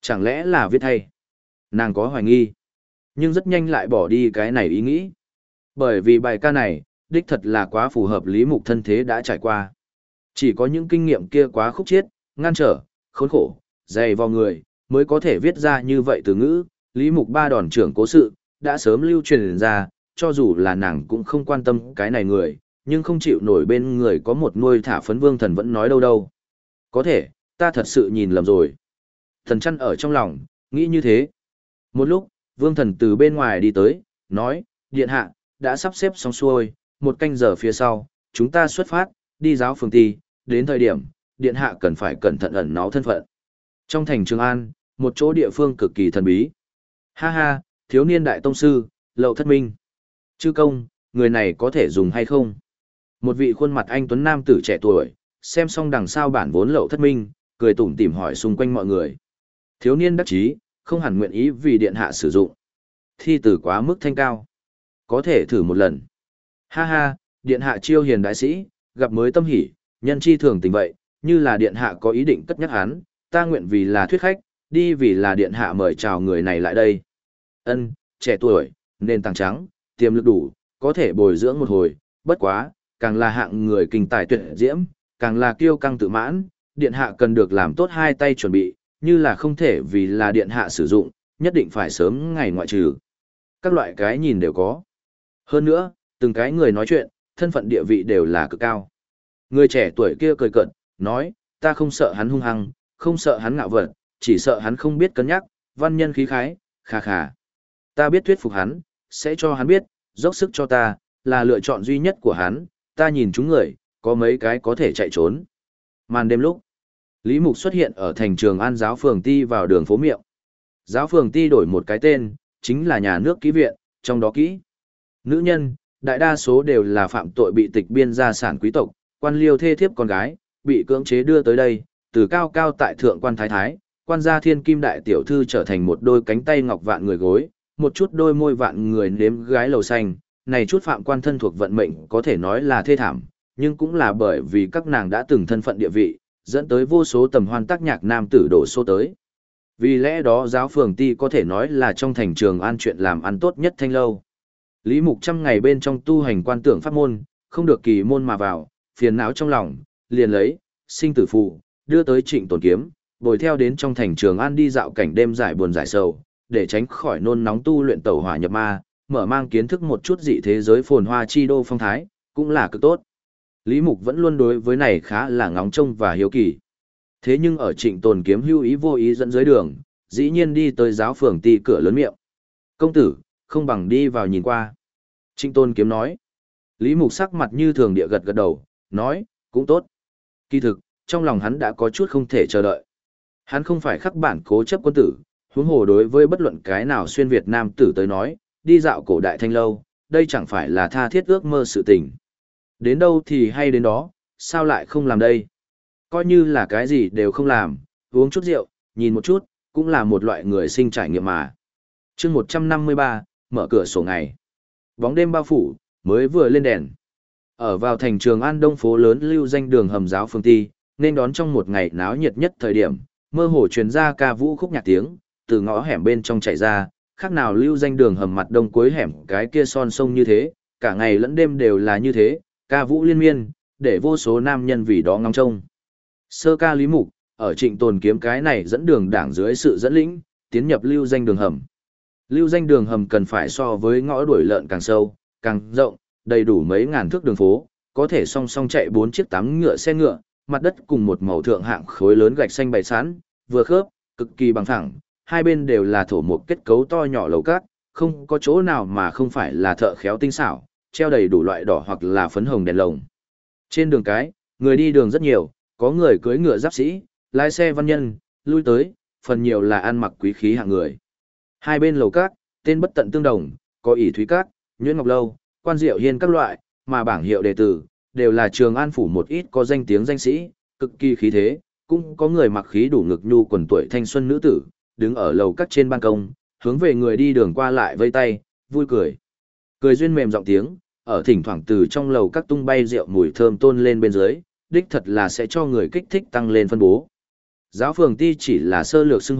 Chẳng lẽ là viết thay? Nàng có hoài nghi, nhưng rất nhanh lại bỏ đi cái này ý nghĩ. Bởi vì bài ca này, đích thật là quá phù hợp Lý Mục thân thế đã trải qua. Chỉ có những kinh nghiệm kia quá khúc chiết, ngăn trở, khốn khổ, dày vào người, mới có thể viết ra như vậy từ ngữ. Lý Mục ba đòn trưởng cố sự, đã sớm lưu truyền ra, cho dù là nàng cũng không quan tâm cái này người, nhưng không chịu nổi bên người có một nuôi thả phấn Vương Thần vẫn nói đâu đâu. Có thể, ta thật sự nhìn lầm rồi. Thần chăn ở trong lòng, nghĩ như thế. Một lúc, Vương Thần từ bên ngoài đi tới, nói, điện hạ, đã sắp xếp xong xuôi, 1 canh giờ phía sau, chúng ta xuất phát, đi giáo phường ti, đến thời điểm, điện hạ cần phải cẩn thận ẩn náu thân phận. Trong thành Trường An, một chỗ địa phương cực kỳ thần bí. Ha ha, thiếu niên đại tông sư, Lậu Thất Minh. Chư công, người này có thể dùng hay không? Một vị khuôn mặt anh tuấn nam tử trẻ tuổi, xem xong đằng sau bản vốn Lậu Thất Minh, cười tủm tỉm hỏi xung quanh mọi người. Thiếu niên đắc chí, không hẳn nguyện ý vì điện hạ sử dụng. Thi tử quá mức thanh cao. Có thể thử một lần. Ha ha, điện hạ chiêu hiền đại sĩ, gặp mới tâm hỉ, nhân chi thường tình vậy, như là điện hạ có ý định cất nhắc hắn, ta nguyện vì là thuyết khách, đi vì là điện hạ mời chào người này lại đây. Ân, trẻ tuổi, nền tảng trắng, tiềm lực đủ, có thể bồi dưỡng một hồi, bất quá, càng là hạng người kinh tài tuyệt diễm, càng là kiêu căng tự mãn, điện hạ cần được làm tốt 2 tay chuẩn bị, như là không thể vì là điện hạ sử dụng, nhất định phải sớm ngày ngoại trừ. Các loại cái nhìn đều có. Hơn nữa, từng cái người nói chuyện, thân phận địa vị đều là cực cao. Người trẻ tuổi kia cười cợt, nói, ta không sợ hắn hung hăng, không sợ hắn ngạo vật, chỉ sợ hắn không biết cân nhắc, văn nhân khí khái, khà khà. Ta biết thuyết phục hắn, sẽ cho hắn biết, dốc sức cho ta, là lựa chọn duy nhất của hắn, ta nhìn chúng người, có mấy cái có thể chạy trốn. Màn đêm lúc, Lý Mục xuất hiện ở thành Trường An giáo phường ti vào đường phố miệng. Giáo phường ti đổi một cái tên, chính là nhà nước kỹ viện, trong đó kỹ. Nữ nhân, đại đa số đều là phạm tội bị tịch biên gia sản quý tộc, quan liêu thê thiếp con gái, bị cưỡng chế đưa tới đây, từ cao cao tại thượng quan thái thái, quan gia thiên kim đại tiểu thư trở thành một đôi cánh tay ngọc vạn người gối, một chút đôi môi vạn người nếm gái lầu xanh, này chút phạm quan thân thuộc vận mệnh có thể nói là thê thảm, nhưng cũng là bởi vì các nàng đã từng thân phận địa vị, dẫn tới vô số tầm hoan tác nhạc nam tử đổ xô tới. Vì lẽ đó giáo phường ti có thể nói là trong thành Trường An chuyện làm ăn tốt nhất thanh lâu. Lý Mục 100 ngày bên trong tu hành quan tưởng pháp môn, không được kỳ môn mà vào, phiền não trong lòng, liền lấy, sinh tử phụ, đưa tới Trịnh Tồn Kiếm, bồi theo đến trong thành Trường An đi dạo cảnh đêm giải buồn giải sầu, để tránh khỏi nôn nóng tu luyện tẩu hỏa nhập ma, mở mang kiến thức một chút dị thế giới phồn hoa chi đô phong thái, cũng là cực tốt. Lý Mục vẫn luôn đối với này khá là ngóng trông và hiếu kỳ. Thế nhưng ở Trịnh Tồn Kiếm hưu ý vô ý dẫn dưới đường, dĩ nhiên đi tới giáo phường ti cửa lớn miệng. Công tử, không bằng đi vào nhìn qua. Trịnh Tồn Kiếm nói. Lý Mục sắc mặt như thường địa gật gật đầu, nói, cũng tốt. Kỳ thực, trong lòng hắn đã có chút không thể chờ đợi. Hắn không phải khắc bản cố chấp quân tử, huống hồ đối với bất luận cái nào xuyên Việt Nam tử tới nói, đi dạo cổ đại thanh lâu, đây chẳng phải là tha thiết ước mơ sự tình. Đến đâu thì hay đến đó, sao lại không làm đây? Coi như là cái gì đều không làm, uống chút rượu, nhìn một chút, cũng là một loại người sinh trải nghiệm mà. chương 153, mở cửa sổ ngày. Bóng đêm bao phủ, mới vừa lên đèn. Ở vào thành Trường An Đông phố lớn lưu danh đường hầm giáo phường ti, nên đón trong một ngày náo nhiệt nhất thời điểm, mơ hồ truyền ra ca vũ khúc nhạc tiếng, từ ngõ hẻm bên trong chạy ra, khác nào lưu danh đường hầm mặt đông cuối hẻm cái kia son sông như thế, cả ngày lẫn đêm đều là như thế, ca vũ liên miên, để vô số nam nhân vì đó ngóng trông. Sơ ca Lý Mục, ở Trịnh Tồn Kiếm cái này dẫn đường đảng dưới sự dẫn lĩnh, tiến nhập lưu danh đường hầm. Lưu danh đường hầm cần phải so với ngõ đuổi lợn càng sâu, càng rộng, đầy đủ mấy ngàn thước đường phố, có thể song song chạy 4 chiếc 8 ngựa xe ngựa, mặt đất cùng một màu thượng hạng khối lớn gạch xanh bày sẵn, vừa khớp, cực kỳ bằng phẳng, hai bên đều là thổ mục kết cấu to nhỏ lầu cát, không có chỗ nào mà không phải là thợ khéo tinh xảo, treo đầy đủ loại đỏ hoặc là phấn hồng đèn lồng. Trên đường cái, người đi đường rất nhiều, có người cưỡi ngựa giáp sĩ, lái xe văn nhân, lui tới, phần nhiều là ăn mặc quý khí hạng người. Hai bên lầu cát, tên bất tận tương đồng, có ỷ thúy cát, nhuyễn ngọc lâu, quan diệu hiên các loại, mà bảng hiệu đề tử, đều là Trường An phủ một ít có danh tiếng danh sĩ, cực kỳ khí thế, cũng có người mặc khí đủ ngực nhu quần tuổi thanh xuân nữ tử, đứng ở lầu cát trên ban công, hướng về người đi đường qua lại vây tay, vui cười. Cười duyên mềm giọng tiếng, ở thỉnh thoảng từ trong lầu các tung bay rượu mùi thơm tôn lên bên dưới, đích thật là sẽ cho người kích thích tăng lên phân bố. Giáo phường ti chỉ là sơ lược xưng hô,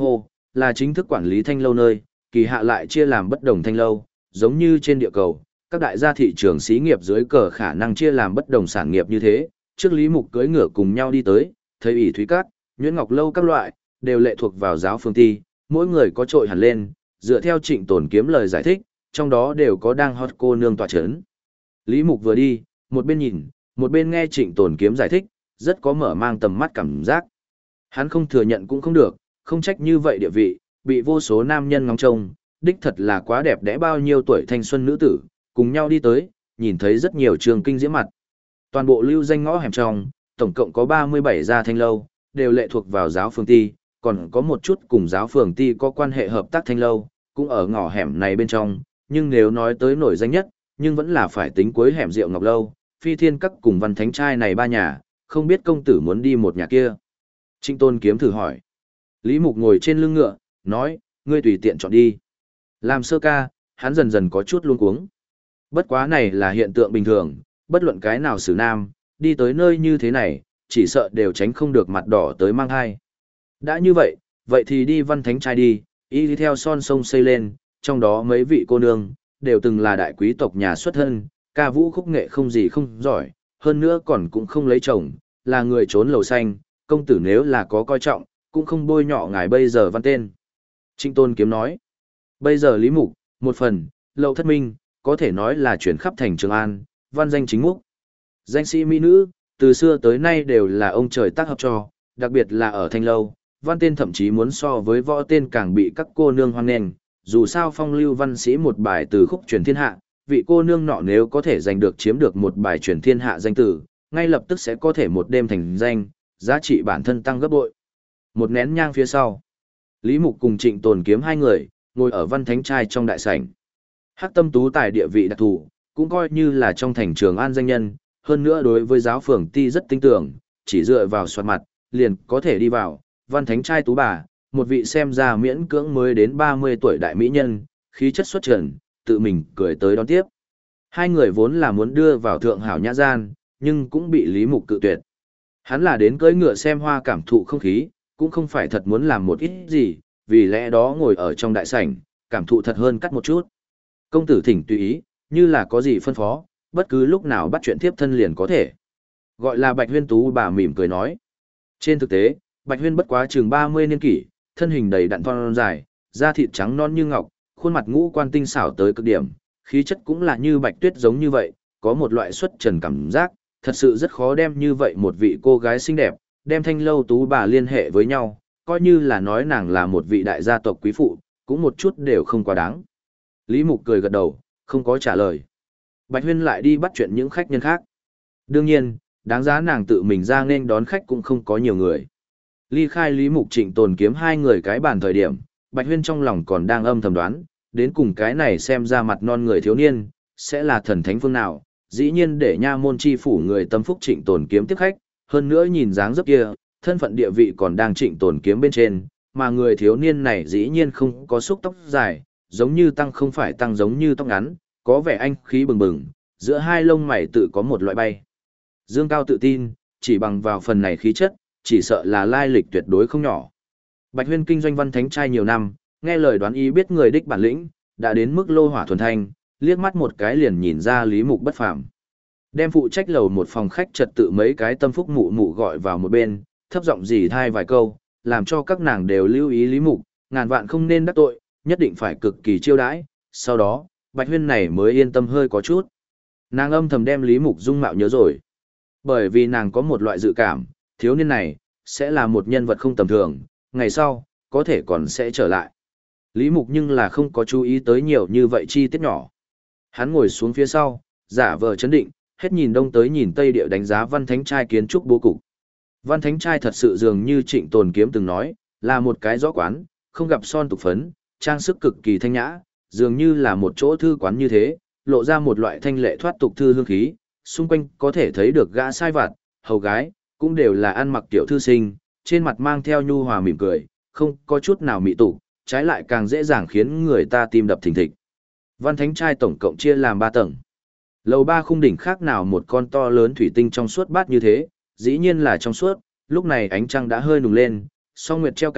là chính thức quản lý thanh lâu nơi, kỳ hạ lại chia làm bất đồng thanh lâu, giống như trên địa cầu, các đại gia thị trường xí nghiệp dưới cờ khả năng chia làm bất đồng sản nghiệp như thế. Trước Lý Mục cưỡi ngựa cùng nhau đi tới, thấy ỷ thúy cát, nhuyễn ngọc lâu các loại, đều lệ thuộc vào giáo phương ti, mỗi người có trội hẳn lên, dựa theo Trịnh Tồn Kiếm lời giải thích, trong đó đều có đang hot cô nương tọa chấn. Lý Mục vừa đi, một bên nhìn, một bên nghe Trịnh Tồn Kiếm giải thích, rất có mở mang tầm mắt cảm giác. Hắn không thừa nhận cũng không được, không trách như vậy địa vị, bị vô số nam nhân ngóng trông, đích thật là quá đẹp đẽ bao nhiêu tuổi thanh xuân nữ tử, cùng nhau đi tới, nhìn thấy rất nhiều trường kinh diễm mặt. Toàn bộ lưu danh ngõ hẻm trong, tổng cộng có 37 gia thanh lâu, đều lệ thuộc vào giáo phường ti, còn có một chút cùng giáo phường ti có quan hệ hợp tác thanh lâu, cũng ở ngõ hẻm này bên trong, nhưng nếu nói tới nổi danh nhất, nhưng vẫn là phải tính cuối hẻm Rượu Ngọc Lâu, Phi Thiên Các cùng Văn Thánh Trai này ba nhà, không biết công tử muốn đi một nhà kia. Trịnh Tôn Kiếm thử hỏi. Lý Mục ngồi trên lưng ngựa, nói, ngươi tùy tiện chọn đi. Làm sơ ca, hắn dần dần có chút luống cuống. Bất quá này là hiện tượng bình thường, bất luận cái nào xử nam, đi tới nơi như thế này, chỉ sợ đều tránh không được mặt đỏ tới mang hai. Đã như vậy, vậy thì đi Văn Thánh Trai đi, y đi theo son sông xây lên, trong đó mấy vị cô nương, đều từng là đại quý tộc nhà xuất thân, ca vũ khúc nghệ không gì không giỏi, hơn nữa còn cũng không lấy chồng, là người trốn lầu xanh, công tử nếu là có coi trọng, cũng không bôi nhọ ngài bây giờ văn tên. Trịnh Tôn Kiếm nói, bây giờ Lý Mục, một phần, Lậu Thất Minh, có thể nói là chuyển khắp thành Trường An, văn danh chính múc. Danh sĩ mỹ nữ, từ xưa tới nay đều là ông trời tác hợp cho, đặc biệt là ở thanh lâu, văn tên thậm chí muốn so với võ tên càng bị các cô nương hoan nghênh. Dù sao phong lưu văn sĩ một bài từ khúc truyền thiên hạ, vị cô nương nọ nếu có thể giành được chiếm được một bài truyền thiên hạ danh tử, ngay lập tức sẽ có thể một đêm thành danh, giá trị bản thân tăng gấp bội. Một nén nhang phía sau, Lý Mục cùng Trịnh Tồn Kiếm hai người, ngồi ở Văn Thánh Trai trong đại sảnh. Hắc Tâm Tú tài địa vị đặc thù, cũng coi như là trong thành Trường An danh nhân, hơn nữa đối với giáo phường ti rất tin tưởng, chỉ dựa vào soạt mặt, liền có thể đi vào, Văn Thánh Trai Tú bà, một vị xem ra miễn cưỡng mới đến 30 tuổi đại mỹ nhân, khí chất xuất trần, tự mình cười tới đón tiếp. Hai người vốn là muốn đưa vào thượng hảo nhã gian, nhưng cũng bị Lý Mục cự tuyệt. Hắn là đến cưỡi ngựa xem hoa cảm thụ không khí, cũng không phải thật muốn làm một ít gì, vì lẽ đó ngồi ở trong đại sảnh, cảm thụ thật hơn cắt một chút. Công tử thỉnh tùy ý, như là có gì phân phó, bất cứ lúc nào bắt chuyện tiếp thân liền có thể. Gọi là Bạch Huyên Tú bà mỉm cười nói. Trên thực tế, Bạch Huyên bất quá chừng 30 niên kỷ, thân hình đầy đặn thon dài, da thịt trắng non như ngọc, khuôn mặt ngũ quan tinh xảo tới cực điểm, khí chất cũng là như bạch tuyết giống như vậy, có một loại xuất trần cảm giác, thật sự rất khó đem như vậy một vị cô gái xinh đẹp, đem thanh lâu tú bà liên hệ với nhau, coi như là nói nàng là một vị đại gia tộc quý phụ, cũng một chút đều không quá đáng. Lý Mục cười gật đầu, không có trả lời. Bạch Huyên lại đi bắt chuyện những khách nhân khác. Đương nhiên, đáng giá nàng tự mình ra nên đón khách cũng không có nhiều người. Ly khai Lý Mục Trịnh Tồn Kiếm hai người cái bàn thời điểm, Bạch Huyên trong lòng còn đang âm thầm đoán, đến cùng cái này xem ra mặt non người thiếu niên, sẽ là thần thánh phương nào, dĩ nhiên để nha môn chi phủ người tâm phúc Trịnh Tồn Kiếm tiếp khách, hơn nữa nhìn dáng dấp kia, thân phận địa vị còn đang Trịnh Tồn Kiếm bên trên, mà người thiếu niên này dĩ nhiên không có xúc tóc dài, giống như tăng không phải tăng giống như tóc ngắn, có vẻ anh khí bừng bừng, giữa hai lông mày tự có một loại bay. Dương cao tự tin, chỉ bằng vào phần này khí chất, chỉ sợ là lai lịch tuyệt đối không nhỏ. Bạch Huyên kinh doanh Văn Thánh Trai nhiều năm, nghe lời đoán ý biết người đích bản lĩnh, đã đến mức lô hỏa thuần thanh, liếc mắt một cái liền nhìn ra Lý Mục bất phàm. Đem phụ trách lầu một phòng khách trật tự mấy cái tâm phúc mụ mụ gọi vào một bên, thấp giọng dì thai vài câu, làm cho các nàng đều lưu ý Lý Mục, ngàn vạn không nên đắc tội, nhất định phải cực kỳ chiêu đãi. Sau đó, Bạch Huyên này mới yên tâm hơi có chút. Nàng âm thầm đem Lý Mục dung mạo nhớ rồi. Bởi vì nàng có một loại dự cảm, thiếu niên này, sẽ là một nhân vật không tầm thường, ngày sau, có thể còn sẽ trở lại. Lý Mục nhưng là không có chú ý tới nhiều như vậy chi tiết nhỏ. Hắn ngồi xuống phía sau, giả vờ chấn định, hết nhìn đông tới nhìn tây địa đánh giá Văn Thánh Trai kiến trúc bố cục. Văn Thánh Trai thật sự dường như Trịnh Tồn Kiếm từng nói, là một cái rõ quán, không gặp son tục phấn, trang sức cực kỳ thanh nhã, dường như là một chỗ thư quán như thế, lộ ra một loại thanh lệ thoát tục thư hương khí, xung quanh có thể thấy được gã sai vặt, hầu gái, cũng đều là ăn mặc tiểu thư sinh, trên mặt mang theo nhu hòa mỉm cười, không có chút nào mị tục, trái lại càng dễ dàng khiến người ta tim đập thình thịch. Văn Thánh Trai tổng cộng chia làm 3 tầng. Lầu 3 khung đỉnh khác nào một con to lớn thủy tinh trong suốt bát như thế, dĩ nhiên là trong suốt, lúc này ánh trăng đã hơi nùng lên, song nguyệt treo cao,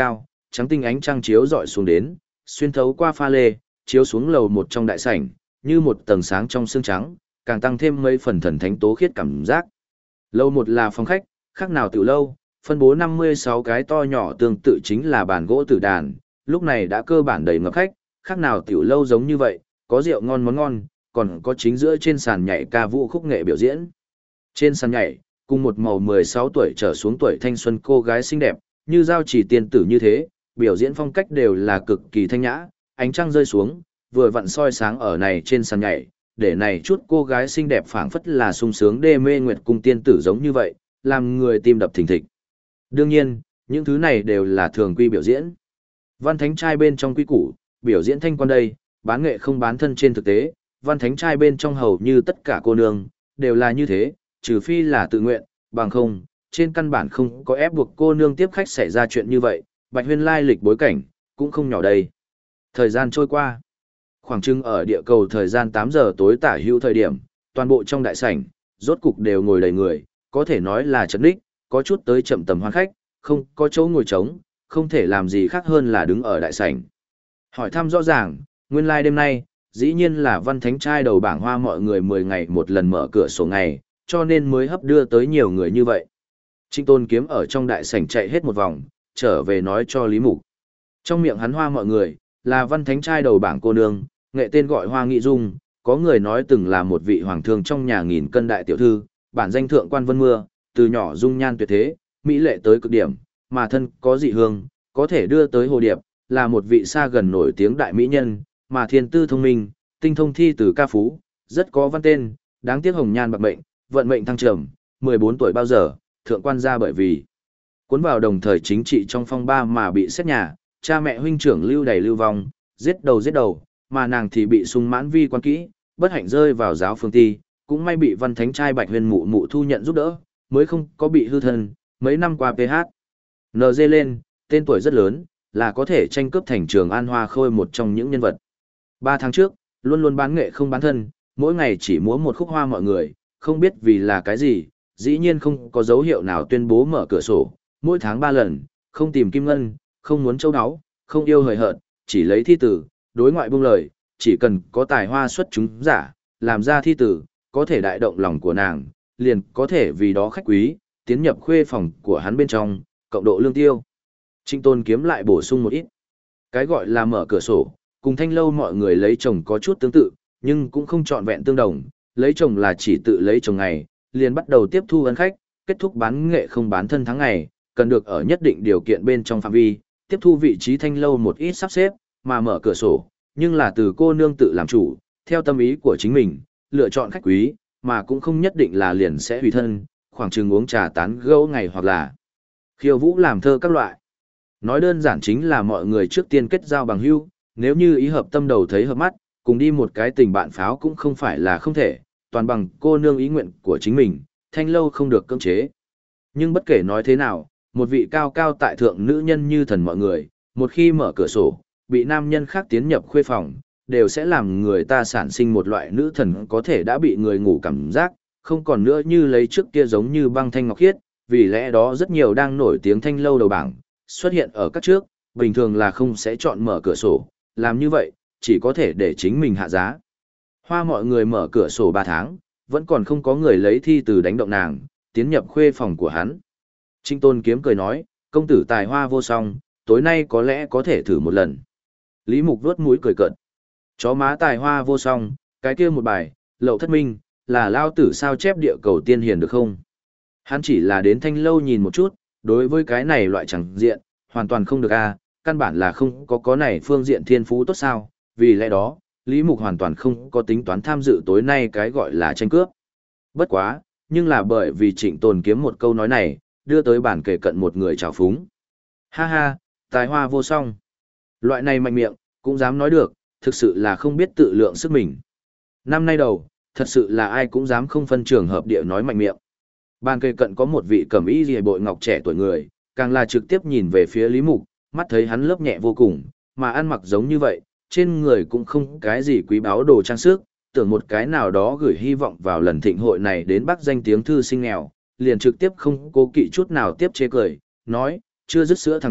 trắng tinh ánh trăng chiếu rọi xuống đến, xuyên thấu qua pha lê, chiếu xuống lầu một trong đại sảnh, như một tầng sáng trong xương trắng, càng tăng thêm mấy phần thần thánh tố khiết cảm giác. Lầu một là phòng khách, khác nào tiểu lâu, phân bố 56 cái to nhỏ tương tự chính là bàn gỗ tử đàn, lúc này đã cơ bản đầy ngập khách, khác nào tiểu lâu giống như vậy, có rượu ngon món ngon, còn có chính giữa trên sàn nhảy ca vũ khúc nghệ biểu diễn. Trên sàn nhảy, cùng một màu 16 tuổi trở xuống tuổi thanh xuân cô gái xinh đẹp, như giao chỉ tiên tử như thế, biểu diễn phong cách đều là cực kỳ thanh nhã, ánh trăng rơi xuống, vừa vặn soi sáng ở này trên sàn nhảy, để này chút cô gái xinh đẹp phảng phất là sung sướng đê mê nguyệt cung tiên tử giống như vậy, làm người tim đập thình thịch. Đương nhiên, những thứ này đều là thường quy biểu diễn. Văn thánh trai bên trong quy củ, biểu diễn thanh quan đây, bán nghệ không bán thân trên thực tế, văn thánh trai bên trong hầu như tất cả cô nương, đều là như thế, trừ phi là tự nguyện, bằng không, trên căn bản không có ép buộc cô nương tiếp khách xảy ra chuyện như vậy, Bạch Huyên lai lịch bối cảnh, cũng không nhỏ đây. Thời gian trôi qua, khoảng chừng ở địa cầu thời gian 8 giờ tối tả hữu thời điểm, toàn bộ trong đại sảnh, rốt cục đều ngồi đầy người, có thể nói là chật ních, có chút tới chậm tầm hoan khách, không có chỗ ngồi trống, không thể làm gì khác hơn là đứng ở đại sảnh. Hỏi thăm rõ ràng, nguyên lai đêm nay, dĩ nhiên là văn thánh trai đầu bảng hoa mọi người 10 ngày một lần mở cửa sổ ngày, cho nên mới hấp đưa tới nhiều người như vậy. Trịnh Tôn Kiếm ở trong đại sảnh chạy hết một vòng, trở về nói cho Lý Mục. Trong miệng hắn hoa mọi người, là văn thánh trai đầu bảng cô nương, nghệ tên gọi Hoa Nghị Dung, có người nói từng là một vị hoàng thương trong nhà nghìn cân đại tiểu thư, bản danh thượng quan vân mưa, từ nhỏ dung nhan tuyệt thế, mỹ lệ tới cực điểm, mà thân có dị hương, có thể đưa tới hồ điệp, là một vị xa gần nổi tiếng đại mỹ nhân, mà thiên tư thông minh, tinh thông thi từ ca phú, rất có văn tên, đáng tiếc hồng nhan bạc mệnh, vận mệnh thăng trầm, 14 tuổi bao giờ, thượng quan gia bởi vì cuốn vào đồng thời chính trị trong phong ba mà bị xét nhà, cha mẹ huynh trưởng lưu đầy lưu vong, giết đầu, mà nàng thì bị sung mãn vi quan kỹ, bất hạnh rơi vào giáo phương ti, cũng may bị văn thánh trai Bạch Huyên mụ mụ thu nhận giúp đỡ, mới không có bị hư thân, mấy năm qua PH. NG lên, tên tuổi rất lớn, là có thể tranh cướp thành trường An Hoa Khôi một trong những nhân vật. 3 tháng trước, luôn luôn bán nghệ không bán thân, mỗi ngày chỉ múa một khúc hoa mọi người, không biết vì là cái gì, dĩ nhiên không có dấu hiệu nào tuyên bố mở cửa sổ, mỗi tháng 3 lần, không tìm kim ngân, không muốn châu áo, không yêu hời hợt, chỉ lấy thi tử, đối ngoại buông lời, chỉ cần có tài hoa xuất chúng giả, làm ra thi tử, có thể đại động lòng của nàng, liền có thể vì đó khách quý, tiến nhập khuê phòng của hắn bên trong, cộng độ lương tiêu. Trịnh Tôn Kiếm lại bổ sung một ít. Cái gọi là mở cửa sổ, cùng thanh lâu mọi người lấy chồng có chút tương tự, nhưng cũng không trọn vẹn tương đồng, lấy chồng là chỉ tự lấy chồng ngày, liền bắt đầu tiếp thu ân khách, kết thúc bán nghệ không bán thân tháng ngày, cần được ở nhất định điều kiện bên trong phạm vi, tiếp thu vị trí thanh lâu một ít sắp xếp, mà mở cửa sổ, nhưng là từ cô nương tự làm chủ, theo tâm ý của chính mình, lựa chọn khách quý, mà cũng không nhất định là liền sẽ hủy thân, khoảng chừng uống trà tán gẫu ngày hoặc là khiêu vũ làm thơ các loại. Nói đơn giản chính là mọi người trước tiên kết giao bằng hữu, nếu như ý hợp tâm đầu thấy hợp mắt, cùng đi một cái tình bạn pháo cũng không phải là không thể, toàn bằng cô nương ý nguyện của chính mình, thanh lâu không được cưỡng chế. Nhưng bất kể nói thế nào, một vị cao cao tại thượng nữ nhân như thần mọi người, một khi mở cửa sổ, bị nam nhân khác tiến nhập khuê phòng, đều sẽ làm người ta sản sinh một loại nữ thần có thể đã bị người ngủ cảm giác, không còn nữa như lấy trước kia giống như băng thanh ngọc khiết, vì lẽ đó rất nhiều đang nổi tiếng thanh lâu đầu bảng, xuất hiện ở các trước, bình thường là không sẽ chọn mở cửa sổ, làm như vậy, chỉ có thể để chính mình hạ giá. Hoa mọi người mở cửa sổ 3 tháng, vẫn còn không có người lấy thi từ đánh động nàng, tiến nhập khuê phòng của hắn. Trịnh Tôn Kiếm cười nói, công tử tài hoa vô song, tối nay có lẽ có thể thử một lần. Lý Mục vuốt mũi cười cợt. Chó má tài hoa vô song, cái kia một bài, Lậu Thất Minh, là lao tử sao chép địa cầu tiên hiền được không? Hắn chỉ là đến thanh lâu nhìn một chút, đối với cái này loại chẳng diện, hoàn toàn không được căn bản là không có này phương diện thiên phú tốt sao, vì lẽ đó, Lý Mục hoàn toàn không có tính toán tham dự tối nay cái gọi là tranh cướp. Bất quá, nhưng là bởi vì Trịnh Tồn Kiếm một câu nói này, đưa tới bản kể cận một người trào phúng. Ha ha, tài hoa vô song. Loại này mạnh miệng, cũng dám nói được, thực sự là không biết tự lượng sức mình. Năm nay đầu, thật sự là ai cũng dám không phân trường hợp địa nói mạnh miệng. Bàn kề cận có một vị cẩm y liề bội ngọc trẻ tuổi người, càng là trực tiếp nhìn về phía Lý Mục, mắt thấy hắn lớp nhẹ vô cùng, mà ăn mặc giống như vậy, trên người cũng không cái gì quý báu đồ trang sức, tưởng một cái nào đó gửi hy vọng vào lần thịnh hội này đến bắc danh tiếng thư sinh nghèo, liền trực tiếp không cố kỵ chút nào tiếp chế cười, nói, chưa dứt sữa thằng nhóc,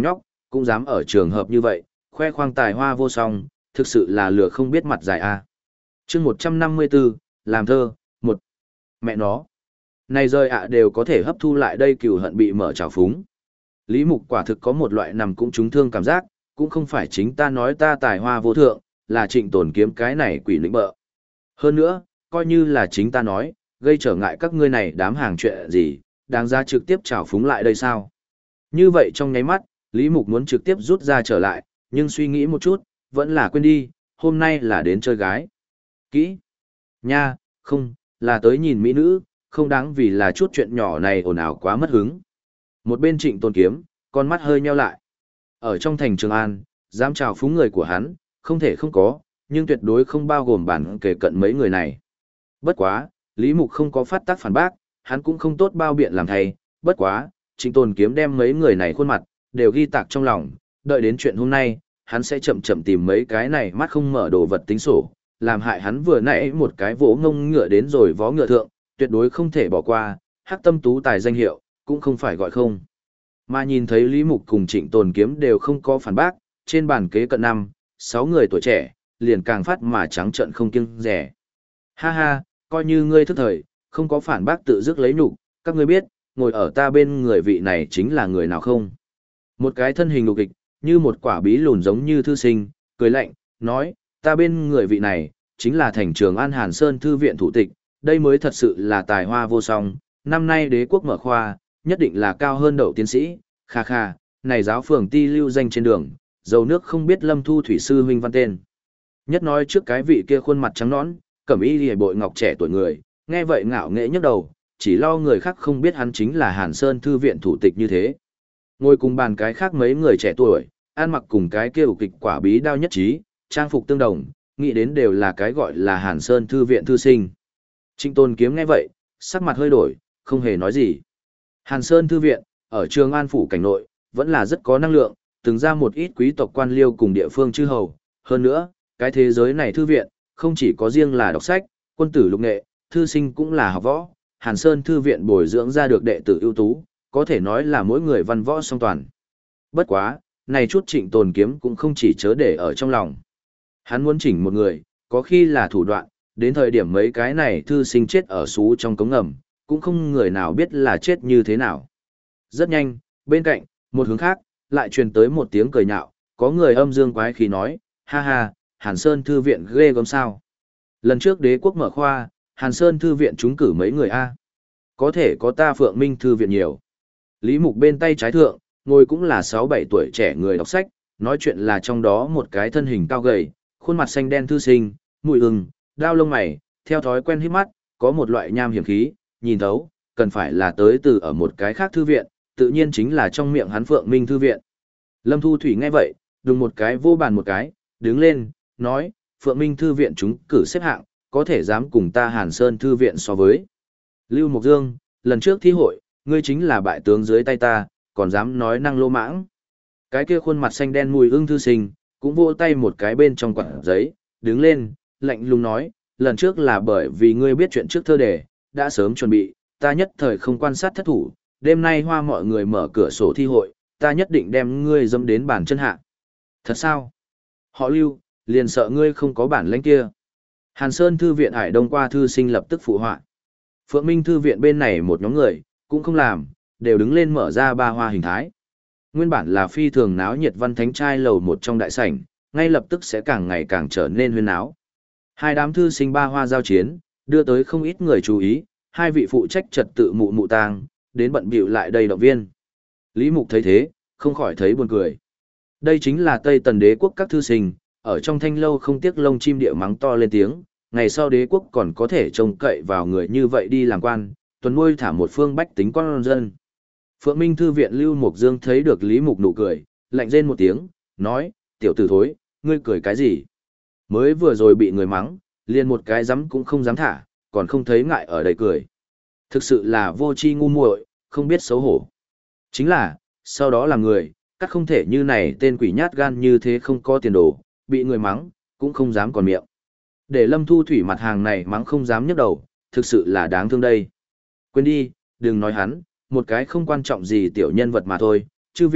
cũng dám ở trường hợp như vậy, khoe khoang tài hoa vô song, thực sự là lừa không biết mặt dài a. Chương 154, làm thơ, một. Mẹ nó. Này rơi ạ đều có thể hấp thu lại đây cừu hận bị mở trào phúng. Lý Mục quả thực có một loại nằm cũng trúng thương cảm giác, cũng không phải chính ta nói ta tài hoa vô thượng, là Trịnh Tồn Kiếm cái này quỷ lĩnh bợ. Hơn nữa, coi như là chính ta nói, gây trở ngại các ngươi này đám hàng chuyện gì, đáng ra trực tiếp trào phúng lại đây sao? Như vậy trong nháy mắt, Lý Mục muốn trực tiếp rút ra trở lại, nhưng suy nghĩ một chút, vẫn là quên đi, hôm nay là đến chơi gái. Kỹ. Nha, không, là tới nhìn mỹ nữ, không đáng vì là chút chuyện nhỏ này ồn ào quá mất hứng. Một bên Trịnh Tôn Kiếm, con mắt hơi nheo lại. Ở trong thành Trường An, dám chào phúng người của hắn, không thể không có, nhưng tuyệt đối không bao gồm bản kể cận mấy người này. Bất quá, Lý Mục không có phát tác phản bác, hắn cũng không tốt bao biện làm thay, bất quá, Trịnh Tôn Kiếm đem mấy người này khuôn mặt, đều ghi tạc trong lòng, đợi đến chuyện hôm nay, hắn sẽ chậm chậm tìm mấy cái này mắt không mở đồ vật tính sổ, làm hại hắn vừa nãy một cái vỗ ngông ngựa đến rồi vó ngựa thượng, tuyệt đối không thể bỏ qua, Hắc Tâm Tú tài danh hiệu, cũng không phải gọi không. Mà nhìn thấy Lý Mục cùng Trịnh Tồn Kiếm đều không có phản bác, trên bàn kế cận 5, 6 người tuổi trẻ, liền càng phát mà trắng trợn không kiêng rẻ. Ha ha, coi như ngươi thức thời, không có phản bác tự dứt lấy nhục, các ngươi biết, ngồi ở ta bên người vị này chính là người nào không? Một cái thân hình lục kịch, như một quả bí lùn giống như thư sinh, cười lạnh, nói, ta bên người vị này, chính là thành Trường An Hàn Sơn Thư viện thủ tịch, đây mới thật sự là tài hoa vô song, năm nay đế quốc mở khoa, nhất định là cao hơn đậu tiến sĩ, kha kha, này giáo phường ti lưu danh trên đường, dầu nước không biết Lâm Thu Thủy sư huynh văn tên. Nhất nói trước cái vị kia khuôn mặt trắng nõn, cẩm y liễu bội ngọc trẻ tuổi người, nghe vậy ngạo nghễ nhấc đầu, chỉ lo người khác không biết hắn chính là Hàn Sơn Thư viện thủ tịch như thế. Ngồi cùng bàn cái khác mấy người trẻ tuổi, ăn mặc cùng cái kia kịch quả bí đao nhất trí, trang phục tương đồng, nghĩ đến đều là cái gọi là Hàn Sơn Thư viện thư sinh. Trịnh Tôn Kiếm nghe vậy, sắc mặt hơi đổi, không hề nói gì. Hàn Sơn Thư viện, ở Trường An phủ cảnh nội, vẫn là rất có năng lượng, từng ra một ít quý tộc quan liêu cùng địa phương chư hầu. Hơn nữa, cái thế giới này thư viện, không chỉ có riêng là đọc sách, quân tử lục nghệ, thư sinh cũng là học võ. Hàn Sơn Thư viện bồi dưỡng ra được đệ tử ưu tú, có thể nói là mỗi người văn võ song toàn. Bất quá, này chút Trịnh Tồn Kiếm cũng không chỉ chớ để ở trong lòng. Hắn muốn chỉnh một người, có khi là thủ đoạn, đến thời điểm mấy cái này thư sinh chết ở xú trong cống ngầm, cũng không người nào biết là chết như thế nào. Rất nhanh, bên cạnh, một hướng khác, lại truyền tới một tiếng cười nhạo, có người âm dương quái khí nói, ha ha, Hàn Sơn Thư viện ghê gớm sao. Lần trước đế quốc mở khoa, Hàn Sơn Thư viện trúng cử mấy người A. Có thể có ta Phượng Minh Thư viện nhiều. Lý Mục bên tay trái thượng, ngồi cũng là 6-7 tuổi trẻ người đọc sách, nói chuyện là trong đó một cái thân hình cao gầy, khuôn mặt xanh đen thư sinh, mùi ưng, đao lông mày, theo thói quen hít mắt, có một loại nham hiểm khí, nhìn thấu, cần phải là tới từ ở một cái khác thư viện, tự nhiên chính là trong miệng hắn Phượng Minh Thư viện. Lâm Thu Thủy nghe vậy, đùng một cái vô bàn một cái, đứng lên, nói, Phượng Minh Thư viện chúng cử xếp hạng, có thể dám cùng ta Hàn Sơn Thư viện so với. Lưu Mộc Dương, lần trước thi hội, ngươi chính là bại tướng dưới tay ta, còn dám nói năng lô mãng. Cái kia khuôn mặt xanh đen mùi ưng thư sinh, cũng vỗ tay một cái bên trong quặng giấy, đứng lên, lạnh lùng nói, lần trước là bởi vì ngươi biết chuyện trước thơ đề, đã sớm chuẩn bị, ta nhất thời không quan sát thất thủ, đêm nay hoa mọi người mở cửa sổ thi hội, ta nhất định đem ngươi dâm đến bàn chân hạ. Thật sao? Họ Lưu, liền sợ ngươi không có bản lĩnh kia. Hàn Sơn Thư viện Hải Đông qua thư sinh lập tức phụ họa. Phượng Minh Thư viện bên này một nhóm người, cũng không làm, đều đứng lên mở ra ba hoa hình thái. Nguyên bản là phi thường náo nhiệt văn thánh trai lầu một trong đại sảnh, ngay lập tức sẽ càng ngày càng trở nên huyên náo. Hai đám thư sinh ba hoa giao chiến, đưa tới không ít người chú ý, hai vị phụ trách trật tự mụ mụ tang, đến bận bịu lại đầy động viên. Lý Mục thấy thế, không khỏi thấy buồn cười. Đây chính là Tây Tần đế quốc các thư sinh, ở trong thanh lâu không tiếc lông chim địa mắng to lên tiếng, ngày sau đế quốc còn có thể trông cậy vào người như vậy đi làm quan, tuần nuôi thả một phương bách tính con dân. Phượng Minh Thư viện Lưu Mục Dương thấy được Lý Mục nụ cười, lạnh rên một tiếng, nói, tiểu tử thối, ngươi cười cái gì? Mới vừa rồi bị người mắng, liền một cái dám cũng không dám thả, còn không thấy ngại ở đây cười. Thực sự là vô tri ngu muội, không biết xấu hổ. Chính là, sau đó là người, các không thể như này tên quỷ nhát gan như thế không có tiền đồ, bị người mắng, cũng không dám còn miệng. Để Lâm Thu Thủy mặt hàng này mắng không dám nhấc đầu, thực sự là đáng thương đây. Quên đi, đừng nói hắn, một cái không quan trọng gì tiểu nhân vật mà thôi, chư vị,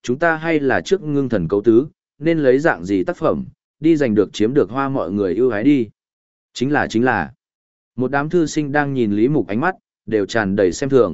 chúng ta hay là trước ngưng thần cấu tứ, nên lấy dạng gì tác phẩm, đi giành được chiếm được hoa mọi người ưu ái đi. Chính là. Một đám thư sinh đang nhìn Lý Mục ánh mắt, đều tràn đầy xem thường.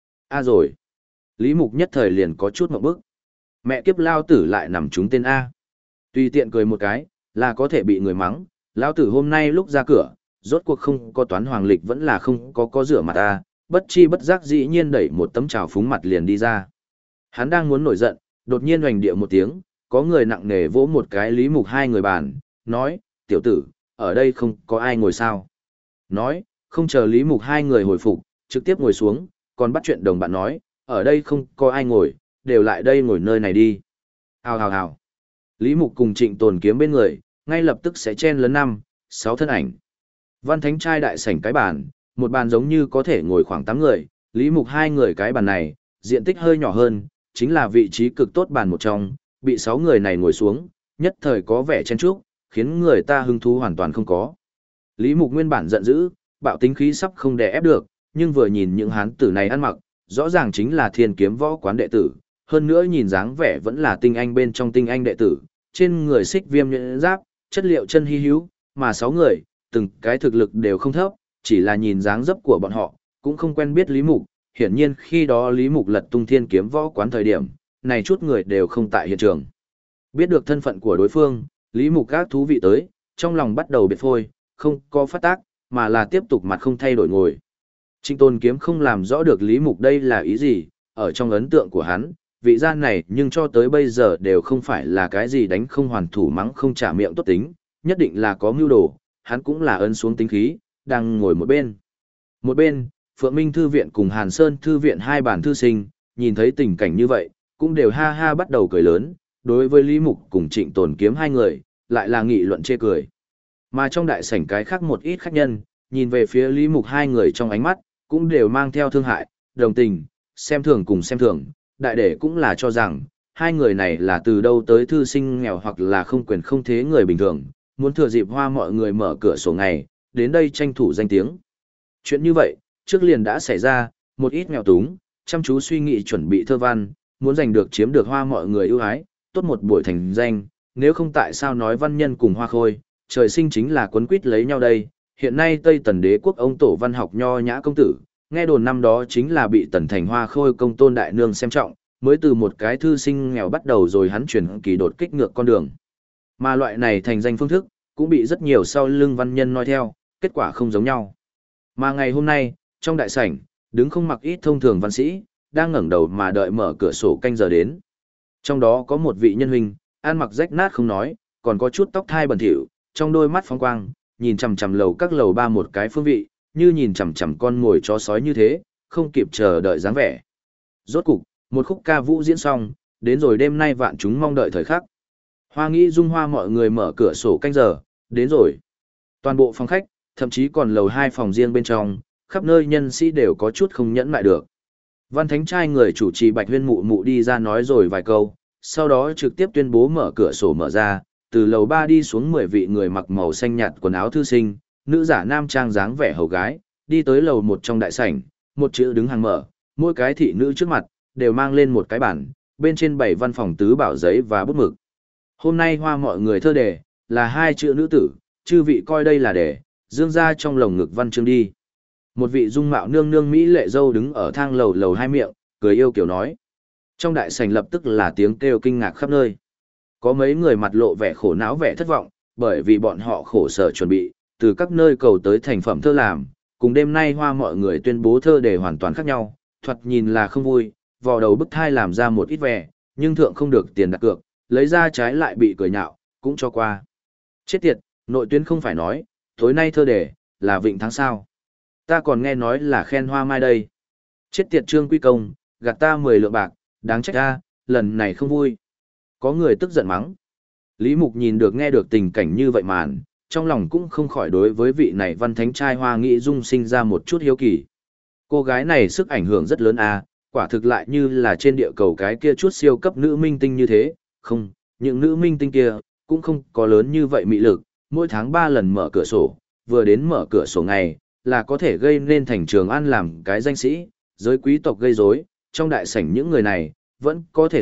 A rồi. Lý Mục nhất thời liền có chút ngượng bức. Mẹ kiếp lao tử lại nằm trúng tên A. Tùy tiện cười một cái, là có thể bị người mắng. Lao tử hôm nay lúc ra cửa, rốt cuộc không có toán hoàng lịch vẫn là không có rửa mặt A, bất chi bất giác dĩ nhiên đẩy một tấm trào phúng mặt liền đi ra. Hắn đang muốn nổi giận, đột nhiên hoành địa một tiếng, có người nặng nề vỗ một cái Lý Mục hai người bàn, nói, tiểu tử, ở đây không có ai ngồi sao. Nói, không chờ Lý Mục hai người hồi phục, trực tiếp ngồi xuống, còn bắt chuyện đồng bạn nói, ở đây không có ai ngồi, đều lại đây ngồi nơi này đi. Hào hào hào. Lý Mục cùng Trịnh Tồn Kiếm bên người, ngay lập tức sẽ chen lấn 5, 6 thân ảnh. Văn Thánh trai đại sảnh cái bàn, một bàn giống như có thể ngồi khoảng 8 người, Lý Mục hai người cái bàn này, diện tích hơi nhỏ hơn, chính là vị trí cực tốt bàn một trong, bị 6 người này ngồi xuống, nhất thời có vẻ chen chúc, khiến người ta hứng thú hoàn toàn không có. Lý Mục nguyên bản giận dữ, bạo tính khí sắp không đè ép được, nhưng vừa nhìn những hán tử này ăn mặc, rõ ràng chính là Thiên Kiếm Võ quán đệ tử, hơn nữa nhìn dáng vẻ vẫn là tinh anh bên trong tinh anh đệ tử, trên người xích viêm nhuyễn giáp, chất liệu chân hi hữu, mà 6 người, từng cái thực lực đều không thấp, chỉ là nhìn dáng dấp của bọn họ, cũng không quen biết Lý Mục, hiển nhiên khi đó Lý Mục lật tung Thiên Kiếm Võ quán thời điểm, này chút người đều không tại hiện trường. Biết được thân phận của đối phương, Lý Mục các thú vị tới, trong lòng bắt đầu biệt phôi, không có phát tác, mà là tiếp tục mặt không thay đổi ngồi. Trịnh Tồn Kiếm không làm rõ được Lý Mục đây là ý gì, ở trong ấn tượng của hắn, vị gian này nhưng cho tới bây giờ đều không phải là cái gì đánh không hoàn thủ mắng không trả miệng tốt tính, nhất định là có mưu đồ, hắn cũng là ấn xuống tính khí, đang ngồi một bên. Một bên, Phượng Minh Thư Viện cùng Hàn Sơn Thư Viện hai bản thư sinh, nhìn thấy tình cảnh như vậy, cũng đều ha ha bắt đầu cười lớn, đối với Lý Mục cùng Trịnh Tồn Kiếm hai người, lại là nghị luận chê cười. Mà trong đại sảnh cái khác một ít khách nhân, nhìn về phía Lý Mục hai người trong ánh mắt, cũng đều mang theo thương hại, đồng tình, xem thường cùng xem thường, đại để cũng là cho rằng, hai người này là từ đâu tới thư sinh nghèo hoặc là không quyền không thế người bình thường, muốn thừa dịp hoa mọi người mở cửa sổ ngày, đến đây tranh thủ danh tiếng. Chuyện như vậy, trước liền đã xảy ra, một ít nghèo túng, chăm chú suy nghĩ chuẩn bị thơ văn, muốn giành được chiếm được hoa mọi người ưu ái, tốt một buổi thành danh, nếu không tại sao nói văn nhân cùng hoa khôi, trời sinh chính là quấn quýt lấy nhau đây. Hiện nay Tây Tần đế quốc ông tổ văn học nho nhã công tử, nghe đồn năm đó chính là bị Tần Thành Hoa khôi công tôn đại nương xem trọng, mới từ một cái thư sinh nghèo bắt đầu rồi hắn chuyển kỳ đột kích ngược con đường. Mà loại này thành danh phương thức, cũng bị rất nhiều sau lưng văn nhân nói theo, kết quả không giống nhau. Mà ngày hôm nay, trong đại sảnh, đứng không mặc ít thông thường văn sĩ, đang ngẩng đầu mà đợi mở cửa sổ canh giờ đến. Trong đó có một vị nhân huynh, ăn mặc rách nát không nói, còn có chút tóc thai bẩn thỉu, trong đôi mắt phóng quang, nhìn chằm chằm lầu các lầu ba một cái phương vị, như nhìn chằm chằm con ngồi chó sói như thế, không kịp chờ đợi dáng vẻ. Rốt cục, một khúc ca vũ diễn xong, đến rồi đêm nay vạn chúng mong đợi thời khắc. Hoa nghĩ dung hoa mọi người mở cửa sổ canh giờ, đến rồi. Toàn bộ phòng khách, thậm chí còn lầu 2 phòng riêng bên trong, khắp nơi nhân sĩ đều có chút không nhẫn lại được. Văn Thánh trai người chủ trì Bạch Huyên mụ mụ đi ra nói rồi vài câu, sau đó trực tiếp tuyên bố mở cửa sổ mở ra, từ lầu 3 đi xuống 10 vị người mặc màu xanh nhạt quần áo thư sinh, nữ giả nam trang dáng vẻ hầu gái, đi tới lầu 1 trong đại sảnh, một chữ đứng hàng mở, mỗi cái thị nữ trước mặt đều mang lên một cái bản, bên trên 7 văn phòng tứ bảo giấy và bút mực. Hôm nay hoa mọi người thơ đề là 2 chữ nữ tử, chư vị coi đây là đề, dương ra trong lồng ngực văn chương đi. Một vị dung mạo nương nương mỹ lệ dâu đứng ở thang lầu 2 miệng, cười yêu kiểu nói. Trong đại sảnh lập tức là tiếng kêu kinh ngạc khắp nơi. Có mấy người mặt lộ vẻ khổ não vẻ thất vọng, bởi vì bọn họ khổ sở chuẩn bị, từ các nơi cầu tới thành phẩm thơ làm, cùng đêm nay hoa mọi người tuyên bố thơ đề hoàn toàn khác nhau, thoạt nhìn là không vui, vò đầu bức thai làm ra một ít vẻ, nhưng thượng không được tiền đặt cược, lấy ra trái lại bị cười nhạo, cũng cho qua. Chết tiệt, nội tuyến không phải nói, tối nay thơ đề, là vịnh tháng sao. Ta còn nghe nói là khen hoa mai đây. Chết tiệt Trương Quy Công, gạt ta 10 lượng bạc, đáng trách ta, lần này không vui. Có người tức giận mắng. Lý Mục nhìn được nghe được tình cảnh như vậy màn, trong lòng cũng không khỏi đối với vị này văn thánh trai hoa nghĩ dung sinh ra một chút hiếu kỳ. Cô gái này sức ảnh hưởng rất lớn à, quả thực lại như là trên địa cầu cái kia chút siêu cấp nữ minh tinh như thế, không, những nữ minh tinh kia, cũng không có lớn như vậy mị lực, mỗi tháng 3 lần mở cửa sổ, vừa đến mở cửa sổ ngày, là có thể gây nên thành Trường An làm cái danh sĩ, giới quý tộc gây rối, trong đại sảnh những người này, vẫn có thể thấy,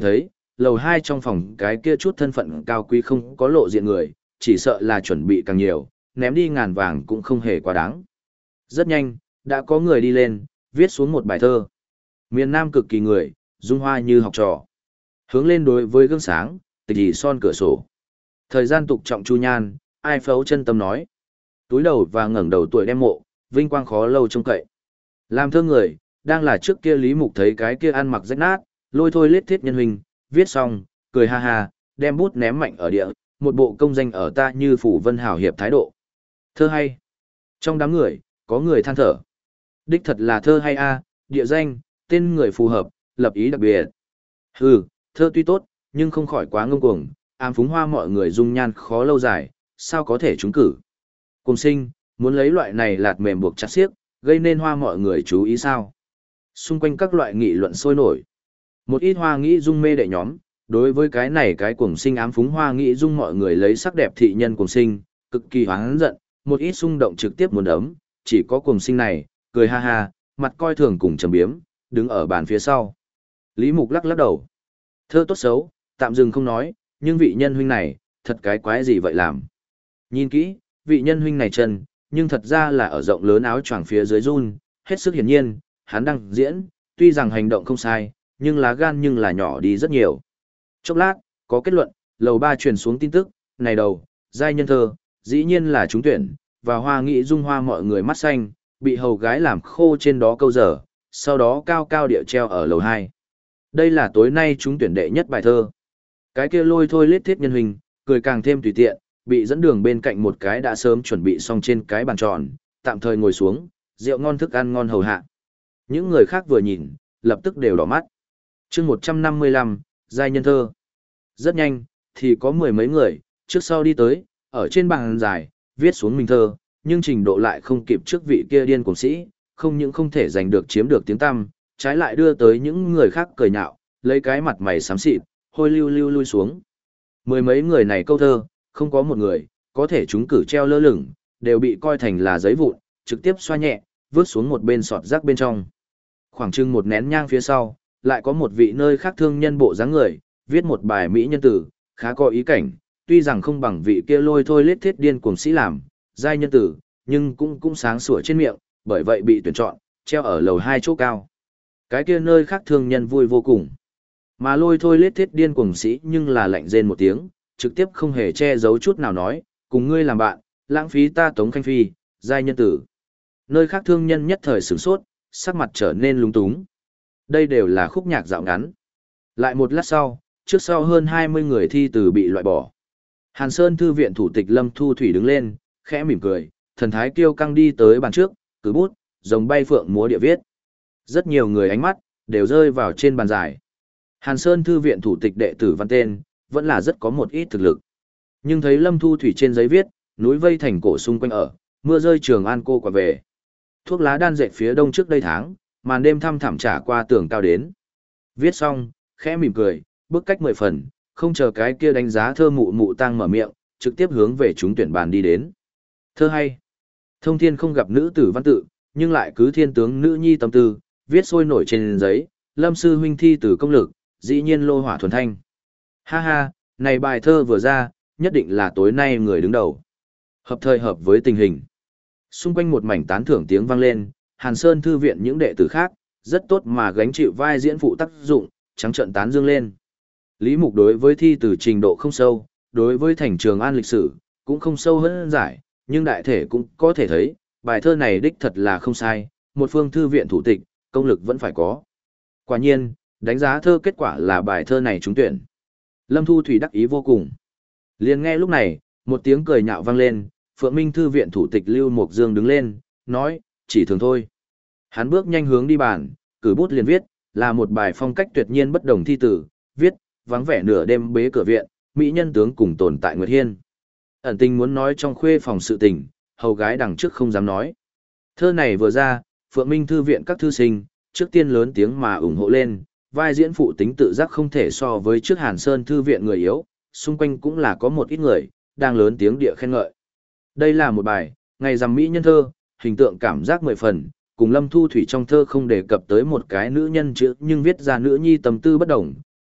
lầu 2 trong phòng cái kia chút thân phận cao quý không có lộ diện người, chỉ sợ là chuẩn bị càng nhiều, ném đi ngàn vàng cũng không hề quá đáng. Rất nhanh, đã có người đi lên, viết xuống một bài thơ. Miền Nam cực kỳ người, dung hoa như học trò. Hướng lên đối với gương sáng, tịch dị son cửa sổ. Thời gian tục trọng chu nhan, ai phấu chân tâm nói. Túi đầu và ngẩng đầu tuổi đem mộ, vinh quang khó lâu trông cậy. Làm thơ người, đang là trước kia Lý Mục thấy cái kia ăn mặc rách nát, lôi thôi lết thiết nhân huynh, viết xong, cười ha ha, đem bút ném mạnh ở địa, một bộ công danh ở ta như phủ vân hảo hiệp thái độ. Thơ hay. Trong đám người, có người than thở. Đích thật là thơ hay a, địa danh, tên người phù hợp, lập ý đặc biệt. Hừ, thơ tuy tốt, nhưng không khỏi quá ngông cuồng, ám phúng hoa mọi người dung nhan khó lâu dài, sao có thể trúng cử. Cùng sinh, muốn lấy loại này lạt mềm buộc chặt xiếc, gây nên hoa mọi người chú ý sao. Xung quanh các loại nghị luận sôi nổi. Một ít hoa nghĩ dung mê đệ nhóm, đối với cái này cái cuồng sinh ám phúng hoa nghĩ dung mọi người lấy sắc đẹp thị nhân cuồng sinh, cực kỳ hoáng giận, một ít xung động trực tiếp muốn đấm, chỉ có cuồng sinh này, cười ha ha, mặt coi thường cùng trầm biếm, đứng ở bàn phía sau. Lý Mục lắc lắc đầu. Thơ tốt xấu, tạm dừng không nói, nhưng vị nhân huynh này, thật cái quái gì vậy làm. Nhìn kỹ, vị nhân huynh này chân, nhưng thật ra là ở rộng lớn áo choàng phía dưới run, hết sức hiển nhiên, hắn đang diễn, tuy rằng hành động không sai, nhưng lá gan nhưng là nhỏ đi rất nhiều. Chốc lát, có kết luận, lầu 3 truyền xuống tin tức, này đầu, giai nhân thơ, dĩ nhiên là trúng tuyển, và hoa nghị dung hoa mọi người mắt xanh, bị hầu gái làm khô trên đó câu giờ, sau đó cao cao địa treo ở lầu 2. Đây là tối nay trúng tuyển đệ nhất bài thơ. Cái kia lôi thôi lết thiết nhân hình, cười càng thêm tùy tiện, bị dẫn đường bên cạnh một cái đã sớm chuẩn bị xong trên cái bàn tròn, tạm thời ngồi xuống, rượu ngon thức ăn ngon hầu hạ. Những người khác vừa nhìn, lập tức đều đỏ mắt. Chương 155, giai nhân thơ. Rất nhanh, thì có mười mấy người, trước sau đi tới, ở trên bàn dài, viết xuống mình thơ, nhưng trình độ lại không kịp trước vị kia điên cuồng sĩ, không những không thể giành được chiếm được tiếng tăm, trái lại đưa tới những người khác cười nhạo, lấy cái mặt mày xám xịt, hôi lưu lưu lui xuống. Mười mấy người này câu thơ, không có một người, có thể chúng cử treo lơ lửng, đều bị coi thành là giấy vụn, trực tiếp xoa nhẹ, vứt xuống một bên sọt rác bên trong. Khoảng chừng một nén nhang phía sau, lại có một vị nơi khác thương nhân bộ dáng người, viết một bài mỹ nhân tử, khá có ý cảnh, tuy rằng không bằng vị kia lôi thôi lết thiết điên cuồng sĩ làm, giai nhân tử, nhưng cũng sáng sủa trên miệng, bởi vậy bị tuyển chọn, treo ở lầu 2 chỗ cao. Cái kia nơi khác thương nhân vui vô cùng. Mà lôi thôi lết thiết điên cuồng sĩ nhưng là lạnh rên một tiếng, trực tiếp không hề che giấu chút nào nói, cùng ngươi làm bạn, lãng phí ta Tống Khanh Phi, giai nhân tử. Nơi khác thương nhân nhất thời sửng sốt, sắc mặt trở nên lúng túng. Đây đều là khúc nhạc dạo ngắn. Lại một lát sau, trước sau hơn 20 người thi từ bị loại bỏ. Hàn Sơn Thư viện thủ tịch Lâm Thu Thủy đứng lên, khẽ mỉm cười, thần thái kiêu căng đi tới bàn trước, cứ bút, rồng bay phượng múa địa viết. Rất nhiều người ánh mắt, đều rơi vào trên bàn giải. Hàn Sơn Thư viện thủ tịch đệ tử văn tên, vẫn là rất có một ít thực lực. Nhưng thấy Lâm Thu Thủy trên giấy viết, núi vây thành cổ xung quanh ở, mưa rơi Trường An cô quả về. Thuốc lá đan dệt phía đông trước đây tháng, màn đêm thăm thẳm trả qua tường cao đến. Viết xong, khẽ mỉm cười, bước cách 10 phần, không chờ cái kia đánh giá thơ mụ mụ tang mở miệng, trực tiếp hướng về chúng tuyển bàn đi đến. Thơ hay. Thông thiên không gặp nữ tử văn tự, nhưng lại cứ thiên tướng nữ nhi tâm tư, viết sôi nổi trên giấy, Lâm sư huynh thi từ công lực, dĩ nhiên lô hỏa thuần thanh. Ha ha, này bài thơ vừa ra, nhất định là tối nay người đứng đầu. Hợp thời hợp với tình hình. Xung quanh một mảnh tán thưởng tiếng vang lên, Hàn Sơn Thư viện những đệ tử khác, rất tốt mà gánh chịu vai diễn phụ tác dụng, trắng trợn tán dương lên. Lý Mục đối với thi từ trình độ không sâu, đối với thành Trường An lịch sử, cũng không sâu hơn giải, nhưng đại thể cũng có thể thấy, bài thơ này đích thật là không sai, một phương thư viện thủ tịch, công lực vẫn phải có. Quả nhiên, đánh giá thơ kết quả là bài thơ này trúng tuyển. Lâm Thu Thủy đắc ý vô cùng. Liền nghe lúc này, một tiếng cười nhạo vang lên, Phượng Minh Thư viện thủ tịch Lưu Mộc Dương đứng lên, nói, chỉ thường thôi. Hắn bước nhanh hướng đi bàn, cử bút liền viết, là một bài phong cách tuyệt nhiên bất đồng thi tử, viết, vắng vẻ nửa đêm bế cửa viện, mỹ nhân tướng cùng tồn tại Nguyệt Hiên. Ẩn tình muốn nói trong khuê phòng sự tình, hầu gái đằng trước không dám nói. Thơ này vừa ra, Phượng Minh Thư viện các thư sinh, trước tiên lớn tiếng mà ủng hộ lên, vai diễn phụ tính tự giác không thể so với trước Hàn Sơn Thư viện người yếu, xung quanh cũng là có một ít người, đang lớn tiếng địa khen ngợi. Đây là một bài, ngày rằm mỹ nhân thơ, hình tượng cảm giác 10 phần, cùng Lâm Thu Thủy trong thơ không đề cập tới một cái nữ nhân chữ nhưng viết ra nữ nhi tâm tư bất đồng,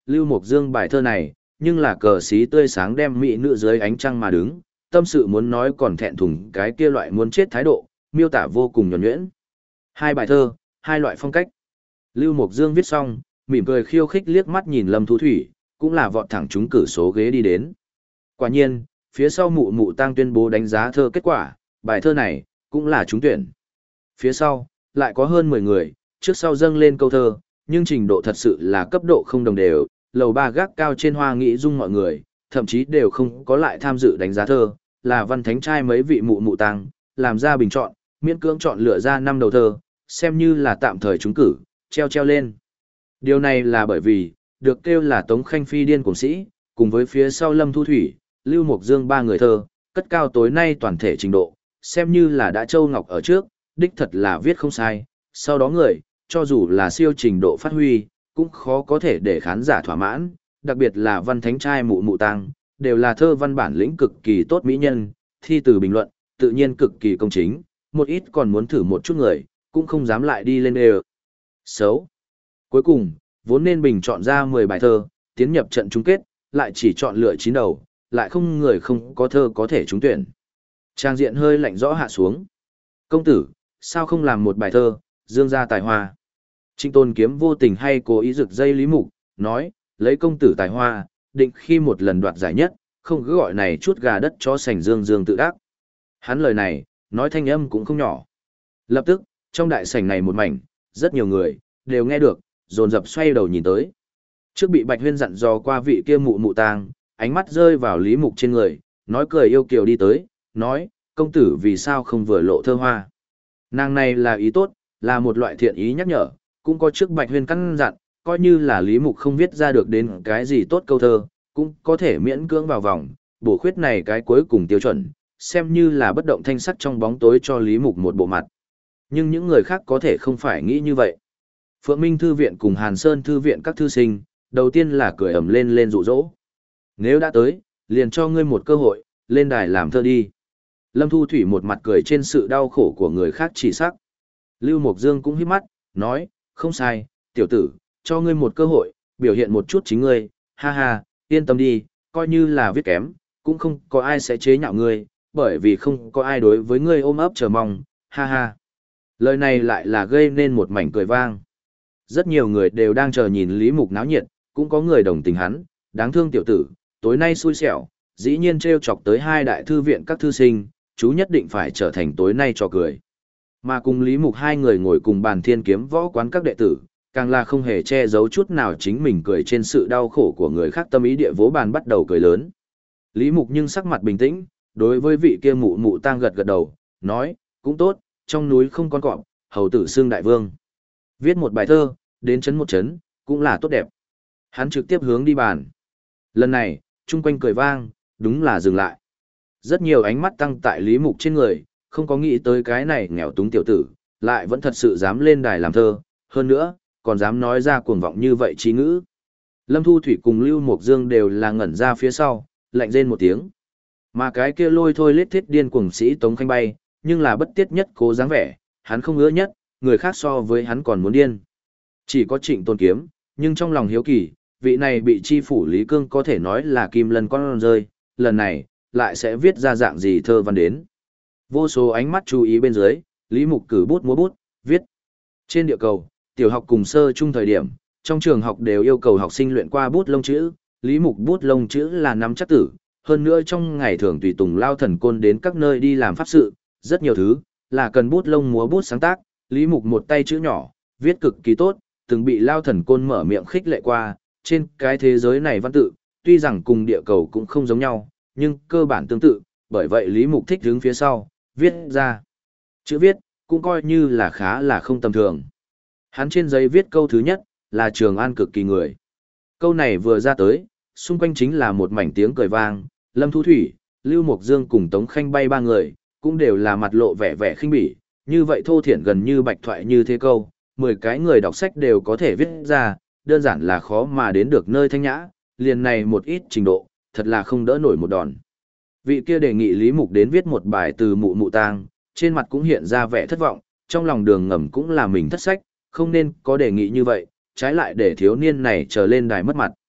Lưu Mộc Dương bài thơ này, nhưng là cờ xí tươi sáng đem mỹ nữ dưới ánh trăng mà đứng, tâm sự muốn nói còn thẹn thùng cái kia loại muốn chết thái độ, miêu tả vô cùng nhuần nhuyễn. Hai bài thơ, hai loại phong cách. Lưu Mộc Dương viết xong, mỉm cười khiêu khích liếc mắt nhìn Lâm Thu Thủy, cũng là vọt thẳng trúng cử số ghế đi đến. Quả nhiên, phía sau mụ mụ tang tuyên bố đánh giá thơ kết quả, bài thơ này, cũng là trúng tuyển. Phía sau, lại có hơn 10 người, trước sau dâng lên câu thơ, nhưng trình độ thật sự là cấp độ không đồng đều, lầu ba gác cao trên hoa nghĩ dung mọi người, thậm chí đều không có lại tham dự đánh giá thơ, là văn thánh trai mấy vị mụ mụ tang, làm ra bình chọn, miễn cưỡng chọn lựa ra 5 đầu thơ, xem như là tạm thời trúng cử, treo lên. Điều này là bởi vì, được kêu là Tống Khanh Phi điên cuồng sĩ, cùng với phía sau Lâm Thu Thủy, Lưu Mộc Dương ba người thơ, cất cao tối nay toàn thể trình độ, xem như là đã châu ngọc ở trước, đích thật là viết không sai, sau đó người, cho dù là siêu trình độ phát huy, cũng khó có thể để khán giả thỏa mãn, đặc biệt là văn thánh trai mụ mụ tăng, đều là thơ văn bản lĩnh cực kỳ tốt mỹ nhân, thi từ bình luận, tự nhiên cực kỳ công chính, một ít còn muốn thử một chút người, cũng không dám lại đi lên đều. Xấu. Cuối cùng, vốn nên bình chọn ra 10 bài thơ, tiến nhập trận chung kết, lại chỉ chọn lựa 9 đầu, lại không người không có thơ có thể trúng tuyển. Trang diện hơi lạnh rõ hạ xuống. Công tử, sao không làm một bài thơ, dương ra tài hoa. Trịnh Tôn Kiếm vô tình hay cố ý rực dây Lý Mục, nói, lấy công tử tài hoa, định khi một lần đoạt giải nhất, không cứ gọi này chút gà đất cho sành dương dương tự đắc. Hắn lời này, nói thanh âm cũng không nhỏ. Lập tức, trong đại sảnh này một mảnh, rất nhiều người, đều nghe được, dồn dập xoay đầu nhìn tới. Trước bị Bạch Huyên dặn dò qua vị kia mụ mụ tang, ánh mắt rơi vào Lý Mục trên người, nói cười yêu kiều đi tới, nói, công tử vì sao không vừa lộ thơ hoa. Nàng này là ý tốt, là một loại thiện ý nhắc nhở, cũng có trước Bạch Huyên căn dặn, coi như là Lý Mục không viết ra được đến cái gì tốt câu thơ, cũng có thể miễn cưỡng vào vòng, bổ khuyết này cái cuối cùng tiêu chuẩn, xem như là bất động thanh sắc trong bóng tối cho Lý Mục một bộ mặt. Nhưng những người khác có thể không phải nghĩ như vậy. Phượng Minh Thư viện cùng Hàn Sơn Thư viện các thư sinh, đầu tiên là cười ẩm lên dụ dỗ. Nếu đã tới, liền cho ngươi một cơ hội, lên đài làm thơ đi. Lâm Thu Thủy một mặt cười trên sự đau khổ của người khác chỉ sắc. Lưu Mộc Dương cũng hít mắt, nói, không sai, tiểu tử, cho ngươi một cơ hội, biểu hiện một chút chính ngươi, ha ha, yên tâm đi, coi như là viết kém, cũng không có ai sẽ chế nhạo ngươi, bởi vì không có ai đối với ngươi ôm ấp chờ mong, ha ha. Lời này lại là gây nên một mảnh cười vang. Rất nhiều người đều đang chờ nhìn Lý Mục náo nhiệt, cũng có người đồng tình hắn, đáng thương tiểu tử, tối nay xui xẻo, dĩ nhiên trêu chọc tới hai đại thư viện các thư sinh, chú nhất định phải trở thành tối nay trò cười. Mà cùng Lý Mục hai người ngồi cùng bàn Thiên Kiếm Võ quán các đệ tử, càng là không hề che giấu chút nào chính mình cười trên sự đau khổ của người khác, tâm ý địa vỗ bàn bắt đầu cười lớn. Lý Mục nhưng sắc mặt bình tĩnh, đối với vị kia mụ mụ tang gật gật đầu, nói, cũng tốt, trong núi không con cọp, hầu tử xương đại vương. Viết một bài thơ, đến chấn một chấn, cũng là tốt đẹp. Hắn trực tiếp hướng đi bàn. Lần này, chung quanh cười vang, đúng là dừng lại. Rất nhiều ánh mắt tăng tại Lý Mục trên người, không có nghĩ tới cái này nghèo túng tiểu tử, lại vẫn thật sự dám lên đài làm thơ, hơn nữa, còn dám nói ra cuồng vọng như vậy trí ngữ. Lâm Thu Thủy cùng Lưu Mộc Dương đều là ngẩn ra phía sau, lạnh rên một tiếng. Mà cái kia lôi thôi lết thiết điên cuồng sĩ Tống Khanh bay, nhưng là bất tiết nhất cố dáng vẻ, hắn không ngứa nhất, người khác so với hắn còn muốn điên. Chỉ có Trịnh Tôn Kiếm, nhưng trong lòng hiếu kỳ, vị này bị chi phủ Lý Cương có thể nói là kim lân con rơi, lần này, lại sẽ viết ra dạng gì thơ văn đến. Vô số ánh mắt chú ý bên dưới, Lý Mục cử bút múa bút, viết. Trên địa cầu, tiểu học cùng sơ chung thời điểm, trong trường học đều yêu cầu học sinh luyện qua bút lông chữ, Lý Mục bút lông chữ là nắm chắc tử, hơn nữa trong ngày thường tùy tùng lao thần côn đến các nơi đi làm pháp sự, rất nhiều thứ, là cần bút lông múa bút sáng tác, Lý Mục một tay chữ nhỏ, viết cực kỳ tốt, từng bị lao thần côn mở miệng khích lệ qua, trên cái thế giới này văn tự, tuy rằng cùng địa cầu cũng không giống nhau, nhưng cơ bản tương tự, bởi vậy Lý Mục thích đứng phía sau, viết ra. Chữ viết, cũng coi như là khá là không tầm thường. Hắn trên giấy viết câu thứ nhất, là Trường An cực kỳ người. Câu này vừa ra tới, xung quanh chính là một mảnh tiếng cười vang, Lâm Thu Thủy, Lưu Mộc Dương cùng Tống Khanh bay ba người, cũng đều là mặt lộ vẻ vẻ khinh bỉ, như vậy thô thiển gần như bạch thoại như thế câu, 10 cái người đọc sách đều có thể viết ra, đơn giản là khó mà đến được nơi thanh nhã, liền này một ít trình độ, thật là không đỡ nổi một đòn. Vị kia đề nghị Lý Mục đến viết một bài từ mụ mụ tang, trên mặt cũng hiện ra vẻ thất vọng, trong lòng đường ngầm cũng là mình thất sách, không nên có đề nghị như vậy, trái lại để thiếu niên này trở lên đài mất mặt.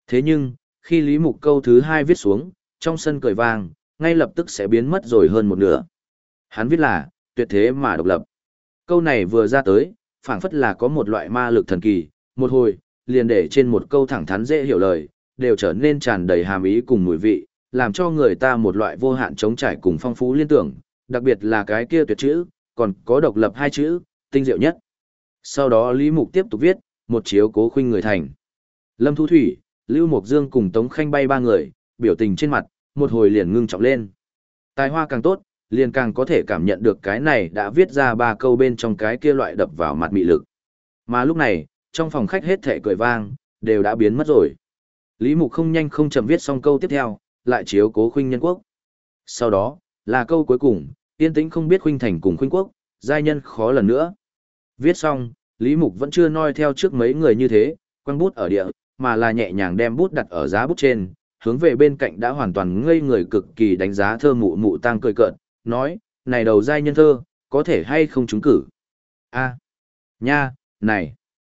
Thế nhưng, khi Lý Mục câu thứ hai viết xuống, trong sân cười vang, ngay lập tức sẽ biến mất rồi hơn một nửa. Hắn viết là, tuyệt thế mà độc lập. Câu này vừa ra tới, phảng phất là có một loại ma lực thần kỳ, một hồi, liền để trên một câu thẳng thắn dễ hiểu lời, đều trở nên tràn đầy hàm ý cùng mùi vị, làm cho người ta một loại vô hạn trống trải cùng phong phú liên tưởng, đặc biệt là cái kia tuyệt chữ, còn có độc lập hai chữ, tinh diệu nhất. Sau đó Lý Mục tiếp tục viết, một chiếu cố khuynh người thành. Lâm Thu Thủy, Lưu Mộc Dương cùng Tống Khanh Bay ba người, biểu tình trên mặt, một hồi liền ngưng trọng lên. Tài hoa càng tốt, liền càng có thể cảm nhận được cái này đã viết ra ba câu bên trong cái kia loại đập vào mặt mị lực. Mà lúc này, trong phòng khách hết thệ cười vang, đều đã biến mất rồi. Lý Mục không nhanh không chậm viết xong câu tiếp theo, lại chiếu cố khuynh nhân quốc. Sau đó, là câu cuối cùng, yên tĩnh không biết khuynh thành cùng khuynh quốc, giai nhân khó lần nữa. Viết xong, Lý Mục vẫn chưa noi theo trước mấy người như thế, quăng bút ở địa, mà là nhẹ nhàng đem bút đặt ở giá bút trên, hướng về bên cạnh đã hoàn toàn ngây người cực kỳ đánh giá thơ mụ mụ tang cười cợt, nói, này đầu giai nhân thơ, có thể hay không trúng cử? A, nha, này,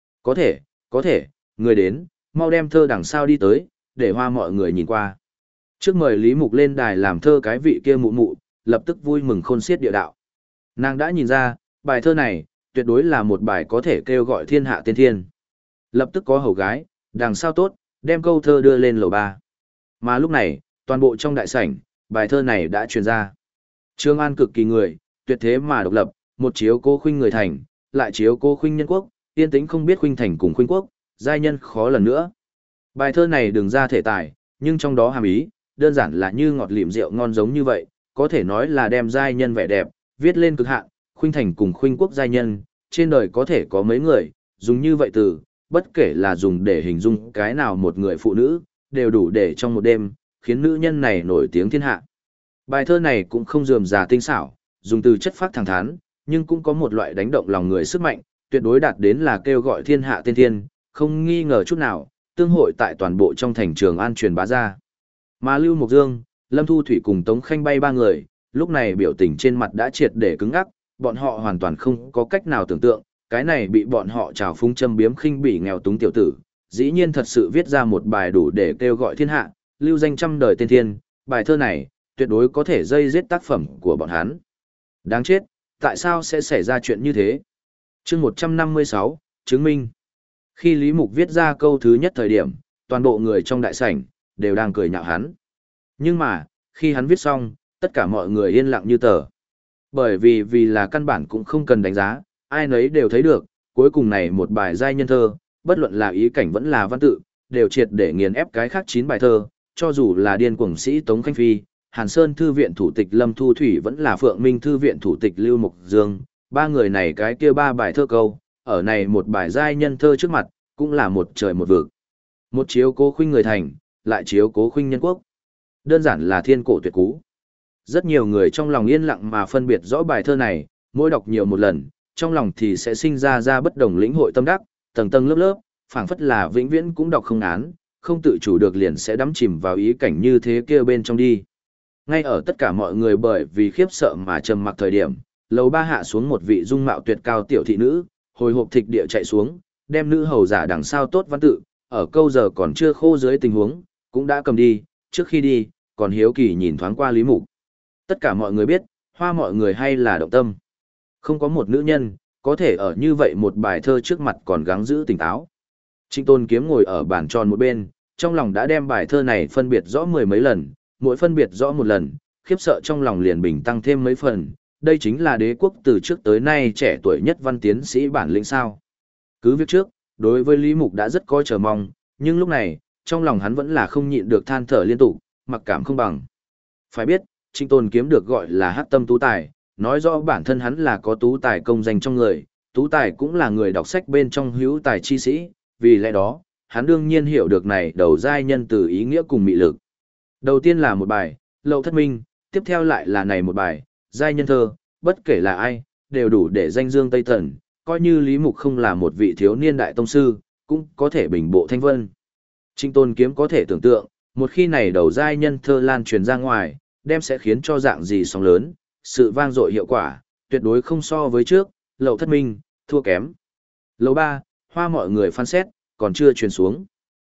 có thể, người đến, mau đem thơ đằng sau đi tới, để hoa mọi người nhìn qua. Trước mời Lý Mục lên đài làm thơ cái vị kia mụ mụ, lập tức vui mừng khôn xiết địa đạo. Nàng đã nhìn ra, bài thơ này, tuyệt đối là một bài có thể kêu gọi thiên hạ tiên thiên. Lập tức có hầu gái, đằng sau tốt, đem câu thơ đưa lên lầu ba. Mà lúc này, toàn bộ trong đại sảnh, bài thơ này đã truyền ra. Trương An cực kỳ người, tuyệt thế mà độc lập, một chiếu cố khuynh người thành, lại chiếu cố khuynh nhân quốc, yên tĩnh không biết khuynh thành cùng khuynh quốc, giai nhân khó lần nữa. Bài thơ này đừng ra thể tài, nhưng trong đó hàm ý, đơn giản là như ngọt lịm rượu ngon giống như vậy, có thể nói là đem giai nhân vẻ đẹp, viết lên cực hạn, khuynh thành cùng khuynh quốc giai nhân, trên đời có thể có mấy người, dùng như vậy từ, bất kể là dùng để hình dung cái nào một người phụ nữ, đều đủ để trong một đêm, khiến nữ nhân này nổi tiếng thiên hạ. Bài thơ này cũng không rườm rà tinh xảo, dùng từ chất phác thẳng thắn, nhưng cũng có một loại đánh động lòng người sức mạnh, tuyệt đối đạt đến là kêu gọi thiên hạ tiên thiên, không nghi ngờ chút nào, tương hội tại toàn bộ trong thành Trường An truyền bá ra. Mà Lưu Mộc Dương, Lâm Thu Thủy cùng Tống Khanh Bay ba người, lúc này biểu tình trên mặt đã triệt để cứng ngắc, bọn họ hoàn toàn không có cách nào tưởng tượng, cái này bị bọn họ trào phúng châm biếm khinh bỉ nghèo túng tiểu tử, dĩ nhiên thật sự viết ra một bài đủ để kêu gọi thiên hạ, lưu danh trăm đời tiên thiên, bài thơ này, tuyệt đối có thể dây giết tác phẩm của bọn hắn. Đáng chết, tại sao sẽ xảy ra chuyện như thế? Chương 156, chứng minh. Khi Lý Mục viết ra câu thứ nhất thời điểm, toàn bộ người trong đại sảnh, đều đang cười nhạo hắn. Nhưng mà, khi hắn viết xong, tất cả mọi người yên lặng như tờ. Bởi vì là căn bản cũng không cần đánh giá, ai nấy đều thấy được, cuối cùng này một bài giai nhân thơ, bất luận là ý cảnh vẫn là văn tự, đều triệt để nghiền ép cái khác 9 bài thơ, cho dù là điên cuồng sĩ Tống Khanh Phi, Hàn Sơn Thư viện thủ tịch Lâm Thu Thủy vẫn là Phượng Minh Thư viện thủ tịch Lưu Mộc Dương, ba người này cái kia ba bài thơ câu, ở này một bài giai nhân thơ trước mặt, cũng là một trời một vực. Một chiếu cố khuynh người thành, lại chiếu cố khuynh nhân quốc. Đơn giản là thiên cổ tuyệt cú. Rất nhiều người trong lòng yên lặng mà phân biệt rõ bài thơ này, mỗi đọc nhiều một lần, trong lòng thì sẽ sinh ra bất đồng lĩnh hội tâm đắc, tầng tầng lớp lớp, phảng phất là vĩnh viễn cũng đọc không án, không tự chủ được liền sẽ đắm chìm vào ý cảnh như thế kia bên trong đi. Ngay ở tất cả mọi người bởi vì khiếp sợ mà trầm mặc thời điểm, lầu ba hạ xuống một vị dung mạo tuyệt cao tiểu thị nữ, hồi hộp thịch địa chạy xuống, đem nữ hầu giả đằng sau tốt văn tự, ở câu giờ còn chưa khô dưới tình huống, cũng đã cầm đi, trước khi đi, còn hiếu kỳ nhìn thoáng qua Lý Mục. Tất cả mọi người biết, hoa mọi người hay là động tâm. Không có một nữ nhân, có thể ở như vậy một bài thơ trước mặt còn gắng giữ tỉnh táo. Trịnh Tôn Kiếm ngồi ở bàn tròn một bên, trong lòng đã đem bài thơ này phân biệt rõ mười mấy lần, mỗi phân biệt rõ một lần, khiếp sợ trong lòng liền bình tăng thêm mấy phần, đây chính là đế quốc từ trước tới nay trẻ tuổi nhất văn tiến sĩ bản lĩnh sao. Cứ việc trước, đối với Lý Mục đã rất có chờ mong, nhưng lúc này, trong lòng hắn vẫn là không nhịn được than thở liên tục, mặc cảm không bằng. Phải biết, Trịnh Tôn Kiếm được gọi là hắc tâm tú tài, nói rõ bản thân hắn là có tú tài công danh trong người, tú tài cũng là người đọc sách bên trong hữu tài chi sĩ, vì lẽ đó, hắn đương nhiên hiểu được này đầu giai nhân từ ý nghĩa cùng mị lực. Đầu tiên là một bài, Lậu Thất Minh, tiếp theo lại là này một bài, giai nhân thơ, bất kể là ai, đều đủ để danh dương Tây Tần, coi như Lý Mục không là một vị thiếu niên đại tông sư, cũng có thể bình bộ thanh vân. Trịnh Tôn Kiếm có thể tưởng tượng, một khi này đầu giai nhân thơ lan truyền ra ngoài, đem sẽ khiến cho dạng gì sóng lớn, sự vang dội hiệu quả, tuyệt đối không so với trước, Lậu Thất Minh, thua kém. Lầu 3, hoa mọi người phán xét, còn chưa truyền xuống.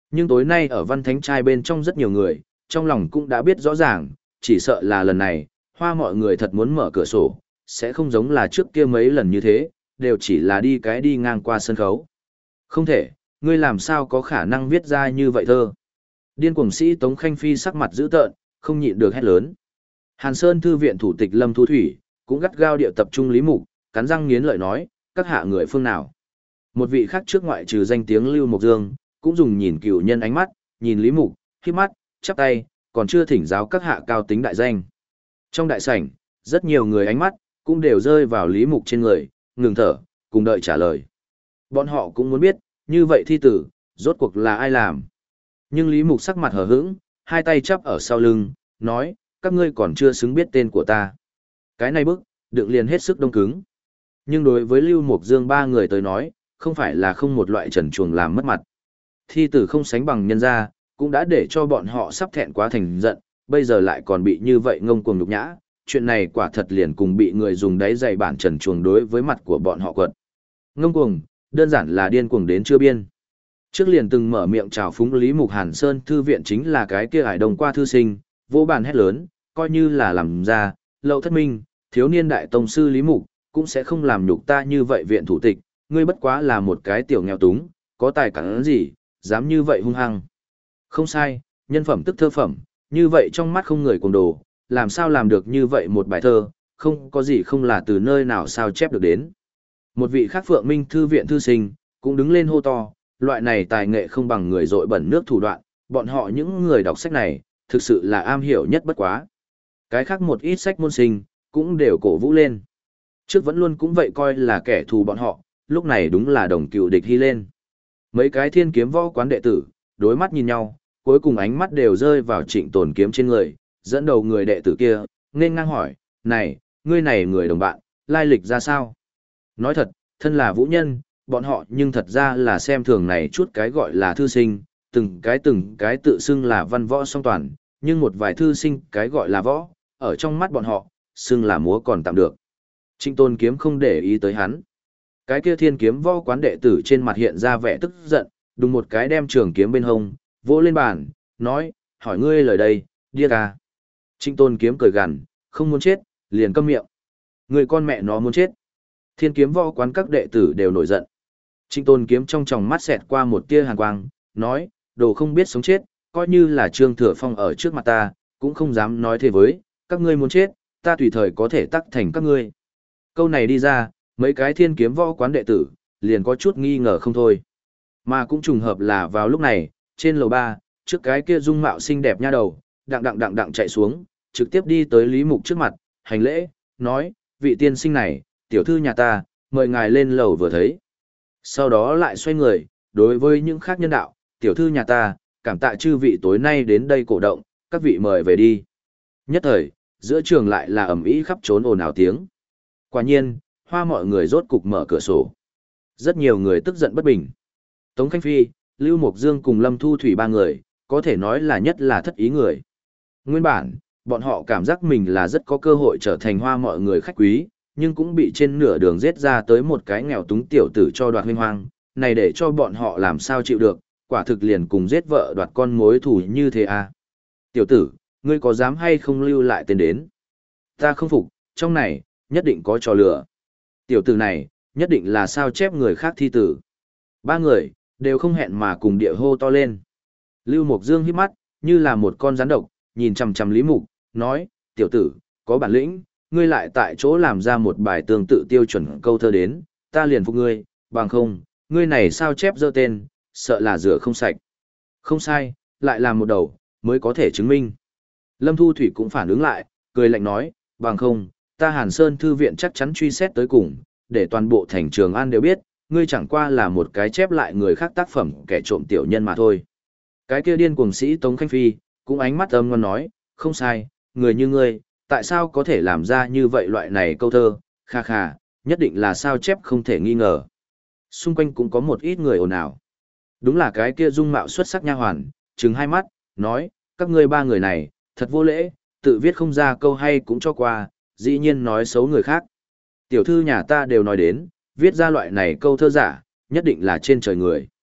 Nhưng tối nay ở văn thánh trai bên trong rất nhiều người, trong lòng cũng đã biết rõ ràng, chỉ sợ là lần này, hoa mọi người thật muốn mở cửa sổ, sẽ không giống là trước kia mấy lần như thế, đều chỉ là đi ngang qua sân khấu. Không thể, ngươi làm sao có khả năng viết ra như vậy thơ. Điên cuồng sĩ Tống Khanh Phi sắc mặt dữ tợn, không nhịn được hét lớn. Hàn Sơn Thư viện thủ tịch Lâm Thu Thủy, cũng gắt gao điệu tập trung Lý Mục, cắn răng nghiến lợi nói, các hạ người phương nào. Một vị khác trước ngoại trừ danh tiếng Lưu Mộc Dương, cũng dùng nhìn cựu nhân ánh mắt, nhìn Lý Mục, khép mắt, chắp tay, còn chưa thỉnh giáo các hạ cao tính đại danh. Trong đại sảnh, rất nhiều người ánh mắt, cũng đều rơi vào Lý Mục trên người, ngừng thở, cùng đợi trả lời. Bọn họ cũng muốn biết, như vậy thi tử, rốt cuộc là ai làm. Nhưng Lý Mục sắc mặt hờ hững, hai tay chắp ở sau lưng, nói, các ngươi còn chưa xứng biết tên của ta. Cái này bức, đựng liền hết sức đông cứng. Nhưng đối với Lưu Mục Dương ba người tới nói, không phải là không một loại trần chuồng làm mất mặt. Thi tử không sánh bằng nhân gia, cũng đã để cho bọn họ sắp thẹn quá thành giận, bây giờ lại còn bị như vậy ngông cuồng nhục nhã, chuyện này quả thật liền cùng bị người dùng đáy giày bản trần chuồng đối với mặt của bọn họ quật. Ngông cuồng, đơn giản là điên cuồng đến chưa biên. Trước liền từng mở miệng chào phúng Lý Mục Hàn Sơn Thư viện chính là cái kia hải đồng qua thư sinh, vô bàn hét lớn, coi như là làm ra, lậu thất minh, thiếu niên đại tông sư Lý Mục, cũng sẽ không làm nhục ta như vậy viện thủ tịch, ngươi bất quá là một cái tiểu nghèo túng, có tài cản gì, dám như vậy hung hăng. Không sai, nhân phẩm tức thơ phẩm, như vậy trong mắt không người cùng đồ, làm sao làm được như vậy một bài thơ, không có gì không là từ nơi nào sao chép được đến. Một vị khác Phượng Minh Thư viện thư sinh, cũng đứng lên hô to, loại này tài nghệ không bằng người dội bẩn nước thủ đoạn, bọn họ những người đọc sách này, thực sự là am hiểu nhất bất quá. Cái khác một ít sách môn sinh, cũng đều cổ vũ lên. Trước vẫn luôn cũng vậy coi là kẻ thù bọn họ, lúc này đúng là đồng cựu địch hy lên. Mấy cái thiên kiếm võ quán đệ tử, đối mắt nhìn nhau, cuối cùng ánh mắt đều rơi vào Trịnh Tồn Kiếm trên người, dẫn đầu người đệ tử kia, nên ngang hỏi, này, ngươi này người đồng bạn, lai lịch ra sao? Nói thật, thân là vũ nhân, bọn họ nhưng thật ra là xem thường này chút cái gọi là thư sinh, từng cái tự xưng là văn võ song toàn, nhưng một vài thư sinh cái gọi là võ, ở trong mắt bọn họ, xưng là múa còn tạm được. Trịnh Tôn Kiếm không để ý tới hắn. Cái kia thiên kiếm võ quán đệ tử trên mặt hiện ra vẻ tức giận, đùng một cái đem trường kiếm bên hông, vỗ lên bàn, nói, hỏi ngươi lời đây, điếc à. Trịnh Tôn Kiếm cười gằn, không muốn chết, liền câm miệng. Người con mẹ nó muốn chết. Thiên kiếm võ quán các đệ tử đều nổi giận. Trịnh Tôn Kiếm trong tròng mắt xẹt qua một tia hàn quang, nói, đồ không biết sống chết, coi như là Trương Thừa Phong ở trước mặt ta, cũng không dám nói thế với, các ngươi muốn chết, ta tùy thời có thể tắc thành các ngươi. Câu này đi ra, mấy cái thiên kiếm võ quán đệ tử, liền có chút nghi ngờ không thôi. Mà cũng trùng hợp là vào lúc này, trên lầu 3, trước cái kia dung mạo xinh đẹp nha đầu, đặng chạy xuống, trực tiếp đi tới Lý Mục trước mặt, hành lễ, nói, vị tiên sinh này, tiểu thư nhà ta, mời ngài lên lầu vừa thấy. Sau đó lại xoay người, đối với những khác nhân đạo, tiểu thư nhà ta, cảm tạ chư vị tối nay đến đây cổ động, các vị mời về đi. Nhất thời, giữa trường lại là ầm ĩ khắp trốn ồn ào tiếng. Quả nhiên, hoa mọi người rốt cục mở cửa sổ. Rất nhiều người tức giận bất bình. Tống Khanh Phi, Lưu Mộc Dương cùng Lâm Thu Thủy ba người, có thể nói là nhất là thất ý người. Nguyên bản, bọn họ cảm giác mình là rất có cơ hội trở thành hoa mọi người khách quý, nhưng cũng bị trên nửa đường giết ra tới một cái nghèo túng tiểu tử cho đoạt huynh hoang, này để cho bọn họ làm sao chịu được, quả thực liền cùng giết vợ đoạt con mối thù như thế à. Tiểu tử, ngươi có dám hay không lưu lại tên đến? Ta không phục, trong này, nhất định có trò lửa. Tiểu tử này, nhất định là sao chép người khác thi tử. Ba người, đều không hẹn mà cùng địa hô to lên. Lưu Mộc Dương hít mắt, như là một con rắn độc, nhìn chằm chằm Lý Mục, nói, tiểu tử, có bản lĩnh, ngươi lại tại chỗ làm ra một bài tương tự tiêu chuẩn câu thơ đến, ta liền phục ngươi, bằng không, ngươi này sao chép dơ tên, sợ là rửa không sạch. Không sai, lại làm một đầu, mới có thể chứng minh. Lâm Thu Thủy cũng phản ứng lại, cười lạnh nói, bằng không, ta Hàn Sơn Thư viện chắc chắn truy xét tới cùng, để toàn bộ thành Trường An đều biết, ngươi chẳng qua là một cái chép lại người khác tác phẩm kẻ trộm tiểu nhân mà thôi. Cái kia điên cuồng sĩ Tống Khanh Phi, cũng ánh mắt âm ngon nói, không sai, người như ngươi, tại sao có thể làm ra như vậy loại này câu thơ, kha kha, nhất định là sao chép không thể nghi ngờ. Xung quanh cũng có một ít người ồn ào. Đúng là cái kia dung mạo xuất sắc nha hoàn, trừng hai mắt, nói, các ngươi ba người này, thật vô lễ, tự viết không ra câu hay cũng cho qua, dĩ nhiên nói xấu người khác. Tiểu thư nhà ta đều nói đến, viết ra loại này câu thơ giả, nhất định là trên trời người.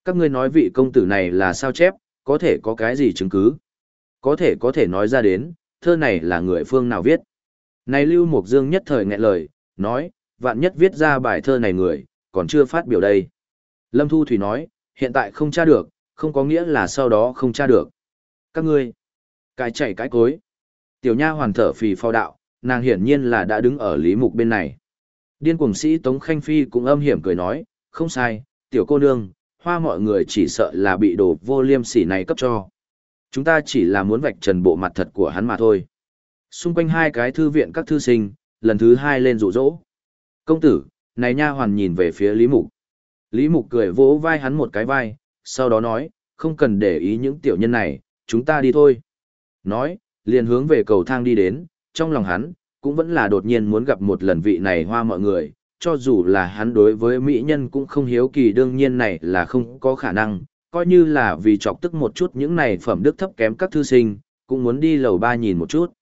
Các ngươi nói vị công tử này là sao chép, có thể có cái gì chứng cứ? Có thể nói ra đến, thơ này là người phương nào viết? Này Lưu Mục Dương nhất thời nghẹn lời, nói, vạn nhất viết ra bài thơ này người, còn chưa phát biểu đây. Lâm Thu Thủy nói, hiện tại không tra được, không có nghĩa là sau đó không tra được. Các ngươi, cái chảy cái cối. Tiểu nha hoàn thở phì phao đạo, nàng hiển nhiên là đã đứng ở Lý Mục bên này. Điên cuồng sĩ Tống Khanh Phi cũng âm hiểm cười nói, không sai, tiểu cô nương, hoa mọi người chỉ sợ là bị đồ vô liêm sỉ này cấp cho. Chúng ta chỉ là muốn vạch trần bộ mặt thật của hắn mà thôi. Xung quanh hai cái thư viện các thư sinh, lần thứ hai lên rụ rỗ. Công tử, này nha hoàn nhìn về phía Lý Mục. Lý Mục cười vỗ vai hắn một cái vai, sau đó nói, không cần để ý những tiểu nhân này, chúng ta đi thôi. Nói, liền hướng về cầu thang đi đến, trong lòng hắn, cũng vẫn là đột nhiên muốn gặp một lần vị này hoa mọi người, cho dù là hắn đối với mỹ nhân cũng không hiếu kỳ, đương nhiên này là không có khả năng, coi như là vì chọc tức một chút những này phẩm đức thấp kém các thư sinh, cũng muốn đi lầu ba nhìn một chút.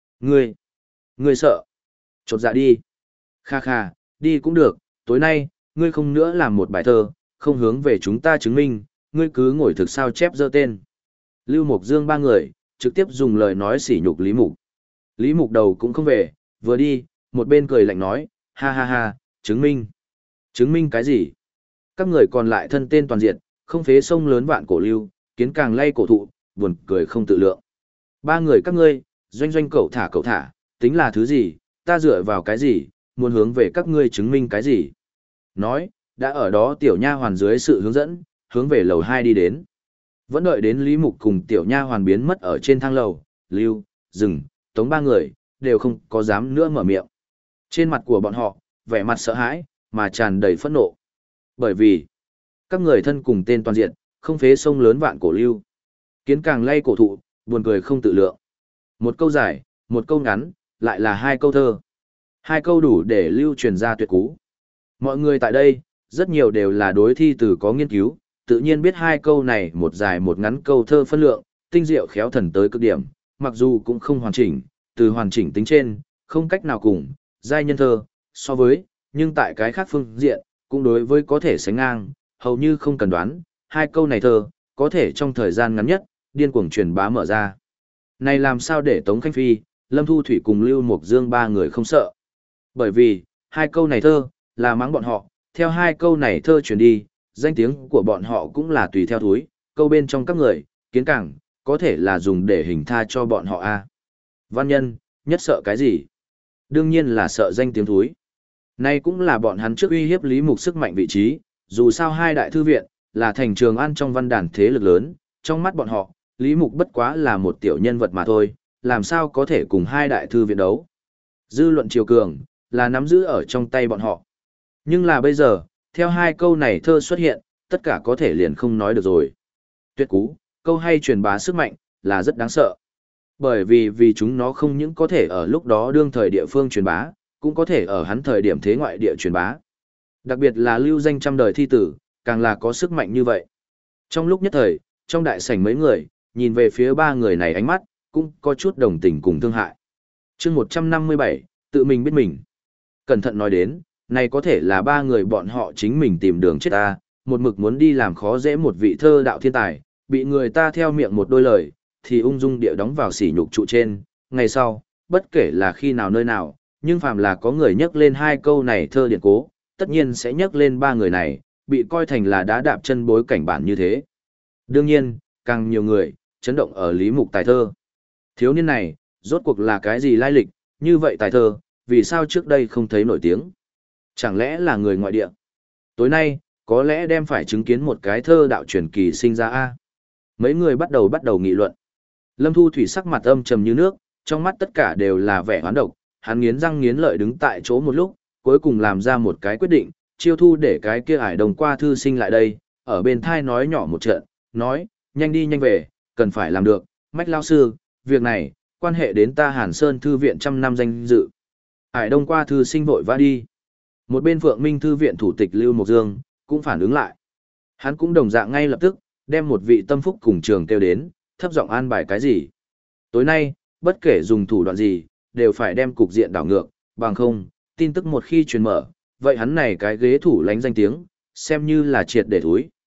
Ngươi sợ. Chột dạ đi. Kha kha, đi cũng được, tối nay, ngươi không nữa làm một bài thơ, không hướng về chúng ta chứng minh, ngươi cứ ngồi thực sao chép dơ tên. Lưu Mục Dương ba người, trực tiếp dùng lời nói sỉ nhục Lý Mục. Lý Mục đầu cũng không về, vừa đi, một bên cười lạnh nói, ha ha ha, chứng minh. Chứng minh cái gì? Các người còn lại thân tên toàn diện, không phế sông lớn vạn cổ lưu, kiến càng lay cổ thụ, buồn cười không tự lượng. Ba người các ngươi, doanh doanh cậu thả, tính là thứ gì, ta dựa vào cái gì, muốn hướng về các ngươi chứng minh cái gì. Nói, đã ở đó tiểu nha hoàn dưới sự hướng dẫn, hướng về lầu 2 đi đến. Vẫn đợi đến Lý Mục cùng tiểu nha hoàn biến mất ở trên thang lầu, Lưu, Dừng, Tống ba người, đều không có dám nữa mở miệng. Trên mặt của bọn họ, vẻ mặt sợ hãi, mà tràn đầy phẫn nộ. Bởi vì, các người thân cùng tên toàn diện, không phế sông lớn vạn cổ lưu. Kiến càng lay cổ thụ, buồn cười không tự lượng. Một câu dài, một câu ngắn, lại là hai câu thơ. Hai câu đủ để lưu truyền ra tuyệt cú. Mọi người tại đây, rất nhiều đều là đối thi từ có nghiên cứu, tự nhiên biết hai câu này một dài một ngắn câu thơ phân lượng, tinh diệu khéo thần tới cực điểm, mặc dù cũng không hoàn chỉnh, từ hoàn chỉnh tính trên, không cách nào cùng, giai nhân thơ, so với, nhưng tại cái khác phương diện, cũng đối với có thể sánh ngang, hầu như không cần đoán, hai câu này thơ, có thể trong thời gian ngắn nhất, điên cuồng truyền bá mở ra. Này làm sao để Tống Khanh Phi, Lâm Thu Thủy cùng Lưu Mục Dương ba người không sợ? Bởi vì, hai câu này thơ, là mắng bọn họ, theo hai câu này thơ truyền đi, danh tiếng của bọn họ cũng là tùy theo thúi, câu bên trong các người, kiến cảng, có thể là dùng để hình tha cho bọn họ a. Văn nhân, nhất sợ cái gì? Đương nhiên là sợ danh tiếng thúi. Nay cũng là bọn hắn trước uy hiếp Lý Mục sức mạnh vị trí, dù sao hai đại thư viện, là thành trường an trong văn đàn thế lực lớn, trong mắt bọn họ, Lý Mục bất quá là một tiểu nhân vật mà thôi, làm sao có thể cùng hai đại thư viện đấu. Dư luận triều cường, là nắm giữ ở trong tay bọn họ. Nhưng là bây giờ, theo hai câu này thơ xuất hiện, tất cả có thể liền không nói được rồi. Tuyệt cú, câu hay truyền bá sức mạnh, là rất đáng sợ. Bởi vì chúng nó không những có thể ở lúc đó đương thời địa phương truyền bá, cũng có thể ở hắn thời điểm thế ngoại địa truyền bá. Đặc biệt là lưu danh trăm đời thi tử, càng là có sức mạnh như vậy. Trong lúc nhất thời, trong đại sảnh mấy người, nhìn về phía ba người này ánh mắt, cũng có chút đồng tình cùng thương hại. chương 157, tự mình biết mình. Cẩn thận nói đến, này có thể là ba người bọn họ chính mình tìm đường chết ta, một mực muốn đi làm khó dễ một vị thơ đạo thiên tài, bị người ta theo miệng một đôi lời, thì ung dung địa đóng vào sỉ nhục trụ trên. Ngày sau, bất kể là khi nào nơi nào, nhưng phàm là có người nhắc lên hai câu này thơ điển cố, tất nhiên sẽ nhắc lên ba người này, bị coi thành là đá đạp chân bối cảnh bản như thế. Đương nhiên, càng nhiều người, chấn động ở Lý Mục tài thơ. Thiếu niên này, rốt cuộc là cái gì lai lịch, như vậy tài thơ, vì sao trước đây không thấy nổi tiếng? Chẳng lẽ là người ngoại địa? Tối nay, có lẽ đem phải chứng kiến một cái thơ đạo truyền kỳ sinh ra a. Mấy người bắt đầu nghị luận. Lâm Thu Thủy sắc mặt âm trầm như nước, trong mắt tất cả đều là vẻ hoán độc, hắn nghiến răng nghiến lợi đứng tại chỗ một lúc, cuối cùng làm ra một cái quyết định, chiêu thu để cái kia ải đồng qua thư sinh lại đây, ở bên thai nói nhỏ một trận, nói, nhanh đi nhanh về, cần phải làm được, Mách lao sư, việc này, quan hệ đến ta Hàn Sơn Thư viện trăm năm danh dự. Ải đông qua thư sinh vội vã đi. Một bên Phượng Minh Thư viện thủ tịch Lưu Mộc Dương, cũng phản ứng lại. Hắn cũng đồng dạng ngay lập tức, đem một vị tâm phúc cùng trường kêu đến, thấp giọng an bài cái gì. Tối nay, bất kể dùng thủ đoạn gì, đều phải đem cục diện đảo ngược, bằng không, tin tức một khi truyền mở, vậy hắn này cái ghế thủ lánh danh tiếng, xem như là triệt để thúi,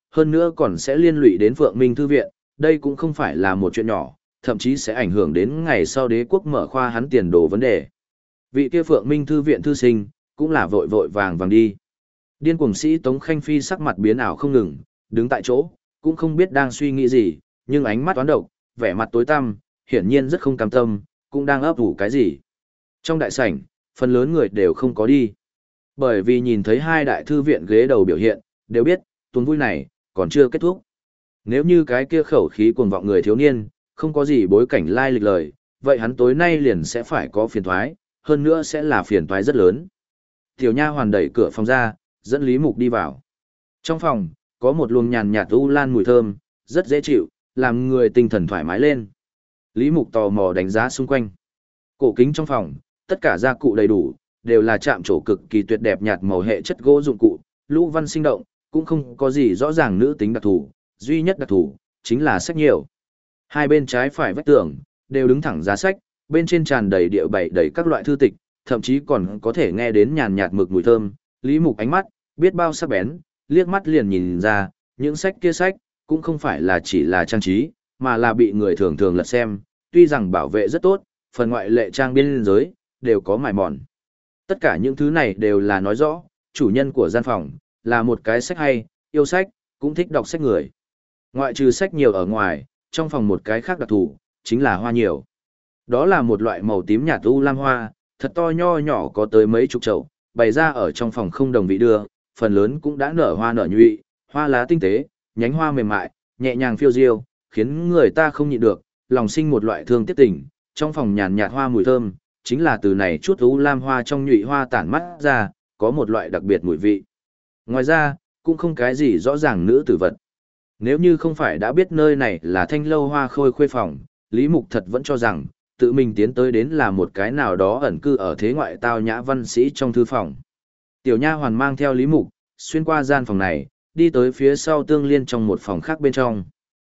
hơn nữa còn sẽ liên lụy đến Phượng Minh Thư viện, đây cũng không phải là một chuyện nhỏ, thậm chí sẽ ảnh hưởng đến ngày sau đế quốc mở khoa hắn tiền đồ vấn đề. Vị kia Phượng Minh Thư viện thư sinh, cũng là vội vội vàng vàng đi. Điên cuồng sĩ Tống Khanh Phi sắc mặt biến ảo không ngừng, đứng tại chỗ, cũng không biết đang suy nghĩ gì, nhưng ánh mắt toán độc, vẻ mặt tối tăm, hiển nhiên rất không cam tâm, cũng đang ấp ủ cái gì. Trong đại sảnh, phần lớn người đều không có đi. Bởi vì nhìn thấy hai đại thư viện ghế đầu biểu hiện, đều biết, tuần vui này, còn chưa kết thúc. Nếu như cái kia khẩu khí cuồng vọng người thiếu niên, không có gì bối cảnh lai lịch lời, vậy hắn tối nay liền sẽ phải có phiền thoái, hơn nữa sẽ là phiền toái rất lớn. Tiểu nha hoàn đẩy cửa phòng ra, dẫn Lý Mục đi vào. Trong phòng, có một luồng nhàn nhạt u lan mùi thơm, rất dễ chịu, làm người tinh thần thoải mái lên. Lý Mục tò mò đánh giá xung quanh. Cổ kính trong phòng, tất cả gia cụ đầy đủ, đều là chạm trổ cực kỳ tuyệt đẹp nhạt màu hệ chất gỗ dụng cụ, lũ văn sinh động, cũng không có gì rõ ràng nữ tính đặc thù, duy nhất đặc thù chính là sách nhiều. Hai bên trái phải vách tường đều đứng thẳng giá sách, bên trên tràn đầy địa bày đầy các loại thư tịch, thậm chí còn có thể nghe đến nhàn nhạt mực mùi thơm. Lý Mục ánh mắt biết bao sắc bén, liếc mắt liền nhìn ra, những sách kia sách cũng không phải là chỉ là trang trí, mà là bị người thường thường lật xem, tuy rằng bảo vệ rất tốt, phần ngoại lệ trang biên giới đều có mài mòn. Tất cả những thứ này đều là nói rõ, chủ nhân của gian phòng là một cái sách hay, yêu sách, cũng thích đọc sách người. Ngoại trừ sách nhiều ở ngoài, trong phòng một cái khác đặc thù chính là hoa nhiều. Đó là một loại màu tím nhạt u lam hoa, thật to nho nhỏ có tới mấy chục chậu, bày ra ở trong phòng không đồng vị đưa, phần lớn cũng đã nở hoa nở nhụy, hoa lá tinh tế, nhánh hoa mềm mại, nhẹ nhàng phiêu diêu, khiến người ta không nhịn được, lòng sinh một loại thương tiếc tình. Trong phòng nhàn nhạt hoa mùi thơm, chính là từ này chút u lam hoa trong nhụy hoa tản mắt ra, có một loại đặc biệt mùi vị. Ngoài ra, cũng không cái gì rõ ràng nữ tử vật. Nếu như không phải đã biết nơi này là Thanh Lâu Hoa Khôi khuê phòng, Lý Mục thật vẫn cho rằng, tự mình tiến tới đến là một cái nào đó ẩn cư ở thế ngoại tao nhã văn sĩ trong thư phòng. Tiểu nha hoàn mang theo Lý Mục, xuyên qua gian phòng này, đi tới phía sau tương liên trong một phòng khác bên trong.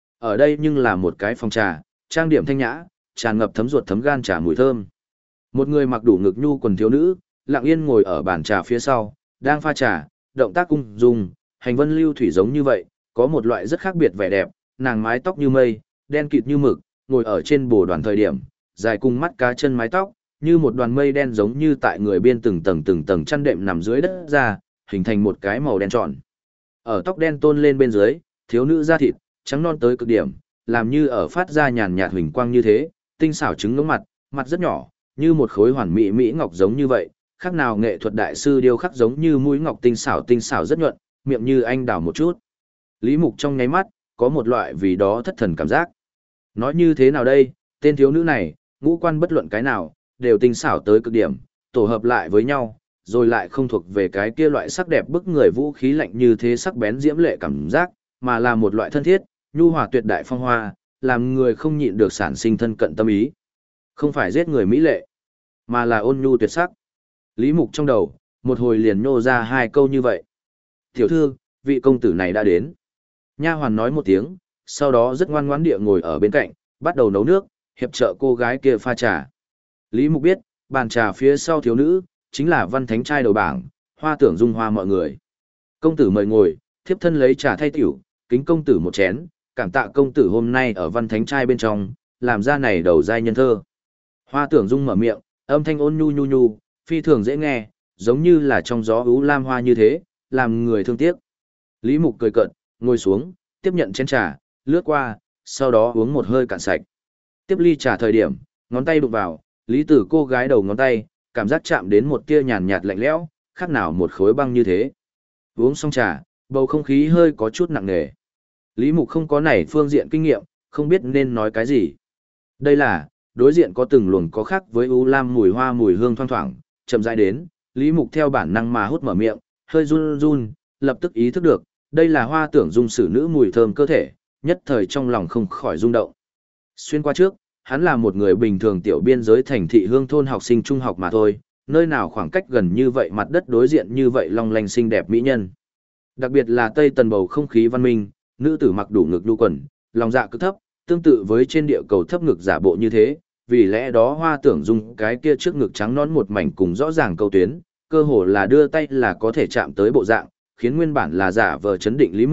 Ở đây nhưng là một cái phòng trà, trang điểm thanh nhã, tràn ngập thấm ruột thấm gan trà mùi thơm. Một người mặc đủ ngực nhu quần thiếu nữ, lặng yên ngồi ở bàn trà phía sau, đang pha trà, động tác cung dung, hành vân lưu thủy giống như vậy, có một loại rất khác biệt vẻ đẹp, nàng mái tóc như mây, đen kịt như mực, ngồi ở trên bồ đoàn thời điểm, dài cùng mắt cá chân mái tóc, như một đoàn mây đen giống như tại người biên từng tầng chăn đệm nằm dưới đất ra, hình thành một cái màu đen tròn. Ở tóc đen tôn lên bên dưới, thiếu nữ da thịt, trắng non tới cực điểm, làm như ở phát ra nhàn nhạt huỳnh quang như thế, tinh xảo trứng ngưỡng mặt, mặt rất nhỏ, như một khối hoàn mỹ mỹ ngọc giống như vậy, khác nào nghệ thuật đại sư điêu khắc giống như mũi ngọc tinh xảo rất nhuận, miệng như anh đào một chút. Lý Mục trong nháy mắt, có một loại vì đó thất thần cảm giác. Nói như thế nào đây, tên thiếu nữ này, ngũ quan bất luận cái nào, đều tinh xảo tới cực điểm, tổ hợp lại với nhau, rồi lại không thuộc về cái kia loại sắc đẹp bức người vũ khí lạnh như thế sắc bén diễm lệ cảm giác, mà là một loại thân thiết, nhu hòa tuyệt đại phong hoa, làm người không nhịn được sản sinh thân cận tâm ý. Không phải giết người mỹ lệ, mà là ôn nhu tuyệt sắc. Lý Mục trong đầu, một hồi liền nhô ra hai câu như vậy. Tiểu thư, vị công tử này đã đến. Nha hoàn nói một tiếng, sau đó rất ngoan ngoãn địa ngồi ở bên cạnh, bắt đầu nấu nước, hiệp trợ cô gái kia pha trà. Lý Mục biết, bàn trà phía sau thiếu nữ, chính là Văn Thánh trai đầu bảng, Hoa Tưởng Dung Hoa mọi người. Công tử mời ngồi, thiếp thân lấy trà thay tiểu, kính công tử một chén, cảm tạ công tử hôm nay ở Văn Thánh trai bên trong, làm ra này đầu giai nhân thơ. Hoa Tưởng Dung mở miệng, âm thanh ôn nhu nhu nhu, phi thường dễ nghe, giống như là trong gió ưu lam hoa như thế, làm người thương tiếc. Lý Mục cười cợt, ngồi xuống, tiếp nhận chén trà, lướt qua, sau đó uống một hơi cạn sạch. Tiếp ly trà thời điểm, ngón tay đụng vào, Lý Tử cô gái đầu ngón tay, cảm giác chạm đến một tia nhàn nhạt lạnh lẽo, khác nào một khối băng như thế. Uống xong trà, bầu không khí hơi có chút nặng nề. Lý Mục không có nảy phương diện kinh nghiệm, không biết nên nói cái gì. Đây là, đối diện có từng luồng có khác với u lam mùi hoa mùi hương thoang thoảng, chậm rãi đến, Lý Mục theo bản năng mà hút mở miệng, hơi run run, lập tức ý thức được, đây là Hoa Tưởng Dung sử nữ mùi thơm cơ thể, nhất thời trong lòng không khỏi rung động. Xuyên qua trước, hắn là một người bình thường tiểu biên giới thành thị hương thôn học sinh trung học mà thôi, nơi nào khoảng cách gần như vậy mặt đất đối diện như vậy long lanh xinh đẹp mỹ nhân. Đặc biệt là Tây Tần bầu không khí văn minh, nữ tử mặc đủ ngực đu quần, lòng dạ cứ thấp, tương tự với trên địa cầu thấp ngực giả bộ như thế, vì lẽ đó Hoa Tưởng Dung cái kia trước ngực trắng nõn một mảnh cùng rõ ràng câu tuyến, cơ hồ là đưa tay là có thể chạm tới bộ dạng, khiến nguyên bản là giả vờ chấn định Lý Mục,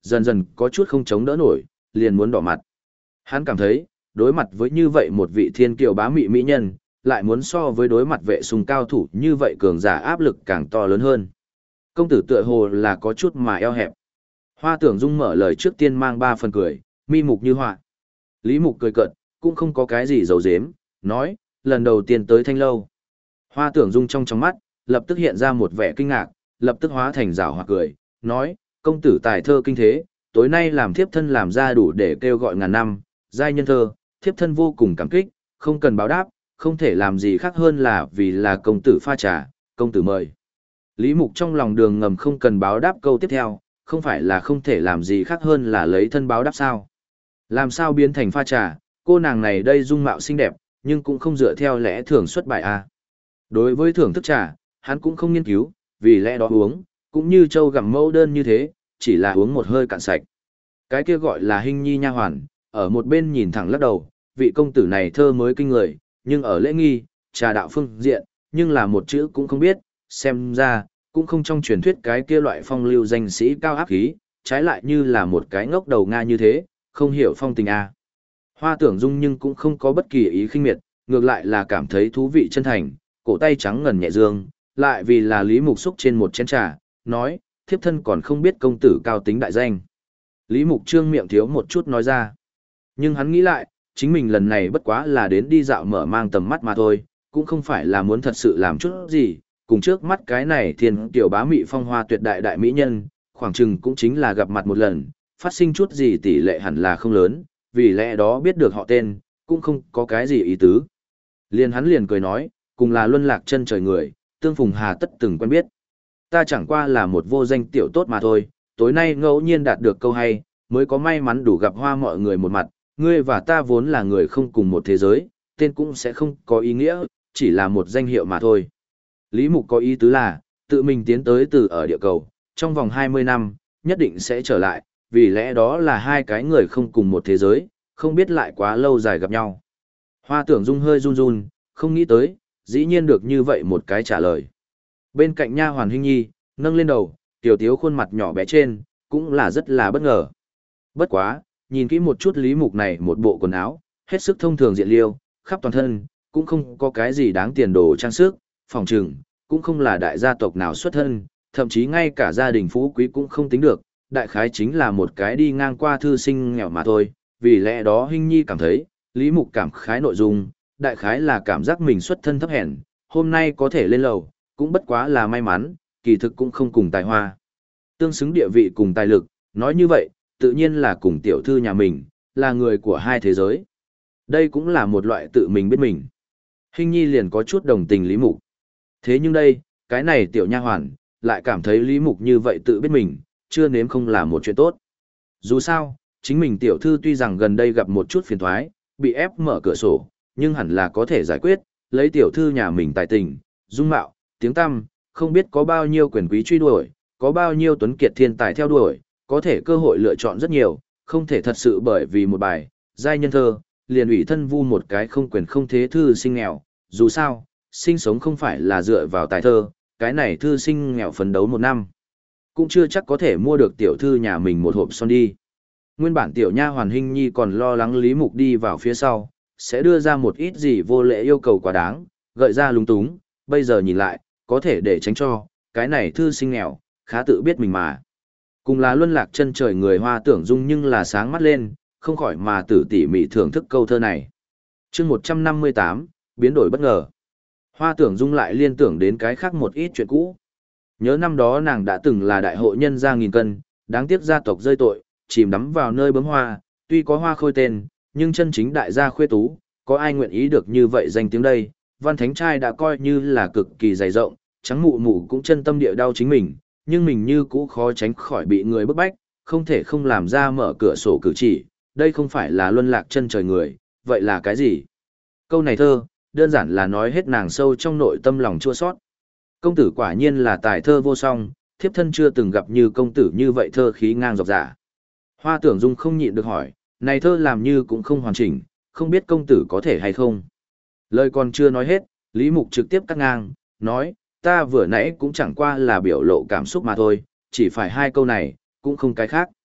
dần dần có chút không chống đỡ nổi, liền muốn đỏ mặt. Hắn cảm thấy, đối mặt với như vậy một vị thiên kiều bá mị mỹ nhân, lại muốn so với đối mặt vệ sùng cao thủ như vậy cường giả áp lực càng to lớn hơn. Công tử tựa hồ là có chút mà eo hẹp. Hoa Tưởng Dung mở lời trước tiên mang 3 phần cười, mi mục như họa. Lý Mục cười cợt, cũng không có cái gì giấu giếm, nói, lần đầu tiên tới Thanh Lâu. Hoa Tưởng Dung trong mắt, lập tức hiện ra một vẻ kinh ngạc, lập tức hóa thành giảo hoặc cười, nói, công tử tài thơ kinh thế, tối nay làm thiếp thân làm ra đủ để kêu gọi ngàn năm, giai nhân thơ, thiếp thân vô cùng cảm kích, không cần báo đáp, không thể làm gì khác hơn là vì là công tử pha trà, công tử mời. Lý Mục trong lòng đường ngầm không cần báo đáp câu tiếp theo, không phải là không thể làm gì khác hơn là lấy thân báo đáp sao. Làm sao biến thành pha trà, cô nàng này đây dung mạo xinh đẹp, nhưng cũng không dựa theo lẽ thường xuất bài a. Đối với thưởng thức trà, hắn cũng không nghiên cứu, vì lẽ đó uống, cũng như trâu gặm mẫu đơn như thế, chỉ là uống một hơi cạn sạch. Cái kia gọi là Hinh Nhi nha hoàn, ở một bên nhìn thẳng lắc đầu, vị công tử này thơ mới kinh người, nhưng ở lễ nghi, trà đạo phương diện, nhưng là một chữ cũng không biết, xem ra, cũng không trong truyền thuyết cái kia loại phong lưu danh sĩ cao áp khí, trái lại như là một cái ngốc đầu Nga như thế, không hiểu phong tình a. Hoa Tưởng Dung nhưng cũng không có bất kỳ ý khinh miệt, ngược lại là cảm thấy thú vị chân thành, cổ tay trắng ngần nhẹ dương, lại vì là Lý Mục xúc trên một chén trà, nói, thiếp thân còn không biết công tử cao tính đại danh. Lý Mục trương miệng thiếu một chút nói ra. Nhưng hắn nghĩ lại, chính mình lần này bất quá là đến đi dạo mở mang tầm mắt mà thôi, cũng không phải là muốn thật sự làm chút gì, cùng trước mắt cái này thiên tiểu bá mị phong hoa tuyệt đại đại mỹ nhân, khoảng chừng cũng chính là gặp mặt một lần, phát sinh chút gì tỷ lệ hẳn là không lớn, vì lẽ đó biết được họ tên, cũng không có cái gì ý tứ. Liền hắn cười nói, cùng là luân lạc chân trời người, tương phùng hà tất từng quen biết. Ta chẳng qua là một vô danh tiểu tốt mà thôi, tối nay ngẫu nhiên đạt được câu hay, mới có may mắn đủ gặp hoa mọi người một mặt, ngươi và ta vốn là người không cùng một thế giới, tên cũng sẽ không có ý nghĩa, chỉ là một danh hiệu mà thôi. Lý Mục có ý tứ là, tự mình tiến tới từ ở địa cầu, trong vòng 20 năm, nhất định sẽ trở lại, vì lẽ đó là hai cái người không cùng một thế giới, không biết lại quá lâu dài gặp nhau. Hoa Tưởng Dung hơi run run, không nghĩ tới, dĩ nhiên được như vậy một cái trả lời. Bên cạnh nha hoàn Hinh Nhi, nâng lên đầu, tiểu tiếu khuôn mặt nhỏ bé trên, cũng là rất là bất ngờ. Bất quá, nhìn kỹ một chút Lý Mục này một bộ quần áo, hết sức thông thường diện liêu, khắp toàn thân, cũng không có cái gì đáng tiền đồ trang sức, phòng trừng, cũng không là đại gia tộc nào xuất thân, thậm chí ngay cả gia đình phú quý cũng không tính được, đại khái chính là một cái đi ngang qua thư sinh nghèo mà thôi, vì lẽ đó Hinh Nhi cảm thấy, Lý Mục cảm khái nội dung, đại khái là cảm giác mình xuất thân thấp hèn, hôm nay có thể lên lầu, cũng bất quá là may mắn, kỳ thực cũng không cùng tài hoa. Tương xứng địa vị cùng tài lực, nói như vậy, tự nhiên là cùng tiểu thư nhà mình, là người của hai thế giới. Đây cũng là một loại tự mình biết mình. Hinh Nhi liền có chút đồng tình Lý Mục. Thế nhưng đây, cái này tiểu nha hoàn, lại cảm thấy Lý Mục như vậy tự biết mình, chưa nếm không là một chuyện tốt. Dù sao, chính mình tiểu thư tuy rằng gần đây gặp một chút phiền toái, bị ép mở cửa sổ, nhưng hẳn là có thể giải quyết, lấy tiểu thư nhà mình tài tình, dung mạo, tiếng tăm, không biết có bao nhiêu quyền quý truy đuổi, có bao nhiêu tuấn kiệt thiên tài theo đuổi, có thể cơ hội lựa chọn rất nhiều, không thể thật sự bởi vì một bài, giai nhân thơ, liền ủy thân vu một cái không quyền không thế thư sinh nghèo, dù sao, sinh sống không phải là dựa vào tài thơ, cái này thư sinh nghèo phấn đấu một năm, cũng chưa chắc có thể mua được tiểu thư nhà mình một hộp son đi. Nguyên bản tiểu nha hoàn Hinh Nhi còn lo lắng Lý Mục đi vào phía sau, sẽ đưa ra một ít gì vô lễ yêu cầu quá đáng, gợi ra lúng túng, bây giờ nhìn lại, có thể để tránh cho, cái này thư sinh nghèo, khá tự biết mình mà. Cùng là luân lạc chân trời người Hoa Tưởng Dung nhưng là sáng mắt lên, không khỏi mà tử tỉ mỉ thưởng thức câu thơ này. chương 158, biến đổi bất ngờ. Hoa Tưởng Dung lại liên tưởng đến cái khác một ít chuyện cũ. Nhớ năm đó nàng đã từng là đại hộ nhân gia nghìn cân, đáng tiếc gia tộc rơi tội, chìm đắm vào nơi bướm hoa, tuy có hoa khôi tên, nhưng chân chính đại gia khuê tú, có ai nguyện ý được như vậy danh tiếng đây. Văn Thánh Trai đã coi như là cực kỳ dày rộng, trắng mụ mụ cũng chân tâm địa đau chính mình, nhưng mình như cũ khó tránh khỏi bị người bức bách, không thể không làm ra mở cửa sổ cử chỉ, đây không phải là luân lạc chân trời người, vậy là cái gì? Câu này thơ, đơn giản là nói hết nàng sâu trong nội tâm lòng chua sót. Công tử quả nhiên là tài thơ vô song, thiếp thân chưa từng gặp như công tử như vậy thơ khí ngang dọc giả. Hoa Tưởng Dung không nhịn được hỏi, này thơ làm như cũng không hoàn chỉnh, không biết công tử có thể hay không? Lời còn chưa nói hết, Lý Mục trực tiếp cắt ngang, nói, ta vừa nãy cũng chẳng qua là biểu lộ cảm xúc mà thôi, chỉ phải hai câu này, cũng không cái khác.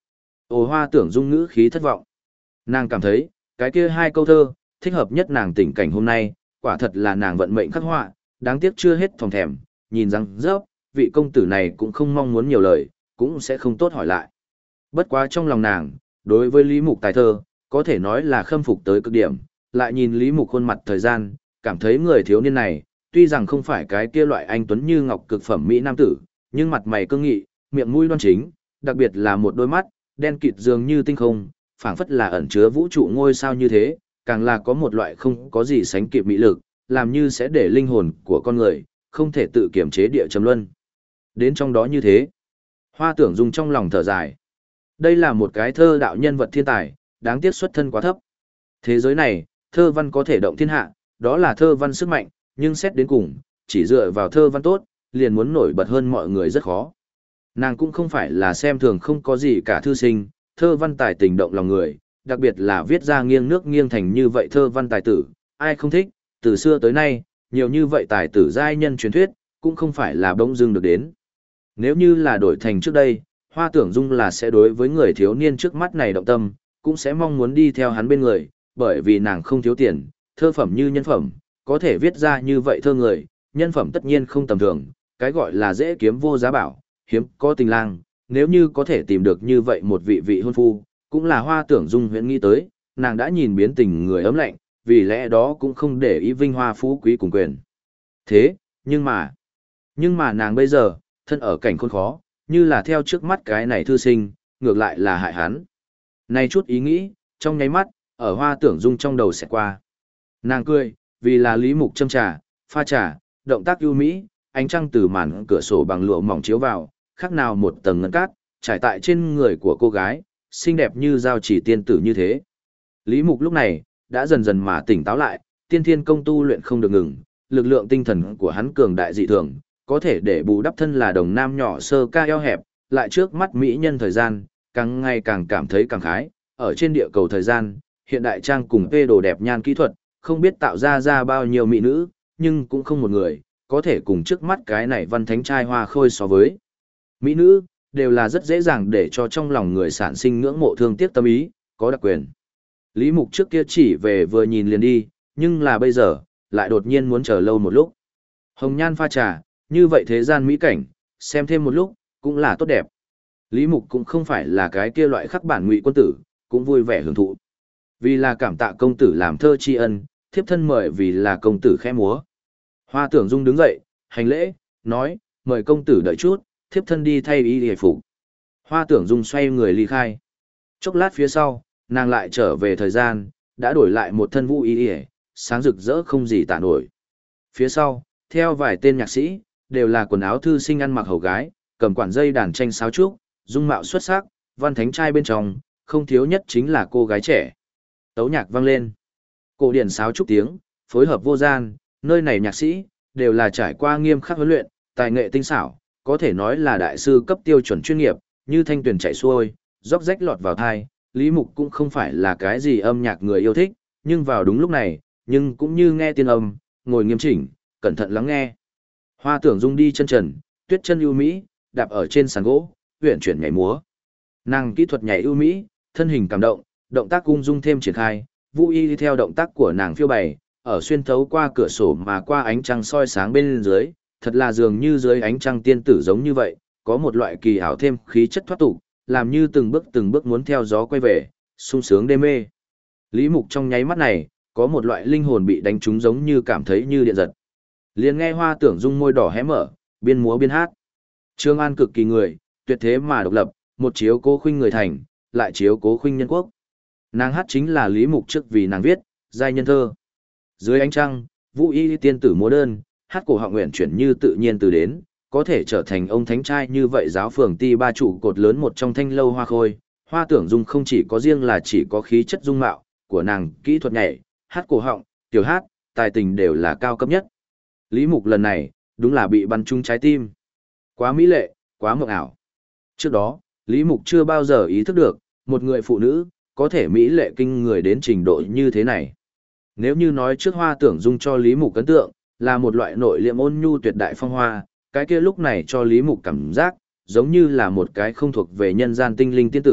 Ồ, Hoa Tưởng Dung ngữ khí thất vọng. Nàng cảm thấy, cái kia hai câu thơ, thích hợp nhất nàng tình cảnh hôm nay, quả thật là nàng vận mệnh khắc họa, đáng tiếc chưa hết thòng thèm, nhìn rằng rớp, vị công tử này cũng không mong muốn nhiều lời, cũng sẽ không tốt hỏi lại. Bất quá trong lòng nàng, đối với Lý Mục tài thơ, có thể nói là khâm phục tới cực điểm, lại nhìn Lý Mục khuôn mặt thời gian, cảm thấy người thiếu niên này, tuy rằng không phải cái kia loại anh tuấn như ngọc cực phẩm mỹ nam tử, nhưng mặt mày cương nghị, miệng mũi đoan chính, đặc biệt là một đôi mắt, đen kịt dường như tinh không, phảng phất là ẩn chứa vũ trụ ngôi sao như thế, càng là có một loại không có gì sánh kịp mỹ lực, làm như sẽ để linh hồn của con người, không thể tự kiểm chế địa châm luân. Đến trong đó như thế, Hoa Tưởng Dung trong lòng thở dài. Đây là một cái thơ đạo nhân vật thiên tài, đáng tiếc xuất thân quá thấp. Thế giới này, thơ văn có thể động thiên hạ, đó là thơ văn sức mạnh, nhưng xét đến cùng, chỉ dựa vào thơ văn tốt, liền muốn nổi bật hơn mọi người rất khó. Nàng cũng không phải là xem thường không có gì cả thư sinh, thơ văn tài tình động lòng người, đặc biệt là viết ra nghiêng nước nghiêng thành như vậy thơ văn tài tử, ai không thích, từ xưa tới nay, nhiều như vậy tài tử giai nhân truyền thuyết, cũng không phải là bỗng dưng được đến. Nếu như là đổi thành trước đây, Hoa Tưởng Dung là sẽ đối với người thiếu niên trước mắt này động tâm, cũng sẽ mong muốn đi theo hắn bên người, bởi vì nàng không thiếu tiền, thơ phẩm như nhân phẩm, có thể viết ra như vậy thơ người, nhân phẩm tất nhiên không tầm thường, cái gọi là dễ kiếm vô giá bảo, hiếm có tình lang, nếu như có thể tìm được như vậy một vị vị hôn phu, cũng là Hoa Tưởng Dung huyễn nghĩ tới, nàng đã nhìn biến tình người ấm lạnh, vì lẽ đó cũng không để ý vinh hoa phú quý cùng quyền. Thế, nhưng mà nàng bây giờ, thân ở cảnh khốn khó, như là theo trước mắt cái này thư sinh, ngược lại là hại hắn. Này chút ý nghĩ, trong nháy mắt, ở Hoa Tưởng Dung trong đầu sẽ qua. Nàng cười, vì là Lý Mục châm trà, pha trà, động tác ưu mỹ, ánh trăng từ màn cửa sổ bằng lụa mỏng chiếu vào, khác nào một tầng ngân cát, trải tại trên người của cô gái, xinh đẹp như giao chỉ tiên tử như thế. Lý Mục lúc này, đã dần dần mà tỉnh táo lại, tiên thiên công tu luyện không được ngừng, lực lượng tinh thần của hắn cường đại dị thường, có thể để bù đắp thân là đồng nam nhỏ sơ ca eo hẹp, lại trước mắt mỹ nhân thời gian, càng ngày càng cảm thấy càng khái, ở trên địa cầu thời gian, hiện đại trang cùng phê đồ đẹp nhan kỹ thuật, không biết tạo ra bao nhiêu mỹ nữ, nhưng cũng không một người, có thể cùng trước mắt cái này văn thánh trai hoa khôi so với. Mỹ nữ, đều là rất dễ dàng để cho trong lòng người sản sinh ngưỡng mộ thương tiếc tâm ý, có đặc quyền. Lý Mục trước kia chỉ về vừa nhìn liền đi, nhưng là bây giờ, lại đột nhiên muốn chờ lâu một lúc. Hồng nhan pha trà, như vậy thế gian mỹ cảnh, xem thêm một lúc, cũng là tốt đẹp. Lý Mục cũng không phải là cái kia loại khắc bản ngụy quân tử, cũng vui vẻ hưởng thụ. Vì là cảm tạ công tử làm thơ tri ân, thiếp thân mời vì là công tử khẽ múa. Hoa Tưởng Dung đứng dậy, hành lễ, nói, mời công tử đợi chút, thiếp thân đi thay y hề phục. Hoa Tưởng Dung xoay người ly khai. Chốc lát phía sau, nàng lại trở về thời gian, đã đổi lại một thân vũ y hề, sáng rực rỡ không gì tả nổi. Phía sau, theo vài tên nhạc sĩ, đều là quần áo thư sinh ăn mặc hầu gái, cầm quản dây đàn tranh sáo trúc, dung mạo xuất sắc, văn thánh trai bên trong, không thiếu nhất chính là cô gái trẻ. Tấu nhạc vang lên. Cổ điển sáo trúc tiếng, phối hợp vô gian, nơi này nhạc sĩ, đều là trải qua nghiêm khắc huấn luyện, tài nghệ tinh xảo, có thể nói là đại sư cấp tiêu chuẩn chuyên nghiệp, như thanh tuyển chạy xuôi, róc rách lọt vào thai. Lý Mục cũng không phải là cái gì âm nhạc người yêu thích, nhưng vào đúng lúc này, nhưng cũng như nghe tiên âm, ngồi nghiêm chỉnh, cẩn thận lắng nghe. Hoa Tưởng Dung đi chân trần, tuyết chân ưu mỹ, đạp ở trên sàn gỗ, huyền chuyển nhảy múa. Nàng kỹ thuật nhảy ưu mỹ, thân hình cảm động, động tác ung dung thêm triển khai, vũ y theo động tác của nàng phiêu bày, ở xuyên thấu qua cửa sổ mà qua ánh trăng soi sáng bên dưới, thật là dường như dưới ánh trăng tiên tử giống như vậy, có một loại kỳ ảo thêm khí chất thoát tục, làm như từng bước muốn theo gió quay về, sung sướng đê mê. Lý Mục trong nháy mắt này, có một loại linh hồn bị đánh trúng giống như cảm thấy như điện giật. Liền nghe Hoa Tưởng Dung môi đỏ hé mở, biên múa biên hát. Trương An cực kỳ người, tuyệt thế mà độc lập, một chiếu cố khuynh người thành, lại chiếu cố khuynh nhân quốc. Nàng hát chính là Lý Mục trước vì nàng viết, giai nhân thơ. Dưới ánh trăng, vũ y tiên tử múa đơn, hát cổ họng nguyện chuyển như tự nhiên từ đến, có thể trở thành ông thánh trai như vậy giáo phường ti ba trụ cột lớn một trong thanh lâu hoa khôi. Hoa Tưởng Dung không chỉ có riêng là chỉ có khí chất dung mạo của nàng, kỹ thuật nhảy, hát cổ họng, tiểu hát, tài tình đều là cao cấp nhất. Lý Mục lần này, đúng là bị bắn trúng trái tim. Quá mỹ lệ, quá mộng ảo. Trước đó, Lý Mục chưa bao giờ ý thức được, một người phụ nữ, có thể mỹ lệ kinh người đến trình độ như thế này. Nếu như nói trước Hoa Tưởng Dung cho Lý Mục ấn tượng, là một loại nội liệm ôn nhu tuyệt đại phong hoa, cái kia lúc này cho Lý Mục cảm giác, giống như là một cái không thuộc về nhân gian tinh linh tiên tử,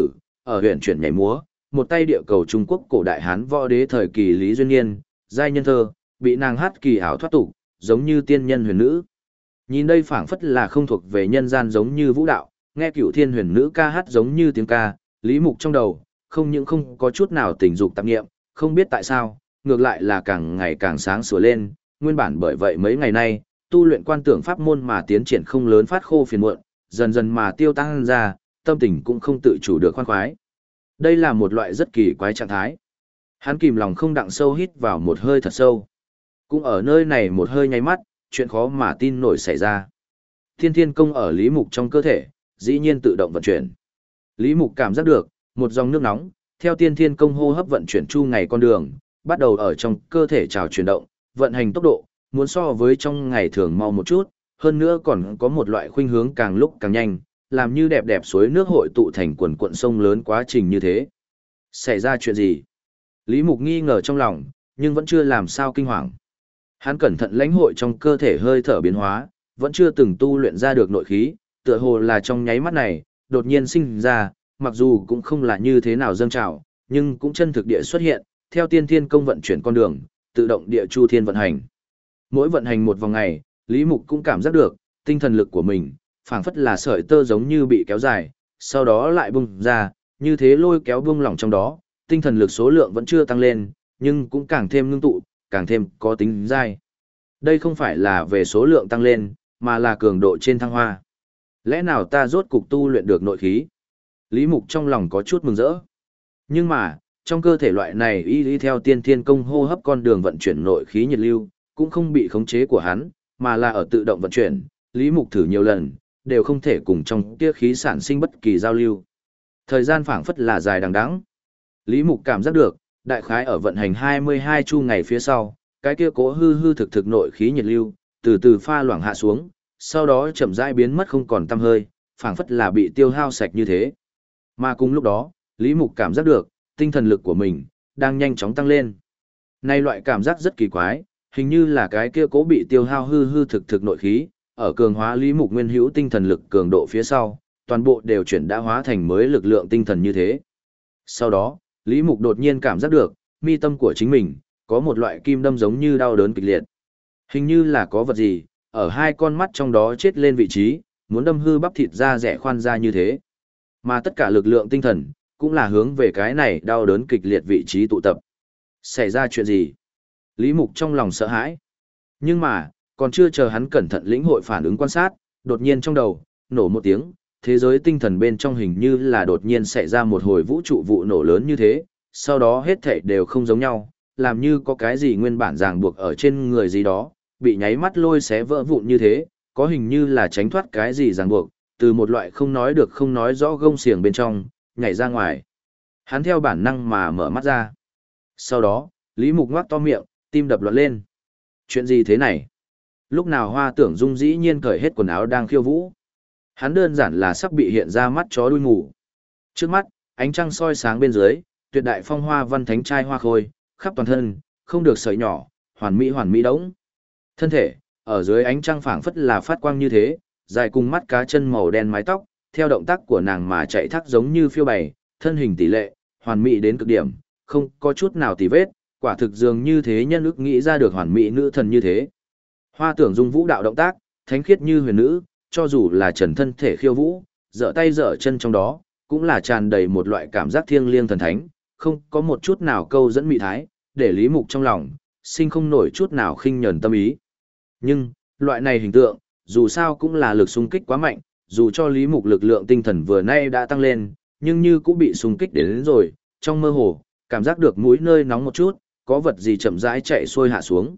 ở huyện chuyển nhảy múa, một tay địa cầu Trung Quốc cổ đại Hán võ đế thời kỳ Lý Duyên Niên, giai nhân thơ, bị nàng hát kỳ ảo thoát tục, giống như tiên nhân huyền nữ. Nhìn đây phảng phất là không thuộc về nhân gian giống như vũ đạo, nghe Cửu Thiên huyền nữ ca hát giống như tiếng ca, Lý Mục trong đầu, không những không có chút nào tình dục tạp nghiệm, không biết tại sao, ngược lại là càng ngày càng sáng sủa lên, nguyên bản bởi vậy mấy ngày nay, tu luyện quan tưởng pháp môn mà tiến triển không lớn phát khô phiền muộn, dần dần mà tiêu tăng ra, tâm tình cũng không tự chủ được khoan khoái. Đây là một loại rất kỳ quái trạng thái. Hắn kìm lòng không đặng sâu hít vào một hơi thật sâu. Cũng ở nơi này một hơi nháy mắt, chuyện khó mà tin nổi xảy ra. Thiên thiên công ở Lý Mục trong cơ thể, dĩ nhiên tự động vận chuyển. Lý Mục cảm giác được, một dòng nước nóng, theo tiên thiên công hô hấp vận chuyển chu ngày con đường, bắt đầu ở trong cơ thể trào chuyển động, vận hành tốc độ, muốn so với trong ngày thường mau một chút, hơn nữa còn có một loại khuynh hướng càng lúc càng nhanh, làm như đẹp đẹp suối nước hội tụ thành quần cuộn sông lớn quá trình như thế. Xảy ra chuyện gì? Lý Mục nghi ngờ trong lòng, nhưng vẫn chưa làm sao kinh hoàng. Hắn cẩn thận lãnh hội trong cơ thể hơi thở biến hóa, vẫn chưa từng tu luyện ra được nội khí, tựa hồ là trong nháy mắt này, đột nhiên sinh ra, mặc dù cũng không là như thế nào dâng trào, nhưng cũng chân thực địa xuất hiện, theo tiên thiên công vận chuyển con đường, tự động địa chu thiên vận hành. Mỗi vận hành một vòng ngày, Lý Mục cũng cảm giác được, tinh thần lực của mình, phảng phất là sợi tơ giống như bị kéo dài, sau đó lại bung ra, như thế lôi kéo bung lỏng trong đó, tinh thần lực số lượng vẫn chưa tăng lên, nhưng cũng càng thêm ngưng tụ, càng thêm có tính dai. Đây không phải là về số lượng tăng lên, mà là cường độ trên thăng hoa. Lẽ nào ta rốt cục tu luyện được nội khí? Lý Mục trong lòng có chút mừng rỡ. Nhưng mà, trong cơ thể loại này y theo tiên thiên công hô hấp con đường vận chuyển nội khí nhiệt lưu, cũng không bị khống chế của hắn, mà là ở tự động vận chuyển. Lý Mục thử nhiều lần, đều không thể cùng trong kia khí sản sinh bất kỳ giao lưu. Thời gian phảng phất là dài đằng đẵng. Lý Mục cảm giác được, đại khái ở vận hành 22 chu ngày phía sau, cái kia cố hư hư thực thực nội khí nhiệt lưu, từ từ pha loãng hạ xuống, sau đó chậm rãi biến mất không còn tăm hơi, phảng phất là bị tiêu hao sạch như thế. Mà cùng lúc đó, Lý Mục cảm giác được, tinh thần lực của mình đang nhanh chóng tăng lên. Nay loại cảm giác rất kỳ quái, hình như là cái kia cố bị tiêu hao hư hư thực thực nội khí, ở cường hóa Lý Mục nguyên hữu tinh thần lực cường độ phía sau, toàn bộ đều chuyển đã hóa thành mới lực lượng tinh thần như thế. Sau đó, Lý Mục đột nhiên cảm giác được, mi tâm của chính mình, có một loại kim đâm giống như đau đớn kịch liệt. Hình như là có vật gì, ở hai con mắt trong đó chết lên vị trí, muốn đâm hư bắp thịt ra rẻ khoan ra như thế. Mà tất cả lực lượng tinh thần, cũng là hướng về cái này đau đớn kịch liệt vị trí tụ tập. Xảy ra chuyện gì? Lý Mục trong lòng sợ hãi. Nhưng mà, còn chưa chờ hắn cẩn thận lĩnh hội phản ứng quan sát, đột nhiên trong đầu, nổ một tiếng, thế giới tinh thần bên trong hình như là đột nhiên xảy ra một hồi vũ trụ vụ nổ lớn như thế, sau đó hết thảy đều không giống nhau, làm như có cái gì nguyên bản ràng buộc ở trên người gì đó, bị nháy mắt lôi xé vỡ vụn như thế, có hình như là tránh thoát cái gì ràng buộc, từ một loại không nói được không nói rõ gông xiềng bên trong, nhảy ra ngoài. Hắn theo bản năng mà mở mắt ra. Sau đó, Lý Mục ngoác to miệng, tim đập loạn lên. Chuyện gì thế này? Lúc nào Hoa Tưởng Dung dĩ nhiên cởi hết quần áo đang khiêu vũ. Hắn đơn giản là sắp bị hiện ra mắt chó đuôi ngủ. Trước mắt, ánh trăng soi sáng bên dưới, tuyệt đại phong hoa văn thánh trai hoa khôi, khắp toàn thân, không được sợi nhỏ, hoàn mỹ đống. Thân thể, ở dưới ánh trăng phảng phất là phát quang như thế, dài cùng mắt cá chân màu đen mái tóc, theo động tác của nàng mà chạy thác giống như phiêu bày, thân hình tỷ lệ, hoàn mỹ đến cực điểm, không có chút nào tì vết, quả thực dường như thế nhân ức nghĩ ra được hoàn mỹ nữ thần như thế. Hoa Tưởng Dung vũ đạo động tác, thánh khiết như huyền nữ, cho dù là trần thân thể khiêu vũ, dở tay dở chân trong đó, cũng là tràn đầy một loại cảm giác thiêng liêng thần thánh, không có một chút nào câu dẫn mị thái, để Lý Mục trong lòng, sinh không nổi chút nào khinh nhẫn tâm ý. Nhưng, loại này hình tượng, dù sao cũng là lực xung kích quá mạnh, dù cho Lý Mục lực lượng tinh thần vừa nay đã tăng lên, nhưng như cũng bị xung kích đến rồi, trong mơ hồ, cảm giác được mũi nơi nóng một chút, có vật gì chậm rãi chạy xuôi hạ xuống.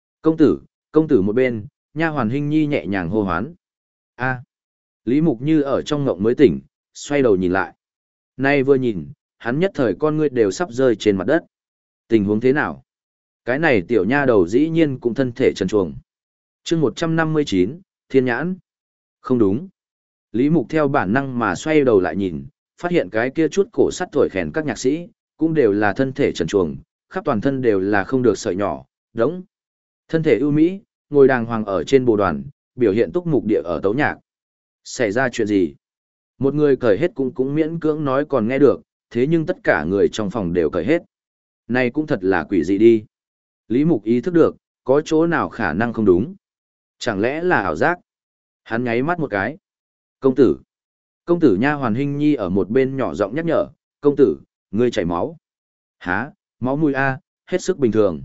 Công tử một bên, nha hoàn Hinh Nhi nhẹ nhàng hô hoán. A. Lý Mục như ở trong ngộng mới tỉnh, xoay đầu nhìn lại. Nay vừa nhìn, hắn nhất thời con ngươi đều sắp rơi trên mặt đất. Tình huống thế nào? Cái này tiểu nha đầu dĩ nhiên cũng thân thể trần truồng. Chương 159, Thiên nhãn. Không đúng. Lý Mục theo bản năng mà xoay đầu lại nhìn, phát hiện cái kia chút cổ sắt thổi khèn các nhạc sĩ, cũng đều là thân thể trần truồng, khắp toàn thân đều là không được sợi nhỏ, đống. Thân thể ưu mỹ, ngồi đàng hoàng ở trên bồ đoàn, biểu hiện túc mục địa ở tấu nhạc. Xảy ra chuyện gì? Một người cởi hết cũng miễn cưỡng nói còn nghe được, thế nhưng tất cả người trong phòng đều cởi hết. Này cũng thật là quỷ dị đi. Lý Mục ý thức được, có chỗ nào khả năng không đúng. Chẳng lẽ là ảo giác? Hắn nháy mắt một cái. Công tử. Công tử nha hoàn Hinh Nhi ở một bên nhỏ giọng nhắc nhở. Công tử, ngươi chảy máu. Hả? Máu mũi A, hết sức bình thường.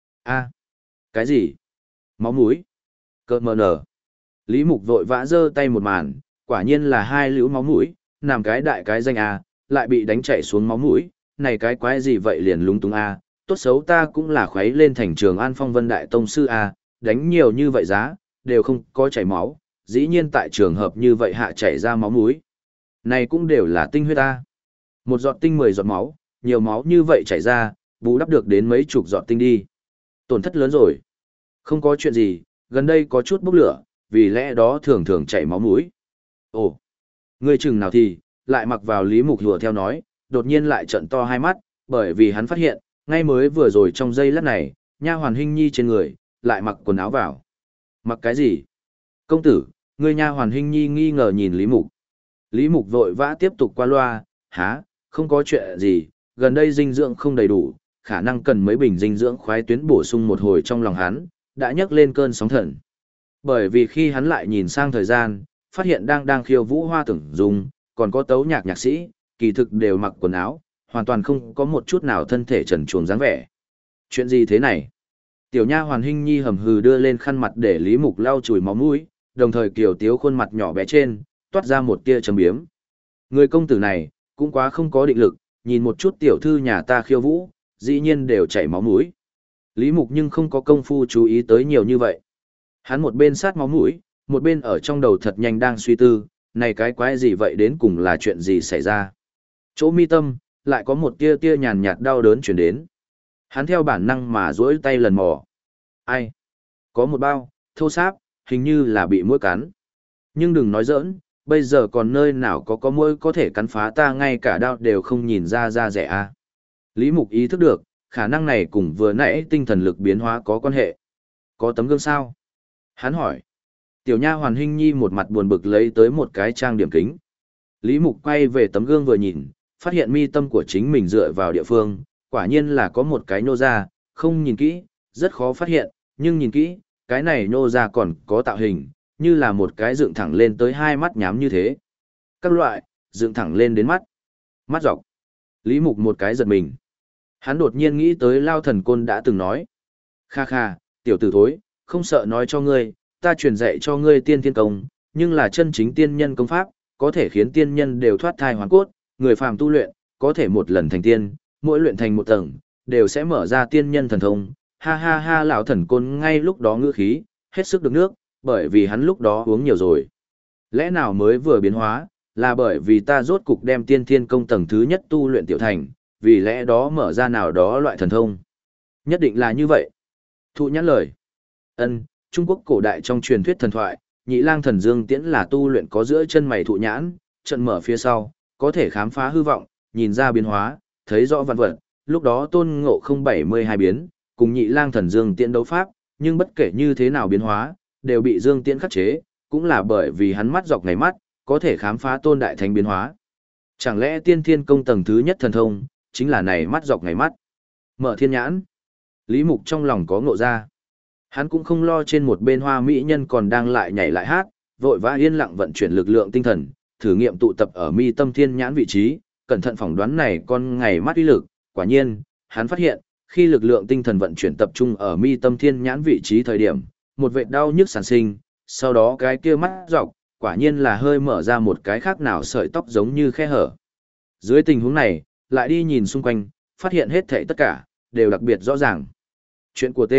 A. Cái gì? Máu mũi? Cơ mờ nở. Lý Mục vội vã giơ tay một màn, quả nhiên là hai lũ máu mũi, làm cái đại cái danh A, lại bị đánh chảy xuống máu mũi. Này cái quái gì vậy liền lúng túng A, tốt xấu ta cũng là khuấy lên thành Trường An Phong Vân Đại Tông Sư A, đánh nhiều như vậy giá, đều không có chảy máu, dĩ nhiên tại trường hợp như vậy hạ chảy ra máu mũi. Này cũng đều là tinh huyết A. Một giọt tinh 10 giọt máu, nhiều máu như vậy chảy ra, bù đắp được đến mấy chục giọt tinh đi. Tổn thất lớn rồi. Không có chuyện gì, gần đây có chút bốc lửa, vì lẽ đó thường thường chảy máu mũi. Ồ, người chừng nào thì, lại mặc vào Lý Mục hùa theo nói, đột nhiên lại trận to hai mắt, bởi vì hắn phát hiện, ngay mới vừa rồi trong giây lát này, nha hoàn Hinh Nhi trên người, lại mặc quần áo vào. Mặc cái gì? Công tử, người nha hoàn Hinh Nhi nghi ngờ nhìn Lý Mục. Lý Mục vội vã tiếp tục qua loa, há, không có chuyện gì, gần đây dinh dưỡng không đầy đủ, khả năng cần mấy bình dinh dưỡng khoái tuyến bổ sung một hồi trong lòng hắn, đã nhấc lên cơn sóng thần. Bởi vì khi hắn lại nhìn sang thời gian, phát hiện đang khiêu vũ Hoa Tưởng Dung, còn có tấu nhạc nhạc sĩ, kỳ thực đều mặc quần áo, hoàn toàn không có một chút nào thân thể trần truồng dáng vẻ. Chuyện gì thế này? Tiểu nha hoàn Hinh Nhi hầm hừ đưa lên khăn mặt để Lý Mục lau chùi máu mũi, đồng thời kiều tiếu khuôn mặt nhỏ bé trên, toát ra một tia châm biếm. Người công tử này, cũng quá không có định lực, nhìn một chút tiểu thư nhà ta khiêu vũ, dĩ nhiên đều chảy máu mũi. Lý Mục nhưng không có công phu chú ý tới nhiều như vậy. Hắn một bên sát máu mũi, một bên ở trong đầu thật nhanh đang suy tư, này cái quái gì vậy đến cùng là chuyện gì xảy ra. Chỗ mi tâm, lại có một tia tia nhàn nhạt đau đớn chuyển đến. Hắn theo bản năng mà duỗi tay lần mò. Ai? Có một bao, thô sáp, hình như là bị muỗi cắn. Nhưng đừng nói giỡn, bây giờ còn nơi nào có muỗi có thể cắn phá ta ngay cả đau đều không nhìn ra rẻ à. Lý Mục ý thức được, khả năng này cùng vừa nãy tinh thần lực biến hóa có quan hệ. Có tấm gương sao? Hắn hỏi. Tiểu nha hoàn Hinh Nhi một mặt buồn bực lấy tới một cái trang điểm kính. Lý Mục quay về tấm gương vừa nhìn, phát hiện mi tâm của chính mình dựa vào địa phương, quả nhiên là có một cái nhô ra, không nhìn kỹ, rất khó phát hiện, nhưng nhìn kỹ, cái này nhô ra còn có tạo hình, như là một cái dựng thẳng lên tới hai mắt nhắm như thế. Các loại, dựng thẳng lên đến mắt. Mắt dọc. Lý Mục một cái giật mình. Hắn đột nhiên nghĩ tới Lao Thần Côn đã từng nói. Kha kha, tiểu tử thối, không sợ nói cho ngươi, ta truyền dạy cho ngươi tiên thiên công, nhưng là chân chính tiên nhân công pháp, có thể khiến tiên nhân đều thoát thai hoàn cốt, người phàm tu luyện, có thể một lần thành tiên, mỗi luyện thành một tầng, đều sẽ mở ra tiên nhân thần thông. Ha ha ha, lão Thần Côn ngay lúc đó ngữ khí, hết sức được nước, bởi vì hắn lúc đó uống nhiều rồi. Lẽ nào mới vừa biến hóa, là bởi vì ta rốt cục đem tiên thiên công tầng thứ nhất tu luyện tiểu thành, vì lẽ đó mở ra nào đó loại thần thông. Nhất định là như vậy. Thụ nhãn lời. Ân, Trung Quốc cổ đại trong truyền thuyết thần thoại, Nhị Lang Thần Dương Tiễn là tu luyện có giữa chân mày thụ nhãn, trận mở phía sau, có thể khám phá hư vọng, nhìn ra biến hóa, thấy rõ vạn vật. Lúc đó Tôn Ngộ không 72 biến, cùng Nhị Lang Thần Dương Tiễn đấu pháp, nhưng bất kể như thế nào biến hóa, đều bị Dương Tiễn khắc chế, cũng là bởi vì hắn mắt dọc ngày mắt, có thể khám phá Tôn Đại Thánh biến hóa. Chẳng lẽ tiên thiên công tầng thứ nhất thần thông, chính là này mắt dọc ngày mắt. Mở thiên nhãn. Lý Mục trong lòng có ngộ ra. Hắn cũng không lo trên một bên hoa mỹ nhân còn đang lại nhảy lại hát, vội vã yên lặng vận chuyển lực lượng tinh thần, thử nghiệm tụ tập ở mi tâm thiên nhãn vị trí, cẩn thận phỏng đoán này con ngày mắt uy lực. Quả nhiên, hắn phát hiện, khi lực lượng tinh thần vận chuyển tập trung ở mi tâm thiên nhãn vị trí thời điểm, một vệt đau nhức sản sinh, sau đó cái kia mắt dọc, quả nhiên là hơi mở ra một cái khác nào sợi tóc giống như khe hở. Dưới tình huống này, lại đi nhìn xung quanh, phát hiện hết thảy tất cả, đều đặc biệt rõ ràng. Chuyện của T.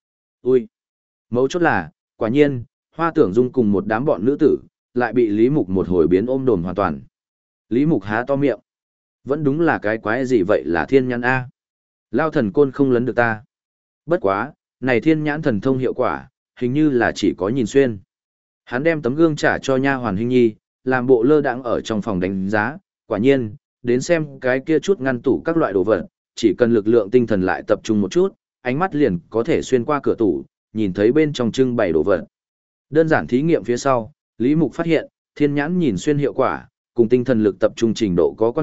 Ui! Mấu chốt là, quả nhiên, Hoa Tưởng Dung cùng một đám bọn nữ tử, lại bị Lý Mục một hồi biến ôm đồn hoàn toàn. Lý Mục há to miệng. Vẫn đúng là cái quái gì vậy là thiên nhãn A. Lao Thần Côn không lấn được ta. Bất quá, này thiên nhãn thần thông hiệu quả, hình như là chỉ có nhìn xuyên. Hắn đem tấm gương trả cho nha hoàn Hinh Nhi, làm bộ lơ đãng ở trong phòng đánh giá, quả nhiên, đến xem cái kia chút ngăn tủ các loại đồ vật, chỉ cần lực lượng tinh thần lại tập trung một chút, ánh mắt liền có thể xuyên qua cửa tủ, nhìn thấy bên trong trưng bày đồ vật. Đơn giản thí nghiệm phía sau, Lý Mục phát hiện, thiên nhãn nhìn xuyên hiệu quả, cùng tinh thần lực tập trung trình độ có quan hệ,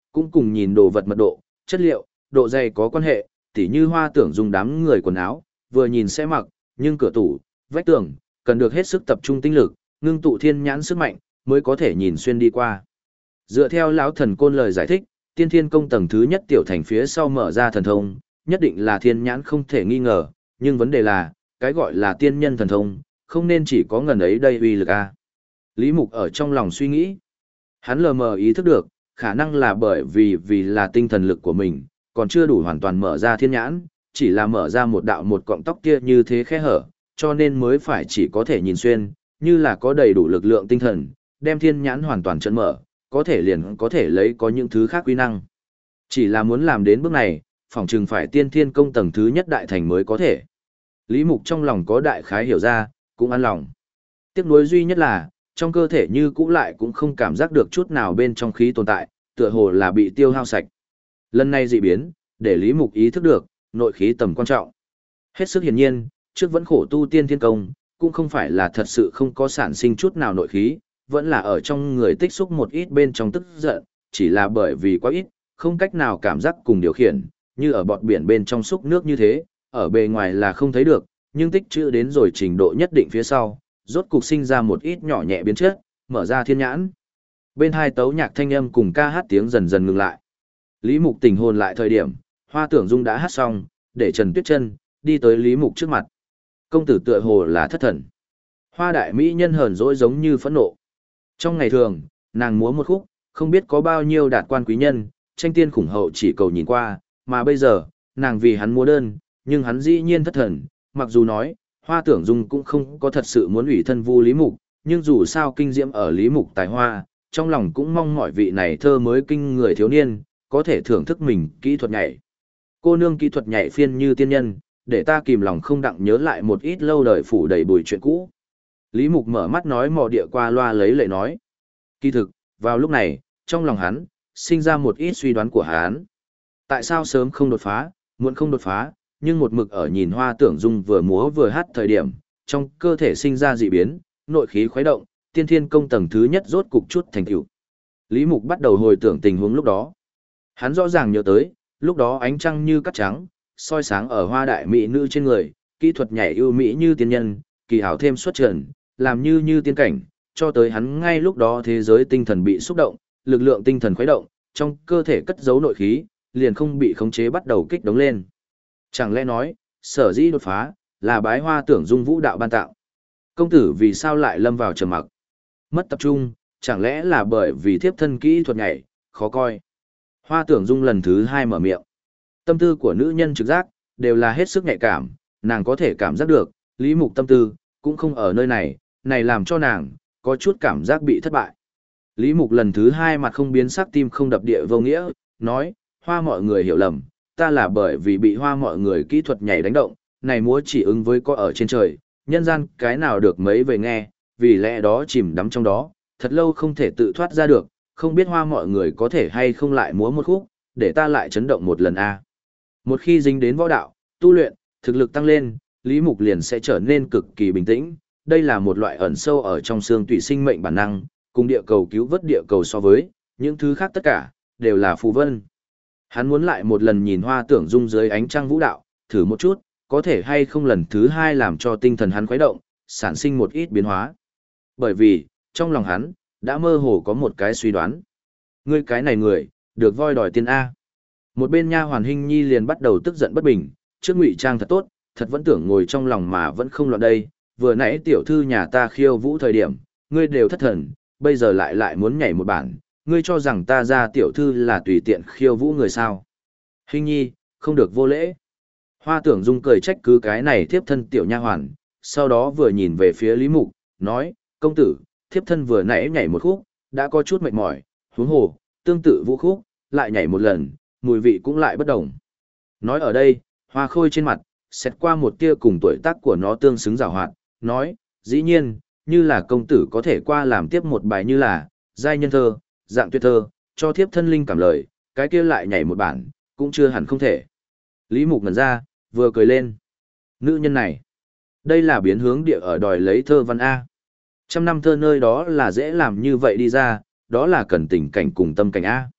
cũng cùng nhìn đồ vật mật độ, chất liệu, độ dày có quan hệ, tỉ như Hoa Tưởng Dung đám người quần áo, vừa nhìn sẽ mặc, nhưng cửa tủ, vách tường, cần được hết sức tập trung tinh lực, ngưng tụ thiên nhãn sức mạnh, mới có thể nhìn xuyên đi qua. Dựa theo lão thần côn lời giải thích, tiên thiên công tầng thứ nhất tiểu thành phía sau mở ra thần thông, nhất định là thiên nhãn không thể nghi ngờ, nhưng vấn đề là, cái gọi là tiên nhân thần thông, không nên chỉ có ngần ấy đây uy lực a. Lý Mục ở trong lòng suy nghĩ, hắn lờ mờ ý thức được, khả năng là bởi vì là tinh thần lực của mình, còn chưa đủ hoàn toàn mở ra thiên nhãn, chỉ là mở ra một đạo một cọng tóc kia như thế khe hở, cho nên mới phải chỉ có thể nhìn xuyên, như là có đầy đủ lực lượng tinh thần, đem thiên nhãn hoàn toàn trận mở, có thể liền có thể lấy có những thứ khác uy năng. Chỉ là muốn làm đến bước này, phỏng chừng phải tiên thiên công tầng thứ nhất đại thành mới có thể. Lý Mục trong lòng có đại khái hiểu ra, cũng an lòng. Tiếc nuối duy nhất là, trong cơ thể như cũ lại cũng không cảm giác được chút nào bên trong khí tồn tại, tựa hồ là bị tiêu hao sạch. Lần này dị biến, để Lý Mục ý thức được, nội khí tầm quan trọng. Hết sức hiển nhiên, trước vẫn khổ tu tiên thiên công, cũng không phải là thật sự không có sản sinh chút nào nội khí, vẫn là ở trong người tích xúc một ít bên trong tức giận, chỉ là bởi vì quá ít, không cách nào cảm giác cùng điều khiển, như ở bọt biển bên trong xúc nước như thế, ở bề ngoài là không thấy được, nhưng tích trữ đến rồi trình độ nhất định phía sau, rốt cục sinh ra một ít nhỏ nhẹ biến chất, mở ra thiên nhãn. Bên hai tấu nhạc thanh âm cùng ca hát tiếng dần dần ngừng lại. Lý Mục tỉnh hồn lại thời điểm, Hoa Tưởng Dung đã hát xong, để Trần Tuyết Chân đi tới Lý Mục trước mặt. Công tử tựa hồ là thất thần. Hoa đại mỹ nhân hờn dỗi giống như phẫn nộ. Trong ngày thường, nàng múa một khúc, không biết có bao nhiêu đạt quan quý nhân, tranh tiên khủng hậu chỉ cầu nhìn qua, mà bây giờ, nàng vì hắn múa đơn, nhưng hắn dĩ nhiên thất thần, mặc dù nói, Hoa Tưởng Dung cũng không có thật sự muốn ủy thân vu Lý Mục, nhưng dù sao kinh diễm ở Lý Mục tài hoa, trong lòng cũng mong mỏi vị này thơ mới kinh người thiếu niên, có thể thưởng thức mình kỹ thuật nhảy. Cô nương kỹ thuật nhảy phiên như tiên nhân, để ta kìm lòng không đặng nhớ lại một ít lâu đời phủ đầy bùi chuyện cũ. Lý Mục mở mắt nói mò địa qua loa lấy lệ nói. Kỳ thực, vào lúc này, trong lòng hắn, sinh ra một ít suy đoán của hắn. Tại sao sớm không đột phá, muộn không đột phá, nhưng một mực ở nhìn Hoa Tưởng Dung vừa múa vừa hát thời điểm, trong cơ thể sinh ra dị biến, nội khí khuấy động, tiên thiên công tầng thứ nhất rốt cục chút thành tựu. Lý Mục bắt đầu hồi tưởng tình huống lúc đó. Hắn rõ ràng nhớ tới, lúc đó ánh trăng như cát trắng, soi sáng ở hoa đại mỹ nữ trên người, kỹ thuật nhảy ưu mỹ như tiên nhân, kỳ hảo thêm xuất trần, làm như tiên cảnh, cho tới hắn ngay lúc đó thế giới tinh thần bị xúc động, lực lượng tinh thần khuấy động, trong cơ thể cất giấu nội khí, liền không bị khống chế bắt đầu kích động lên. Chẳng lẽ nói, sở dĩ đột phá, là bái Hoa Tưởng Dung vũ đạo ban tạo. Công tử vì sao lại lâm vào trầm mặc? Mất tập trung, chẳng lẽ là bởi vì thiếp thân kỹ thuật nhảy, khó coi. Hoa Tưởng Dung lần thứ hai mở miệng. Tâm tư của nữ nhân trực giác, đều là hết sức nhạy cảm, nàng có thể cảm giác được, Lý Mục tâm tư, cũng không ở nơi này, này làm cho nàng, có chút cảm giác bị thất bại. Lý Mục lần thứ hai mặt không biến sắc tim không đập địa vô nghĩa, nói, Hoa mọi người hiểu lầm, ta là bởi vì bị Hoa mọi người kỹ thuật nhảy đánh động, này múa chỉ ứng với có ở trên trời, nhân gian cái nào được mấy về nghe, vì lẽ đó chìm đắm trong đó, thật lâu không thể tự thoát ra được, không biết Hoa mọi người có thể hay không lại múa một khúc, để ta lại chấn động một lần a. Một khi dính đến võ đạo, tu luyện, thực lực tăng lên, Lý Mục liền sẽ trở nên cực kỳ bình tĩnh, đây là một loại ẩn sâu ở trong xương tủy sinh mệnh bản năng, cùng địa cầu cứu vớt địa cầu so với, những thứ khác tất cả, đều là phù vân. Hắn muốn lại một lần nhìn Hoa Tưởng Dung dưới ánh trăng vũ đạo, thử một chút, có thể hay không lần thứ hai làm cho tinh thần hắn khuấy động, sản sinh một ít biến hóa. Bởi vì, trong lòng hắn, đã mơ hồ có một cái suy đoán. Ngươi cái này người, được voi đòi tiền A. Một bên nha hoàn Hinh Nhi liền bắt đầu tức giận bất bình, trước ngụy trang thật tốt, thật vẫn tưởng ngồi trong lòng mà vẫn không loạn đây, vừa nãy tiểu thư nhà ta khiêu vũ thời điểm, ngươi đều thất thần, bây giờ lại muốn nhảy một bản, ngươi cho rằng ta ra tiểu thư là tùy tiện khiêu vũ người sao. Hinh Nhi, không được vô lễ. Hoa Tưởng Dung cười trách cứ cái này thiếp thân tiểu nha hoàn, sau đó vừa nhìn về phía Lý Mục, nói, công tử, thiếp thân vừa nãy nhảy một khúc, đã có chút mệt mỏi, huống hồ, tương tự vũ khúc, lại nhảy một lần, mùi vị cũng lại bất đồng. Nói ở đây, Hoa Khôi trên mặt, xét qua một tia cùng tuổi tác của nó tương xứng giàu hoạt, nói, dĩ nhiên, như là công tử có thể qua làm tiếp một bài như là, giai nhân thơ, dạng tuyệt thơ, cho thiếp thân linh cảm lời, cái kia lại nhảy một bản, cũng chưa hẳn không thể. Lý Mục ngẩn ra, vừa cười lên. Nữ nhân này, đây là biến hướng địa ở đòi lấy thơ văn A. Trăm năm thơ nơi đó là dễ làm như vậy đi ra, đó là cần tình cảnh cùng tâm cảnh A.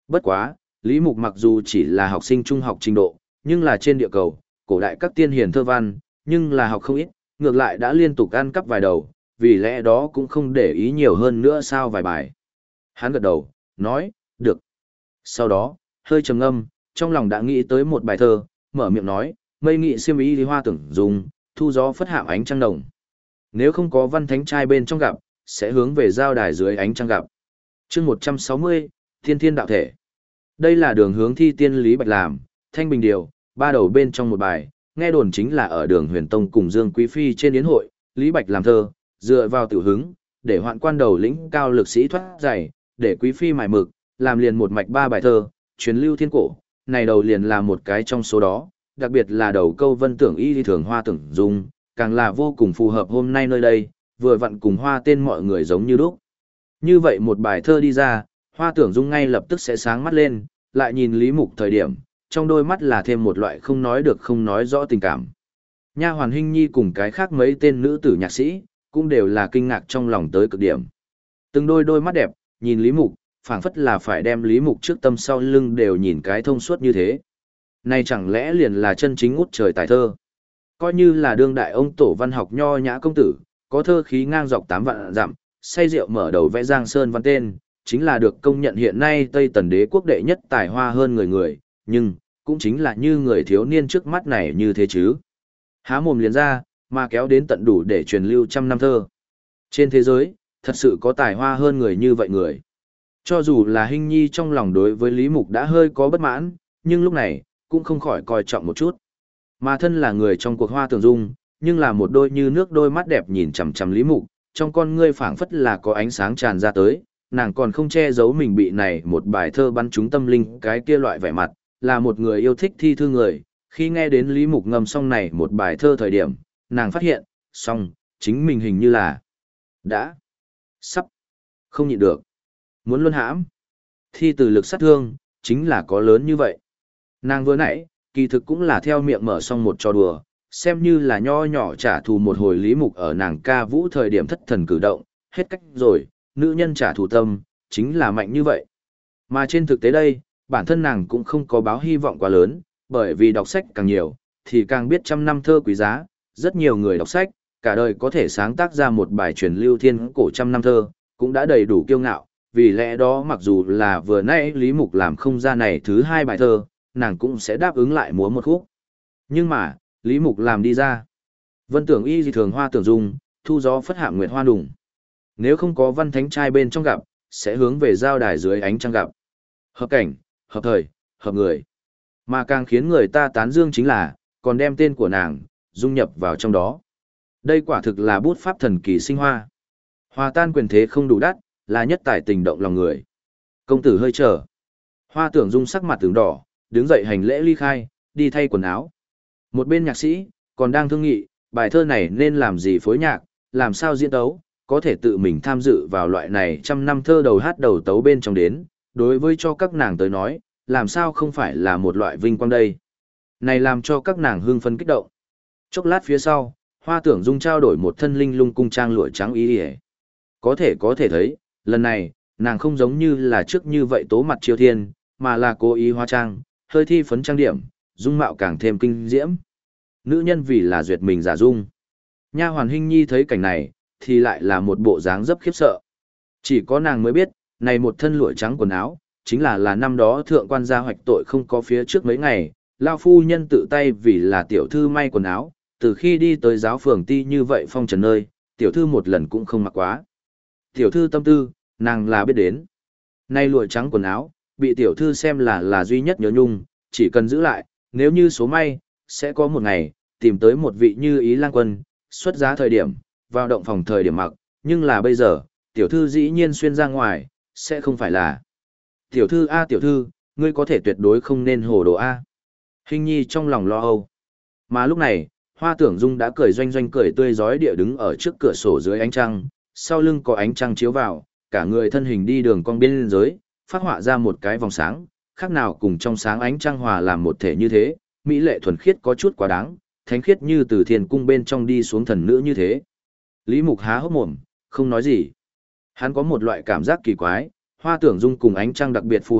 Bất quá, Lý Mục mặc dù chỉ là học sinh trung học trình độ, nhưng là trên địa cầu, cổ đại các tiên hiền thơ văn, nhưng là học không ít, ngược lại đã liên tục ăn cắp vài đầu, vì lẽ đó cũng không để ý nhiều hơn nữa sao vài bài. Hắn gật đầu, nói, được. Sau đó, hơi trầm ngâm, trong lòng đã nghĩ tới một bài thơ, mở miệng nói, mây nghị xiêm y thì hoa tưởng dùng, thu gió phất hạm ánh trăng đồng. Nếu không có văn thánh trai bên trong gặp, sẽ hướng về giao đài dưới ánh trăng gặp. chương 160, Thiên Thiên Đạo Thể. Đây là đường hướng thi tiên Lý Bạch làm, Thanh Bình Điều, ba đầu bên trong một bài, nghe đồn chính là ở đường Huyền Tông cùng Dương Quý Phi trên yến hội, Lý Bạch làm thơ, dựa vào tiểu hứng, để hoạn quan đầu lĩnh cao lực sĩ thoát giày, để Quý Phi mài mực, làm liền một mạch ba bài thơ, truyền lưu thiên cổ, này đầu liền là một cái trong số đó, đặc biệt là đầu câu vân tưởng y thường hoa tưởng dung, càng là vô cùng phù hợp hôm nay nơi đây, vừa vặn cùng hoa tên mọi người giống như lúc. Như vậy một bài thơ đi ra, hoa tưởng dung ngay lập tức sẽ sáng mắt lên, lại nhìn Lý Mục thời điểm, trong đôi mắt là thêm một loại không nói được không nói rõ tình cảm. Nha hoàn Hinh Nhi cùng cái khác mấy tên nữ tử nhạc sĩ, cũng đều là kinh ngạc trong lòng tới cực điểm. Từng đôi mắt đẹp, nhìn Lý Mục, phảng phất là phải đem Lý Mục trước tâm sau lưng đều nhìn cái thông suốt như thế. Này chẳng lẽ liền là chân chính ngút trời tài thơ. Coi như là đương đại ông tổ văn học nho nhã công tử, có thơ khí ngang dọc 8 vạn dặm, say rượu mở đầu vẽ Giang Sơn văn tên, chính là được công nhận hiện nay Tây Tần đế quốc đệ nhất tài hoa hơn người, nhưng, cũng chính là như người thiếu niên trước mắt này như thế chứ. Há mồm liền ra, mà kéo đến tận đủ để truyền lưu trăm năm thơ. Trên thế giới, thật sự có tài hoa hơn người như vậy người. Cho dù là Hinh Nhi trong lòng đối với Lý Mục đã hơi có bất mãn, nhưng lúc này, cũng không khỏi coi trọng một chút. Mà thân là người trong cuộc hoa tưởng dung, nhưng là một đôi như nước đôi mắt đẹp nhìn chằm chằm Lý Mục, trong con ngươi phảng phất là có ánh sáng tràn ra tới, nàng còn không che giấu mình bị này một bài thơ bắn trúng tâm linh cái kia loại vẻ mặt, là một người yêu thích thi thư người, khi nghe đến Lý Mục ngâm xong này một bài thơ thời điểm, nàng phát hiện, xong, chính mình hình như là đã sắp không nhịn được, muốn luân hãm. Thi từ lực sát thương, chính là có lớn như vậy. Nàng vừa nãy, kỳ thực cũng là theo miệng mở xong một trò đùa, xem như là nho nhỏ trả thù một hồi Lý Mục ở nàng ca vũ thời điểm thất thần cử động, hết cách rồi, nữ nhân trả thù tâm, chính là mạnh như vậy. Mà trên thực tế đây, bản thân nàng cũng không có báo hy vọng quá lớn, bởi vì đọc sách càng nhiều, thì càng biết trăm năm thơ quý giá, rất nhiều người đọc sách, cả đời có thể sáng tác ra một bài truyền lưu thiên cổ trăm năm thơ, cũng đã đầy đủ kiêu ngạo, vì lẽ đó mặc dù là vừa nãy Lý Mục làm không ra này thứ hai bài thơ, nàng cũng sẽ đáp ứng lại múa một khúc. Nhưng mà, Lý Mục làm đi ra. Vân tưởng y gì thường hoa tưởng dung, thu gió phất hạ nguyệt hoa đùng. Nếu không có văn thánh trai bên trong gặp, sẽ hướng về giao đài dưới ánh trăng gặp. Hợp cảnh, hợp thời, hợp người. Mà càng khiến người ta tán dương chính là, còn đem tên của nàng, dung nhập vào trong đó. Đây quả thực là bút pháp thần kỳ sinh hoa. Hòa tan quyền thế không đủ đắt, là nhất tài tình động lòng người. Công tử hơi chờ. Hoa tưởng dung sắc mặt tướng đỏ, đứng dậy hành lễ ly khai, đi thay quần áo. Một bên nhạc sĩ, còn đang thương nghị, bài thơ này nên làm gì phối nhạc, làm sao diễn tấu, có thể tự mình tham dự vào loại này trăm năm thơ đầu hát đầu tấu bên trong đến, đối với cho các nàng tới nói, làm sao không phải là một loại vinh quang đây. Này làm cho các nàng hưng phấn kích động. Chốc lát phía sau, Hoa tưởng dung trao đổi một thân linh lung cung trang lụa trắng y y. Có thể thấy, lần này, nàng không giống như là trước như vậy tố mặt chiêu thiên, mà là cố ý hóa trang, hơi thi phấn trang điểm, dung mạo càng thêm kinh diễm. Nữ nhân vì là duyệt mình giả dung. Nha hoàn Hinh Nhi thấy cảnh này, thì lại là một bộ dáng dấp khiếp sợ. Chỉ có nàng mới biết, này một thân lụa trắng quần áo, chính là năm đó thượng quan gia hoạch tội không có phía trước mấy ngày, lao phu nhân tự tay vì là tiểu thư may quần áo, từ khi đi tới giáo phường ti như vậy phong trần nơi, tiểu thư một lần cũng không mặc quá. Tiểu thư tâm tư, nàng là biết đến. Nay lụa trắng quần áo, bị tiểu thư xem là duy nhất nhớ nhung, chỉ cần giữ lại, nếu như số may, sẽ có một ngày, tìm tới một vị như ý lang quân, xuất giá thời điểm, vào động phòng thời điểm mặc, nhưng là bây giờ, tiểu thư dĩ nhiên xuyên ra ngoài, sẽ không phải là. Tiểu thư a tiểu thư, ngươi có thể tuyệt đối không nên hồ đồ a. Hình nhi trong lòng lo âu. Mà lúc này, Hoa tưởng dung đã cười doanh doanh cười tươi rói địa đứng ở trước cửa sổ dưới ánh trăng, sau lưng có ánh trăng chiếu vào, cả người thân hình đi đường cong biên giới, phát họa ra một cái vòng sáng, khác nào cùng trong sáng ánh trăng hòa làm một thể như thế, mỹ lệ thuần khiết có chút quá đáng, thánh khiết như từ thiên cung bên trong đi xuống thần nữ như thế. Lý Mục há hốc mồm, không nói gì. Hắn có một loại cảm giác kỳ quái, Hoa tưởng dung cùng ánh trăng đặc biệt phù hợp,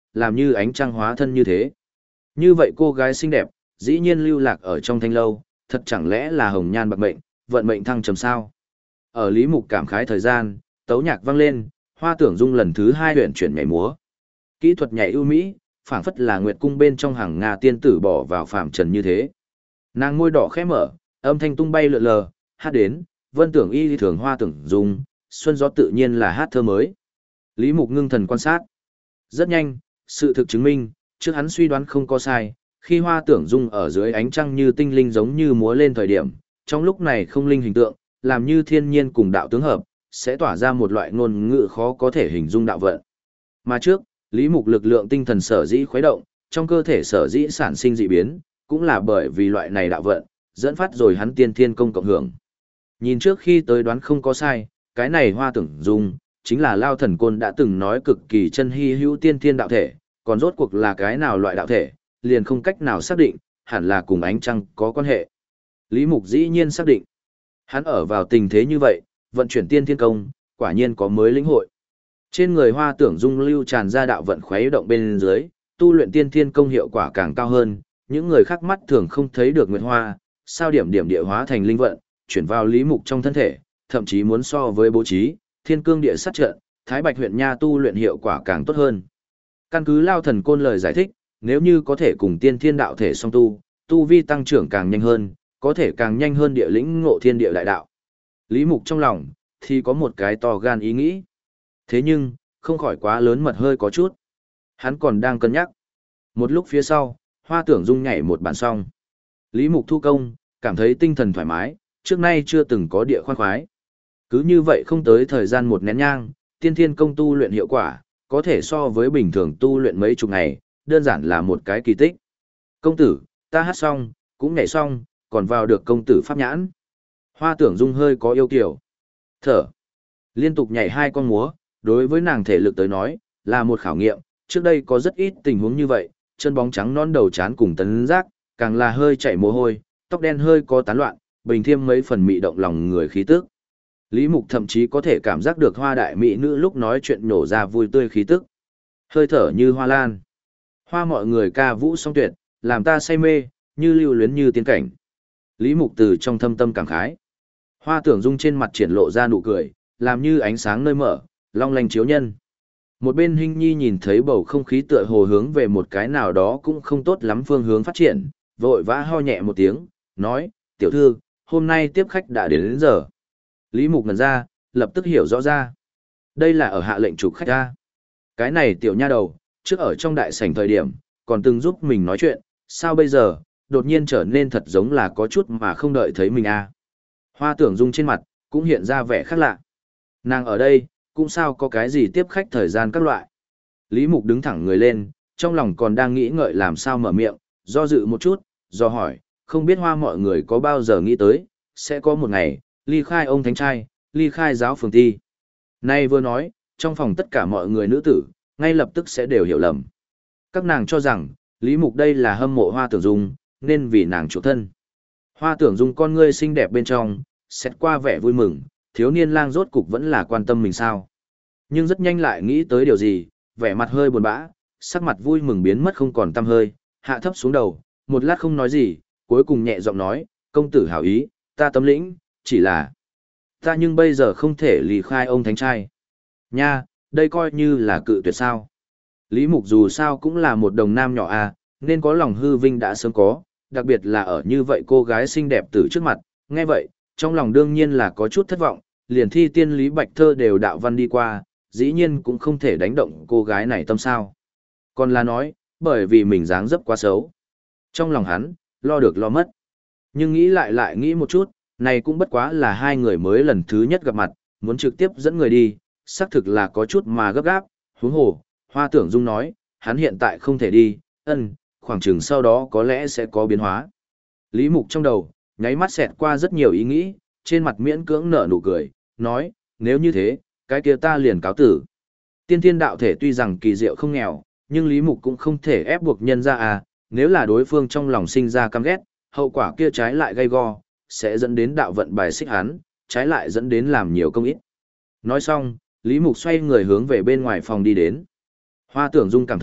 làm như ánh trăng hóa thân như thế. Như vậy cô gái xinh đẹp, dĩ nhiên lưu lạc ở trong thanh lâu, thật chẳng lẽ là hồng nhan bạc mệnh, vận mệnh thăng trầm sao? Ở Lý Mục cảm khái thời gian, tấu nhạc vang lên, Hoa Tưởng Dung lần thứ 2 luyện chuyển nhảy múa. Kỹ thuật nhảy ưu mỹ, phảng phất là nguyệt cung bên trong hàng Nga tiên tử bỏ vào phàm trần như thế. Nàng môi đỏ khẽ mở, âm thanh tung bay lượn lờ, hát đến, vân tưởng y thường Hoa Tưởng Dung, xuân gió tự nhiên là hát thơ mới. Lý Mục ngưng thần quan sát. Rất nhanh, sự thực chứng minh, trước hắn suy đoán không có sai, khi Hoa Tưởng Dung ở dưới ánh trăng như tinh linh giống như múa lên thời điểm, trong lúc này không linh hình tượng, làm như thiên nhiên cùng đạo tướng hợp, sẽ tỏa ra một loại ngôn ngữ khó có thể hình dung đạo vận. Mà trước, Lý Mục lực lượng tinh thần sở dĩ khuấy động, trong cơ thể sở dĩ sản sinh dị biến, cũng là bởi vì loại này đạo vận, dẫn phát rồi hắn tiên thiên công cộng hưởng. Nhìn trước khi tới đoán không có sai, cái này Hoa Tưởng Dung, chính là Lao Thần Côn đã từng nói cực kỳ chân hy hữu tiên thiên đạo thể, còn rốt cuộc là cái nào loại đạo thể, liền không cách nào xác định, hẳn là cùng ánh trăng có quan hệ. Lý Mục dĩ nhiên xác định. Hắn ở vào tình thế như vậy, vận chuyển tiên thiên công, quả nhiên có mới lĩnh hội. Trên người Hoa Tưởng Dung lưu tràn ra đạo vận khuấy động bên dưới, tu luyện tiên thiên công hiệu quả càng cao hơn, những người khác mắt thường không thấy được nguyệt hoa, sao điểm điểm địa hóa thành linh vận, chuyển vào Lý Mục trong thân thể, thậm chí muốn so với bố trí, Thiên Cương Địa Sát trận, Thái Bạch huyện nha tu luyện hiệu quả càng tốt hơn. Căn cứ Lao Thần Côn lời giải thích, nếu như có thể cùng tiên thiên đạo thể song tu, tu vi tăng trưởng càng nhanh hơn, có thể càng nhanh hơn địa lĩnh ngộ thiên địa đại đạo. Lý Mục trong lòng, thì có một cái to gan ý nghĩ. Thế nhưng, không khỏi quá lớn mật hơi có chút. Hắn còn đang cân nhắc. Một lúc phía sau, Hoa Tưởng Dung nhảy một bản xong. Lý Mục thu công, cảm thấy tinh thần thoải mái, trước nay chưa từng có địa khoan khoái. Cứ như vậy không tới thời gian một nén nhang, tiên thiên công tu luyện hiệu quả, có thể so với bình thường tu luyện mấy chục ngày, đơn giản là một cái kỳ tích. Công tử, ta hát xong, cũng nhảy xong, còn vào được công tử pháp nhãn. Hoa Tưởng Dung hơi có yêu kiểu. Thở. Liên tục nhảy 2 con múa, đối với nàng thể lực tới nói, là một khảo nghiệm, trước đây có rất ít tình huống như vậy, chân bóng trắng non đầu chán cùng tấn giác, càng là hơi chảy mồ hôi, tóc đen hơi có tán loạn, bình thêm mấy phần mị động lòng người khí tức. Lý Mục thậm chí có thể cảm giác được hoa đại mỹ nữ lúc nói chuyện nổ ra vui tươi khí tức. Hơi thở như hoa lan. Hoa mọi người ca vũ song tuyệt, làm ta say mê, như lưu luyến như tiên cảnh. Lý Mục từ trong thâm tâm cảm khái. Hoa Tưởng Dung trên mặt triển lộ ra nụ cười, làm như ánh sáng nơi mở, long lanh chiếu nhân. Một bên Hinh Nhi nhìn thấy bầu không khí tựa hồ hướng về một cái nào đó cũng không tốt lắm phương hướng phát triển, vội vã ho nhẹ một tiếng, nói, tiểu thư, hôm nay tiếp khách đã đến giờ. Lý Mục ngẩn ra, lập tức hiểu rõ ra. Đây là ở hạ lệnh chụp khách ra. Cái này tiểu nha đầu, trước ở trong đại sảnh thời điểm, còn từng giúp mình nói chuyện, sao bây giờ, đột nhiên trở nên thật giống là có chút mà không đợi thấy mình a. Hoa Tưởng Dung trên mặt, cũng hiện ra vẻ khác lạ. Nàng ở đây, cũng sao có cái gì tiếp khách thời gian các loại. Lý Mục đứng thẳng người lên, trong lòng còn đang nghĩ ngợi làm sao mở miệng, do dự một chút, do hỏi, không biết Hoa mọi người có bao giờ nghĩ tới, sẽ có một ngày, ly khai ông thánh trai, ly khai giáo phường ti. Nay vừa nói, trong phòng tất cả mọi người nữ tử, ngay lập tức sẽ đều hiểu lầm. Các nàng cho rằng, Lý Mục đây là hâm mộ Hoa Tưởng Dung, nên vì nàng chủ thân. Hoa Tưởng Dung con ngươi xinh đẹp bên trong, xét qua vẻ vui mừng, thiếu niên lang rốt cục vẫn là quan tâm mình sao. Nhưng rất nhanh lại nghĩ tới điều gì, vẻ mặt hơi buồn bã, sắc mặt vui mừng biến mất không còn tăm hơi, hạ thấp xuống đầu, một lát không nói gì, cuối cùng nhẹ giọng nói, công tử hảo ý, ta tâm lĩnh, chỉ là ta nhưng bây giờ không thể lì khai ông thánh trai. Nha, đây coi như là cự tuyệt sao. Lý Mục dù sao cũng là một đồng nam nhỏ à, nên có lòng hư vinh đã sớm có, đặc biệt là ở như vậy cô gái xinh đẹp từ trước mặt, nghe vậy, trong lòng đương nhiên là có chút thất vọng, liền thi tiên Lý Bạch Thơ đều đạo văn đi qua, dĩ nhiên cũng không thể đánh động cô gái này tâm sao. Còn là nói, bởi vì mình dáng dấp quá xấu. Trong lòng hắn, lo được lo mất. Nhưng nghĩ lại nghĩ một chút, này cũng bất quá là hai người mới lần thứ nhất gặp mặt, muốn trực tiếp dẫn người đi, xác thực là có chút mà gấp gáp, huống hồ, Hoa Tưởng Dung nói, hắn hiện tại không thể đi, khoảng chừng sau đó có lẽ sẽ có biến hóa. Lý Mục trong đầu, nháy mắt xẹt qua rất nhiều ý nghĩ, trên mặt miễn cưỡng nở nụ cười, nói, nếu như thế, cái kia ta liền cáo tử. Tiên thiên đạo thể tuy rằng kỳ diệu không nghèo, nhưng Lý Mục cũng không thể ép buộc nhân ra à, nếu là đối phương trong lòng sinh ra căm ghét, hậu quả kia trái lại gây go, sẽ dẫn đến đạo vận bài xích hắn, trái lại dẫn đến làm nhiều công ít. Nói xong, Lý Mục xoay người hướng về bên ngoài phòng đi đến. Hoa Tưởng Dung cảm thấy,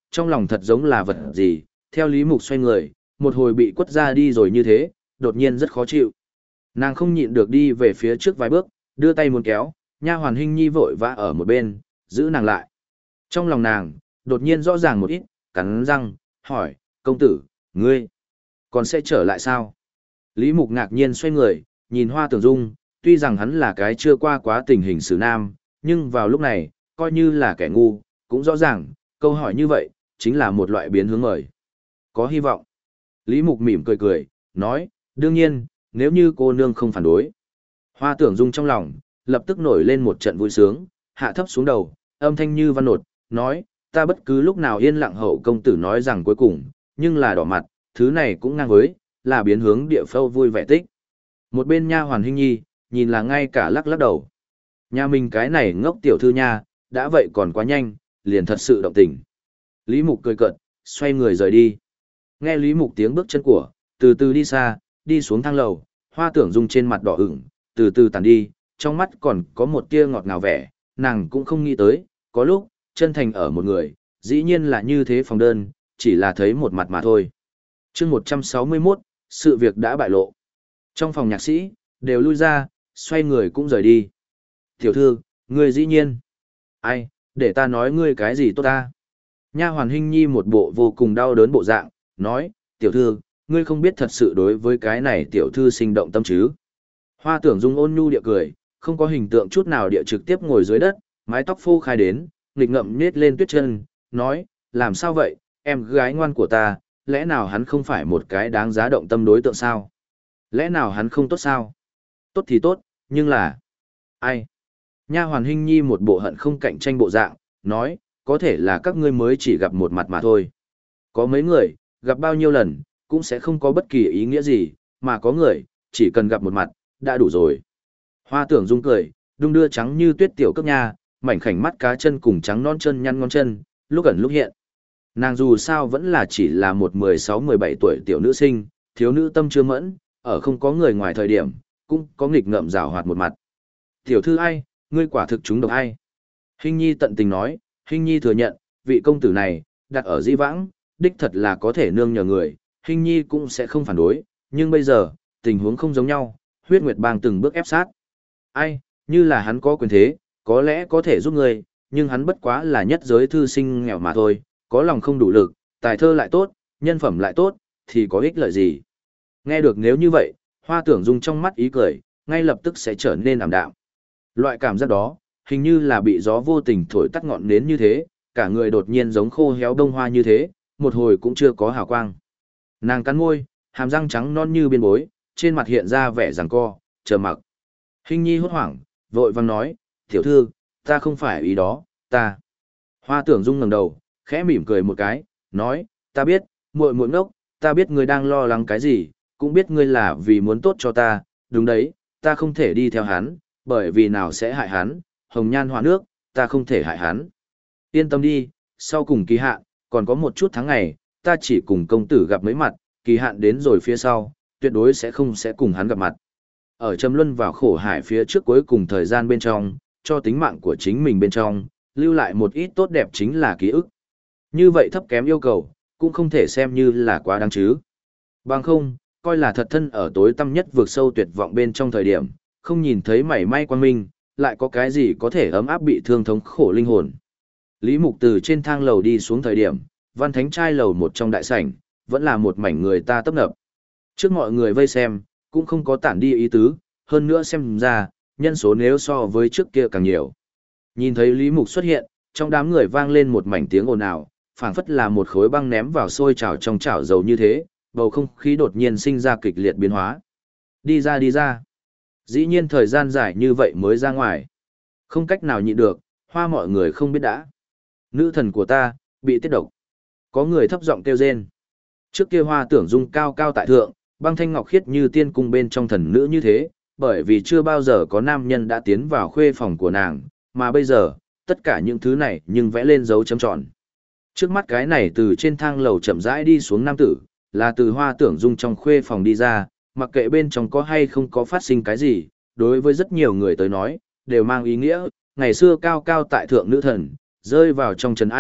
trong lòng thật giống là vật gì, theo Lý Mục xoay người, một hồi bị quất ra đi rồi như thế, đột nhiên rất khó chịu. Nàng không nhịn được đi về phía trước vài bước, đưa tay muốn kéo, nha hoàn Hinh Nhi vội vã ở một bên, giữ nàng lại. Trong lòng nàng, đột nhiên rõ ràng một ít, cắn răng, hỏi, công tử, ngươi, còn sẽ trở lại sao? Lý Mục ngạc nhiên xoay người, nhìn Hoa Tưởng Dung, tuy rằng hắn là cái chưa qua quá tình hình xử nam, nhưng vào lúc này, coi như là kẻ ngu, cũng rõ ràng, câu hỏi như vậy, chính là một loại biến hướng mời. Có hy vọng. Lý Mục mỉm cười cười, nói, đương nhiên, nếu như cô nương không phản đối. Hoa Tưởng Dung trong lòng, lập tức nổi lên một trận vui sướng, hạ thấp xuống đầu, âm thanh như văn nột, nói, ta bất cứ lúc nào yên lặng hậu công tử nói rằng cuối cùng, nhưng là đỏ mặt, thứ này cũng ngang với, là biến hướng địa phâu vui vẻ tích. Một bên nha hoàn Hinh Nhi, nhìn là ngay cả lắc lắc đầu. Nhà mình cái này ngốc tiểu thư nha, đã vậy còn quá nhanh, liền thật sự động tình. Lý Mục cười cợt, xoay người rời đi. Nghe Lý Mục tiếng bước chân của, từ từ đi xa, đi xuống thang lầu, Hoa Tưởng Dung trên mặt đỏ ửng, từ từ tàn đi, trong mắt còn có một tia ngọt ngào vẻ, nàng cũng không nghĩ tới, có lúc, chân thành ở một người, dĩ nhiên là như thế phòng đơn, chỉ là thấy một mặt mà thôi. chương 161, sự việc đã bại lộ. Trong phòng nhạc sĩ, đều lui ra, xoay người cũng rời đi. Tiểu thư, ngươi dĩ nhiên. Ai, để ta nói ngươi cái gì tốt ta? Nha hoàn Hinh Nhi một bộ vô cùng đau đớn bộ dạng, nói, tiểu thư, ngươi không biết thật sự đối với cái này tiểu thư sinh động tâm chứ. Hoa Tưởng Dung ôn nhu địa cười, không có hình tượng chút nào địa trực tiếp ngồi dưới đất, mái tóc phô khai đến, nghịch ngậm nết lên tuyết chân, nói, làm sao vậy, em gái ngoan của ta, lẽ nào hắn không phải một cái đáng giá động tâm đối tượng sao? Lẽ nào hắn không tốt sao? Tốt thì tốt, nhưng là... Ai? Nha hoàn Hinh Nhi một bộ hận không cạnh tranh bộ dạng, nói, có thể là các ngươi mới chỉ gặp một mặt mà thôi. Có mấy người, gặp bao nhiêu lần, cũng sẽ không có bất kỳ ý nghĩa gì, mà có người, chỉ cần gặp một mặt, đã đủ rồi. Hoa Tưởng Dung cười, đung đưa trắng như tuyết tiểu cước nha, mảnh khảnh mắt cá chân cùng trắng non chân nhăn ngón chân, lúc ẩn lúc hiện. Nàng dù sao vẫn là chỉ là một 16-17 tuổi tiểu nữ sinh, thiếu nữ tâm chưa mẫn, ở không có người ngoài thời điểm, cũng có nghịch ngợm rào hoạt một mặt. Tiểu thư ai, ngươi quả thực chúng độc ai? Hinh Nhi tận tình nói, Hinh Nhi thừa nhận, vị công tử này, đặt ở dĩ vãng, đích thật là có thể nương nhờ người, Hinh Nhi cũng sẽ không phản đối, nhưng bây giờ, tình huống không giống nhau, huyết nguyệt bang từng bước ép sát. Ai, như là hắn có quyền thế, có lẽ có thể giúp ngươi, nhưng hắn bất quá là nhất giới thư sinh nghèo mà thôi, có lòng không đủ lực, tài thơ lại tốt, nhân phẩm lại tốt, thì có ích lợi gì. Nghe được nếu như vậy, Hoa Tưởng Dung trong mắt ý cười, ngay lập tức sẽ trở nên ảm đạm. Loại cảm giác đó, hình như là bị gió vô tình thổi tắt ngọn nến như thế, cả người đột nhiên giống khô héo bông hoa như thế, một hồi cũng chưa có hào quang. Nàng cắn môi, hàm răng trắng non như biên bối, trên mặt hiện ra vẻ giằng co, chờ mặc. Hinh Nhi hốt hoảng, vội vàng nói, tiểu thư, ta không phải ý đó, ta. Hoa Tưởng Dung ngẩng đầu, khẽ mỉm cười một cái, nói, ta biết, muội muội ngốc, ta biết ngươi đang lo lắng cái gì, cũng biết ngươi là vì muốn tốt cho ta, đúng đấy, ta không thể đi theo hắn, bởi vì nào sẽ hại hắn, hồng nhan họa nước, ta không thể hại hắn. Yên tâm đi, sau cùng kỳ hạn, còn có một chút tháng ngày, ta chỉ cùng công tử gặp mấy mặt, kỳ hạn đến rồi phía sau, tuyệt đối sẽ cùng hắn gặp mặt. Ở Trầm Luân vào khổ hải phía trước cuối cùng thời gian bên trong, cho tính mạng của chính mình bên trong, lưu lại một ít tốt đẹp chính là ký ức. Như vậy thấp kém yêu cầu, cũng không thể xem như là quá đáng chứ. Bằng không, coi là thật thân ở tối tăm nhất vượt sâu tuyệt vọng bên trong thời điểm, không nhìn thấy mảy may quan minh, lại có cái gì có thể ấm áp bị thương thống khổ linh hồn. Lý Mục từ trên thang lầu đi xuống thời điểm, Văn Thánh trai lầu một trong đại sảnh, vẫn là một mảnh người ta tấp nập. Trước mọi người vây xem, cũng không có tản đi ý tứ, hơn nữa xem ra, nhân số nếu so với trước kia càng nhiều. Nhìn thấy Lý Mục xuất hiện, trong đám người vang lên một mảnh tiếng ồn ào, phảng phất là một khối băng ném vào sôi chảo trong chảo dầu như thế, bầu không khí đột nhiên sinh ra kịch liệt biến hóa. Đi ra đi ra. Dĩ nhiên thời gian dài như vậy mới ra ngoài. Không cách nào nhịn được, hoa mọi người không biết đã. Nữ thần của ta, bị tiết độc. Có người thấp giọng kêu rên. Trước kia Hoa Tưởng Dung cao cao tại thượng, băng thanh ngọc khiết như tiên cung bên trong thần nữ như thế, bởi vì chưa bao giờ có nam nhân đã tiến vào khuê phòng của nàng, mà bây giờ, tất cả những thứ này nhưng vẽ lên dấu chấm tròn. Trước mắt cái này từ trên thang lầu chậm rãi đi xuống nam tử, là từ Hoa Tưởng Dung trong khuê phòng đi ra, mặc kệ bên trong có hay không có phát sinh cái gì, đối với rất nhiều người tới nói, đều mang ý nghĩa, ngày xưa cao cao tại thượng nữ thần, rơi vào trong trần ai,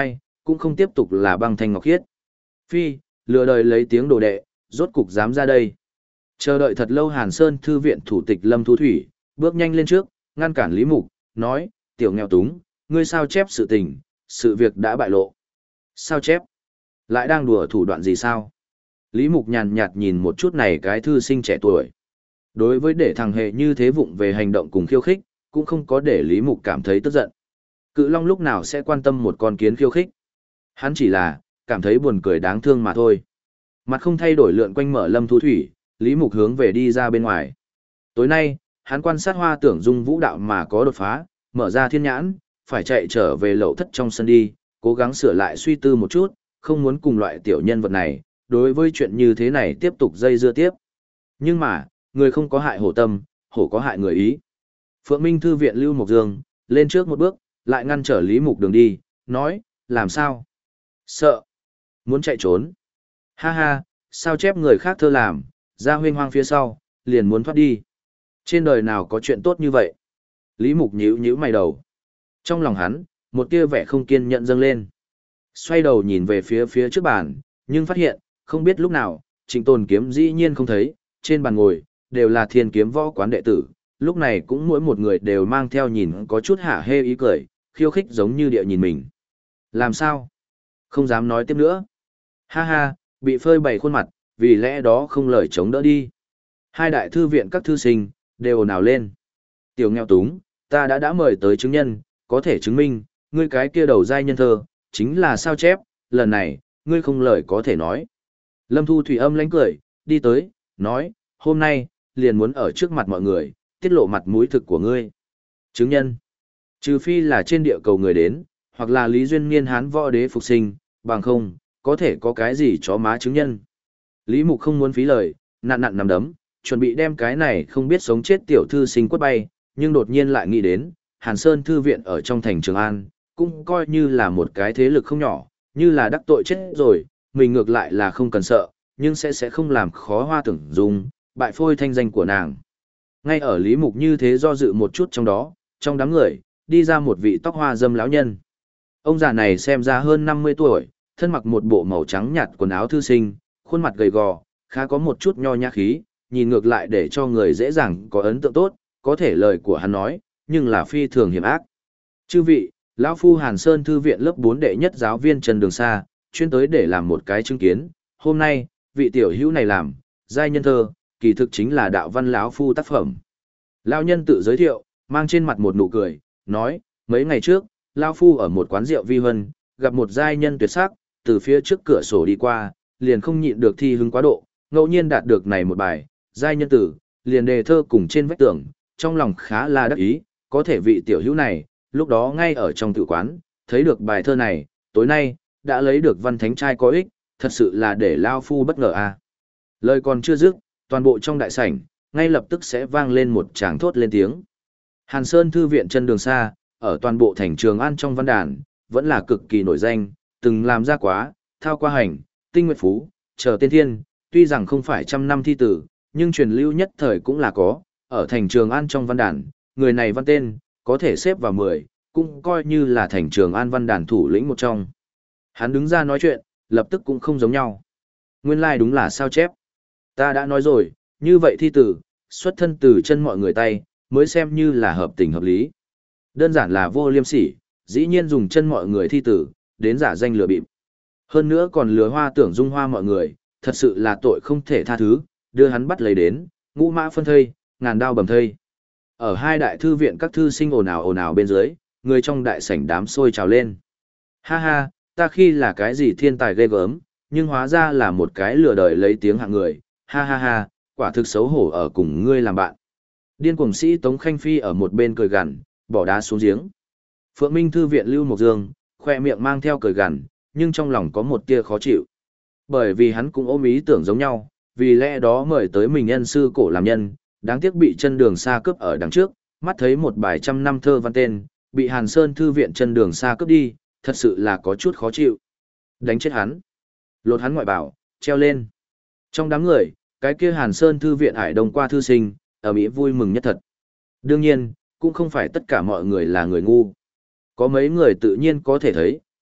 cũng không tiếp tục là băng thanh ngọc khiết. Phi, lừa đời lấy tiếng đồ đệ, rốt cục dám ra đây. Chờ đợi thật lâu Hàn Sơn thư viện thủ tịch Lâm Thu Thủy, bước nhanh lên trước, ngăn cản Lý Mục, nói, tiểu nghèo túng, ngươi sao chép sự tình, sự việc đã bại lộ. Sao chép? Lại đang đùa thủ đoạn gì sao? Lý Mục nhàn nhạt nhìn một chút này cái thư sinh trẻ tuổi. Đối với để thằng hề như thế vụng về hành động cùng khiêu khích, cũng không có để Lý Mục cảm thấy tức giận. Cự Long lúc nào sẽ quan tâm một con kiến khiêu khích. Hắn chỉ là, cảm thấy buồn cười đáng thương mà thôi. Mặt không thay đổi lượn quanh mở Lâm Thu Thủy, Lý Mục hướng về đi ra bên ngoài. Tối nay, hắn quan sát Hoa Tưởng Dung vũ đạo mà có đột phá, mở ra thiên nhãn, phải chạy trở về lậu thất trong sân đi, cố gắng sửa lại suy tư một chút, không muốn cùng loại tiểu nhân vật này, đối với chuyện như thế này tiếp tục dây dưa tiếp. Nhưng mà, người không có hại hổ tâm, hổ có hại người ý. Phượng Minh Thư viện Lưu Mộc Dương, lên trước một bước, lại ngăn trở Lý Mục đường đi, nói, làm sao? Sợ. Muốn chạy trốn. Ha ha, sao chép người khác thơ làm, ra huynh hoang phía sau, liền muốn thoát đi. Trên đời nào có chuyện tốt như vậy? Lý Mục nhíu nhíu mày đầu. Trong lòng hắn, một tia vẻ không kiên nhẫn dâng lên. Xoay đầu nhìn về phía trước bàn, nhưng phát hiện, không biết lúc nào, Trịnh Tồn Kiếm dĩ nhiên không thấy, trên bàn ngồi, đều là Thiên Kiếm Võ quán đệ tử, lúc này cũng mỗi một người đều mang theo nhìn có chút hả hê ý cười, khiêu khích giống như địa nhìn mình. Làm sao? Không dám nói tiếp nữa. Ha ha, bị phơi bày khuôn mặt, vì lẽ đó không lời chống đỡ đi. Hai đại thư viện các thư sinh, đều ồn ào lên. Tiểu nghèo túng, ta đã mời tới chứng nhân, có thể chứng minh, ngươi cái kia đầu giai nhân thơ, chính là sao chép, lần này, ngươi không lời có thể nói. Lâm Thu Thủy âm lánh cười, đi tới, nói, hôm nay, liền muốn ở trước mặt mọi người, tiết lộ mặt mũi thực của ngươi. Chứng nhân, trừ phi là trên địa cầu người đến, hoặc là Lý Duyên Niên Hán võ đế phục sinh, bằng không, có thể có cái gì chó má chứng nhân. Lý Mục không muốn phí lời, nặn nắm đấm, chuẩn bị đem cái này không biết sống chết tiểu thư sinh quất bay, nhưng đột nhiên lại nghĩ đến, Hàn Sơn Thư viện ở trong thành Trường An, cũng coi như là một cái thế lực không nhỏ, như là đắc tội chết rồi, mình ngược lại là không cần sợ, nhưng sẽ không làm khó Hoa Tưởng Dung, bại phôi thanh danh của nàng. Ngay ở Lý Mục như thế do dự một chút trong đó, trong đám người, đi ra một vị tóc hoa dâm lão nhân. Ông già này xem ra hơn 50 tuổi, thân mặc một bộ màu trắng nhạt quần áo thư sinh, khuôn mặt gầy gò, khá có một chút nho nhã khí, nhìn ngược lại để cho người dễ dàng có ấn tượng tốt, có thể lời của hắn nói, nhưng là phi thường hiểm ác. Chư vị, lão phu Hàn Sơn Thư viện lớp 4 đệ nhất giáo viên Trần Đường Sa, chuyên tới để làm một cái chứng kiến, hôm nay, vị tiểu hữu này làm, giai nhân thơ, kỳ thực chính là đạo văn lão phu tác phẩm. Lão nhân tự giới thiệu, mang trên mặt một nụ cười, nói, mấy ngày trước, lão phu ở một quán rượu vi huân, gặp một giai nhân tuyệt sắc, từ phía trước cửa sổ đi qua, liền không nhịn được thi hứng quá độ, ngẫu nhiên đạt được này một bài, giai nhân tử, liền đề thơ cùng trên vách tường, trong lòng khá là đắc ý, có thể vị tiểu hữu này, lúc đó ngay ở trong tự quán, thấy được bài thơ này, tối nay, đã lấy được văn thánh trai có ích, thật sự là để lao phu bất ngờ à. Lời còn chưa dứt, toàn bộ trong đại sảnh, ngay lập tức sẽ vang lên một tràng thốt lên tiếng. Hàn Sơn Thư viện Chân Đường Sa, ở toàn bộ thành Trường An trong văn đàn, vẫn là cực kỳ nổi danh, từng làm ra quá, thao qua hành, tinh nguyệt phú, chờ tiên thiên, tuy rằng không phải trăm năm thi tử, nhưng truyền lưu nhất thời cũng là có, ở thành Trường An trong văn đàn, người này văn tên, có thể xếp vào 10, cũng coi như là thành Trường An văn đàn thủ lĩnh một trong. Hắn đứng ra nói chuyện, lập tức cũng không giống nhau. Nguyên lai like đúng là sao chép. Ta đã nói rồi, như vậy thi tử, xuất thân từ chân mọi người tay, mới xem như là hợp tình hợp lý. Đơn giản là vô liêm sỉ, dĩ nhiên dùng chân mọi người thi tử, đến giả danh lừa bịp. Hơn nữa còn lừa Hoa Tưởng Dung Hoa mọi người, thật sự là tội không thể tha thứ, đưa hắn bắt lấy đến, ngũ mã phân thây, ngàn đao bầm thây. Ở hai đại thư viện các thư sinh ồn ào bên dưới, người trong đại sảnh đám sôi trào lên. Ha ha, ta khi là cái gì thiên tài ghê gớm, nhưng hóa ra là một cái lừa đời lấy tiếng hạng người. Ha ha ha, quả thực xấu hổ ở cùng ngươi làm bạn. Điên cuồng sĩ Tống Khanh Phi ở một bên cười gằn, bỏ đá xuống giếng. Phượng Minh Thư viện Lưu Mộc Dương, khoe miệng mang theo cười gằn, nhưng trong lòng có một tia khó chịu. Bởi vì hắn cũng ôm ý tưởng giống nhau, vì lẽ đó mời tới mình nhân sư cổ làm nhân, đáng tiếc bị Chân Đường Sa cướp ở đằng trước, mắt thấy một bài trăm năm thơ văn tên, bị Hàn Sơn Thư viện Chân Đường Sa cướp đi, thật sự là có chút khó chịu. Đánh chết hắn, lột hắn ngoại bảo, treo lên. Trong đám người, cái kia Hàn Sơn Thư viện Hải Đông qua thư sinh, ở Mỹ vui mừng nhất thật. Đương nhiên, cũng không phải tất cả mọi người là người ngu. Có mấy người tự nhiên có thể thấy,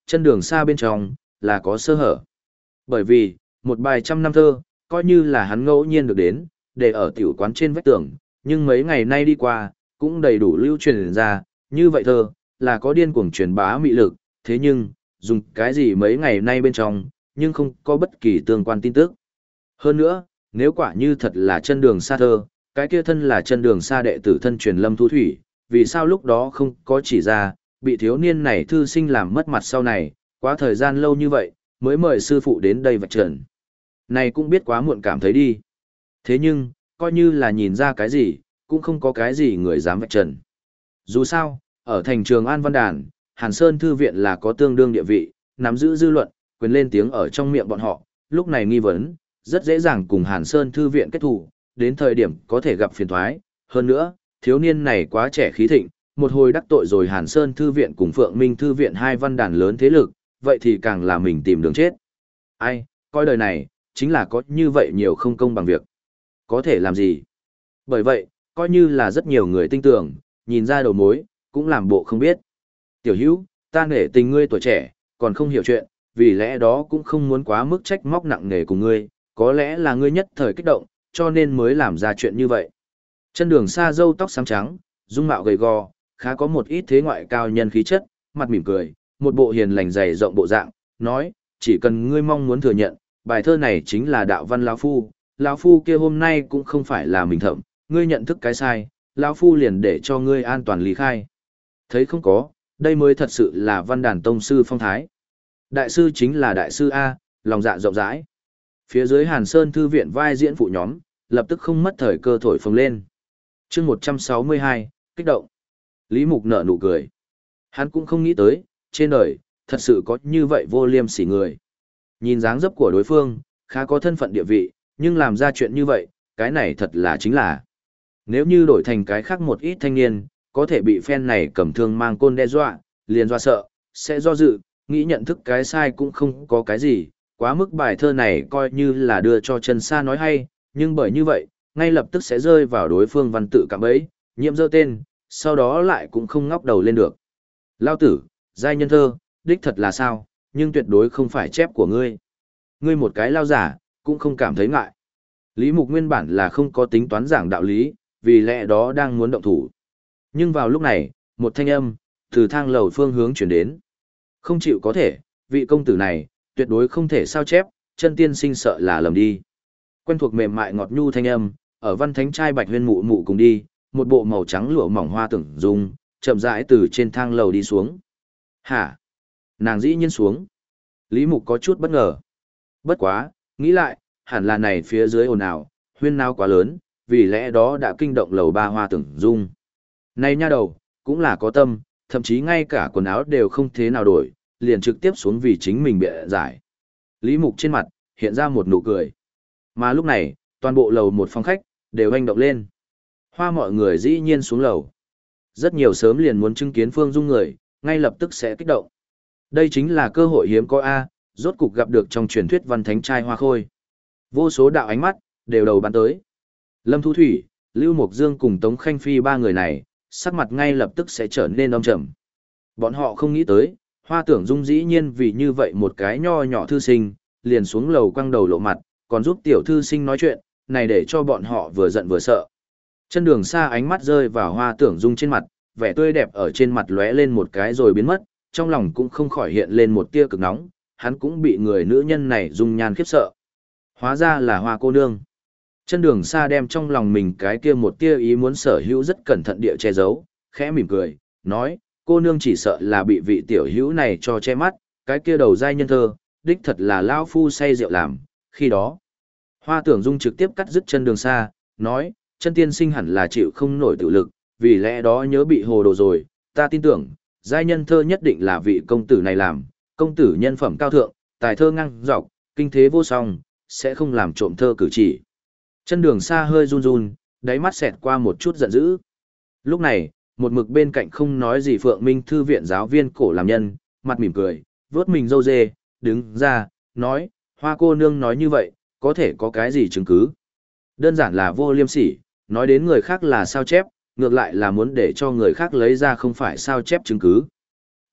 chân đường xa bên trong, là có sơ hở. Bởi vì, một bài trăm năm thơ, coi như là hắn ngẫu nhiên được đến, để ở tiểu quán trên vách tường, nhưng mấy ngày nay đi qua, cũng đầy đủ lưu truyền ra, như vậy thơ, là có điên cuồng truyền bá mị lực, thế nhưng, dùng cái gì mấy ngày nay bên trong, nhưng không có bất kỳ tương quan tin tức. Hơn nữa, nếu quả như thật là chân đường xa thơ, cái kia thân là chân đường xa đệ tử thân truyền Lâm Thu Thủy, vì sao lúc đó không có chỉ ra, bị thiếu niên này thư sinh làm mất mặt sau này, quá thời gian lâu như vậy, mới mời sư phụ đến đây vạch trần. Này cũng biết quá muộn cảm thấy đi. Thế nhưng, coi như là nhìn ra cái gì, cũng không có cái gì người dám vạch trần. Dù sao, ở thành trường An Văn Đàn, Hàn Sơn Thư Viện là có tương đương địa vị, nắm giữ dư luận, quyền lên tiếng ở trong miệng bọn họ, lúc này nghi vấn, rất dễ dàng cùng Hàn Sơn Thư Viện kết thù, đến thời điểm có thể gặp phiền thoái. Hơn nữa, thiếu niên này quá trẻ khí thịnh, một hồi đắc tội rồi Hàn Sơn Thư Viện cùng Phượng Minh Thư Viện hai văn đàn lớn thế lực, vậy thì càng là mình tìm đường chết. Ai, coi đời này, chính là có như vậy nhiều không công bằng việc. Có thể làm gì? Bởi vậy, coi như là rất nhiều người tin tưởng, nhìn ra đầu mối, cũng làm bộ không biết. Tiểu hữu, ta nể tình ngươi tuổi trẻ, còn không hiểu chuyện, vì lẽ đó cũng không muốn quá mức trách móc nặng nề của ngươi, có lẽ là ngươi nhất thời kích động, cho nên mới làm ra chuyện như vậy. Chân đường xa râu tóc xám trắng, dung mạo gầy gò, khá có một ít thế ngoại cao nhân khí chất, mặt mỉm cười, một bộ hiền lành dày rộng bộ dạng, nói, chỉ cần ngươi mong muốn thừa nhận, bài thơ này chính là đạo văn lão phu kia hôm nay cũng không phải là mình thậm, ngươi nhận thức cái sai, lão phu liền để cho ngươi an toàn lý khai. Thấy không có, đây mới thật sự là văn đàn tông sư phong thái. Đại sư chính là đại sư A, lòng dạ rộng rãi. Phía dưới Hàn Sơn Thư Viện vai diễn phụ nhóm, lập tức không mất thời cơ thổi phồng lên. chương 162, kích động. Lý Mục nở nụ cười. Hắn cũng không nghĩ tới, trên đời, thật sự có như vậy vô liêm sỉ người. Nhìn dáng dấp của đối phương, khá có thân phận địa vị, nhưng làm ra chuyện như vậy, cái này thật là chính là. Nếu như đổi thành cái khác một ít thanh niên, có thể bị phen này cầm thương mang côn đe dọa, liền do sợ, sẽ do dự, nghĩ nhận thức cái sai cũng không có cái gì, quá mức bài thơ này coi như là đưa cho Trần Sa nói hay, nhưng bởi như vậy, ngay lập tức sẽ rơi vào đối phương văn tự cạm bẫy, nhiễm dơ tên, sau đó lại cũng không ngóc đầu lên được. Lao tử, giai nhân thơ, đích thật là sao, nhưng tuyệt đối không phải chép của ngươi. Ngươi một cái lao giả, cũng không cảm thấy ngại. Lý Mục nguyên bản là không có tính toán giảng đạo lý, vì lẽ đó đang muốn động thủ. Nhưng vào lúc này, một thanh âm, từ thang lầu phương hướng chuyển đến. Không chịu có thể, vị công tử này, tuyệt đối không thể sao chép, chân tiên sinh sợ là lầm đi. Quen thuộc mềm mại ngọt nhu thanh âm, ở văn thánh trai bạch huyên mụ mụ cùng đi, một bộ màu trắng lụa mỏng hoa tưởng dung, chậm rãi từ trên thang lầu đi xuống. Hả? Nàng dĩ nhiên xuống. Lý Mục có chút bất ngờ. Bất quá, nghĩ lại, hẳn là này phía dưới ồn ào, huyên náo quá lớn, vì lẽ đó đã kinh động lầu ba hoa tưởng dung. Này nha đầu, cũng là có tâm, thậm chí ngay cả quần áo đều không thế nào đổi, liền trực tiếp xuống vì chính mình bịa giải. Lý Mục trên mặt, hiện ra một nụ cười. Mà lúc này, toàn bộ lầu một phòng khách, đều hành động lên. Hoa mọi người dĩ nhiên xuống lầu. Rất nhiều sớm liền muốn chứng kiến Phương Dung người, ngay lập tức sẽ kích động. Đây chính là cơ hội hiếm có A, rốt cục gặp được trong truyền thuyết văn thánh trai hoa khôi. Vô số đạo ánh mắt, đều đầu bắn tới. Lâm Thu Thủy, Lưu Mộc Dương cùng Tống Khanh Phi ba người này, sắc mặt ngay lập tức sẽ trở nên âm trầm. Bọn họ không nghĩ tới, Hoa Tưởng Dung dĩ nhiên vì như vậy một cái nho nhỏ thư sinh, liền xuống lầu quăng đầu lộ mặt, còn giúp tiểu thư sinh nói chuyện, này để cho bọn họ vừa giận vừa sợ. Chân đường xa ánh mắt rơi vào Hoa Tưởng Dung trên mặt, vẻ tươi đẹp ở trên mặt lóe lên một cái rồi biến mất, trong lòng cũng không khỏi hiện lên một tia cực nóng, hắn cũng bị người nữ nhân này dung nhan khiếp sợ. Hóa ra là Hoa cô nương. Chân đường xa đem trong lòng mình cái kia một tia ý muốn sở hữu rất cẩn thận địa che giấu, khẽ mỉm cười, nói, cô nương chỉ sợ là bị vị tiểu hữu này cho che mắt, cái kia đầu giai nhân thơ, đích thật là lão phu say rượu làm, khi đó. Hoa Tưởng Dung trực tiếp cắt dứt chân đường xa, nói, chân tiên sinh hẳn là chịu không nổi tự lực, vì lẽ đó nhớ bị hồ đồ rồi, ta tin tưởng, giai nhân thơ nhất định là vị công tử này làm, công tử nhân phẩm cao thượng, tài thơ ngang dọc, kinh thế vô song, sẽ không làm trộm thơ cử chỉ. Chân đường xa hơi run run, đáy mắt xẹt qua một chút giận dữ. Lúc này, một mực bên cạnh không nói gì Phượng Minh Thư Viện giáo viên cổ làm nhân, mặt mỉm cười, vớt mình râu dê, đứng ra, nói, Hoa cô nương nói như vậy, có thể có cái gì chứng cứ. Đơn giản là vô liêm sỉ, nói đến người khác là sao chép, ngược lại là muốn để cho người khác lấy ra không phải sao chép chứng cứ.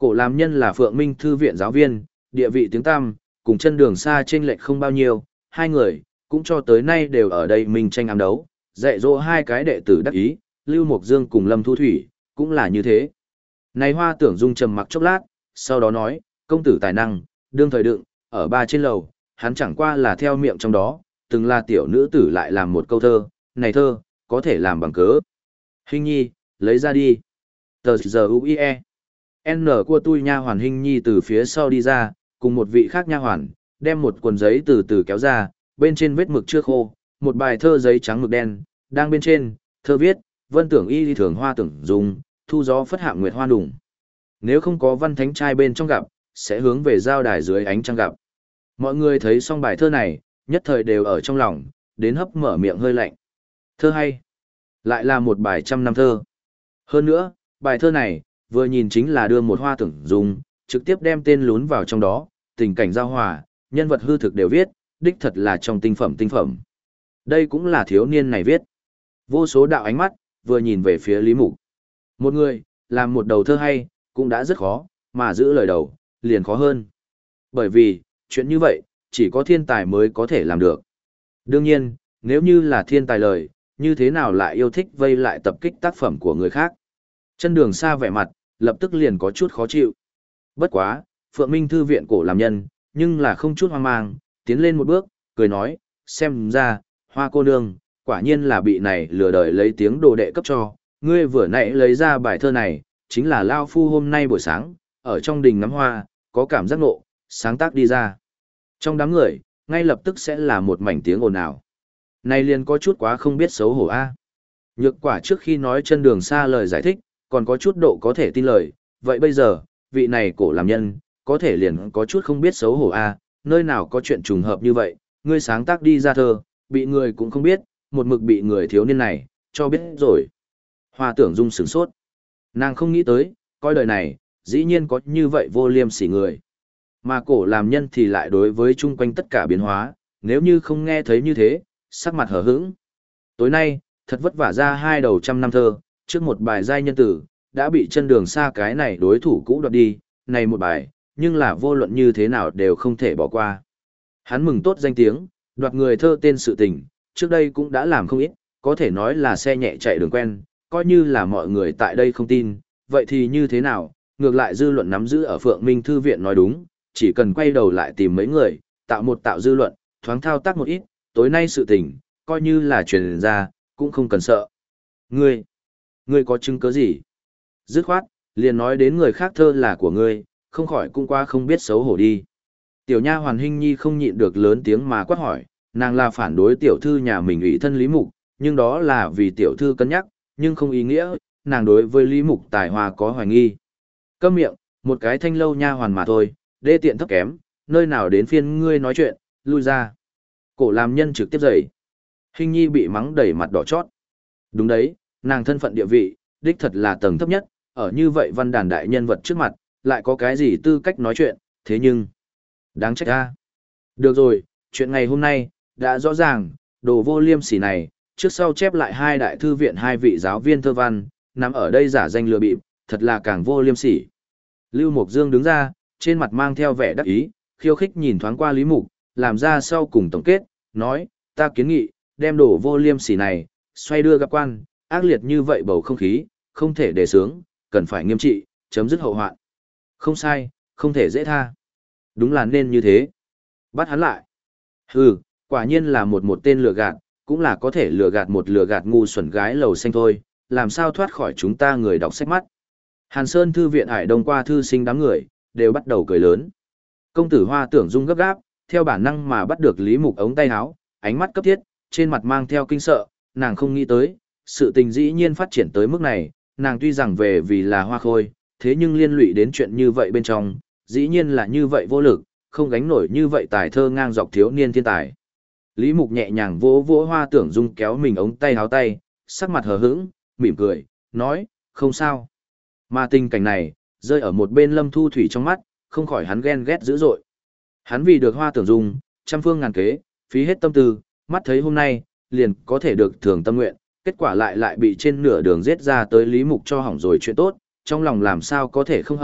Cổ làm nhân là Phượng Minh Thư viện giáo viên, địa vị tiếng tăm, cùng chân đường xa trên lệch không bao nhiêu, hai người, cũng cho tới nay đều ở đây minh tranh ám đấu, dạy dỗ hai cái đệ tử đắc ý, Lưu Mộc Dương cùng Lâm Thu Thủy, cũng là như thế. Này Hoa Tưởng Dung trầm mặc chốc lát, sau đó nói, công tử tài năng, đương thời đựng, ở ba trên lầu, hắn chẳng qua là theo miệng trong đó, từng là tiểu nữ tử lại làm một câu thơ, này thơ, có thể làm bằng cớ. Hình nhi, lấy ra đi. Tờ giờ UIE. N của tôi nha hoàn Hình nhi từ phía sau đi ra, cùng một vị khác nha hoàn, đem một quần giấy từ từ kéo ra, bên trên vết mực chưa khô, một bài thơ giấy trắng mực đen, đang bên trên, thơ viết, vân tưởng y đi thường hoa tưởng dùng, thu gió phất hạ nguyệt hoa đủng. Nếu không có văn thánh trai bên trong gặp, sẽ hướng về giao đài dưới ánh trăng gặp. Mọi người thấy xong bài thơ này, nhất thời đều ở trong lòng, đến hấp mở miệng hơi lạnh. Thơ hay. Lại là một bài trăm năm thơ. Hơn nữa, bài thơ này, vừa nhìn chính là đưa một hoa tưởng dùng, trực tiếp đem tên lún vào trong đó, tình cảnh giao hòa, nhân vật hư thực đều viết, đích thật là trong tinh phẩm. Đây cũng là thiếu niên này viết. Vô số đạo ánh mắt, vừa nhìn về phía Lý Mục. Một người, làm một đầu thơ hay, cũng đã rất khó, mà giữ lời đầu, liền khó hơn. Bởi vì, chuyện như vậy, chỉ có thiên tài mới có thể làm được. Đương nhiên, nếu như là thiên tài lời, như thế nào lại yêu thích vây lại tập kích tác phẩm của người khác. Chân đường xa vẻ mặt, lập tức liền có chút khó chịu. Bất quá, Phượng Minh Thư viện cổ làm nhân, nhưng là không chút hoang mang, tiến lên một bước, cười nói, xem ra, Hoa cô nương, quả nhiên là bị này lừa đời lấy tiếng đồ đệ cấp cho, ngươi vừa nãy lấy ra bài thơ này, chính là Lao Phu hôm nay buổi sáng, ở trong đình ngắm hoa, có cảm giác nộ, sáng tác đi ra. Trong đám người, ngay lập tức sẽ là một mảnh tiếng ồn ào. Này liền có chút quá không biết xấu hổ a. Nhược quả trước khi nói chân đường xa lời giải thích, còn có chút độ có thể tin lời, vậy bây giờ, vị này cổ làm nhân, có thể liền có chút không biết xấu hổ a, nơi nào có chuyện trùng hợp như vậy, ngươi sáng tác đi ra thơ, bị người cũng không biết, một mực bị người thiếu niên này, cho biết rồi. Hoa Tưởng Dung sửng sốt. Nàng không nghĩ tới, coi đời này, dĩ nhiên có như vậy vô liêm sỉ người. Mà cổ làm nhân thì lại đối với chung quanh tất cả biến hóa, nếu như không nghe thấy như thế, sắc mặt hờ hững. Tối nay, thật vất vả ra hai đầu trăm năm thơ, trước một bài giai nhân tử, đã bị chân đường xa cái này đối thủ cũ đoạt đi, này một bài, nhưng là vô luận như thế nào đều không thể bỏ qua. Hắn mừng tốt danh tiếng, đoạt người thơ tên sự tình, trước đây cũng đã làm không ít, có thể nói là xe nhẹ chạy đường quen, coi như là mọi người tại đây không tin, vậy thì như thế nào, ngược lại dư luận nắm giữ ở Phượng Minh Thư viện nói đúng, chỉ cần quay đầu lại tìm mấy người, tạo dư luận, thoáng thao tác một ít, tối nay sự tình, coi như là truyền ra, cũng không cần sợ. Ngươi có chứng cứ gì? Dứt khoát, liền nói đến người khác thơ là của ngươi, không khỏi cũng qua không biết xấu hổ đi. Tiểu nha hoàn Hinh Nhi không nhịn được lớn tiếng mà quát hỏi, nàng là phản đối tiểu thư nhà mình ủy thân Lý Mục, nhưng đó là vì tiểu thư cân nhắc, nhưng không ý nghĩa, nàng đối với Lý Mục tài hoa có hoài nghi. Câm miệng, một cái thanh lâu nha hoàn mà thôi, đê tiện thấp kém, nơi nào đến phiên ngươi nói chuyện, lui ra. Cổ làm nhân trực tiếp dậy. Hinh Nhi bị mắng đẩy mặt đỏ chót. Đúng đấy, nàng thân phận địa vị, đích thật là tầng thấp nhất, ở như vậy văn đàn đại nhân vật trước mặt, lại có cái gì tư cách nói chuyện, thế nhưng... Đáng trách ra. Được rồi, chuyện ngày hôm nay, đã rõ ràng, đồ vô liêm sỉ này, trước sau chép lại hai đại thư viện hai vị giáo viên thơ văn, nằm ở đây giả danh lừa bịp, thật là càng vô liêm sỉ. Lưu Mộc Dương đứng ra, trên mặt mang theo vẻ đắc ý, khiêu khích nhìn thoáng qua Lý Mục, làm ra sau cùng tổng kết, nói, ta kiến nghị, đem đồ vô liêm sỉ này, xoay đưa gặp quan, ác liệt như vậy bầu không khí, không thể để sướng, cần phải nghiêm trị, chấm dứt hậu hoạn. Không sai, không thể dễ tha. Đúng là nên như thế. Bắt hắn lại. Hừ, quả nhiên là một tên lừa gạt, cũng là có thể lừa gạt một lừa gạt ngu xuẩn gái lầu xanh thôi, làm sao thoát khỏi chúng ta người đọc sách mắt. Hàn Sơn thư viện Hải Đông qua thư sinh đám người, đều bắt đầu cười lớn. Công tử Hoa Tưởng Dung gấp gáp, theo bản năng mà bắt được Lý Mục ống tay áo, ánh mắt cấp thiết, trên mặt mang theo kinh sợ, nàng không nghĩ tới, sự tình dĩ nhiên phát triển tới mức này, nàng tuy rằng về vì là hoa khôi, thế nhưng liên lụy đến chuyện như vậy bên trong, dĩ nhiên là như vậy vô lực, không gánh nổi như vậy tài thơ ngang dọc thiếu niên thiên tài. Lý Mục nhẹ nhàng vỗ vỗ Hoa Tưởng Dung kéo mình ống tay áo tay, sắc mặt hờ hững, mỉm cười, nói, không sao. Mà tình cảnh này, rơi ở một bên Lâm Thu Thủy trong mắt, không khỏi hắn ghen ghét dữ dội. Hắn vì được Hoa Tưởng Dung, trăm phương ngàn kế, phí hết tâm tư, mắt thấy hôm nay, liền có thể được thường tâm nguyện, kết quả lại bị trên nửa đường giết ra tới Lý Mục cho hỏng rồi chuyện tốt, trong lòng làm sao có thể không hận,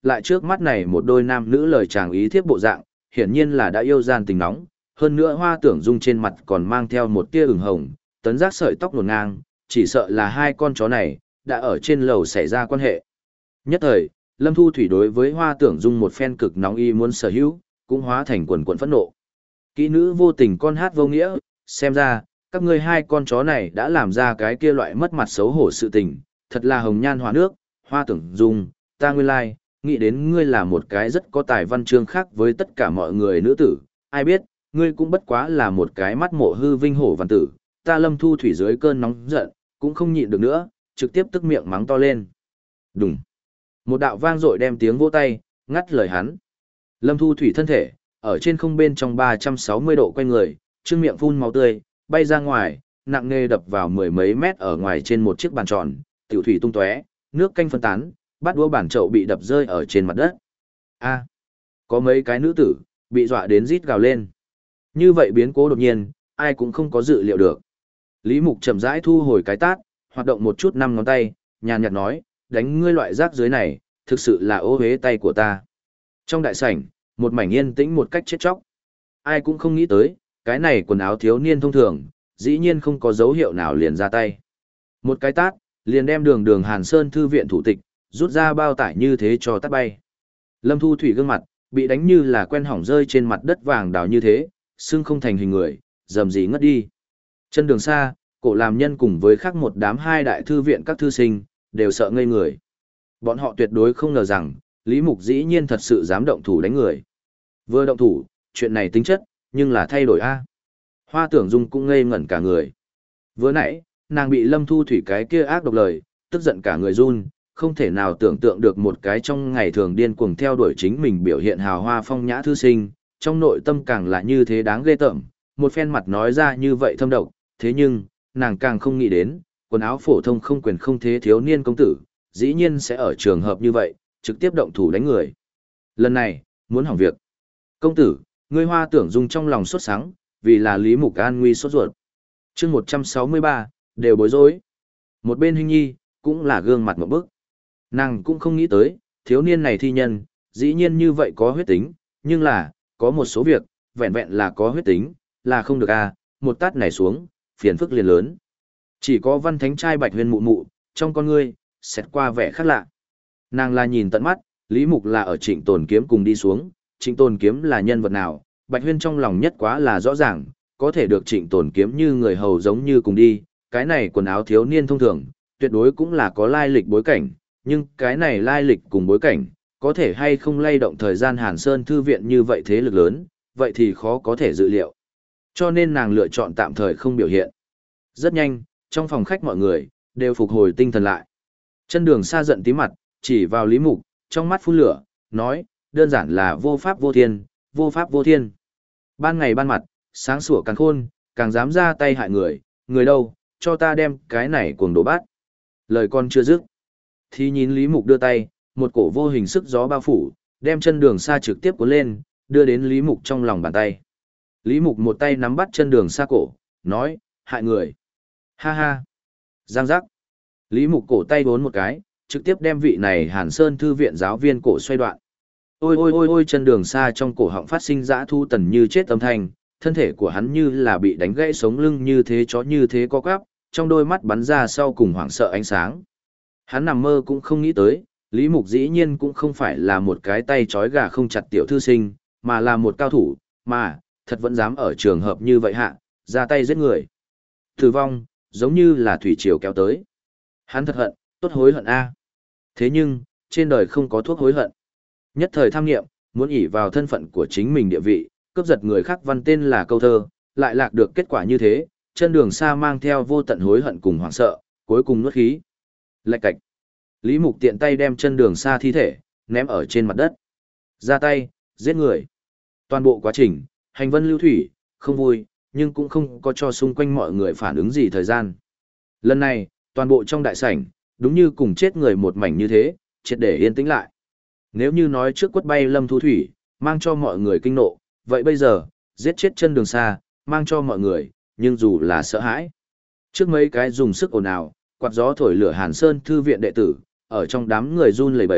lại trước mắt này một đôi nam nữ lời chàng ý thiếp bộ dạng, hiển nhiên là đã yêu gian tình nóng, hơn nữa Hoa Tưởng Dung trên mặt còn mang theo một tia ửng hồng, tấn giác sợi tóc luồn ngang, chỉ sợ là hai con chó này đã ở trên lầu xảy ra quan hệ. Nhất thời, Lâm Thu Thủy đối với Hoa Tưởng Dung một phen cực nóng y muốn sở hữu, cũng hóa thành quần quần phẫn nộ. Kỹ nữ vô tình con hát vô nghĩa, xem ra, các ngươi hai con chó này đã làm ra cái kia loại mất mặt xấu hổ sự tình, thật là hồng nhan hóa nước, Hoa Tưởng Dung, ta nguyên lai, nghĩ đến ngươi là một cái rất có tài văn chương khác với tất cả mọi người nữ tử, ai biết, ngươi cũng bất quá là một cái mắt mộ hư vinh hổ văn tử, ta Lâm Thu Thủy dưới cơn nóng giận, cũng không nhịn được nữa, trực tiếp tức miệng mắng to lên. Đùng. Một đạo vang dội đem tiếng vỗ tay, ngắt lời hắn. Lâm Thu Thủy thân thể, ở trên không bên trong 360 độ quay người, trương miệng phun máu tươi, bay ra ngoài, nặng nề đập vào mười mấy mét ở ngoài trên một chiếc bàn tròn, tiểu thủy tung tóe, nước canh phân tán, bát đũa bàn chậu bị đập rơi ở trên mặt đất. A, có mấy cái nữ tử bị dọa đến rít gào lên. Như vậy biến cố đột nhiên, ai cũng không có dự liệu được. Lý Mục chậm rãi thu hồi cái tát, hoạt động một chút năm ngón tay, nhàn nhạt nói, đánh ngươi loại rác dưới này, thực sự là ô hế tay của ta. Trong đại sảnh, một mảnh yên tĩnh một cách chết chóc. Ai cũng không nghĩ tới, cái này quần áo thiếu niên thông thường, dĩ nhiên không có dấu hiệu nào liền ra tay. Một cái tát, liền đem đường Hàn Sơn thư viện thủ tịch, rút ra bao tải như thế cho tát bay. Lâm Thu Thủy gương mặt, bị đánh như là quen hỏng rơi trên mặt đất vàng đào như thế, xương không thành hình người, dầm dí ngất đi. Chân đường xa, cổ làm nhân cùng với khác một đám hai đại thư viện các thư sinh, đều sợ ngây người. Bọn họ tuyệt đối không ngờ rằng, Lý Mục dĩ nhiên thật sự dám động thủ đánh người. Vừa động thủ, chuyện này tính chất, nhưng là thay đổi A. Hoa Tưởng Dung cũng ngây ngẩn cả người. Vừa nãy, nàng bị Lâm Thu Thủy cái kia ác độc lời, tức giận cả người run, không thể nào tưởng tượng được một cái trong ngày thường điên cuồng theo đuổi chính mình biểu hiện hào hoa phong nhã thư sinh, trong nội tâm càng là như thế đáng ghê tởm, một phen mặt nói ra như vậy thâm độc, thế nhưng, nàng càng không nghĩ đến, quần áo phổ thông không quyền không thế thiếu niên công tử, dĩ nhiên sẽ ở trường hợp như vậy, trực tiếp động thủ đánh người. Lần này, muốn hỏng việc. Công tử, ngươi Hoa Tưởng Dung trong lòng sốt sắng, vì là Lý Mục an nguy sốt ruột. chương 163, đều bối rối. Một bên Hinh Nhi, cũng là gương mặt một bức. Nàng cũng không nghĩ tới, thiếu niên này thi nhân, dĩ nhiên như vậy có huyết tính, nhưng là, có một số việc, vẹn vẹn là có huyết tính, là không được một tát này xuống, phiền phức liền lớn. Chỉ có Văn Thánh trai Bạch Huyên mụ mụ, trong con ngươi, xét qua vẻ khác lạ. Nàng là nhìn tận mắt, Lý Mục là ở Trịnh Tồn Kiếm cùng đi xuống, Trịnh Tồn Kiếm là nhân vật nào, Bạch Huyên trong lòng nhất quá là rõ ràng, có thể được Trịnh Tồn Kiếm như người hầu giống như cùng đi, cái này quần áo thiếu niên thông thường, tuyệt đối cũng là có lai lịch bối cảnh, nhưng cái này lai lịch cùng bối cảnh, có thể hay không lay động thời gian Hàn Sơn thư viện như vậy thế lực lớn, vậy thì khó có thể dự liệu. Cho nên nàng lựa chọn tạm thời không biểu hiện. Rất nhanh, trong phòng khách mọi người, đều phục hồi tinh thần lại. Chân đường xa giận tí mặt, chỉ vào Lý Mục, trong mắt phun lửa, nói, đơn giản là vô pháp vô thiên, vô pháp vô thiên. Ban ngày ban mặt, sáng sủa càng khôn, càng dám ra tay hại người, người đâu, cho ta đem cái này cuồng đổ bát. Lời con chưa dứt. Thì nhìn Lý Mục đưa tay, một cổ vô hình sức gió bao phủ, đem chân đường xa trực tiếp cuốn lên, đưa đến Lý Mục trong lòng bàn tay. Lý Mục một tay nắm bắt chân đường xa cổ, nói, hại người. Ha ha. Giang giác. Lý Mục cổ tay bốn một cái, trực tiếp đem vị này Hàn Sơn thư viện giáo viên cổ xoay đoạn. Ôi ôi ôi ôi, chân đường xa trong cổ họng phát sinh dã thu tần như chết âm thanh, thân thể của hắn như là bị đánh gãy sống lưng như thế chó như thế co quắp, trong đôi mắt bắn ra sau cùng hoảng sợ ánh sáng. Hắn nằm mơ cũng không nghĩ tới, Lý Mục dĩ nhiên cũng không phải là một cái tay trói gà không chặt tiểu thư sinh, mà là một cao thủ, mà, thật vẫn dám ở trường hợp như vậy hạ, ra tay giết người. Tử vong, giống như là thủy triều kéo tới. Hắn thật hận, tốt hối hận a. Thế nhưng, trên đời không có thuốc hối hận. Nhất thời tham nghiệm, muốn ỷ vào thân phận của chính mình địa vị, cướp giật người khác văn tên là câu thơ, lại lạc được kết quả như thế, chân đường xa mang theo vô tận hối hận cùng hoảng sợ, cuối cùng nuốt khí. Lạch cạch. Lý Mục tiện tay đem chân đường xa thi thể, ném ở trên mặt đất. Ra tay, giết người. Toàn bộ quá trình, hành vân lưu thủy, không vui, nhưng cũng không có cho xung quanh mọi người phản ứng gì thời gian. Lần này, toàn bộ trong đại sảnh, đúng như cùng chết người một mảnh như thế, triệt để yên tĩnh lại. Nếu như nói trước quất bay Lâm Thu Thủy, mang cho mọi người kinh nộ, vậy bây giờ, giết chết chân đường xa, mang cho mọi người, nhưng dù là sợ hãi. Trước mấy cái dùng sức ồn ào, quạt gió thổi lửa Hàn Sơn thư viện đệ tử, ở trong đám người run lẩy bẩy,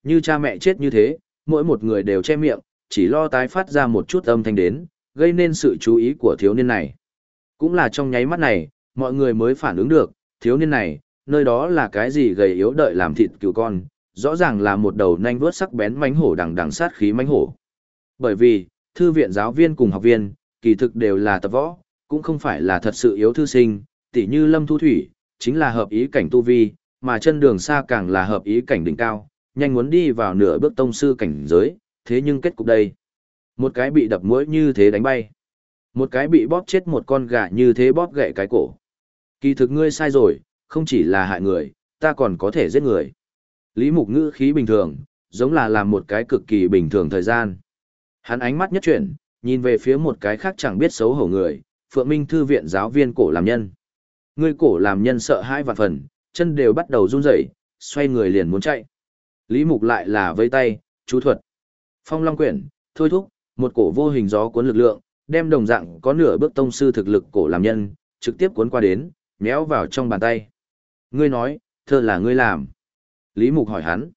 Như cha mẹ chết như thế, mỗi một người đều che miệng, chỉ lo tái phát ra một chút âm thanh đến, gây nên sự chú ý của thiếu niên này. Cũng là trong nháy mắt này, mọi người mới phản ứng được, thiếu niên này, nơi đó là cái gì gầy yếu đợi làm thịt cừu con, rõ ràng là một đầu nanh vuốt sắc bén mãnh hổ đằng đằng sát khí mãnh hổ. Bởi vì, thư viện giáo viên cùng học viên, kỳ thực đều là tập võ, cũng không phải là thật sự yếu thư sinh, tỉ như Lâm Thu Thủy, chính là hợp ý cảnh tu vi, mà chân đường xa càng là hợp ý cảnh đỉnh cao, nhanh muốn đi vào nửa bước tông sư cảnh giới, thế nhưng kết cục đây. Một cái bị đập mũi như thế đánh bay. Một cái bị bóp chết một con gà như thế bóp gãy cái cổ. Kỳ thực ngươi sai rồi, không chỉ là hại người, ta còn có thể giết người. Lý Mục ngữ khí bình thường, giống là làm một cái cực kỳ bình thường thời gian. Hắn ánh mắt nhất chuyển, nhìn về phía một cái khác chẳng biết xấu hổ người, Phượng Minh Thư viện giáo viên cổ làm nhân. Người cổ làm nhân sợ hãi vạn phần, chân đều bắt đầu run rẩy, xoay người liền muốn chạy. Lý Mục lại là vây tay, chú thuật. Phong Long Quyển, thôi thúc, một cổ vô hình gió cuốn lực lượng, đem đồng dạng có nửa bước tông sư thực lực cổ làm nhân, trực tiếp cuốn qua đến, méo vào trong bàn tay. Ngươi nói, thơ là ngươi làm. Lý Mục hỏi hắn.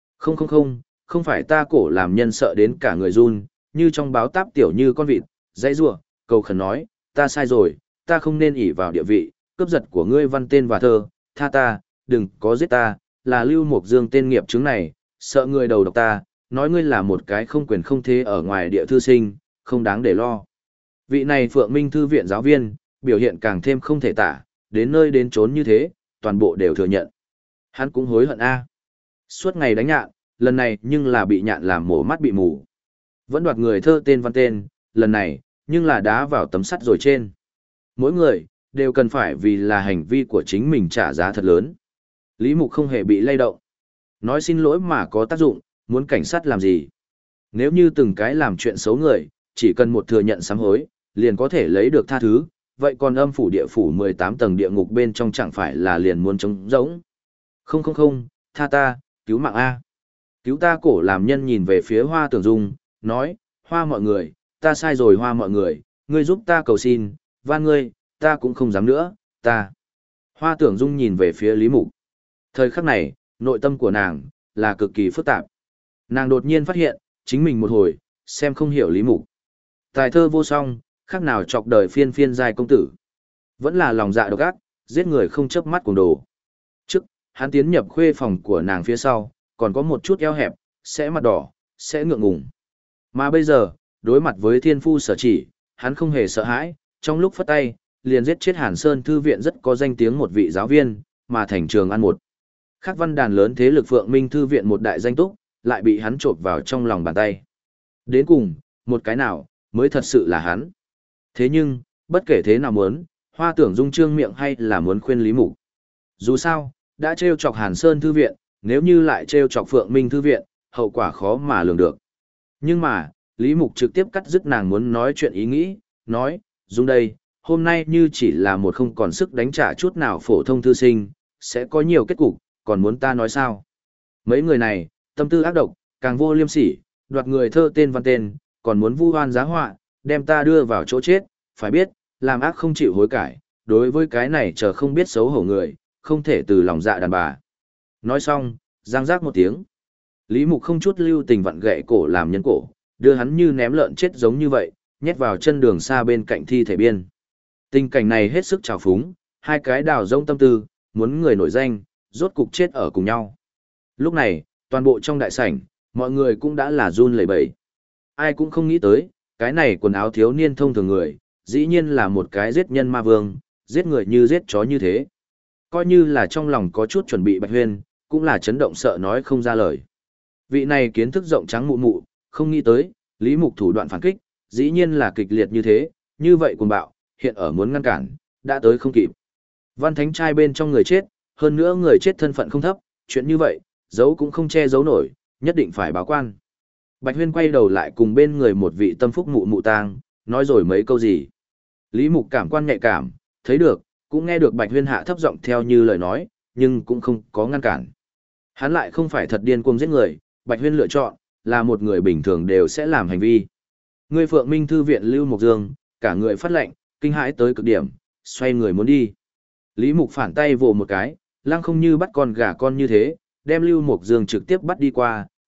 Không phải ta cổ làm nhân sợ đến cả người run, như trong báo táp tiểu như con vịt, dãy rủa, cầu khẩn nói, ta sai rồi, ta không nên ỷ vào địa vị, cướp giật của ngươi văn tên và thơ, tha ta, đừng có giết ta, là Lưu Mục Dương tên nghiệp chứng này, sợ người đầu độc ta, nói ngươi là một cái không quyền không thế ở ngoài địa thư sinh, không đáng để lo. Vị này Phượng Minh Thư viện giáo viên, biểu hiện càng thêm không thể tả, đến nơi đến chốn như thế, toàn bộ đều thừa nhận. Hắn cũng hối hận a. Suốt ngày đánh nhạn, lần này nhưng là bị nhạn làm mổ mắt bị mù. Vẫn đoạt người thơ tên văn tên, lần này, nhưng là đá vào tấm sắt rồi trên. Mỗi người, đều cần phải vì là hành vi của chính mình trả giá thật lớn. Lý Mục không hề bị lay động. Nói xin lỗi mà có tác dụng, muốn cảnh sát làm gì? Nếu như từng cái làm chuyện xấu người, chỉ cần một thừa nhận sám hối, liền có thể lấy được tha thứ, vậy còn âm phủ địa phủ 18 tầng địa ngục bên trong chẳng phải là liền muốn trống rỗng? Không, tha ta, cứu mạng A. Cứu ta cổ làm nhân nhìn về phía Hoa Tưởng Dung, nói, Hoa mọi người, ta sai rồi Hoa mọi người, ngươi giúp ta cầu xin, van ngươi, ta cũng không dám nữa, ta. Hoa Tưởng Dung nhìn về phía Lý Mục. Thời khắc này, nội tâm của nàng, là cực kỳ phức tạp. Nàng đột nhiên phát hiện, chính mình một hồi, xem không hiểu Lý Mục. Tài thơ vô song, khác nào chọc đời phiên phiên giai công tử. Vẫn là lòng dạ độc ác, giết người không chớp mắt cùng đồ. Trước, hắn tiến nhập khuê phòng của nàng phía sau, còn có một chút eo hẹp, sẽ mặt đỏ, sẽ ngượng ngùng. Mà bây giờ, đối mặt với thiên phu sở chỉ, hắn không hề sợ hãi, trong lúc phất tay, liền giết chết Hàn Sơn Thư viện rất có danh tiếng một vị giáo viên, mà thành trường ăn một. Khác văn đàn lớn thế lực Phượng Minh Thư viện một đại danh túc, lại bị hắn trộn vào trong lòng bàn tay. Đến cùng, một cái nào, mới thật sự là hắn. Thế nhưng, bất kể thế nào muốn, Hoa Tưởng Dung trương miệng hay là muốn khuyên Lý Mục. Dù sao, đã trêu chọc Hàn Sơn Thư viện, nếu như lại trêu chọc Phượng Minh Thư viện, hậu quả khó mà lường được. Nhưng mà, Lý Mục trực tiếp cắt dứt nàng muốn nói chuyện ý nghĩ, nói, Dung đây, hôm nay như chỉ là một không còn sức đánh trả chút nào phổ thông thư sinh, sẽ có nhiều kết cục, còn muốn ta nói sao? Mấy người này, tâm tư ác độc, càng vô liêm sỉ, đoạt người thơ tên văn tên, còn muốn vu oan giá họa, đem ta đưa vào chỗ chết, phải biết, làm ác không chịu hối cải, đối với cái này chờ không biết xấu hổ người, không thể từ lòng dạ đàn bà. Nói xong, giang giác một tiếng. Lý Mục không chút lưu tình vặn gậy cổ làm nhân cổ, đưa hắn như ném lợn chết giống như vậy, nhét vào chân đường xa bên cạnh thi thể biên. Tình cảnh này hết sức trào phúng, hai cái đào rông tâm tư, muốn người nổi danh, rốt cục chết ở cùng nhau. Lúc này, toàn bộ trong đại sảnh, mọi người cũng đã là run lẩy bẩy. Ai cũng không nghĩ tới, cái này quần áo thiếu niên thông thường người, dĩ nhiên là một cái giết nhân ma vương, giết người như giết chó như thế. Coi như là trong lòng có chút chuẩn bị Bạch Huyên, cũng là chấn động sợ nói không ra lời. Vị này kiến thức rộng trắng mụ mụ, không nghĩ tới, Lý Mục thủ đoạn phản kích, dĩ nhiên là kịch liệt như thế, như vậy cuồng bạo, hiện ở muốn ngăn cản, đã tới không kịp. Văn Thánh trai bên trong người chết, hơn nữa người chết thân phận không thấp, chuyện như vậy, giấu cũng không che giấu nổi, nhất định phải báo quan. Bạch Huyên quay đầu lại cùng bên người một vị tâm phúc mụ mụ tang, nói rồi mấy câu gì. Lý Mục cảm quan nhạy cảm, thấy được, cũng nghe được Bạch Huyên hạ thấp giọng theo như lời nói, nhưng cũng không có ngăn cản. Hắn lại không phải thật điên cuồng giết người, Bạch Huyên lựa chọn, là một người bình thường đều sẽ làm hành vi. Người Phượng Minh Thư viện Lưu Mục Dương, cả người phát lệnh, kinh hãi tới cực điểm, xoay người muốn đi. Lý Mục phản tay vồ một cái, lăng không như bắt con gà con như thế, đem Lưu Mục Dương trực tiếp bắt đi qua,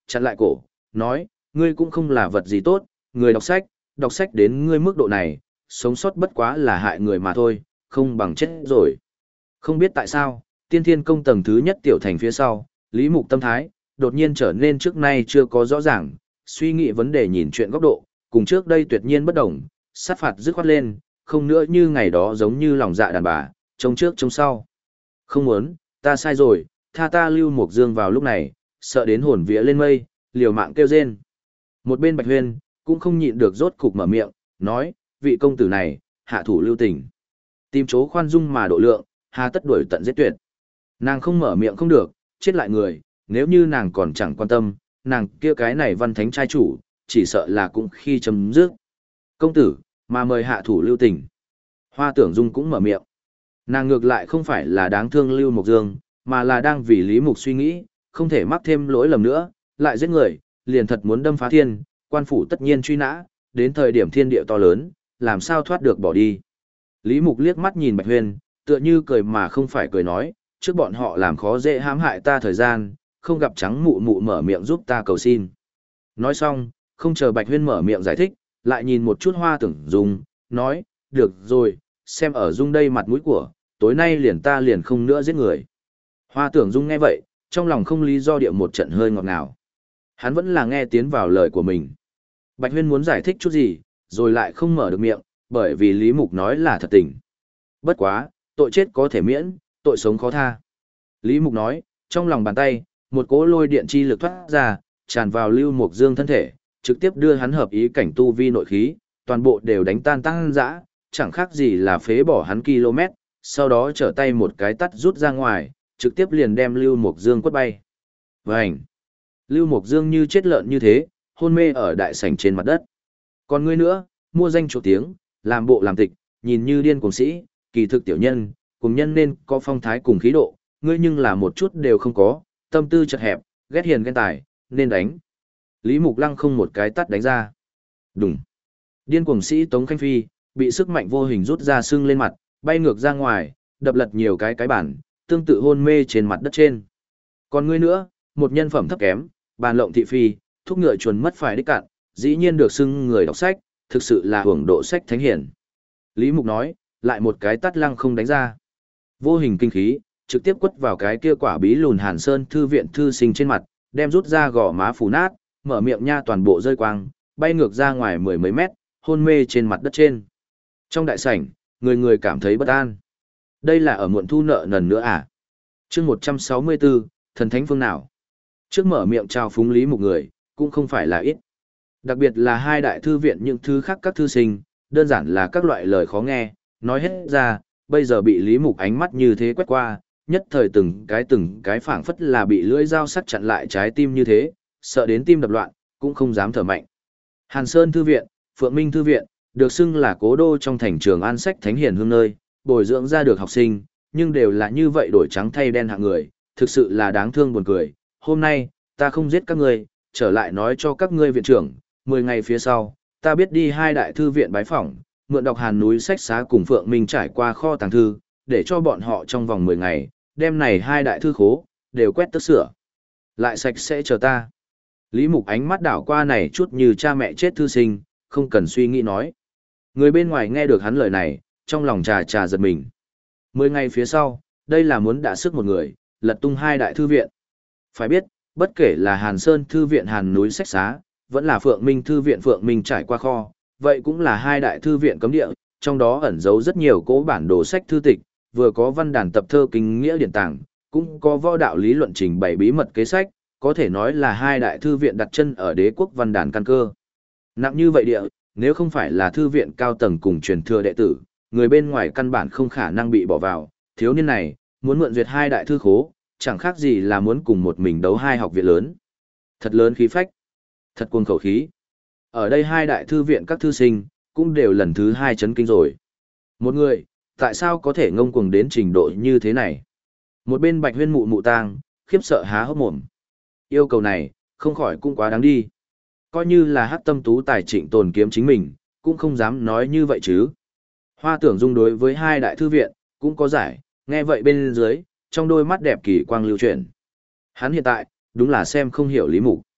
chặn lại cổ, nói, ngươi cũng không là vật gì tốt, người đọc sách đến ngươi mức độ này, sống sót bất quá là hại người mà thôi, không bằng chết rồi. Không biết tại sao, tiên thiên công tầng thứ nhất tiểu thành phía sau, Lý Mục tâm thái, đột nhiên trở nên trước nay chưa có rõ ràng, suy nghĩ vấn đề nhìn chuyện góc độ, cùng trước đây tuyệt nhiên bất đồng, sát phạt dứt khoát lên, không nữa như ngày đó giống như lòng dạ đàn bà, trông trước trông sau. Không muốn, ta sai rồi, tha ta Lưu Mục Dương vào lúc này, sợ đến hồn vía lên mây, liều mạng kêu rên. Một bên Bạch Huyên, cũng không nhịn được rốt cục mở miệng, nói, vị công tử này, hạ thủ lưu tình. Tìm chỗ khoan dung mà độ lượng, hà tất đuổi tận giết tuyệt. Nàng không mở miệng không được, chết lại người, nếu như nàng còn chẳng quan tâm, nàng kia cái này văn thánh trai chủ, chỉ sợ là cũng khi chấm dứt. Công tử, mà mời hạ thủ lưu tình. Hoa Tưởng Dung cũng mở miệng. Nàng ngược lại không phải là đáng thương Lưu Mộc Dương, mà là đang vì Lý Mục suy nghĩ, không thể mắc thêm lỗi lầm nữa, lại giết người, liền thật muốn đâm phá thiên, quan phủ tất nhiên truy nã, đến thời điểm thiên địa to lớn, làm sao thoát được bỏ đi. Lý Mục liếc mắt nhìn Bạch Huyên, tựa như cười mà không phải cười nói, trước bọn họ làm khó dễ hãm hại ta thời gian, không gặp trắng mụ mụ mở miệng giúp ta cầu xin. Nói xong, không chờ Bạch Huyên mở miệng giải thích, lại nhìn một chút Hoa Tưởng Dung, nói, được rồi, xem ở Dung đây mặt mũi của, tối nay liền ta liền không nữa giết người. Hoa Tưởng Dung nghe vậy, trong lòng không lý do địa một trận hơi ngọt ngào. Hắn vẫn là nghe tiến vào lời của mình. Bạch Huyên muốn giải thích chút gì, rồi lại không mở được miệng, bởi vì Lý Mục nói là thật tình. Bất quá, tội chết có thể miễn, tội sống khó tha. Lý Mục nói, trong lòng bàn tay, một cỗ lôi điện chi lực thoát ra, tràn vào Lưu Mục Dương thân thể, trực tiếp đưa hắn hợp ý cảnh tu vi nội khí, toàn bộ đều đánh tan tăng dã, chẳng khác gì là phế bỏ hắn km, sau đó trở tay một cái tắt rút ra ngoài, trực tiếp liền đem Lưu Mục Dương quất bay. Vành! Lưu Mục Dương như chết lợn như thế, hôn mê ở đại sảnh trên mặt đất. Còn ngươi nữa, mua danh chỗ tiếng, làm bộ làm tịch, nhìn như điên cuồng sĩ, kỳ thực tiểu nhân, cùng nhân nên có phong thái cùng khí độ, ngươi nhưng là một chút đều không có, tâm tư chật hẹp, ghét hiền ghen tài, nên đánh. Lý Mục Lăng không một cái tắt đánh ra. Đùng. Điên cuồng sĩ Tống Khanh Phi, bị sức mạnh vô hình rút ra sưng lên mặt, bay ngược ra ngoài, đập lật nhiều cái bản, tương tự hôn mê trên mặt đất trên. Còn ngươi nữa, một nhân phẩm thấp kém, bàn lộng thị phi, thúc ngựa chuồn mất phải đích cạn, dĩ nhiên được xưng người đọc sách, thực sự là hưởng độ sách thánh hiển. Lý Mục nói, lại một cái tắt lăng không đánh ra. Vô hình kinh khí, trực tiếp quất vào cái kia quả bí lùn Hàn Sơn thư viện thư sinh trên mặt, đem rút ra gò má phủ nát, mở miệng nha toàn bộ rơi quang, bay ngược ra ngoài mười mấy mét, hôn mê trên mặt đất trên. Trong đại sảnh, người người cảm thấy bất an. Đây là ở muộn thu nợ nần nữa à? Chương 164, thần thánh phương nào? Trước mở miệng chào phúng Lý Mục người, cũng không phải là ít. Đặc biệt là hai đại thư viện những thứ khác các thư sinh, đơn giản là các loại lời khó nghe, nói hết ra, bây giờ bị Lý Mục ánh mắt như thế quét qua, nhất thời từng cái phảng phất là bị lưỡi dao sắc chặn lại trái tim như thế, sợ đến tim đập loạn, cũng không dám thở mạnh. Hàn Sơn Thư viện, Phượng Minh Thư viện, được xưng là cố đô trong thành trường an sách thánh hiền hương nơi, bồi dưỡng ra được học sinh, nhưng đều là như vậy đổi trắng thay đen hạng người, thực sự là đáng thương buồn cười. Hôm nay, ta không giết các ngươi, trở lại nói cho các ngươi viện trưởng, 10 ngày phía sau, ta biết đi hai đại thư viện bái phỏng, mượn đọc Hàn núi sách xá cùng Phượng Minh trải qua kho tàng thư, để cho bọn họ trong vòng 10 ngày, đem này hai đại thư khố, đều quét tức sửa. Lại sạch sẽ chờ ta. Lý Mục ánh mắt đảo qua này chút như cha mẹ chết thư sinh, không cần suy nghĩ nói. Người bên ngoài nghe được hắn lời này, trong lòng trà giật mình. 10 ngày phía sau, đây là muốn đả sức một người, lật tung hai đại thư viện. Phải biết, bất kể là Hàn Sơn Thư viện Hàn núi sách xá, vẫn là Phượng Minh Thư viện Phượng Minh trải qua kho, vậy cũng là hai đại thư viện cấm địa, trong đó ẩn giấu rất nhiều cố bản đồ sách thư tịch, vừa có văn đàn tập thơ kinh nghĩa điển tàng, cũng có võ đạo lý luận trình bày bí mật kế sách, có thể nói là hai đại thư viện đặt chân ở đế quốc văn đàn căn cơ. Nặng như vậy địa, nếu không phải là thư viện cao tầng cùng truyền thừa đệ tử, người bên ngoài căn bản không khả năng bị bỏ vào, thiếu niên này, muốn mượn duyệt hai đại thư khố, chẳng khác gì là muốn cùng một mình đấu hai học viện lớn. Thật lớn khí phách, thật cuồng khẩu khí. Ở đây hai đại thư viện các thư sinh, cũng đều lần thứ hai chấn kinh rồi. Một người, tại sao có thể ngông cuồng đến trình độ như thế này? Một bên Bạch Huyên mụ tang, khiếp sợ há hốc mồm. Yêu cầu này, không khỏi cũng quá đáng đi. Coi như là Hắc Tâm Tú tài trịnh tồn kiếm chính mình, cũng không dám nói như vậy chứ. Hoa Tưởng Dung đối với hai đại thư viện, cũng có giải, nghe vậy bên dưới, trong đôi mắt đẹp kỳ quang lưu chuyển. Hắn hiện tại, đúng là xem không hiểu Lý Mục.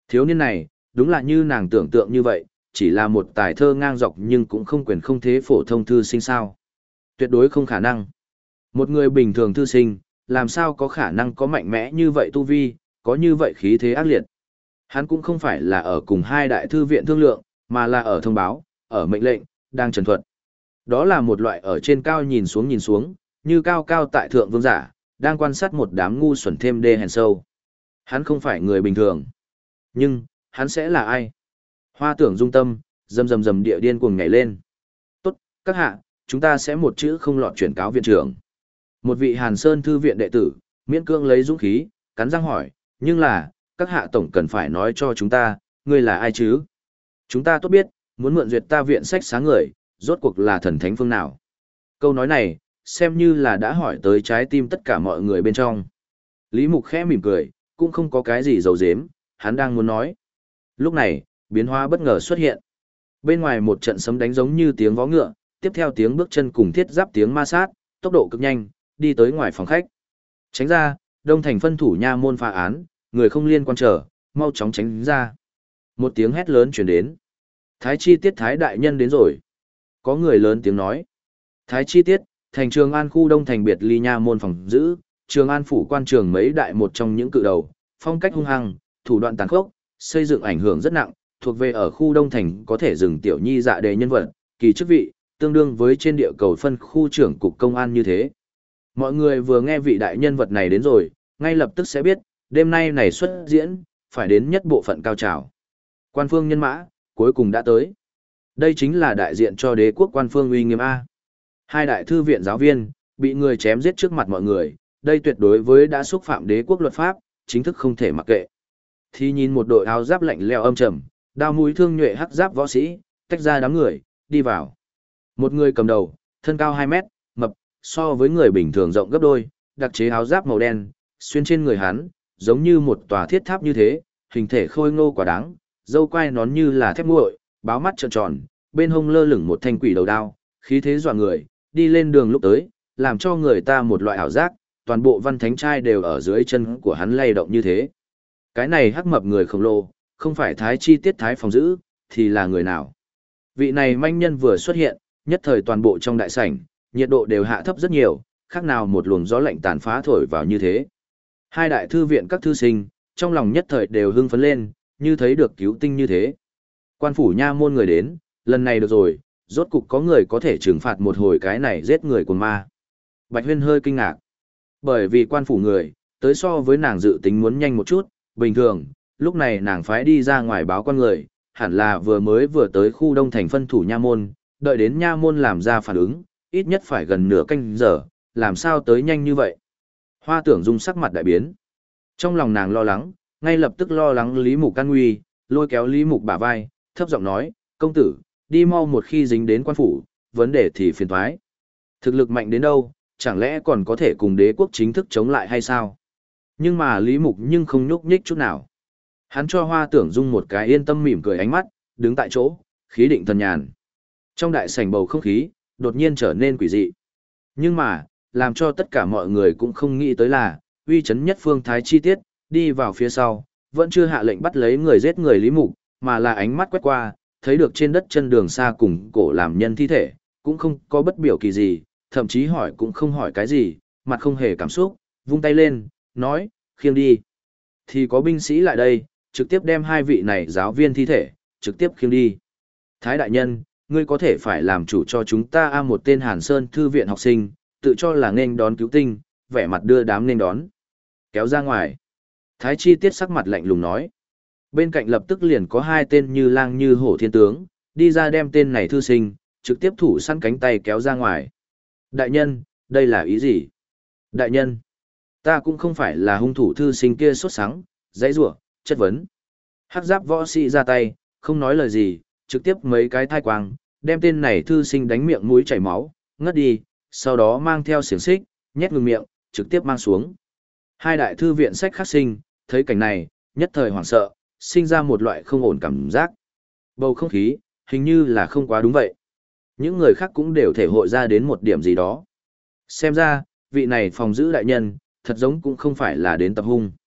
Thiếu niên này, đúng là như nàng tưởng tượng như vậy, chỉ là một tài thơ ngang dọc nhưng cũng không quyền không thế phổ thông thư sinh sao. Tuyệt đối không khả năng. Một người bình thường thư sinh, làm sao có khả năng có mạnh mẽ như vậy tu vi, có như vậy khí thế ác liệt. Hắn cũng không phải là ở cùng hai đại thư viện thương lượng, mà là ở thông báo, ở mệnh lệnh, đang trần thuật. Đó là một loại ở trên cao nhìn xuống, như cao cao tại thượng vương giả, đang quan sát một đám ngu xuẩn thêm đê hèn sâu. Hắn không phải người bình thường. Nhưng, hắn sẽ là ai? Hoa tưởng dung tâm, rầm rầm rầm địa điên cuồng nhảy lên. Tốt, các hạ, chúng ta sẽ một chữ không lọt chuyển cáo viện trưởng. Một vị Hàn Sơn thư viện đệ tử, miễn cưỡng lấy dũng khí, cắn răng hỏi, nhưng là, các hạ tổng cần phải nói cho chúng ta, ngươi là ai chứ? Chúng ta tốt biết, muốn mượn duyệt ta viện sách sáng người, rốt cuộc là thần thánh phương nào? Câu nói này, xem như là đã hỏi tới trái tim tất cả mọi người bên trong. Lý Mục khẽ mỉm cười, cũng không có cái gì giấu giếm, hắn đang muốn nói. Lúc này, biến hóa bất ngờ xuất hiện. Bên ngoài một trận sấm đánh giống như tiếng vó ngựa, tiếp theo tiếng bước chân cùng thiết giáp tiếng ma sát, tốc độ cực nhanh, đi tới ngoài phòng khách. Tránh ra, Đông Thành phân thủ nha môn phá án, người không liên quan trở, mau chóng tránh ra. Một tiếng hét lớn truyền đến. Thái chi tiết thái đại nhân đến rồi. Có người lớn tiếng nói. Thái chi tiết, thành Trường An khu Đông Thành biệt ly nha môn phòng giữ, Trường An phủ quan trường mấy đại một trong những cự đầu, phong cách hung hăng, thủ đoạn tàn khốc, xây dựng ảnh hưởng rất nặng, thuộc về ở khu Đông Thành có thể dừng tiểu nhi dạ đề nhân vật, kỳ chức vị, tương đương với trên địa cầu phân khu trưởng cục công an như thế. Mọi người vừa nghe vị đại nhân vật này đến rồi, ngay lập tức sẽ biết, đêm nay này xuất diễn, phải đến nhất bộ phận cao trào. Quan phương nhân mã, cuối cùng đã tới. Đây chính là đại diện cho đế quốc quan phương uy nghiêm A. Hai đại thư viện giáo viên, bị người chém giết trước mặt mọi người, đây tuyệt đối với đã xúc phạm đế quốc luật pháp, chính thức không thể mặc kệ. Thì nhìn một đội áo giáp lạnh lẽo âm trầm, đao mũi thương nhuệ hắc giáp võ sĩ, tách ra đám người, đi vào. Một người cầm đầu, thân cao 2 mét, mập, so với người bình thường rộng gấp đôi, đặc chế áo giáp màu đen, xuyên trên người hắn, giống như một tòa thiết tháp như thế, hình thể khôi ngô quả đáng, râu quai nón như là thép nguội, báo mắt tròn tròn, bên hông lơ lửng một thanh quỷ đầu đao, khí thế dọa người, đi lên đường lúc tới, làm cho người ta một loại ảo giác, toàn bộ văn thánh trai đều ở dưới chân của hắn lay động như thế. Cái này hắc mập người khổng lồ, không phải thái chi tiết thái phòng giữ, thì là người nào? Vị này manh nhân vừa xuất hiện, nhất thời toàn bộ trong đại sảnh, nhiệt độ đều hạ thấp rất nhiều, khác nào một luồng gió lạnh tàn phá thổi vào như thế. Hai đại thư viện các thư sinh, trong lòng nhất thời đều hưng phấn lên, như thấy được cứu tinh như thế. Quan phủ nha môn người đến, lần này được rồi, rốt cục có người có thể trừng phạt một hồi cái này giết người của ma. Bạch Huyên hơi kinh ngạc, bởi vì quan phủ người, tới so với nàng dự tính muốn nhanh một chút, bình thường, lúc này nàng phái đi ra ngoài báo quan người, hẳn là vừa tới khu Đông Thành phân thủ nha môn, đợi đến nha môn làm ra phản ứng, ít nhất phải gần nửa canh giờ, làm sao tới nhanh như vậy. Hoa Tưởng Dung sắc mặt đại biến. Trong lòng nàng lo lắng, ngay lập tức lo lắng Lý Mục can nguy, lôi kéo Lý Mục bả vai, thấp giọng nói, công tử, đi mau một khi dính đến quan phủ, vấn đề thì phiền thoái. Thực lực mạnh đến đâu, chẳng lẽ còn có thể cùng đế quốc chính thức chống lại hay sao? Nhưng mà Lý Mục nhưng không nhúc nhích chút nào. Hắn cho Hoa Tưởng Dung một cái yên tâm mỉm cười ánh mắt, đứng tại chỗ, khí định thần nhàn. Trong đại sảnh bầu không khí, đột nhiên trở nên quỷ dị. Nhưng mà, làm cho tất cả mọi người cũng không nghĩ tới là, uy chấn nhất phương thái chi tiết, đi vào phía sau, vẫn chưa hạ lệnh bắt lấy người giết người Lý Mục, mà là ánh mắt quét qua, thấy được trên đất chân đường xa cùng cổ làm nhân thi thể, cũng không có bất biểu kỳ gì, thậm chí hỏi cũng không hỏi cái gì, mặt không hề cảm xúc, vung tay lên, nói, khiêng đi. Thì có binh sĩ lại đây, trực tiếp đem hai vị này giáo viên thi thể, trực tiếp khiêng đi. Thái đại nhân, ngươi có thể phải làm chủ cho chúng ta một tên Hàn Sơn thư viện học sinh, tự cho là nên đón cứu tinh, vẻ mặt đưa đám nên đón. Kéo ra ngoài. Thái chi tiết sắc mặt lạnh lùng nói. Bên cạnh lập tức liền có hai tên như lang như hổ thiên tướng, đi ra đem tên này thư sinh, trực tiếp thủ săn cánh tay kéo ra ngoài. Đại nhân, đây là ý gì? Đại nhân, ta cũng không phải là hung thủ thư sinh kia sốt sắng, dãy rủa, chất vấn. Hắc giáp võ sĩ ra tay, không nói lời gì, trực tiếp mấy cái thai quang, đem tên này thư sinh đánh miệng mũi chảy máu, ngất đi, sau đó mang theo xiềng xích, nhét ngừng miệng, trực tiếp mang xuống. Hai đại thư viện sách khắc sinh, thấy cảnh này, nhất thời hoảng sợ, sinh ra một loại không ổn cảm giác. Bầu không khí, hình như là không quá đúng vậy. Những người khác cũng đều thể hội ra đến một điểm gì đó. Xem ra, vị này phòng giữ đại nhân, thật giống cũng không phải là đến tập hung.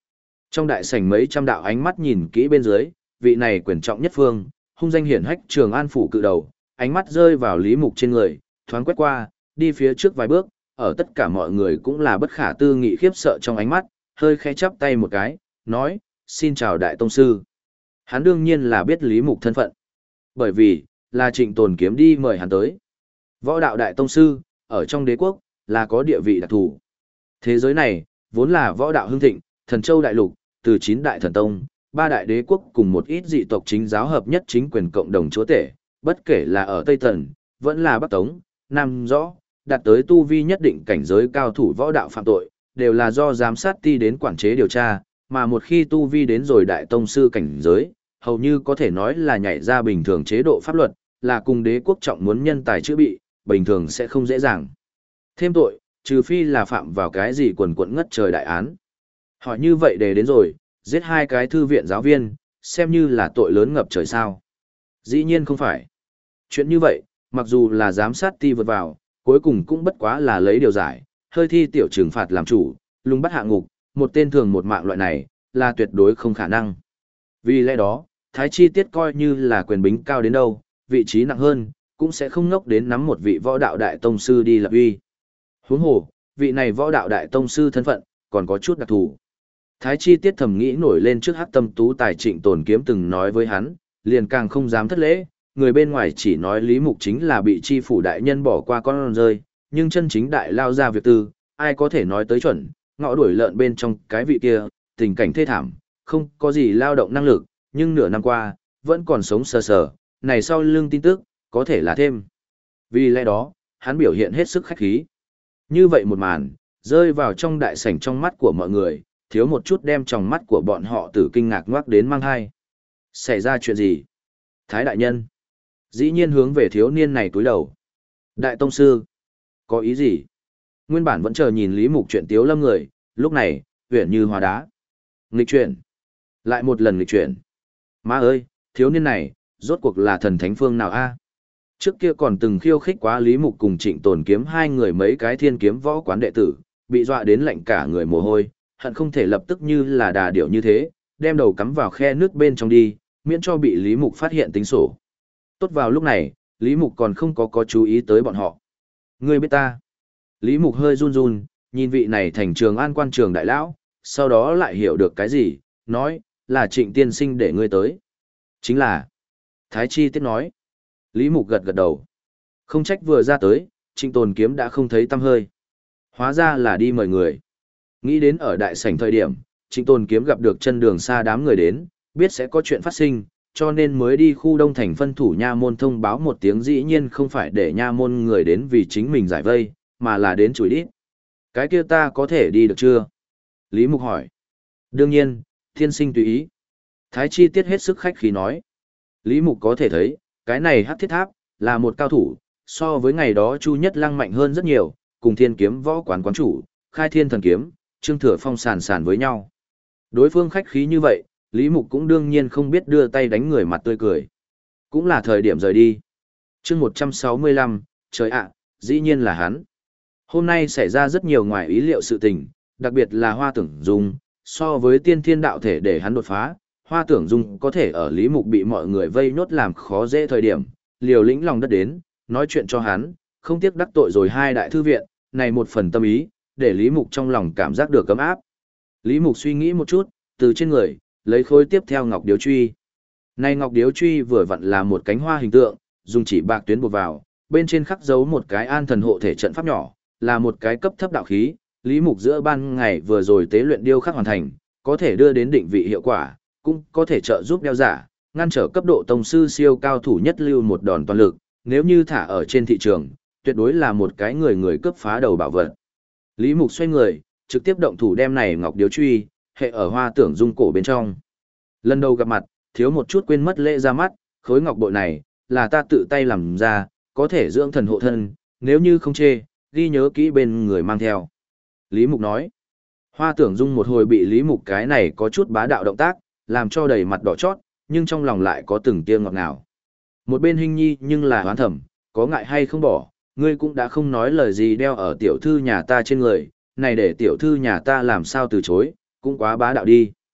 Trong đại sảnh mấy trăm đạo ánh mắt nhìn kỹ bên dưới, vị này quyền trọng nhất phương, hung danh hiển hách Trường An phủ cự đầu, ánh mắt rơi vào Lý Mục trên người, thoáng quét qua, đi phía trước vài bước, ở tất cả mọi người cũng là bất khả tư nghị khiếp sợ trong ánh mắt, hơi khẽ chắp tay một cái, nói, xin chào đại tông sư. Hắn đương nhiên là biết Lý Mục thân phận, bởi vì, là Trịnh Tồn Kiếm đi mời hắn tới. Võ đạo đại tông sư, ở trong đế quốc, là có địa vị đặc thù. Thế giới này, vốn là võ đạo hưng thịnh, thần châu đại lục, từ 9 đại thần tông, 3 đại đế quốc cùng một ít dị tộc chính giáo hợp nhất chính quyền cộng đồng chúa tể, bất kể là ở Tây Tần, vẫn là Bắc Tống, Nam Rõ, đạt tới tu vi nhất định cảnh giới cao thủ võ đạo phạm tội, đều là do giám sát ti đến quản chế điều tra, mà một khi tu vi đến rồi đại tông sư cảnh giới, hầu như có thể nói là nhảy ra bình thường chế độ pháp luật, là cùng đế quốc trọng muốn nhân tài chữa bị, bình thường sẽ không dễ dàng thêm tội, trừ phi là phạm vào cái gì quần quẫn ngất trời đại án. Hỏi như vậy để đến rồi, giết 2 cái thư viện giáo viên, xem như là tội lớn ngập trời sao. Dĩ nhiên không phải. Chuyện như vậy, mặc dù là giám sát ti vượt vào, cuối cùng cũng bất quá là lấy điều giải, hơi thi tiểu trừng phạt làm chủ, lùng bắt hạ ngục, một tên thường một mạng loại này, là tuyệt đối không khả năng. Vì lẽ đó, Thái Chi Tiết coi như là quyền bính cao đến đâu, vị trí nặng hơn, cũng sẽ không ngốc đến nắm một vị võ đạo đại tông sư đi lập uy. Huống hồ, vị này võ đạo đại tông sư thân phận, còn có chút đặc thù. Thái Chi Tiết thầm nghĩ nổi lên trước Hắc Tâm Tú tài Trịnh Tồn Kiếm từng nói với hắn, liền càng không dám thất lễ, người bên ngoài chỉ nói Lý Mục chính là bị chi phủ đại nhân bỏ qua con rơi, nhưng chân chính đại lao ra việc tư, ai có thể nói tới chuẩn, ngõ đuổi lợn bên trong cái vị kia, tình cảnh thê thảm, không có gì lao động năng lực, nhưng nửa năm qua, vẫn còn sống sờ sờ, này sau lưng tin tức, có thể là thêm. Vì lẽ đó, hắn biểu hiện hết sức khách khí. Như vậy một màn, rơi vào trong đại sảnh trong mắt của mọi người, thiếu một chút đem trong mắt của bọn họ từ kinh ngạc ngoác đến mang hai. Xảy ra chuyện gì? Thái đại nhân. Dĩ nhiên hướng về thiếu niên này túi đầu. Đại tông sư. Có ý gì? Nguyên bản vẫn chờ nhìn Lý Mục chuyện tiếu lâm người, lúc này, huyển như hóa đá. Nghịch chuyển. Lại một lần nghịch chuyển. Má ơi, thiếu niên này, rốt cuộc là thần thánh phương nào a? Trước kia còn từng khiêu khích quá Lý Mục cùng Trịnh Tồn Kiếm 2 người mấy cái thiên kiếm võ quán đệ tử, bị dọa đến lạnh cả người mồ hôi, hận không thể lập tức như là đà điểu như thế, đem đầu cắm vào khe nước bên trong đi, miễn cho bị Lý Mục phát hiện tính sổ. Tốt vào lúc này, Lý Mục còn không có chú ý tới bọn họ. Ngươi biết ta. Lý Mục hơi run run, nhìn vị này thành Trường An quan trường đại lão, sau đó lại hiểu được cái gì, nói, là Trịnh tiên sinh để ngươi tới. Chính là. Thái Chi Tiết nói. Lý Mục gật gật đầu. Không trách vừa ra tới, Trịnh Tồn Kiếm đã không thấy tăm hơi. Hóa ra là đi mời người. Nghĩ đến ở đại sảnh thời điểm, Trịnh Tồn Kiếm gặp được chân đường xa đám người đến, biết sẽ có chuyện phát sinh, cho nên mới đi khu Đông Thành phân thủ nha môn thông báo một tiếng, dĩ nhiên không phải để nha môn người đến vì chính mình giải vây, mà là đến chửi đít. Cái kia ta có thể đi được chưa? Lý Mục hỏi. Đương nhiên, thiên sinh tùy ý. Thái Chi Tiết hết sức khách khí nói. Lý Mục có thể thấy, cái này Hắc Thiết Tháp, là một cao thủ, so với ngày đó Chu Nhất Lăng mạnh hơn rất nhiều, cùng thiên kiếm võ quán quán chủ, khai thiên thần kiếm, Trương Thừa Phong sàn sàn với nhau. Đối phương khách khí như vậy, Lý Mục cũng đương nhiên không biết đưa tay đánh người mặt tươi cười. Cũng là thời điểm rời đi. Chương 165, trời ạ, dĩ nhiên là hắn. Hôm nay xảy ra rất nhiều ngoài ý liệu sự tình, đặc biệt là Hoa Tưởng Dung, so với tiên thiên đạo thể để hắn đột phá, Hoa Tưởng Dung có thể ở Lý Mục bị mọi người vây nốt làm khó dễ thời điểm, liều lĩnh lòng đất đến, nói chuyện cho hắn, không tiếc đắc tội rồi 2 đại thư viện, này một phần tâm ý, để Lý Mục trong lòng cảm giác được cấm áp. Lý Mục suy nghĩ một chút, từ trên người, lấy khối tiếp theo ngọc điếu truy. Này ngọc điếu truy vừa vặn là một cánh hoa hình tượng, dùng chỉ bạc tuyến buộc vào, bên trên khắc dấu một cái an thần hộ thể trận pháp nhỏ, là một cái cấp thấp đạo khí, Lý Mục giữa ban ngày vừa rồi tế luyện điêu khắc hoàn thành, có thể đưa đến định vị hiệu quả, cũng có thể trợ giúp đeo giả, ngăn trở cấp độ tông sư siêu cao thủ nhất lưu một đòn toàn lực, nếu như thả ở trên thị trường, tuyệt đối là một cái người cướp phá đầu bảo vật. Lý Mục xoay người, trực tiếp động thủ đem này ngọc điếu truy, hệ ở Hoa Tưởng Dung cổ bên trong. Lần đầu gặp mặt, thiếu một chút quên mất lễ ra mắt, khối ngọc bội này, là ta tự tay làm ra, có thể dưỡng thần hộ thân, nếu như không chê, ghi nhớ kỹ bên người mang theo. Lý Mục nói, Hoa Tưởng Dung một hồi bị Lý Mục cái này có chút bá đạo động tác, làm cho đầy mặt đỏ chót, nhưng trong lòng lại có từng tia ngọt ngào. Một bên Hinh Nhi nhưng là hoán thầm, có ngại hay không bỏ, ngươi cũng đã không nói lời gì đeo ở tiểu thư nhà ta trên người, này để tiểu thư nhà ta làm sao từ chối, cũng quá bá đạo đi.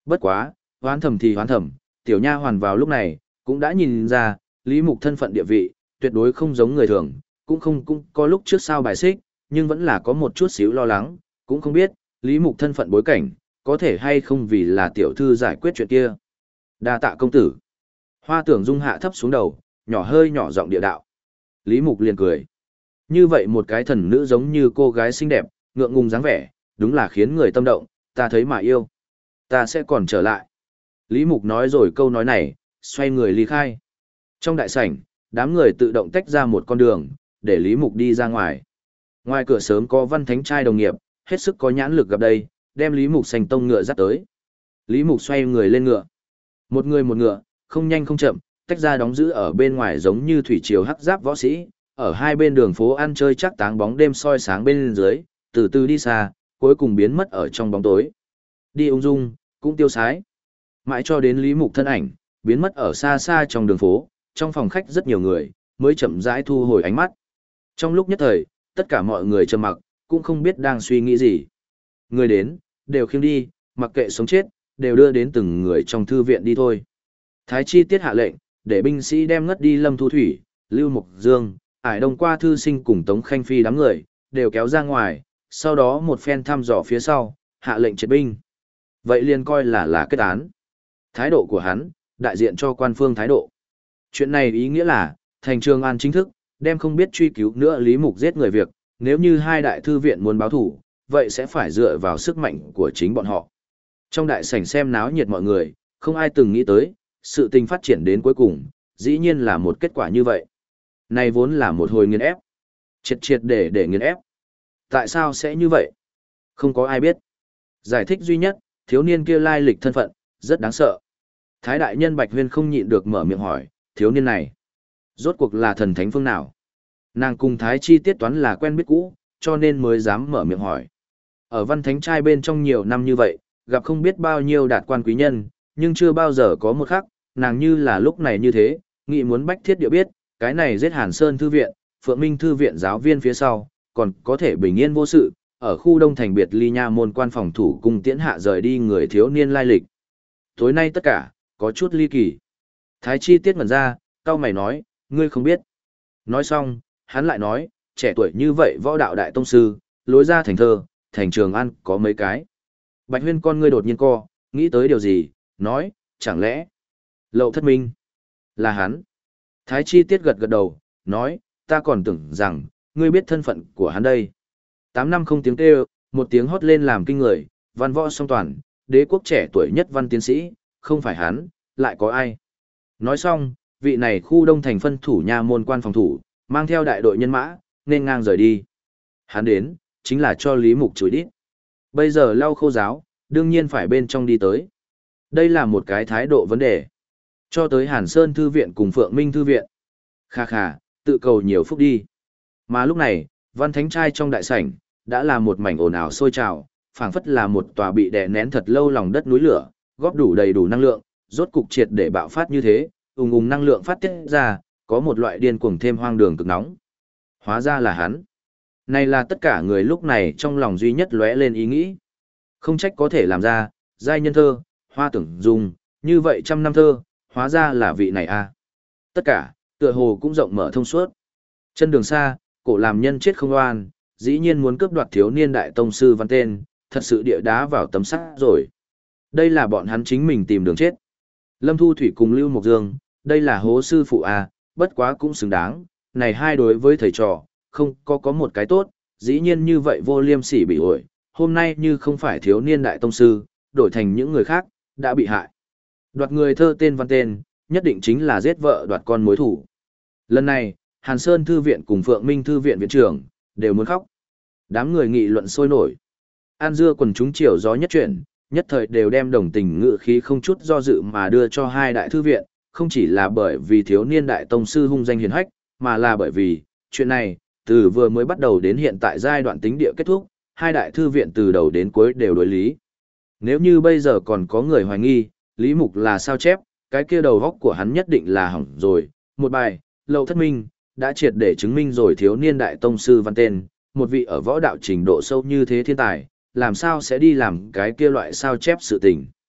Bất quá, hoán thầm thì hoán thầm, tiểu nha hoàn vào lúc này, cũng đã nhìn ra, Lý Mục thân phận địa vị, tuyệt đối không giống người thường, cũng có lúc trước sau bài xích, nhưng vẫn là có một chút xíu lo lắng, cũng không biết, Lý Mục thân phận bối cảnh, có thể hay không vì là tiểu thư giải quyết chuyện kia. Đa tạ công tử. Hoa Tưởng Dung hạ thấp xuống đầu, nhỏ giọng địa đạo. Lý Mục liền cười. Như vậy một cái thần nữ giống như cô gái xinh đẹp, ngượng ngùng dáng vẻ, đúng là khiến người tâm động, ta thấy mà yêu. Ta sẽ còn trở lại. Lý Mục nói rồi câu nói này, xoay người ly khai. Trong đại sảnh, đám người tự động tách ra một con đường, để Lý Mục đi ra ngoài. Ngoài cửa sớm có Văn Thánh trai đồng nghiệp, hết sức có nhãn lực gặp đây, đem Lý Mục xanh tông ngựa dắt tới. Lý Mục xoay người lên ngựa. Một người một ngựa, không nhanh không chậm, tách ra đóng giữ ở bên ngoài giống như thủy triều hắc giáp võ sĩ, ở hai bên đường phố ăn chơi chắc táng bóng đêm soi sáng bên dưới, từ từ đi xa, cuối cùng biến mất ở trong bóng tối. Đi ung dung, cũng tiêu sái. Mãi cho đến Lý Mục thân ảnh, biến mất ở xa xa trong đường phố, trong phòng khách rất nhiều người, mới chậm rãi thu hồi ánh mắt. Trong lúc nhất thời, tất cả mọi người trầm mặc, cũng không biết đang suy nghĩ gì. Người đến, đều khiêng đi, mặc kệ sống chết, đều đưa đến từng người trong thư viện đi thôi. Thái Chi tiết hạ lệnh, để binh sĩ đem ngất đi Lâm Thu Thủy, Lưu Mục Dương, Ải Đông qua thư sinh cùng Tống Khanh Phi đám người, đều kéo ra ngoài, sau đó một phen thăm dò phía sau, hạ lệnh triệt binh. Vậy liền coi là kết án. Thái độ của hắn, đại diện cho quan phương thái độ. Chuyện này ý nghĩa là, thành Trường An chính thức, đem không biết truy cứu nữa Lý Mục giết người việc, nếu như hai đại thư viện muốn báo thủ, vậy sẽ phải dựa vào sức mạnh của chính bọn họ. Trong đại sảnh xem náo nhiệt mọi người, không ai từng nghĩ tới, sự tình phát triển đến cuối cùng, dĩ nhiên là một kết quả như vậy. Này vốn là một hồi nghiền ép. Triệt để nghiền ép. Tại sao sẽ như vậy? Không có ai biết. Giải thích duy nhất, thiếu niên kia lai lịch thân phận, rất đáng sợ. Thái đại nhân Bạch Huyên không nhịn được mở miệng hỏi, thiếu niên này, rốt cuộc là thần thánh phương nào? Nàng cùng Thái Chi tiết toán là quen biết cũ, cho nên mới dám mở miệng hỏi. Ở Văn Thánh trai bên trong nhiều năm như vậy, gặp không biết bao nhiêu đạt quan quý nhân, nhưng chưa bao giờ có một khắc, nàng như là lúc này như thế, nghĩ muốn bách thiết địa biết, cái này giết Hàn Sơn thư viện, Phượng Minh thư viện giáo viên phía sau, còn có thể bình yên vô sự, ở khu Đông Thành biệt ly nha môn quan phòng thủ cùng tiễn hạ rời đi người thiếu niên lai lịch. Tối nay tất cả, có chút ly kỳ. Thái Chi tiết ngẩn ra, cao mày nói, ngươi không biết. Nói xong, hắn lại nói, trẻ tuổi như vậy võ đạo đại tông sư, lối ra thành thơ, thành Trường An có mấy cái. Bạch Huyên con ngươi đột nhiên co, nghĩ tới điều gì, nói, chẳng lẽ Lậu Thất Minh là hắn? Thái Chi tiết gật gật đầu, nói, ta còn tưởng rằng, ngươi biết thân phận của hắn đây. 8 năm không tiếng kêu, một tiếng hót lên làm kinh người, văn võ song toàn, đế quốc trẻ tuổi nhất văn tiến sĩ, không phải hắn, lại có ai? Nói xong, vị này khu Đông Thành phân thủ nha môn quan phòng thủ, mang theo đại đội nhân mã, nên ngang rời đi. Hắn đến, chính là cho Lý Mục chửi đít. Bây giờ lau khô giáo, đương nhiên phải bên trong đi tới. Đây là một cái thái độ vấn đề. Cho tới Hàn Sơn Thư viện cùng Phượng Minh Thư viện. Khà khà, tự cầu nhiều phúc đi. Mà lúc này, Văn Thánh trai trong đại sảnh, đã là một mảnh ồn ào sôi trào, phảng phất là một tòa bị đè nén thật lâu lòng đất núi lửa, góp đủ đầy đủ năng lượng, rốt cục triệt để bạo phát như thế, ùng năng lượng phát tiết ra, có một loại điên cuồng thêm hoang đường cực nóng. Hóa ra là hắn. Này là tất cả người lúc này trong lòng duy nhất lóe lên ý nghĩ. Không trách có thể làm ra, giai nhân thơ, Hoa Tưởng Dung, như vậy trăm năm thơ, hóa ra là vị này a. Tất cả, tựa hồ cũng rộng mở thông suốt. Chân đường xa, cổ làm nhân chết không oan, dĩ nhiên muốn cướp đoạt thiếu niên đại tông sư văn tên, thật sự địa đá vào tấm sắt rồi. Đây là bọn hắn chính mình tìm đường chết. Lâm Thu Thủy cùng Lưu Mộc Dương, đây là hố sư phụ a, bất quá cũng xứng đáng, này hai đối với thầy trò, không có một cái tốt, dĩ nhiên như vậy vô liêm sỉ bị ổi, hôm nay như không phải thiếu niên đại tông sư, đổi thành những người khác, đã bị hại. Đoạt người thơ tên văn tên, nhất định chính là giết vợ đoạt con mối thủ. Lần này, Hàn Sơn Thư viện cùng Phượng Minh Thư viện viện trưởng, đều muốn khóc. Đám người nghị luận sôi nổi. An dưa quần chúng chiều gió nhất chuyển, nhất thời đều đem đồng tình ngự khí không chút do dự mà đưa cho hai đại thư viện, không chỉ là bởi vì thiếu niên đại tông sư hung danh hiền hách, mà là bởi vì, chuyện này, từ vừa mới bắt đầu đến hiện tại giai đoạn tính địa kết thúc, hai đại thư viện từ đầu đến cuối đều đối lý. Nếu như bây giờ còn có người hoài nghi, Lý Mục là sao chép, cái kia đầu góc của hắn nhất định là hỏng rồi. Một bài, Lậu Thất Minh, đã triệt để chứng minh rồi thiếu niên đại tông sư văn tên, một vị ở võ đạo trình độ sâu như thế thiên tài, làm sao sẽ đi làm cái kia loại sao chép sự tình.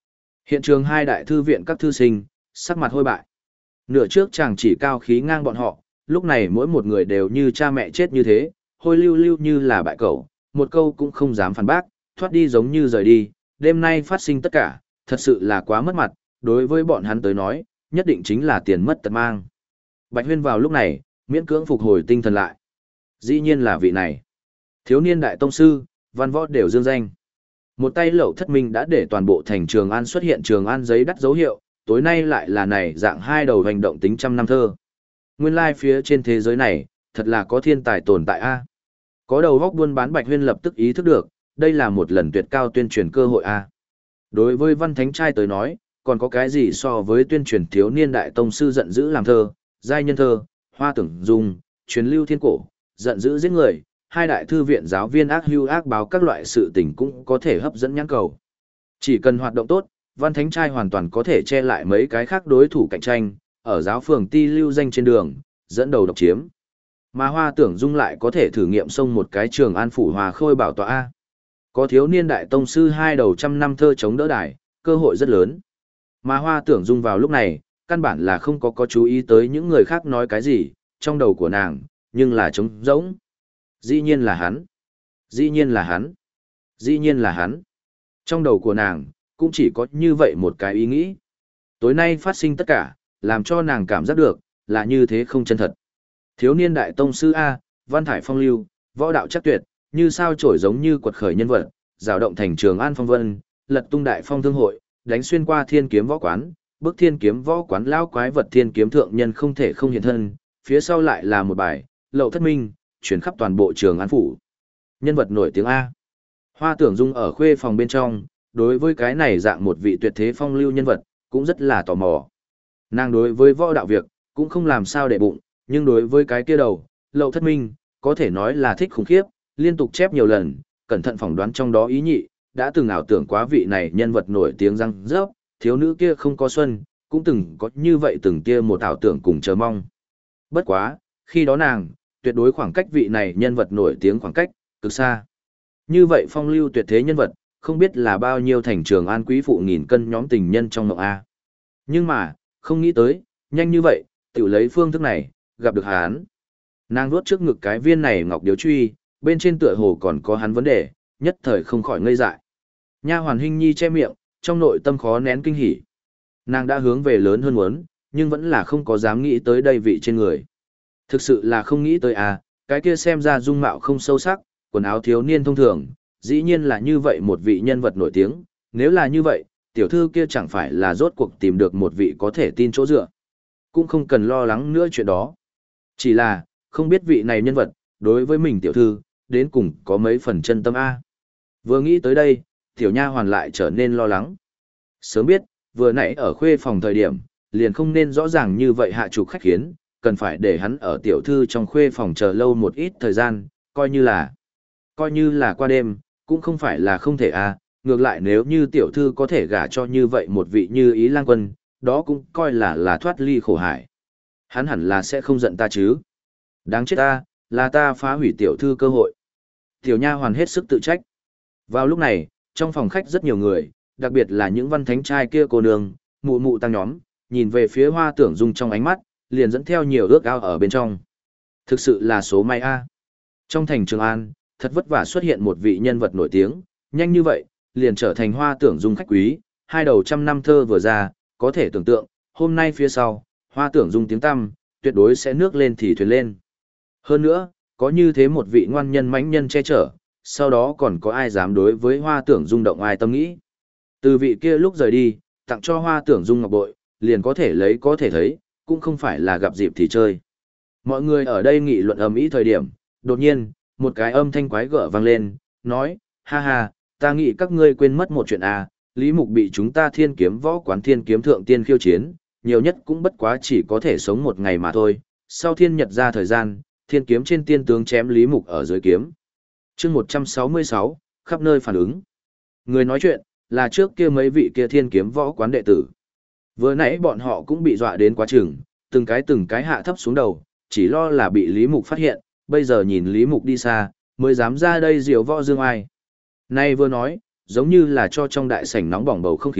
Hiện trường hai đại thư viện các thư sinh, sắc mặt hôi bại. Nửa trước chàng chỉ cao khí ngang bọn họ, lúc này mỗi một người đều như cha mẹ chết như thế, hôi lưu lưu như là bại cẩu, một câu cũng không dám phản bác, thoát đi giống như rời đi, đêm nay phát sinh tất cả, thật sự là quá mất mặt, đối với bọn hắn tới nói, nhất định chính là tiền mất tật mang. Bạch Huyên vào lúc này, miễn cưỡng phục hồi tinh thần lại. Dĩ nhiên là vị này. Thiếu niên đại tông sư, văn võ đều dương danh. Một tay Lậu Thất Minh đã để toàn bộ thành Trường An xuất hiện Trường An giấy đắt dấu hiệu, tối nay lại là này dạng hai đầu hành động tính trăm năm thơ. Nguyên lai phía trên thế giới này, thật là có thiên tài tồn tại a. Có đầu góc buôn bán Bạch Huyên lập tức ý thức được, đây là một lần tuyệt cao tuyên truyền cơ hội a. Đối với Văn Thánh trai tới nói, còn có cái gì so với tuyên truyền thiếu niên đại tông sư giận dữ làm thơ, giai nhân thơ, hoa tưởng dung, truyền lưu thiên cổ, giận dữ giết người, hai đại thư viện giáo viên ác hưu ác báo các loại sự tình cũng có thể hấp dẫn nhãn cầu. Chỉ cần hoạt động tốt, Văn Thánh trai hoàn toàn có thể che lại mấy cái khác đối thủ cạnh tranh, ở giáo phường ti lưu danh trên đường, dẫn đầu độc chiếm. Mà Hoa Tưởng Dung lại có thể thử nghiệm xông một cái Trường An phủ hòa khôi bảo tọa A. Có thiếu niên đại tông sư hai đầu trăm năm thơ chống đỡ đài, cơ hội rất lớn. Mà Hoa Tưởng Dung vào lúc này, căn bản là không có chú ý tới những người khác nói cái gì, trong đầu của nàng, nhưng là trống rỗng. Dĩ nhiên là hắn. Dĩ nhiên là hắn. Dĩ nhiên là hắn. Trong đầu của nàng, cũng chỉ có như vậy một cái ý nghĩ. Tối nay phát sinh tất cả, làm cho nàng cảm giác được, là như thế không chân thật. Thiếu niên đại tông sư A, văn thải phong lưu, võ đạo chắc tuyệt, như sao trổi giống như quật khởi nhân vật, rào động thành Trường An phong vân, lật tung đại phong thương hội, đánh xuyên qua thiên kiếm võ quán, bước thiên kiếm võ quán lao quái vật thiên kiếm thượng nhân không thể không hiện thân, phía sau lại là một bài, Lậu Thất Minh, chuyển khắp toàn bộ Trường An phủ. Nhân vật nổi tiếng A. Hoa Tưởng Dung ở khuê phòng bên trong, đối với cái này dạng một vị tuyệt thế phong lưu nhân vật, cũng rất là tò mò. Nàng đối với võ đạo việc, cũng không làm sao để bụng, nhưng đối với cái kia đầu, Lậu Thất Minh, có thể nói là thích khủng khiếp, liên tục chép nhiều lần, cẩn thận phỏng đoán trong đó ý nhị, đã từng ảo tưởng quá vị này nhân vật nổi tiếng răng rớp, thiếu nữ kia không có xuân, cũng từng có như vậy từng kia một ảo tưởng cùng chờ mong. Bất quá, khi đó nàng, tuyệt đối khoảng cách vị này nhân vật nổi tiếng khoảng cách, cực xa. Như vậy phong lưu tuyệt thế nhân vật, không biết là bao nhiêu thành Trường An quý phụ nghìn cân nhóm tình nhân trong mộng A. Nhưng mà, không nghĩ tới, nhanh như vậy, tự lấy phương thức này, gặp được hắn. Nàng nuốt trước ngực cái viên này ngọc điếu truy, bên trên tựa hồ còn có hắn vấn đề, nhất thời không khỏi ngây dại. Nha hoàn Hinh Nhi che miệng, trong nội tâm khó nén kinh hỉ. Nàng đã hướng về lớn hơn muốn, nhưng vẫn là không có dám nghĩ tới đây vị trên người. Thực sự là không nghĩ tới à, cái kia xem ra dung mạo không sâu sắc, quần áo thiếu niên thông thường, dĩ nhiên là như vậy một vị nhân vật nổi tiếng, nếu là như vậy, tiểu thư kia chẳng phải là rốt cuộc tìm được một vị có thể tin chỗ dựa. Cũng không cần lo lắng nữa chuyện đó. Chỉ là, không biết vị này nhân vật, đối với mình tiểu thư, đến cùng có mấy phần chân tâm A. Vừa nghĩ tới đây, tiểu nha hoàn lại trở nên lo lắng. Sớm biết, vừa nãy ở khuê phòng thời điểm, liền không nên rõ ràng như vậy hạ trục khách khiến, cần phải để hắn ở tiểu thư trong khuê phòng chờ lâu một ít thời gian, coi như là qua đêm, cũng không phải là không thể A. Ngược lại nếu như tiểu thư có thể gả cho như vậy một vị như Ý Lang Quân, đó cũng coi là thoát ly khổ hải. Hắn hẳn là sẽ không giận ta chứ. Đáng chết ta, là ta phá hủy tiểu thư cơ hội. Tiểu nha hoàn hết sức tự trách. Vào lúc này, trong phòng khách rất nhiều người, đặc biệt là những văn thánh trai kia cô nương, mụ mụ tăng nhóm, nhìn về phía Hoa Tưởng Dung trong ánh mắt, liền dẫn theo nhiều ước ao ở bên trong. Thực sự là số may a. Trong thành Trường An, thật vất vả xuất hiện một vị nhân vật nổi tiếng, nhanh như vậy, liền trở thành Hoa Tưởng Dung khách quý, hai đầu trăm năm thơ vừa ra, có thể tưởng tượng, hôm nay phía sau, Hoa Tưởng Dung tiếng tăm, tuyệt đối sẽ nước lên thì thuyền lên. Hơn nữa, có như thế một vị ngoan nhân mãnh nhân che chở, sau đó còn có ai dám đối với Hoa Tưởng Dung động ai tâm nghĩ. Từ vị kia lúc rời đi, tặng cho Hoa Tưởng Dung ngọc bội, liền có thể lấy có thể thấy, cũng không phải là gặp dịp thì chơi. Mọi người ở đây nghị luận ầm ĩ thời điểm, đột nhiên, một cái âm thanh quái gở vang lên, nói, ha ha, ta nghĩ các ngươi quên mất một chuyện à, Lý Mục bị chúng ta Thiên Kiếm Võ Quán Thiên Kiếm Thượng Tiên khiêu chiến, nhiều nhất cũng bất quá chỉ có thể sống một ngày mà thôi, sau thiên nhật ra thời gian, Thiên Kiếm trên tiên tướng chém Lý Mục ở dưới kiếm. Chương 166, khắp nơi phản ứng. Người nói chuyện, là trước kia mấy vị kia Thiên Kiếm Võ Quán đệ tử. Vừa nãy bọn họ cũng bị dọa đến quá chừng, từng cái hạ thấp xuống đầu, chỉ lo là bị Lý Mục phát hiện, bây giờ nhìn Lý Mục đi xa, mới dám ra đây diều võ dương ai. Nay vừa nói, giống như là cho trong đại sảnh nóng bỏng bầu không khí,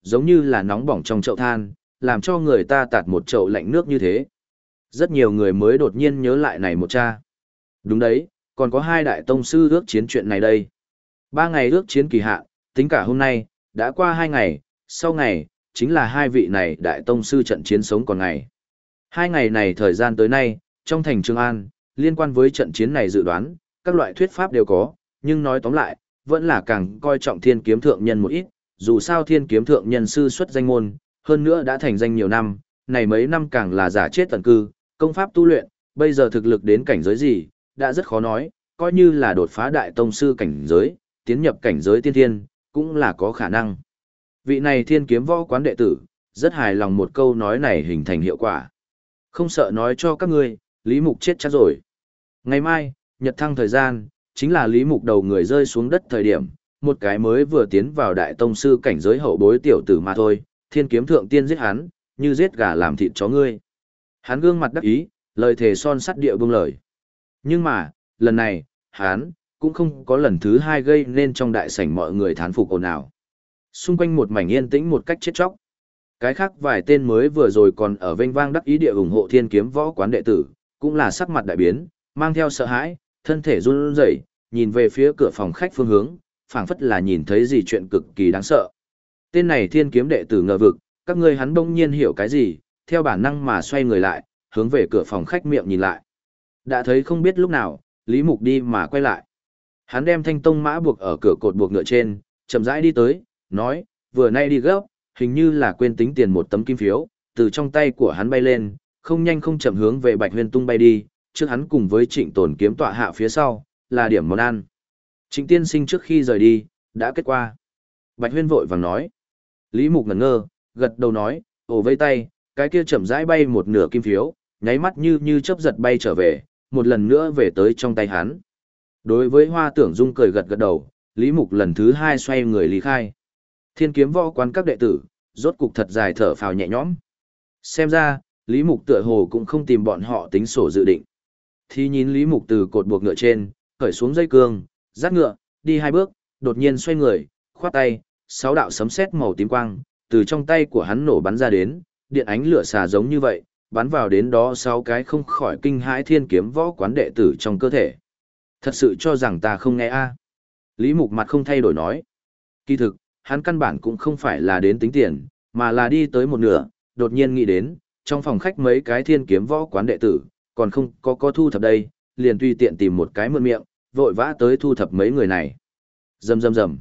giống như là nóng bỏng trong chậu than, làm cho người ta tạt một chậu lạnh nước như thế. Rất nhiều người mới đột nhiên nhớ lại này một cha. Đúng đấy, còn có hai đại tông sư ước chiến chuyện này đây. 3 ngày ước chiến kỳ hạn, tính cả hôm nay, đã qua 2 ngày, sau ngày, chính là hai vị này đại tông sư trận chiến sống còn ngày. 2 ngày này thời gian tới nay, trong thành Trường An, liên quan với trận chiến này dự đoán, các loại thuyết pháp đều có, nhưng nói tóm lại, vẫn là càng coi trọng thiên kiếm thượng nhân một ít, dù sao thiên kiếm thượng nhân sư xuất danh môn, hơn nữa đã thành danh nhiều năm, này mấy năm càng là giả chết tận cư, công pháp tu luyện, bây giờ thực lực đến cảnh giới gì, đã rất khó nói, coi như là đột phá đại tông sư cảnh giới, tiến nhập cảnh giới tiên thiên, cũng là có khả năng. Vị này thiên kiếm võ quán đệ tử, rất hài lòng một câu nói này hình thành hiệu quả. Không sợ nói cho các ngươi, Lý Mục chết chắc rồi. Ngày mai, nhật thăng thời gian, chính là Lý Mục đầu người rơi xuống đất thời điểm, một cái mới vừa tiến vào đại tông sư cảnh giới hậu bối tiểu tử mà thôi, thiên kiếm thượng tiên giết hắn, như giết gà làm thịt chó ngươi. Hắn gương mặt đắc ý, lời thề son sắt địa buông lời. Nhưng mà, lần này, hắn cũng không có lần thứ hai gây nên trong đại sảnh mọi người thán phục ồn ào. Xung quanh một mảnh yên tĩnh một cách chết chóc. Cái khác vài tên mới vừa rồi còn ở vênh vang đắc ý địa ủng hộ thiên kiếm võ quán đệ tử, cũng là sắc mặt đại biến, mang theo sợ hãi, thân thể run rẩy, nhìn về phía cửa phòng khách phương hướng, phảng phất là nhìn thấy gì chuyện cực kỳ đáng sợ. Tên này thiên kiếm đệ tử ngờ vực, các ngươi hắn bỗng nhiên hiểu cái gì, theo bản năng mà xoay người lại, hướng về cửa phòng khách miệng nhìn lại. Đã thấy không biết lúc nào, Lý Mục đi mà quay lại. Hắn đem thanh tông mã buộc ở cửa cột buộc ngựa trên, chậm rãi đi tới, nói, vừa nay đi gấp, hình như là quên tính tiền một tấm kim phiếu, từ trong tay của hắn bay lên, không nhanh không chậm hướng về Bạch Huyên tung bay đi, trước hắn cùng với Trịnh Tồn kiếm tọa hạ phía sau, là điểm món ăn. Trịnh tiên sinh trước khi rời đi, đã kết qua. Bạch Huyên vội vàng nói. Lý Mục ngẩn ngơ, gật đầu nói, ồ vây tay, cái kia chậm rãi bay một nửa kim phiếu, nháy mắt như chớp giật bay trở về, một lần nữa về tới trong tay hắn. Đối với Hoa Tưởng Dung cười gật gật đầu, Lý Mục lần thứ hai xoay người lý khai. Thiên kiếm võ quán các đệ tử, rốt cục thật dài thở phào nhẹ nhõm. Xem ra, Lý Mục tựa hồ cũng không tìm bọn họ tính sổ dự định. Thì nhìn Lý Mục từ cột buộc ngựa trên, khởi xuống dây cương, dắt ngựa, đi 2 bước, đột nhiên xoay người, khoát tay, 6 đạo sấm sét màu tím quang, từ trong tay của hắn nổ bắn ra đến, điện ánh lửa xà giống như vậy, bắn vào đến đó 6 cái không khỏi kinh hãi thiên kiếm võ quán đệ tử trong cơ thể. Thật sự cho rằng ta không nghe a? Lý Mục mặt không thay đổi nói. Kỳ thực, hắn căn bản cũng không phải là đến tính tiền, mà là đi tới một nửa, đột nhiên nghĩ đến, trong phòng khách mấy cái thiên kiếm võ quán đệ tử, còn không có thu thập đây, liền tùy tiện tìm một cái mượn miệng, vội vã tới thu thập mấy người này. Rầm rầm rầm.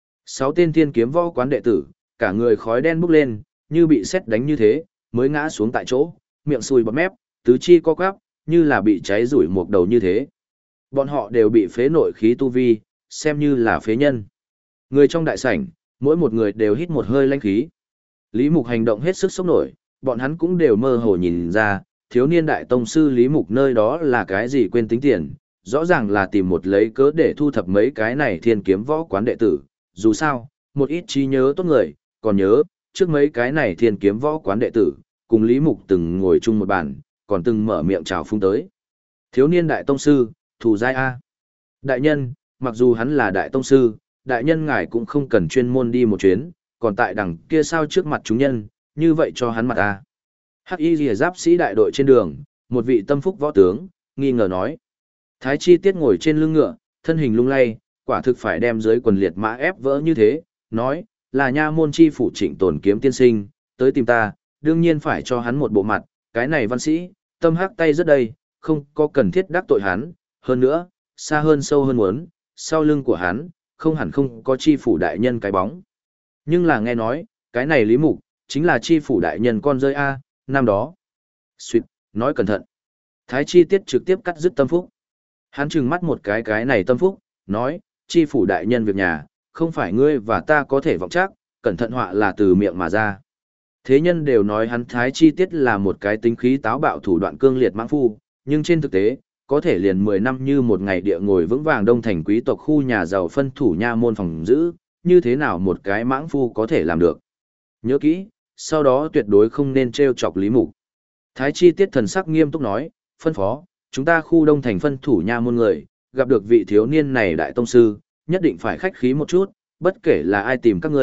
6 tên thiên kiếm võ quán đệ tử, cả người khói đen bốc lên, như bị sét đánh như thế, mới ngã xuống tại chỗ, miệng sùi bọt mép, tứ chi co quắp, như là bị cháy rủi một đầu như thế. Bọn họ đều bị phế nội khí tu vi, xem như là phế nhân. Người trong đại sảnh, mỗi một người đều hít một hơi lãnh khí. Lý Mục hành động hết sức sốc nổi, bọn hắn cũng đều mơ hồ nhìn ra, thiếu niên đại tông sư Lý Mục nơi đó là cái gì quên tính tiền, rõ ràng là tìm một lấy cớ để thu thập mấy cái này thiên kiếm võ quán đệ tử. Dù sao, một ít trí nhớ tốt người, còn nhớ, trước mấy cái này thiên kiếm võ quán đệ tử, cùng Lý Mục từng ngồi chung một bàn, còn từng mở miệng chào phúng tới. Thiếu niên đại tông sư, thù giai A. Đại nhân, mặc dù hắn là đại tông sư, đại nhân ngài cũng không cần chuyên môn đi một chuyến, còn tại đằng kia sao trước mặt chúng nhân, như vậy cho hắn mặt A. Hắc y rìa giáp sĩ đại đội trên đường, một vị tâm phúc võ tướng, nghi ngờ nói. Thái Chi Tiết ngồi trên lưng ngựa, thân hình lung lay, quả thực phải đem dưới quần liệt mã ép vỡ như thế, nói, là nha môn chi phủ Trịnh Tồn kiếm tiên sinh, tới tìm ta, đương nhiên phải cho hắn một bộ mặt, cái này văn sĩ, tâm hắc tay rất đầy, không có cần thiết đắc tội hắn, hơn nữa, xa hơn sâu hơn muốn, sau lưng của hắn, không hẳn không có chi phủ đại nhân cái bóng. Nhưng là nghe nói, cái này Lý Mục, chính là chi phủ đại nhân con rơi A, năm đó. Xuyệt, nói cẩn thận. Thái Chi Tiết trực tiếp cắt dứt tâm phúc. Hắn trừng mắt một cái này tâm phúc, nói, chi phủ đại nhân việc nhà, không phải ngươi và ta có thể vọng chắc, cẩn thận họa là từ miệng mà ra. Thế nhân đều nói hắn Thái Chi Tiết là một cái tính khí táo bạo thủ đoạn cương liệt mãng phu, nhưng trên thực tế, có thể liền 10 năm như một ngày địa ngồi vững vàng đông thành quý tộc khu nhà giàu phân thủ nha môn phòng giữ, như thế nào một cái mãng phu có thể làm được. Nhớ kỹ, sau đó tuyệt đối không nên trêu chọc Lý Mục. Thái Chi Tiết thần sắc nghiêm túc nói, phân phó, chúng ta khu đông thành phân thủ nha môn người, gặp được vị thiếu niên này đại tông sư, nhất định phải khách khí một chút, bất kể là ai tìm các ngươi,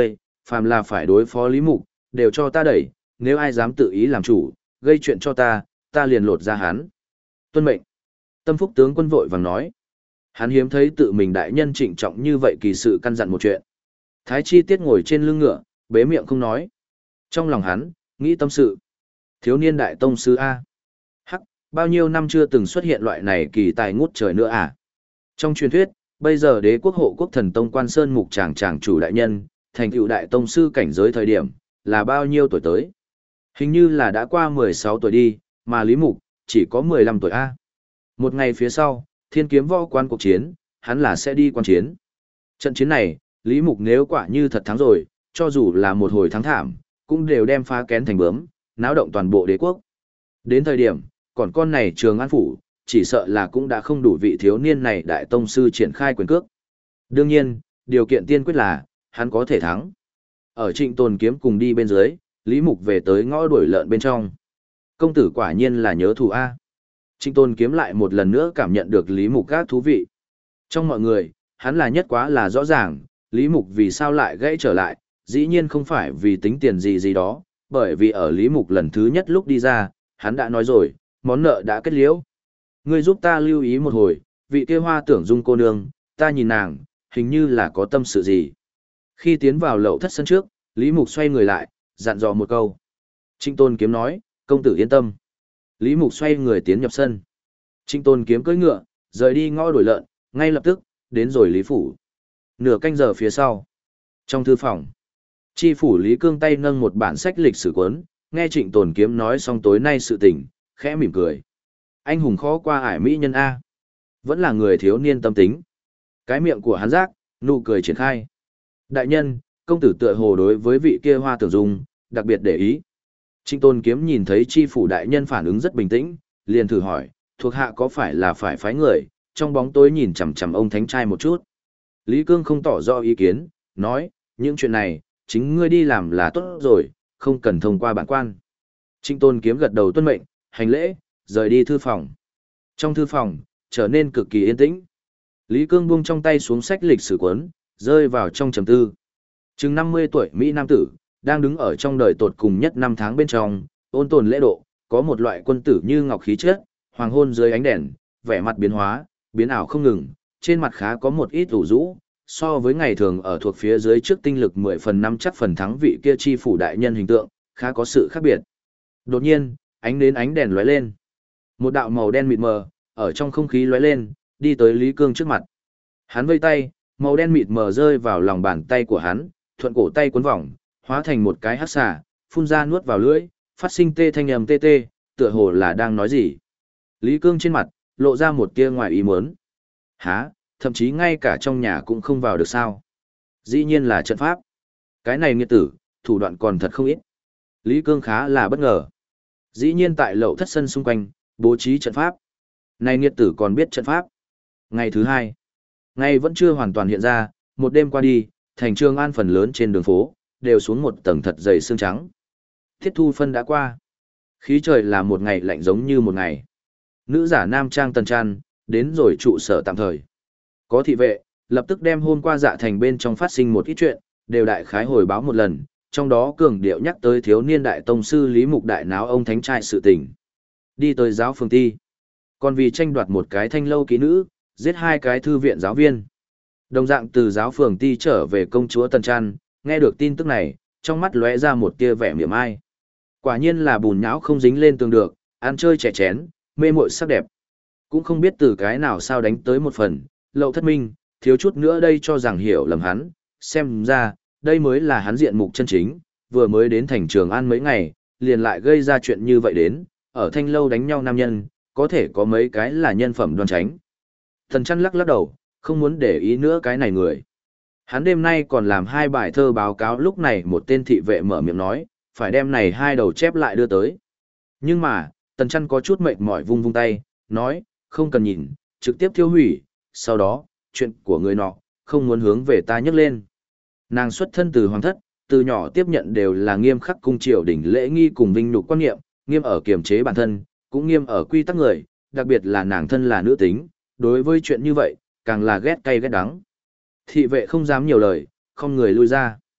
Phàm là phải đối phó Lý Mục, đều cho ta đẩy, nếu ai dám tự ý làm chủ, gây chuyện cho ta liền lột ra hắn. Tuân mệnh. Tâm Phúc tướng quân vội vàng nói. Hắn hiếm thấy tự mình đại nhân trịnh trọng như vậy kỳ sự căn dặn một chuyện. Thái Chi Tiết ngồi trên lưng ngựa, bế miệng không nói. Trong lòng hắn, nghĩ tâm sự. Thiếu niên đại tông sư A. Hắc, bao nhiêu năm chưa từng xuất hiện loại này kỳ tài ngút trời nữa à? Trong truyền thuyết, bây giờ đế quốc hộ quốc thần tông Quan Sơn Mục tràng chủ đại nhân, thành tựu đại tông sư cảnh giới thời điểm, là bao nhiêu tuổi tới? Hình như là đã qua 16 tuổi đi, mà Lý Mục, chỉ có 15 tuổi A. Một ngày phía sau, thiên kiếm võ quan cuộc chiến, hắn là sẽ đi quan chiến. Trận chiến này, Lý Mục nếu quả như thật thắng rồi, cho dù là một hồi thắng thảm, cũng đều đem phá kén thành bướm, náo động toàn bộ đế quốc. Đến thời điểm, còn con này Trường An Phủ, chỉ sợ là cũng đã không đủ vị thiếu niên này đại tông sư triển khai quyền cước. Đương nhiên, điều kiện tiên quyết là, hắn có thể thắng. Ở Trịnh Tồn Kiếm cùng đi bên dưới, Lý Mục về tới ngõ đuổi lợn bên trong. Công tử quả nhiên là nhớ thù A. Trịnh Tồn Kiếm lại một lần nữa cảm nhận được Lý Mục các thú vị. Trong mọi người, hắn là nhất quá là rõ ràng, Lý Mục vì sao lại gãy trở lại, dĩ nhiên không phải vì tính tiền gì gì đó, bởi vì ở Lý Mục lần thứ nhất lúc đi ra, hắn đã nói rồi, món nợ đã kết liễu. Ngươi giúp ta lưu ý một hồi, vị kia Hoa Tưởng Dung cô nương, ta nhìn nàng, hình như là có tâm sự gì. Khi tiến vào lậu thất sân trước, Lý Mục xoay người lại, dặn dò một câu. Trịnh Tôn Kiếm nói, công tử yên tâm. Lý Mục xoay người tiến nhập sân. Trịnh Tôn Kiếm cưỡi ngựa, rời đi ngõ đuổi lợn, ngay lập tức, đến rồi Lý Phủ. Nửa canh giờ phía sau. Trong thư phòng, tri phủ Lý Cương tay nâng một bản sách lịch sử cuốn, nghe Trịnh Tôn Kiếm nói xong tối nay sự tình, khẽ mỉm cười. Anh hùng khó qua ải mỹ nhân A. Vẫn là người thiếu niên tâm tính. Cái miệng của hắn rác, nụ cười triển khai. Đại nhân, công tử tựa hồ đối với vị kia Hoa Tưởng Dung, đặc biệt để ý. Trịnh Tôn Kiếm nhìn thấy tri phủ đại nhân phản ứng rất bình tĩnh, liền thử hỏi, thuộc hạ có phải là phải phái người, trong bóng tối nhìn chằm chằm ông thánh trai một chút. Lý Cương không tỏ rõ ý kiến, nói, những chuyện này, chính ngươi đi làm là tốt rồi, không cần thông qua bản quan. Trịnh Tôn Kiếm gật đầu tuân mệnh, hành lễ, rời đi thư phòng. Trong thư phòng, trở nên cực kỳ yên tĩnh. Lý Cương buông trong tay xuống sách lịch sử cuốn, rơi vào trong trầm tư. Chừng 50 tuổi Mỹ Nam tử, đang đứng ở trong đời tột cùng nhất năm tháng bên trong, ôn tồn lễ độ, có một loại quân tử như ngọc khí chất, hoàng hôn dưới ánh đèn, vẻ mặt biến hóa, biến ảo không ngừng, trên mặt khá có một ít ủ rũ, so với ngày thường ở thuộc phía dưới trước tinh lực 10 phần 5 chắc phần thắng vị kia chi phủ đại nhân hình tượng, khá có sự khác biệt. Đột nhiên, ánh đèn lóe lên. Một đạo màu đen mịt mờ, ở trong không khí lóe lên, đi tới Lý Cương trước mặt. Hắn vây tay, màu đen mịt mờ rơi vào lòng bàn tay của hắn, thuận cổ tay cuốn vòng, hóa thành một cái hắc xà, phun ra nuốt vào lưỡi, phát sinh tê thanh âm tê tê, tựa hồ là đang nói gì. Lý Cương trên mặt, lộ ra một tia ngoài ý muốn. Hả, thậm chí ngay cả trong nhà cũng không vào được sao. Dĩ nhiên là trận pháp. Cái này nghiệt tử, thủ đoạn còn thật không ít. Lý Cương khá là bất ngờ. Dĩ nhiên tại lậu thất sân xung quanh, bố trí trận pháp. Này nghiệt tử còn biết trận pháp. Ngày thứ hai, ngày vẫn chưa hoàn toàn hiện ra, một đêm qua đi, thành Trường An phần lớn trên đường phố, đều xuống một tầng thật dày sương trắng. Thiết thu phân đã qua. Khí trời là một ngày lạnh giống như một ngày. Nữ giả nam trang Tần Trăn, đến rồi trụ sở tạm thời. Có thị vệ, lập tức đem hôm qua Dạ Thành bên trong phát sinh một ít chuyện, đều đại khái hồi báo một lần, trong đó cường điệu nhắc tới thiếu niên đại tông sư Lý Mục đại náo ông thánh trai sự tình. Đi tới giáo phường ti. Còn vì tranh đoạt một cái thanh lâu kỹ nữ, giết hai cái thư viện giáo viên. Đồng dạng từ giáo phường ti trở về công chúa Tần Trăn, nghe được tin tức này, trong mắt lóe ra một tia vẻ mỉa mai. Quả nhiên là bùn nhão không dính lên tường được, ăn chơi trẻ chén, mê muội sắc đẹp. Cũng không biết từ cái nào sao đánh tới một phần, Lậu Thất Minh, thiếu chút nữa đây cho rằng hiểu lầm hắn, xem ra, đây mới là hắn diện mục chân chính, vừa mới đến thành Trường An mấy ngày, liền lại gây ra chuyện như vậy đến, ở thanh lâu đánh nhau nam nhân, có thể có mấy cái là nhân phẩm đoan tránh. Thần Chăn lắc lắc đầu, không muốn để ý nữa cái này người. Hắn đêm nay còn làm hai bài thơ báo cáo, lúc này một tên thị vệ mở miệng nói, phải đem này hai đầu chép lại đưa tới. Nhưng mà, Tần Chăn có chút mệt mỏi vung vung tay, nói, không cần nhìn, trực tiếp tiêu hủy, sau đó, chuyện của người nọ, không muốn hướng về ta nhắc lên. Nàng xuất thân từ hoàng thất, từ nhỏ tiếp nhận đều là nghiêm khắc cung triều đình lễ nghi cùng vinh nhục quan niệm, nghiêm ở kiềm chế bản thân, cũng nghiêm ở quy tắc người, đặc biệt là nàng thân là nữ tính, đối với chuyện như vậy, càng là ghét cay ghét đắng. Thị vệ không dám nhiều lời, không người lui ra.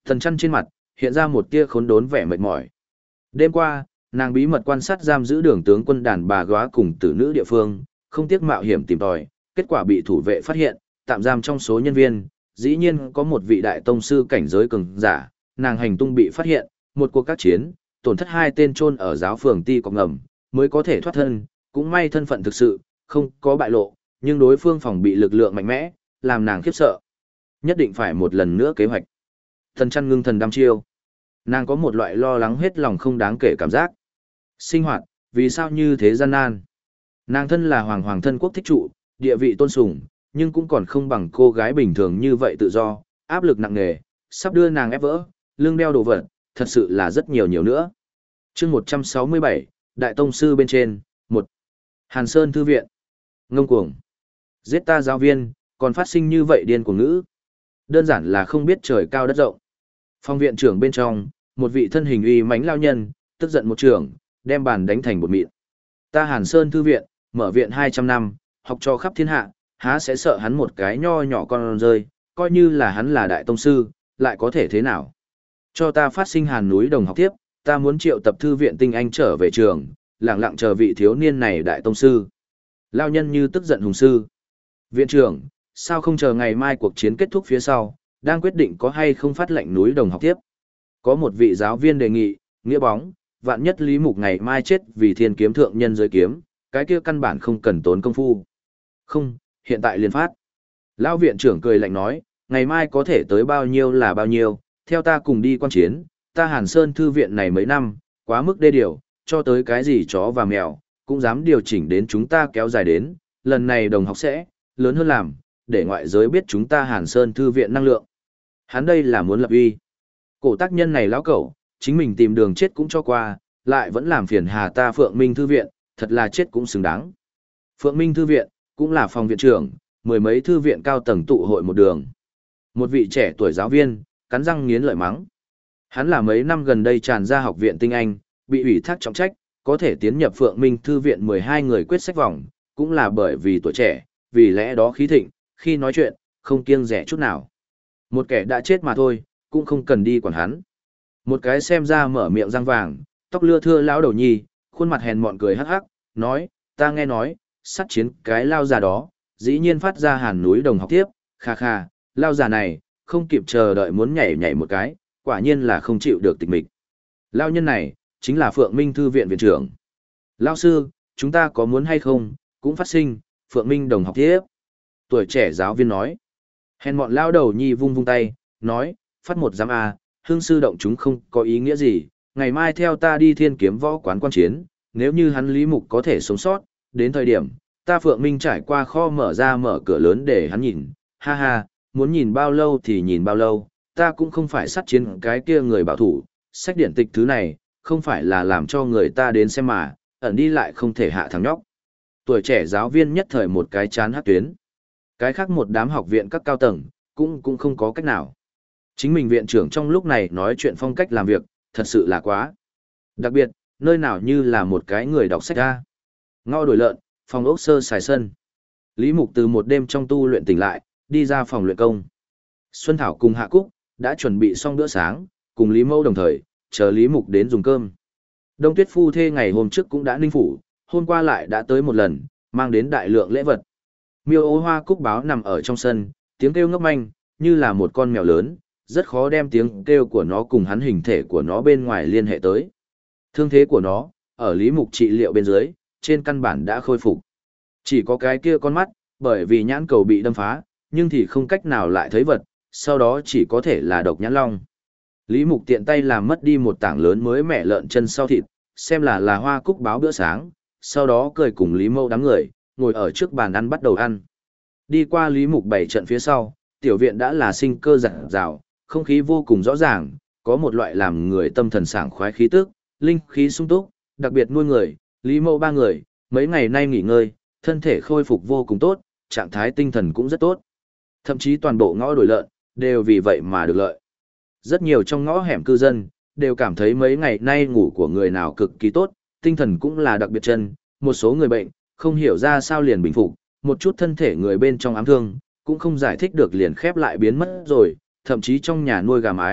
Thần chăn trên mặt, hiện ra một tia khốn đốn vẻ mệt mỏi. Đêm qua, nàng bí mật quan sát giam giữ đường tướng quân đàn bà góa cùng tử nữ địa phương, không tiếc mạo hiểm tìm tòi, kết quả bị thủ vệ phát hiện, tạm giam trong số nhân viên, dĩ nhiên có một vị đại tông sư cảnh giới cường giả, nàng hành tung bị phát hiện, một cuộc các chiến, tổn thất 2 tên chôn ở giáo phường ti cọc ngầm, mới có thể thoát thân, cũng may thân phận thực sự, không có bại lộ, nhưng đối phương phòng bị lực lượng mạnh mẽ, làm nàng khiếp sợ. Nhất định phải một lần nữa kế hoạch. Thần chăn ngưng thần đăm chiêu. Nàng có một loại lo lắng hết lòng không đáng kể cảm giác. Sinh hoạt, vì sao như thế gian nan? Nàng thân là hoàng thân quốc thích trụ, địa vị tôn sùng, nhưng cũng còn không bằng cô gái bình thường như vậy tự do, áp lực nặng nề, sắp đưa nàng ép vỡ, lưng đeo đồ vật, thật sự là rất nhiều nữa. Chương 167, Đại Tông Sư bên trên, 1. Hàn Sơn Thư Viện. Ngông cuồng. Giết ta giáo viên, còn phát sinh như vậy điên cuồng ngữ. Đơn giản là không biết trời cao đất rộng. Phòng viện trưởng bên trong, một vị thân hình uy mãnh lao nhân, tức giận một trưởng, đem bàn đánh thành bột mịn. Ta Hàn Sơn Thư Viện, mở viện 200 năm, học cho khắp thiên hạ, há sẽ sợ hắn một cái nho nhỏ con rơi, coi như là hắn là đại tông sư, lại có thể thế nào? Cho ta phát sinh Hàn núi đồng học tiếp, ta muốn triệu tập thư viện tinh anh trở về trường, lặng lặng chờ vị thiếu niên này đại tông sư. Lao nhân như tức giận hùng sư. Viện trưởng, sao không chờ ngày mai cuộc chiến kết thúc phía sau, đang quyết định có hay không phát lệnh núi đồng học tiếp? Có một vị giáo viên đề nghị, nghĩa bóng, vạn nhất Lý Mục ngày mai chết vì thiên kiếm thượng nhân giới kiếm, cái kia căn bản không cần tốn công phu. Không, hiện tại liền phát. Lão viện trưởng cười lạnh nói, ngày mai có thể tới bao nhiêu là bao nhiêu, theo ta cùng đi quan chiến, ta Hàn Sơn Thư Viện này mấy năm, quá mức đê điều, cho tới cái gì chó và mèo, cũng dám điều chỉnh đến chúng ta kéo dài đến, lần này đồng học sẽ, lớn hơn làm, để ngoại giới biết chúng ta Hàn Sơn Thư Viện năng lượng. Hắn đây là muốn lập uy. Cổ tác nhân này lão cẩu, chính mình tìm đường chết cũng cho qua, lại vẫn làm phiền hà ta Phượng Minh Thư Viện, thật là chết cũng xứng đáng. Phượng Minh Thư Viện, cũng là phòng viện trưởng, mười mấy thư viện cao tầng tụ hội một đường. Một vị trẻ tuổi giáo viên, cắn răng nghiến lợi mắng. Hắn là mấy năm gần đây tràn ra học viện tinh anh, bị ủy thác trọng trách, có thể tiến nhập Phượng Minh Thư Viện 12 người quyết sách vòng, cũng là bởi vì tuổi trẻ, vì lẽ đó khí thịnh, khi nói chuyện, không kiêng rẻ chút nào. Một kẻ đã chết mà thôi, cũng không cần đi quản hắn. Một cái xem ra mở miệng răng vàng, tóc lưa thưa lão đầu nhi, khuôn mặt hèn mọn cười hắc hắc, nói, ta nghe nói, sát chiến cái lao già đó, dĩ nhiên phát ra Hàn núi đồng học tiếp, kha kha, lao già này, không kịp chờ đợi muốn nhảy nhảy một cái, quả nhiên là không chịu được tịch mịch. Lao nhân này, chính là Phượng Minh Thư Viện viện trưởng. Lao sư, chúng ta có muốn hay không, cũng phát sinh, Phượng Minh đồng học tiếp. Tuổi trẻ giáo viên nói. Hèn mọn lao đầu nhi vung vung tay, nói, phát một giám A, hương sư động chúng không có ý nghĩa gì, ngày mai theo ta đi thiên kiếm võ quán quan chiến, nếu như hắn Lý Mục có thể sống sót, đến thời điểm, ta Phượng Minh trải qua kho mở cửa lớn để hắn nhìn, ha ha, muốn nhìn bao lâu thì nhìn bao lâu, ta cũng không phải sát chiến cái kia người bảo thủ, sách điển tịch thứ này, không phải là làm cho người ta đến xem mà, ẩn đi lại không thể hạ thằng nhóc. Tuổi trẻ giáo viên nhất thời một cái chán hát tuyến. Cái khác một đám học viện các cao tầng, cũng không có cách nào. Chính mình viện trưởng trong lúc này nói chuyện phong cách làm việc, thật sự là quá. Đặc biệt, nơi nào như là một cái người đọc sách ra. Ngõ đổi lợn, phòng ốc sơ xài sân. Lý Mục từ một đêm trong tu luyện tỉnh lại, đi ra phòng luyện công. Xuân Thảo cùng Hạ Cúc, đã chuẩn bị xong bữa sáng, cùng Lý Mâu đồng thời, chờ Lý Mục đến dùng cơm. Đông Tuyết phu thê ngày hôm trước cũng đã ninh phủ, hôm qua lại đã tới một lần, mang đến đại lượng lễ vật. Miêu Ô Hoa Cúc báo nằm ở trong sân, tiếng kêu ngốc manh, như là một con mèo lớn, rất khó đem tiếng kêu của nó cùng hắn hình thể của nó bên ngoài liên hệ tới. Thương thế của nó, ở Lý Mục trị liệu bên dưới, trên căn bản đã khôi phục. Chỉ có cái kia con mắt, bởi vì nhãn cầu bị đâm phá, nhưng thì không cách nào lại thấy vật, sau đó chỉ có thể là độc nhãn long. Lý Mục tiện tay làm mất đi một tảng lớn mới mẻ lợn chân sau thịt, xem là Hoa Cúc báo bữa sáng, sau đó cười cùng Lý Mâu đám người, ngồi ở trước bàn ăn bắt đầu ăn. Đi qua Lý Mục 7 trận phía sau, tiểu viện đã là sinh cơ rạng rào, không khí vô cùng rõ ràng, có một loại làm người tâm thần sảng khoái khí tức, linh khí sung túc, đặc biệt nuôi người, Lý Mâu ba người, mấy ngày nay nghỉ ngơi, thân thể khôi phục vô cùng tốt, trạng thái tinh thần cũng rất tốt. Thậm chí toàn bộ ngõ đổi lợn, đều vì vậy mà được lợi. Rất nhiều trong ngõ hẻm cư dân, đều cảm thấy mấy ngày nay ngủ của người nào cực kỳ tốt, tinh thần cũng là đặc biệt chân, một số người bệnh, không hiểu ra sao liền bình phục, một chút thân thể người bên trong ám thương, cũng không giải thích được liền khép lại biến mất rồi, thậm chí trong nhà nuôi gà mái,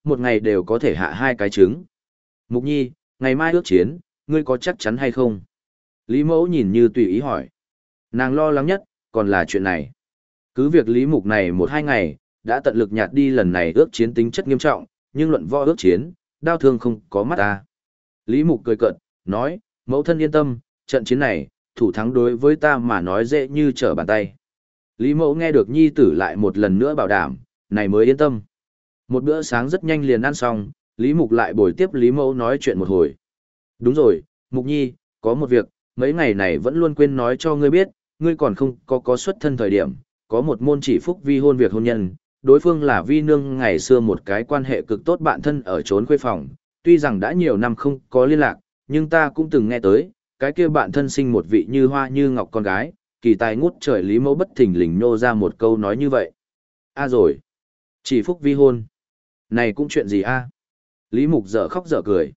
một ngày đều có thể hạ 2 cái trứng. Mục Nhi, ngày mai ước chiến, ngươi có chắc chắn hay không? Lý Mẫu nhìn như tùy ý hỏi. Nàng lo lắng nhất, còn là chuyện này. Cứ việc Lý Mục này 1-2 ngày, đã tận lực nhạt đi lần này ước chiến tính chất nghiêm trọng, nhưng luận võ ước chiến, đau thương không có mắt ta. Lý Mục cười cợt, nói, mẫu thân yên tâm, trận chiến này, thủ thắng đối với ta mà nói dễ như trở bàn tay. Lý Mẫu nghe được nhi tử lại một lần nữa bảo đảm, này mới yên tâm. Một bữa sáng rất nhanh liền ăn xong, Lý Mục lại bồi tiếp Lý Mẫu nói chuyện một hồi. Đúng rồi, Mục Nhi, có một việc, mấy ngày này vẫn luôn quên nói cho ngươi biết, ngươi còn không có xuất thân thời điểm, có một môn chỉ phúc vi hôn việc hôn nhân, đối phương là vi nương ngày xưa một cái quan hệ cực tốt bạn thân ở trốn khuê phòng, tuy rằng đã nhiều năm không có liên lạc, nhưng ta cũng từng nghe tới, cái kia bạn thân sinh một vị như hoa như ngọc con gái, kỳ tài ngút trời. Lý Mẫu bất thình lình nô ra một câu nói như vậy. A rồi, chỉ phúc vi hôn. Này cũng chuyện gì a? Lý Mục dở khóc dở cười.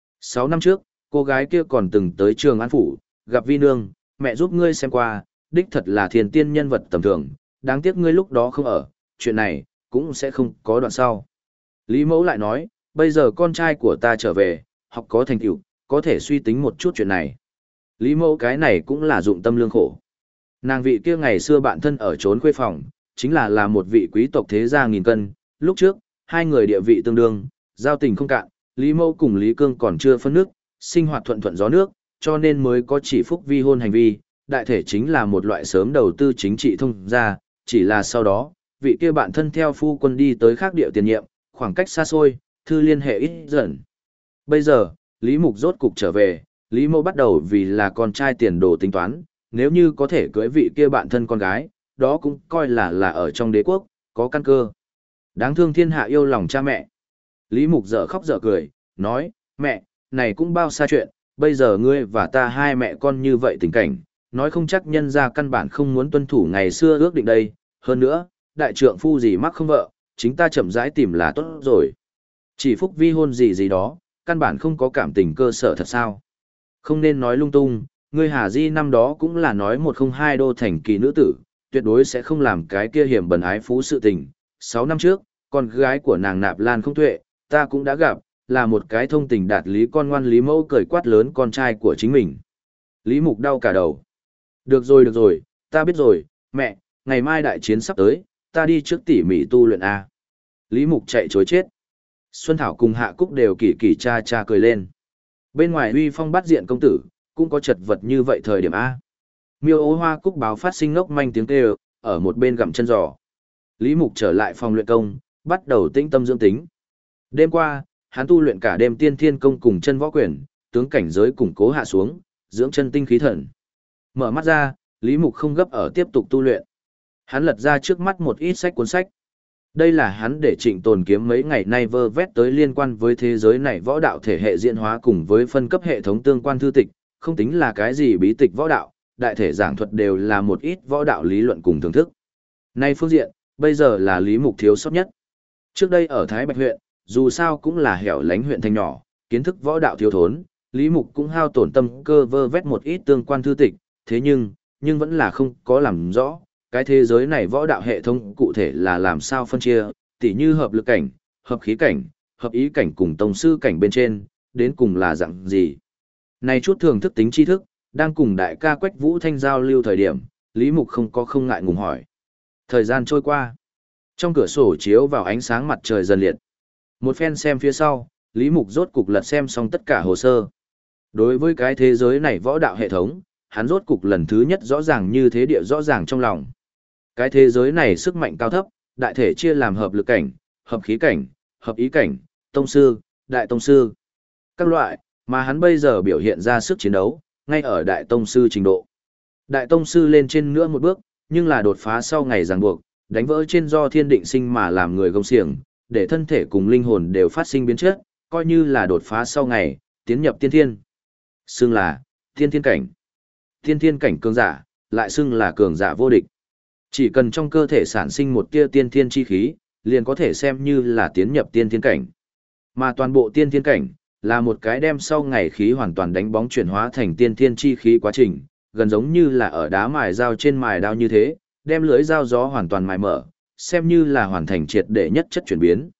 6 năm trước, cô gái kia còn từng tới Trường An Phủ, gặp vi nương, mẹ giúp ngươi xem qua, đích thật là thiền tiên nhân vật tầm thường, đáng tiếc ngươi lúc đó không ở, chuyện này, cũng sẽ không có đoạn sau. Lý Mẫu lại nói, bây giờ con trai của ta trở về, học có thành tựu, có thể suy tính một chút chuyện này. Lý Mẫu cái này cũng là dụng tâm lương khổ. Nàng vị kia ngày xưa bạn thân ở trốn khuê phòng, chính là một vị quý tộc thế gia nghìn cân, lúc trước, hai người địa vị tương đương, giao tình không cạn, Lý Mẫu cùng Lý Cương còn chưa phân nước, sinh hoạt thuận thuận gió nước, cho nên mới có chỉ phúc vi hôn hành vi, đại thể chính là một loại sớm đầu tư chính trị thông gia, chỉ là sau đó, vị kia bạn thân theo phu quân đi tới khác địa tiền nhiệm, khoảng cách xa xôi, thư liên hệ ít dần. Bây giờ, Lý Mục rốt cục trở về, Lý Mẫu bắt đầu vì là con trai tiền đồ tính toán, nếu như có thể cưới vị kia bạn thân con gái, đó cũng coi là ở trong đế quốc, có căn cơ. Đáng thương thiên hạ yêu lòng cha mẹ. Lý Mục dở khóc dở cười, nói, mẹ, này cũng bao xa chuyện, bây giờ ngươi và ta hai mẹ con như vậy tình cảnh, nói không chắc nhân ra căn bản không muốn tuân thủ ngày xưa ước định đây, hơn nữa, đại trượng phu gì mắc không vợ, chính ta chậm rãi tìm là tốt rồi. Chỉ phúc vi hôn gì gì đó, căn bản không có cảm tình cơ sở thật sao. Không nên nói lung tung, ngươi Hà Di năm đó cũng là nói 102 đô thành kỳ nữ tử, tuyệt đối sẽ không làm cái kia hiểm bần ái phú sự tình. 6 năm trước, con gái của nàng Nạp Lan Không Tuệ, ta cũng đã gặp, là một cái thông tình đạt lý con ngoan. Lý Mẫu cười quát lớn con trai của chính mình. Lý Mục đau cả đầu. Được rồi, ta biết rồi, mẹ, ngày mai đại chiến sắp tới, ta đi trước tỉ mỉ tu luyện A. Lý Mục chạy chối chết. Xuân Thảo cùng Hạ Cúc đều kỳ kỳ cha cha cười lên. Bên ngoài uy phong bắt diện công tử, cũng có chật vật như vậy thời điểm A. Miêu ố Hoa Cúc báo phát sinh ngốc manh tiếng kêu, ở một bên gặm chân giò. Lý Mục trở lại phòng luyện công, bắt đầu tĩnh tâm dưỡng tính. Đêm qua, hắn tu luyện cả đêm tiên thiên công cùng chân võ quyền, tướng cảnh giới củng cố hạ xuống, dưỡng chân tinh khí thần. Mở mắt ra, Lý Mục không gấp ở tiếp tục tu luyện. Hắn lật ra trước mắt một ít cuốn sách. Đây là hắn để Trịnh Tồn Kiếm mấy ngày nay vơ vét tới liên quan với thế giới này võ đạo thể hệ diễn hóa cùng với phân cấp hệ thống tương quan thư tịch, không tính là cái gì bí tịch võ đạo, đại thể giảng thuật đều là một ít võ đạo lý luận cùng thưởng thức. Nay phương diện, bây giờ là Lý Mục thiếu sót nhất. Trước đây ở Thái Bạch huyện, dù sao cũng là hẻo lánh huyện thành nhỏ, kiến thức võ đạo thiếu thốn, Lý Mục cũng hao tổn tâm cơ vơ vét một ít tương quan thư tịch, thế nhưng vẫn là không có làm rõ, cái thế giới này võ đạo hệ thống cụ thể là làm sao phân chia, tỉ như hợp lực cảnh, hợp khí cảnh, hợp ý cảnh cùng tông sư cảnh bên trên, đến cùng là dạng gì. Này chút thường thức tính tri thức, đang cùng đại ca Quách Vũ Thanh giao lưu thời điểm, Lý Mục không ngại ngùng hỏi. Thời gian trôi qua, trong cửa sổ chiếu vào ánh sáng mặt trời dần liệt. Một phen xem phía sau, Lý Mục rốt cục lật xem xong tất cả hồ sơ. Đối với cái thế giới này võ đạo hệ thống, hắn rốt cục lần thứ nhất rõ ràng như thế địa rõ ràng trong lòng. Cái thế giới này sức mạnh cao thấp, đại thể chia làm hợp lực cảnh, hợp khí cảnh, hợp ý cảnh, tông sư, đại tông sư. Các loại, mà hắn bây giờ biểu hiện ra sức chiến đấu, ngay ở đại tông sư trình độ. Đại tông sư lên trên nữa một bước, nhưng là đột phá sau ngày ràng buộc, đánh vỡ trên do thiên định sinh mà làm người gông xiềng, để thân thể cùng linh hồn đều phát sinh biến chất, coi như là đột phá sau ngày, tiến nhập tiên thiên. Xưng là tiên thiên cảnh. Tiên thiên cảnh cường giả, lại xưng là cường giả vô địch. Chỉ cần trong cơ thể sản sinh một tia tiên thiên chi khí, liền có thể xem như là tiến nhập tiên thiên cảnh. Mà toàn bộ tiên thiên cảnh, là một cái đem sau ngày khí hoàn toàn đánh bóng chuyển hóa thành tiên thiên chi khí quá trình, gần giống như là ở đá mài dao trên mài đao như thế, đem lưới dao gió hoàn toàn mài mở, xem như là hoàn thành triệt để nhất chất chuyển biến.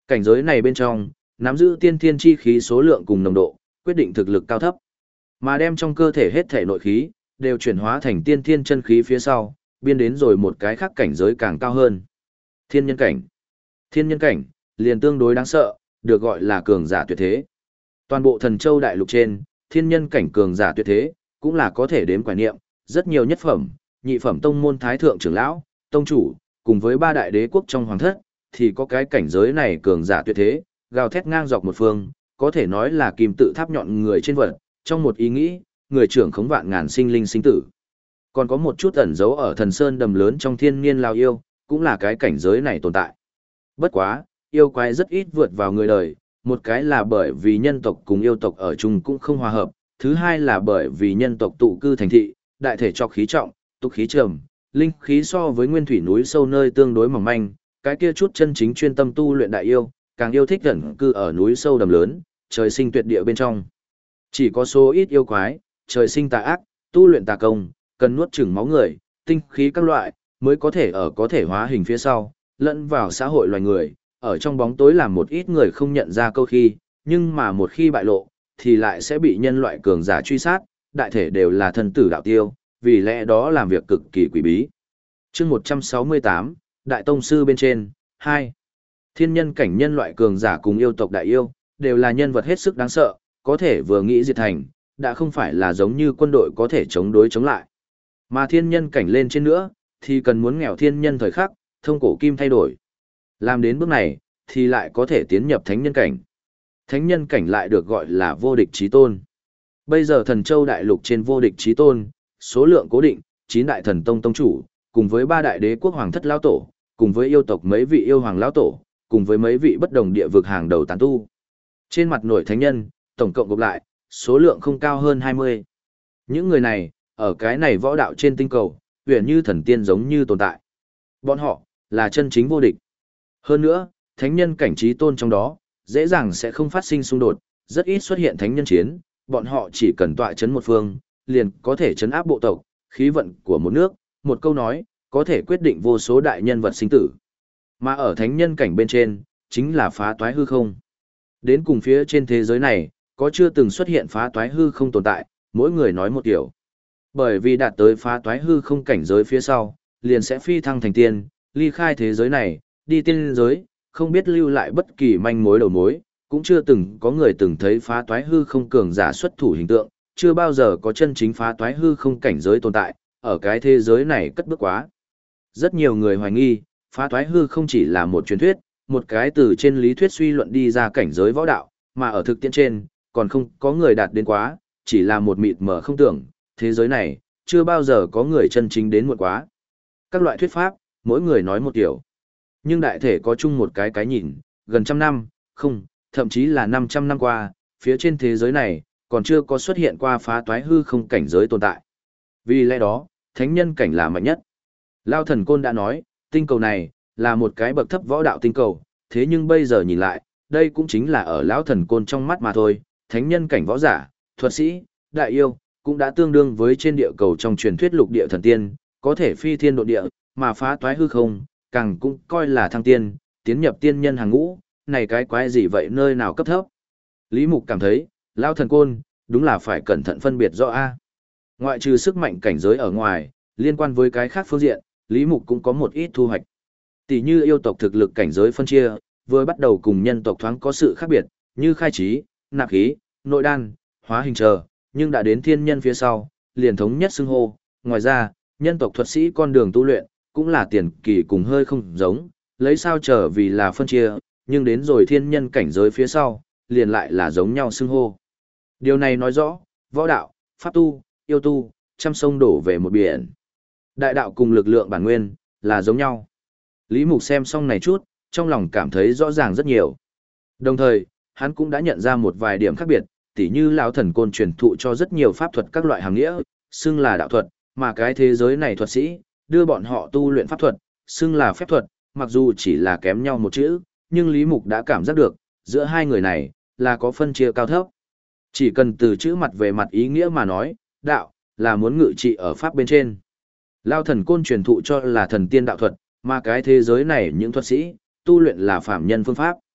Cảnh giới này bên trong, nắm giữ tiên thiên chi khí số lượng cùng nồng độ, quyết định thực lực cao thấp. Mà đem trong cơ thể hết thể nội khí, đều chuyển hóa thành tiên thiên chân khí phía sau, biên đến rồi một cái khác cảnh giới càng cao hơn. Thiên nhân cảnh. Thiên nhân cảnh, liền tương đối đáng sợ, được gọi là cường giả tuyệt thế. Toàn bộ thần châu đại lục trên, thiên nhân cảnh cường giả tuyệt thế, cũng là có thể đếm quải niệm, rất nhiều nhất phẩm, nhị phẩm tông môn thái thượng trưởng lão, tông chủ, cùng với ba đại đế quốc trong hoàng thất, thì có cái cảnh giới này cường giả tuyệt thế, gào thét ngang dọc một phương, có thể nói là kim tự tháp nhọn người trên vật, trong một ý nghĩ, người trưởng khống vạn ngàn sinh linh sinh tử. Còn có một chút ẩn giấu ở thần sơn đầm lớn trong thiên niên lao yêu, cũng là cái cảnh giới này tồn tại. Bất quá, yêu quái rất ít vượt vào người đời, một cái là bởi vì nhân tộc cùng yêu tộc ở chung cũng không hòa hợp, thứ hai là bởi vì nhân tộc tụ cư thành thị, đại thể trọc khí trọng, tục khí trầm, linh khí so với nguyên thủy núi sâu nơi tương đối mỏng manh, cái kia chút chân chính chuyên tâm tu luyện đại yêu, càng yêu thích ẩn cư ở núi sâu đầm lớn, trời sinh tuyệt địa bên trong. Chỉ có số ít yêu quái, trời sinh tà ác, tu luyện tà công, cần nuốt chửng máu người, tinh khí các loại, mới có thể hóa hình phía sau, lẫn vào xã hội loài người, ở trong bóng tối làm một ít người không nhận ra câu khi, nhưng mà một khi bại lộ, thì lại sẽ bị nhân loại cường giả truy sát, đại thể đều là thân tử đạo tiêu, vì lẽ đó làm việc cực kỳ quỷ bí. Chương 168, Đại Tông Sư bên trên, 2. Thiên nhân cảnh nhân loại cường giả cùng yêu tộc đại yêu, đều là nhân vật hết sức đáng sợ, có thể vừa nghĩ diệt thành, đã không phải là giống như quân đội có thể chống đối chống lại. Mà thiên nhân cảnh lên trên nữa, thì cần muốn nghèo thiên nhân thời khắc, thông cổ kim thay đổi. Làm đến bước này, thì lại có thể tiến nhập thánh nhân cảnh. Thánh nhân cảnh lại được gọi là vô địch chí tôn. Bây giờ thần châu đại lục trên vô địch chí tôn, số lượng cố định, 9 đại thần tông tông chủ, cùng với 3 đại đế quốc hoàng thất lão tổ, cùng với yêu tộc mấy vị yêu hoàng lão tổ, cùng với mấy vị bất đồng địa vực hàng đầu tán tu. Trên mặt nổi thánh nhân, tổng cộng gộp lại, số lượng không cao hơn 20. Những người này, ở cái này võ đạo trên tinh cầu, huyền như thần tiên giống như tồn tại. Bọn họ, là chân chính vô địch. Hơn nữa, thánh nhân cảnh trí tôn trong đó, dễ dàng sẽ không phát sinh xung đột, rất ít xuất hiện thánh nhân chiến, bọn họ chỉ cần tọa chấn một phương, liền có thể chấn áp bộ tộc, khí vận của một nước, một câu nói, có thể quyết định vô số đại nhân vật sinh tử. Mà ở thánh nhân cảnh bên trên, chính là phá toái hư không. Đến cùng phía trên thế giới này, có chưa từng xuất hiện phá toái hư không tồn tại, mỗi người nói một kiểu. Bởi vì đạt tới phá toái hư không cảnh giới phía sau, liền sẽ phi thăng thành tiên, ly khai thế giới này, đi tiên giới, không biết lưu lại bất kỳ manh mối đầu mối, cũng chưa từng có người từng thấy phá toái hư không cường giả xuất thủ hình tượng, chưa bao giờ có chân chính phá toái hư không cảnh giới tồn tại, ở cái thế giới này cất bước quá. Rất nhiều người hoài nghi, phá toái hư không chỉ là một truyền thuyết, một cái từ trên lý thuyết suy luận đi ra cảnh giới võ đạo, mà ở thực tiễn trên, còn không có người đạt đến quá, chỉ là một mịt mờ không tưởng, thế giới này, chưa bao giờ có người chân chính đến muộn quá. Các loại thuyết pháp, mỗi người nói một kiểu. Nhưng đại thể có chung một cái nhìn, gần trăm năm, không, thậm chí là 500 năm qua, phía trên thế giới này, còn chưa có xuất hiện qua phá toái hư không cảnh giới tồn tại. Vì lẽ đó, thánh nhân cảnh là mạnh nhất. Lao Thần Côn đã nói, tinh cầu này, là một cái bậc thấp võ đạo tinh cầu, thế nhưng bây giờ nhìn lại, đây cũng chính là ở Lão Thần Côn trong mắt mà thôi, thánh nhân cảnh võ giả, thuật sĩ, đại yêu, cũng đã tương đương với trên địa cầu trong truyền thuyết lục địa thần tiên, có thể phi thiên độ địa, mà phá toái hư không, càng cũng coi là thăng tiên, tiến nhập tiên nhân hàng ngũ, này cái quái gì vậy nơi nào cấp thấp. Lý Mục cảm thấy, Lão Thần Côn, đúng là phải cẩn thận phân biệt rõ a. Ngoại trừ sức mạnh cảnh giới ở ngoài, liên quan với cái khác phương diện, Lý Mục cũng có một ít thu hoạch. Tỷ như yêu tộc thực lực cảnh giới phân chia, vừa bắt đầu cùng nhân tộc thoáng có sự khác biệt, như khai trí, nạp khí, nội đan, hóa hình chờ, nhưng đã đến thiên nhân phía sau, liền thống nhất xưng hô. Ngoài ra, nhân tộc thuật sĩ con đường tu luyện, cũng là tiền kỳ cùng hơi không giống, lấy sao trở vì là phân chia, nhưng đến rồi thiên nhân cảnh giới phía sau, liền lại là giống nhau xưng hô. Điều này nói rõ, võ đạo, pháp tu, yêu tu, trăm sông đổ về một biển. Đại đạo cùng lực lượng bản nguyên, là giống nhau. Lý Mục xem xong này chút, trong lòng cảm thấy rõ ràng rất nhiều. Đồng thời, hắn cũng đã nhận ra một vài điểm khác biệt, tỉ như Lão Thần Côn truyền thụ cho rất nhiều pháp thuật các loại hàng nghĩa, xưng là đạo thuật, mà cái thế giới này thuật sĩ, đưa bọn họ tu luyện pháp thuật, xưng là phép thuật, mặc dù chỉ là kém nhau một chữ, nhưng Lý Mục đã cảm giác được, giữa hai người này, là có phân chia cao thấp. Chỉ cần từ chữ mặt về mặt ý nghĩa mà nói, đạo, là muốn ngự trị ở pháp bên trên. Lão Thần Côn truyền thụ cho là thần tiên đạo thuật, mà cái thế giới này những thuật sĩ, tu luyện là phạm nhân phương pháp.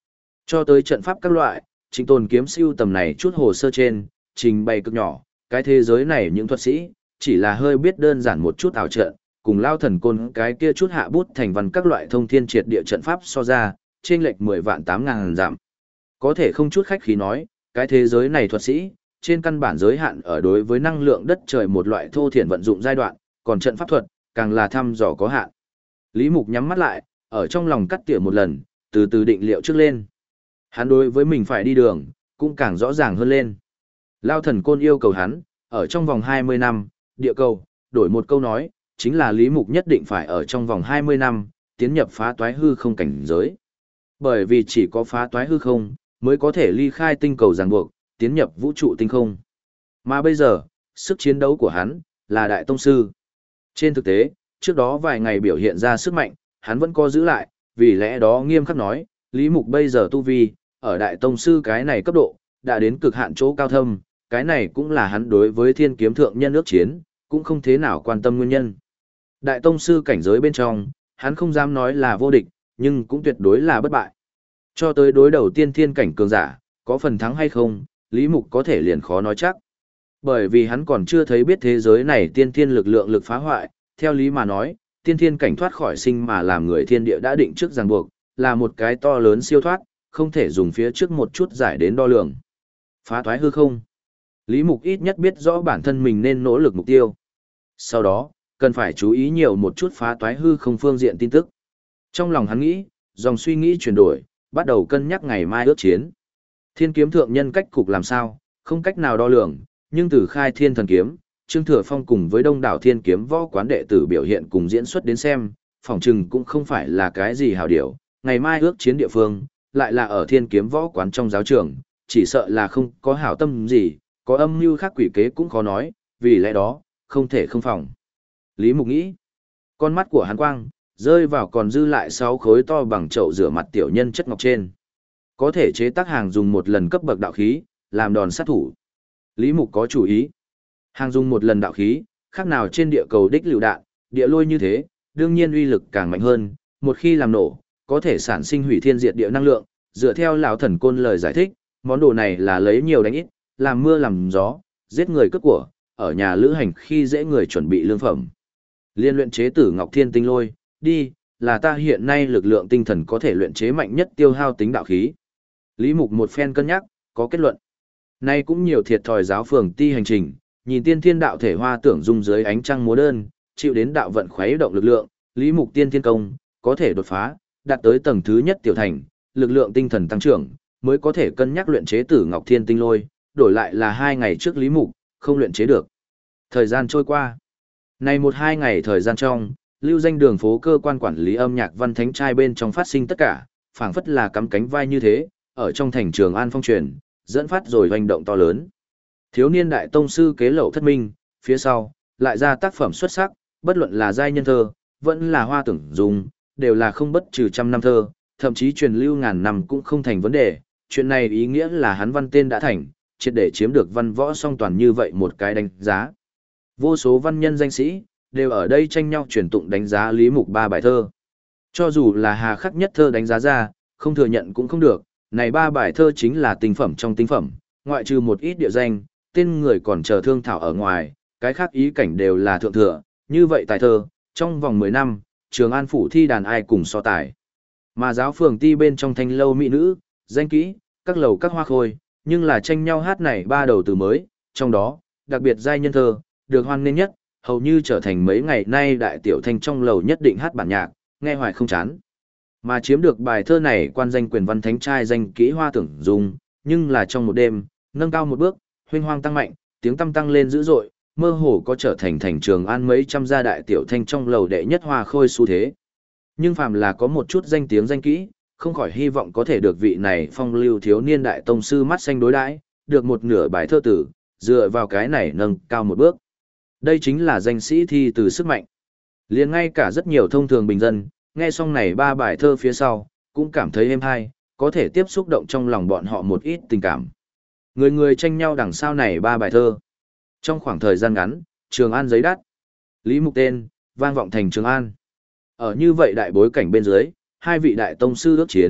Cho tới trận pháp các loại, Trịnh Tồn kiếm siêu tầm này chút hồ sơ trên, trình bày cực nhỏ, cái thế giới này những thuật sĩ, chỉ là hơi biết đơn giản một chút ảo trận, cùng Lao Thần Côn cái kia chút hạ bút thành văn các loại thông thiên triệt địa trận pháp so ra, trên lệch 10 vạn 8 ngàn giảm. Có thể không chút khách khí nói, cái thế giới này thuật sĩ, trên căn bản giới hạn ở đối với năng lượng đất trời một loại thô thiển vận dụng giai đoạn, còn trận pháp thuật, càng là thăm dò có hạn. Lý Mục nhắm mắt lại, ở trong lòng cắt tỉa một lần, từ từ định liệu trước lên. Hắn đối với mình phải đi đường, cũng càng rõ ràng hơn lên. Lao Thần Côn yêu cầu hắn, ở trong vòng 20 năm, địa cầu, đổi một câu nói, chính là Lý Mục nhất định phải ở trong vòng 20 năm, tiến nhập phá toái hư không cảnh giới. Bởi vì chỉ có phá toái hư không, mới có thể ly khai tinh cầu ràng buộc, tiến nhập vũ trụ tinh không. Mà bây giờ, sức chiến đấu của hắn, là Đại Tông Sư. Trên thực tế, trước đó vài ngày biểu hiện ra sức mạnh, hắn vẫn có giữ lại, vì lẽ đó nghiêm khắc nói, Lý Mục bây giờ tu vi, ở Đại Tông Sư cái này cấp độ, đã đến cực hạn chỗ cao thâm, cái này cũng là hắn đối với thiên kiếm thượng nhân ước chiến, cũng không thế nào quan tâm nguyên nhân. Đại Tông Sư cảnh giới bên trong, hắn không dám nói là vô địch, nhưng cũng tuyệt đối là bất bại. Cho tới đối đầu tiên thiên cảnh cường giả, có phần thắng hay không, Lý Mục có thể liền khó nói chắc. Bởi vì hắn còn chưa thấy biết thế giới này tiên thiên lực lượng lực phá hoại, theo lý mà nói, tiên thiên cảnh thoát khỏi sinh mà làm người thiên địa đã định trước ràng buộc, là một cái to lớn siêu thoát, không thể dùng phía trước một chút giải đến đo lường. Phá toái hư không. Lý Mục ít nhất biết rõ bản thân mình nên nỗ lực mục tiêu. Sau đó, cần phải chú ý nhiều một chút phá toái hư không phương diện tin tức. Trong lòng hắn nghĩ, dòng suy nghĩ chuyển đổi, bắt đầu cân nhắc ngày mai ước chiến. Thiên kiếm thượng nhân cách cục làm sao, không cách nào đo lường, nhưng từ khai thiên thần kiếm, Trương Thừa Phong cùng với đông đảo thiên kiếm võ quán đệ tử biểu hiện cùng diễn xuất đến xem, phỏng chừng cũng không phải là cái gì hào điểu. Ngày mai ước chiến địa phương, lại là ở thiên kiếm võ quán trong giáo trường, chỉ sợ là không có hảo tâm gì, có âm mưu khác quỷ kế cũng khó nói, vì lẽ đó, không thể không phòng. Lý Mục nghĩ, con mắt của hắn quang, rơi vào còn dư lại 6 khối to bằng chậu rửa mặt tiểu nhân chất ngọc trên. Có thể chế tác hàng dùng một lần cấp bậc đạo khí, làm đòn sát thủ. Lý Mục có chủ ý. Hàng dùng một lần đạo khí, khác nào trên địa cầu đích lựu đạn, địa lôi như thế, đương nhiên uy lực càng mạnh hơn, một khi làm nổ, có thể sản sinh hủy thiên diệt địa năng lượng, dựa theo lão Thần Côn lời giải thích, món đồ này là lấy nhiều đánh ít, làm mưa làm gió, giết người cướp của, ở nhà lữ hành khi dễ người chuẩn bị lương phẩm. Liên luyện chế tử Ngọc Thiên Tinh Lôi, đi, là ta hiện nay lực lượng tinh thần có thể luyện chế mạnh nhất tiêu hao tính đạo khí. Lý Mục một phen cân nhắc, có kết luận. Nay cũng nhiều thiệt thòi giáo phường ti hành trình, nhìn tiên thiên đạo thể hoa tưởng dung dưới ánh trăng múa đơn, chịu đến đạo vận khuấy động lực lượng, Lý Mục tiên thiên công, có thể đột phá, đạt tới tầng thứ nhất tiểu thành, lực lượng tinh thần tăng trưởng, mới có thể cân nhắc luyện chế tử Ngọc Thiên Tinh Lôi, đổi lại là 2 ngày trước Lý Mục, không luyện chế được. Thời gian trôi qua. Này 1-2 ngày thời gian trong, lưu danh đường phố cơ quan quản lý âm nhạc văn thánh trai bên trong phát sinh tất cả, phảng phất là cắm cánh vai như thế, ở trong thành Trường An phong truyền, dẫn phát rồi hoành động to lớn. Thiếu niên đại tông sư kế lậu thất minh, phía sau, lại ra tác phẩm xuất sắc, bất luận là giai nhân thơ, vẫn là hoa tưởng dùng, đều là không bất trừ trăm năm thơ, thậm chí truyền lưu ngàn năm cũng không thành vấn đề. Chuyện này ý nghĩa là hắn văn tên đã thành, triệt để chiếm được văn võ song toàn như vậy một cái đánh giá. Vô số văn nhân danh sĩ, đều ở đây tranh nhau truyền tụng đánh giá Lý Mục 3 bài thơ. Cho dù là hà khắc nhất thơ đánh giá ra, không thừa nhận cũng không được, này 3 bài thơ chính là tinh phẩm trong tinh phẩm, ngoại trừ một ít địa danh, tên người còn chờ thương thảo ở ngoài, cái khác ý cảnh đều là thượng thừa, như vậy tài thơ, trong vòng 10 năm, Trường An phủ thi đàn ai cùng so tài. Mà giáo phường ti bên trong thanh lâu mỹ nữ, danh kỹ, các lầu các hoa khôi, nhưng là tranh nhau hát này 3 đầu từ mới, trong đó, đặc biệt giai nhân thơ, được hoan nghênh nhất, hầu như trở thành mấy ngày nay đại tiểu thanh trong lầu nhất định hát bản nhạc, nghe hoài không chán. Mà chiếm được bài thơ này quan danh quyền văn thánh trai danh kỹ hoa tưởng dùng, nhưng là trong một đêm, nâng cao một bước, huynh hoang tăng mạnh, tiếng tăm tăng lên dữ dội, mơ hồ có trở thành thành Trường An mấy trăm gia đại tiểu thanh trong lầu đệ nhất hoa khôi xu thế. Nhưng phàm là có một chút danh tiếng danh kỹ, không khỏi hy vọng có thể được vị này phong lưu thiếu niên đại tông sư mắt xanh đối đãi, được một nửa bài thơ tử, dựa vào cái này nâng cao một bước. Đây chính là danh sĩ thi từ sức mạnh. Liền ngay cả rất nhiều thông thường bình dân, nghe xong này 3 bài thơ phía sau, cũng cảm thấy êm hay, có thể tiếp xúc động trong lòng bọn họ một ít tình cảm. Người người tranh nhau đằng sau này 3 bài thơ. Trong khoảng thời gian ngắn, Trường An giấy đắt. Lý Mục tên, vang vọng thành Trường An. Ở như vậy đại bối cảnh bên dưới, 2 vị đại tông sư ước chiến,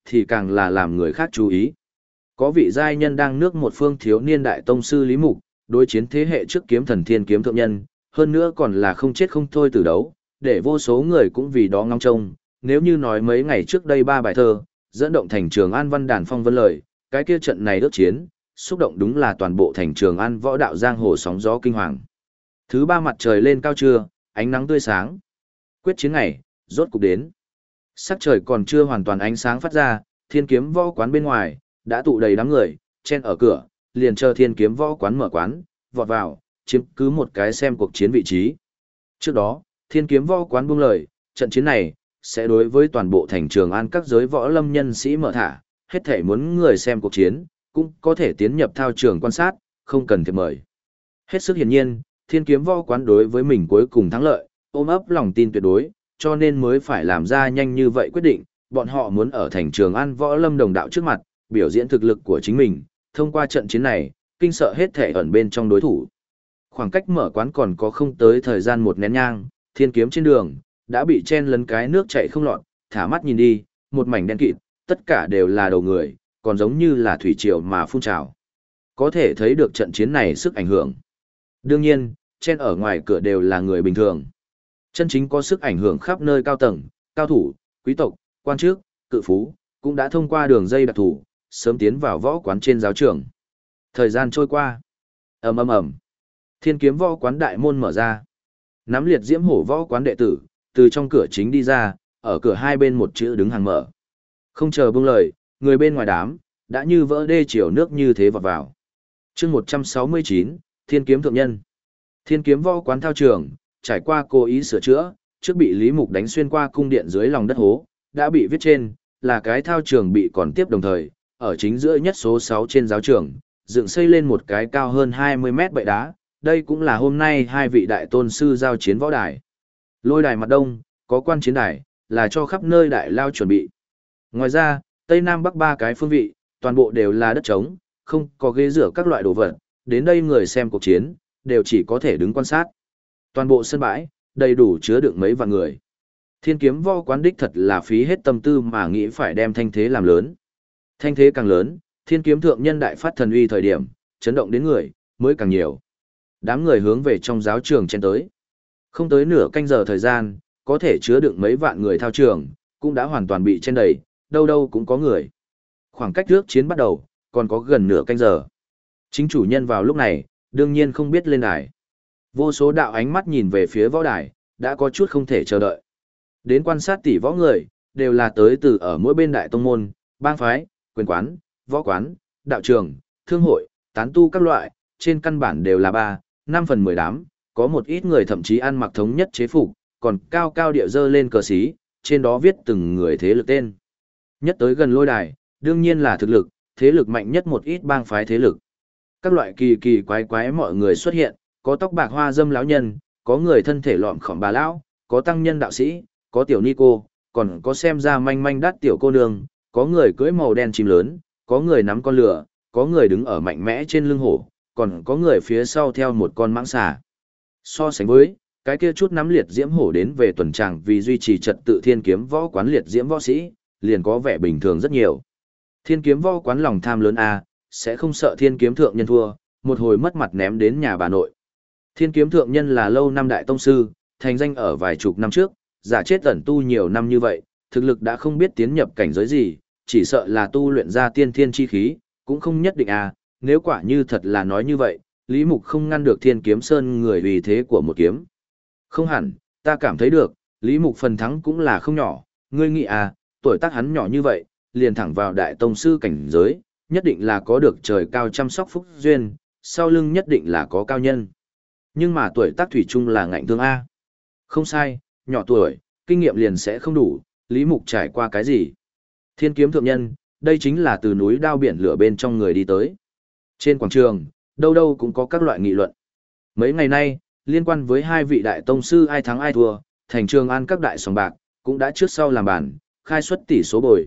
thì càng là làm người khác chú ý. Có vị giai nhân đang nước một phương thiếu niên đại tông sư Lý Mục, đối chiến thế hệ trước kiếm thần thiên kiếm thượng nhân, hơn nữa còn là không chết không thôi từ đấu, để vô số người cũng vì đó ngóng trông. Nếu như nói mấy ngày trước đây ba bài thơ, dẫn động thành Trường An văn đàn phong vân lời, cái kia trận này ước chiến, xúc động đúng là toàn bộ thành Trường An võ đạo giang hồ sóng gió kinh hoàng. Thứ ba mặt trời lên cao trưa, ánh nắng tươi sáng. Quyết chiến ngày, rốt cục đến. Sắc trời còn chưa hoàn toàn ánh sáng phát ra, Thiên Kiếm Võ quán bên ngoài đã tụ đầy đám người, chen ở cửa, liền chờ Thiên Kiếm Võ quán mở quán, vọt vào, chiếm cứ một cái xem cuộc chiến vị trí. Trước đó, Thiên Kiếm Võ quán buông lời, trận chiến này sẽ đối với toàn bộ thành Trường An các giới võ lâm nhân sĩ mở thả, hết thể muốn người xem cuộc chiến, cũng có thể tiến nhập thao trường quan sát, không cần thiệp mời. Hết sức hiển nhiên, Thiên Kiếm Võ quán đối với mình cuối cùng thắng lợi, ôm ấp lòng tin tuyệt đối, cho nên mới phải làm ra nhanh như vậy quyết định, bọn họ muốn ở thành Trường An võ lâm đồng đạo trước mặt, biểu diễn thực lực của chính mình, thông qua trận chiến này, kinh sợ hết thể ẩn bên trong đối thủ. Khoảng cách mở quán còn có không tới thời gian một nén nhang, Thiên Kiếm trên đường, đã bị chen lấn cái nước chảy không lọt, thả mắt nhìn đi, một mảnh đen kịt, tất cả đều là đầu người, còn giống như là thủy triều mà phun trào. Có thể thấy được trận chiến này sức ảnh hưởng. Đương nhiên, chen ở ngoài cửa đều là người bình thường. Chân chính có sức ảnh hưởng khắp nơi cao tầng, cao thủ, quý tộc, quan chức, cự phú, cũng đã thông qua đường dây đặc thủ, sớm tiến vào võ quán trên giáo trường. Thời gian trôi qua. Ầm ầm ầm. Thiên Kiếm Võ quán đại môn mở ra. Nắm liệt diễm hổ võ quán đệ tử, từ trong cửa chính đi ra, ở cửa hai bên một chữ đứng hàng mở. Không chờ buông lời, người bên ngoài đám, đã như vỡ đê chiều nước như thế vọt vào. Chương 169, Thiên Kiếm thượng nhân. Thiên Kiếm Võ quán thao trường, trải qua cố ý sửa chữa, trước bị Lý Mục đánh xuyên qua cung điện dưới lòng đất hố, đã bị viết trên, là cái thao trường bị còn tiếp đồng thời, ở chính giữa nhất số 6 trên giáo trường, dựng xây lên một cái cao hơn 20 mét bệ đá, đây cũng là hôm nay hai vị đại tôn sư giao chiến võ đài. Lôi đài mặt đông, có quan chiến đài, là cho khắp nơi đại lao chuẩn bị. Ngoài ra, Tây Nam Bắc ba cái phương vị, toàn bộ đều là đất trống, không có ghế rửa các loại đồ vật, đến đây người xem cuộc chiến, đều chỉ có thể đứng quan sát. Toàn bộ sân bãi, đầy đủ chứa đựng mấy vạn người. Thiên Kiếm Võ quán đích thật là phí hết tâm tư mà nghĩ phải đem thanh thế làm lớn. Thanh thế càng lớn, Thiên Kiếm thượng nhân đại phát thần uy thời điểm, chấn động đến người, mới càng nhiều. Đám người hướng về trong giáo trường chen tới. Không tới nửa canh giờ thời gian, có thể chứa đựng mấy vạn người thao trường, cũng đã hoàn toàn bị chen đầy, đâu đâu cũng có người. Khoảng cách trước chiến bắt đầu, còn có gần nửa canh giờ. Chính chủ nhân vào lúc này, đương nhiên không biết lên đài. Vô số đạo ánh mắt nhìn về phía võ đài, đã có chút không thể chờ đợi. Đến quan sát tỷ võ người, đều là tới từ ở mỗi bên đại tông môn, bang phái, quyền quán, võ quán, đạo trường, thương hội, tán tu các loại, trên căn bản đều là 3, 5 phần 10 đám, có một ít người thậm chí ăn mặc thống nhất chế phục, còn cao cao địa dơ lên cờ xí, trên đó viết từng người thế lực tên. Nhất tới gần lôi đài, đương nhiên là thực lực, thế lực mạnh nhất một ít bang phái thế lực. Các loại kỳ kỳ quái quái mọi người xuất hiện, có tóc bạc hoa dâm lão nhân, có người thân thể lọm khỏm bà lão, có tăng nhân đạo sĩ, có tiểu ni cô, còn có xem ra manh manh đắt tiểu cô nương, có người cưỡi màu đen chim lớn, có người nắm con lửa, có người đứng ở mạnh mẽ trên lưng hổ, còn có người phía sau theo một con mãng xà. So sánh với, cái kia chút nắm liệt diễm hổ đến về tuần tràng vì duy trì trật tự Thiên Kiếm Võ quán liệt diễm võ sĩ, liền có vẻ bình thường rất nhiều. Thiên Kiếm Võ quán lòng tham lớn sẽ không sợ Thiên Kiếm thượng nhân thua, một hồi mất mặt ném đến nhà bà nội. Thiên Kiếm thượng nhân là lâu năm đại tông sư, thành danh ở vài chục năm trước, giả chết ẩn tu nhiều năm như vậy, thực lực đã không biết tiến nhập cảnh giới gì, chỉ sợ là tu luyện ra tiên thiên chi khí, cũng không nhất định nếu quả như thật là nói như vậy, Lý Mục không ngăn được Thiên Kiếm Sơn người vì thế của một kiếm. Không hẳn, ta cảm thấy được, Lý Mục phần thắng cũng là không nhỏ, ngươi nghĩ tuổi tác hắn nhỏ như vậy, liền thẳng vào đại tông sư cảnh giới, nhất định là có được trời cao chăm sóc phúc duyên, sau lưng nhất định là có cao nhân. Nhưng mà tuổi tác thủy chung là ngạnh thương Không sai, nhỏ tuổi, kinh nghiệm liền sẽ không đủ, Lý Mục trải qua cái gì? Thiên Kiếm thượng nhân, đây chính là từ núi đao biển lửa bên trong người đi tới. Trên quảng trường, đâu đâu cũng có các loại nghị luận. Mấy ngày nay, liên quan với hai vị đại tông sư ai thắng ai thua, thành Trường An các đại sòng bạc, cũng đã trước sau làm bản, khai xuất tỷ số bồi,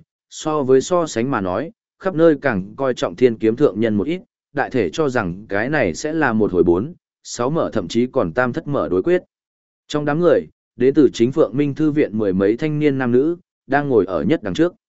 so sánh mà nói, khắp nơi càng coi trọng Thiên Kiếm thượng nhân một ít, đại thể cho rằng cái này sẽ là một hồi 4, 6 mở thậm chí còn tam thất mở đối quyết. Trong đám người, đến từ chính Phượng Minh Thư viện mười mấy thanh niên nam nữ, đang ngồi ở nhất đằng trước.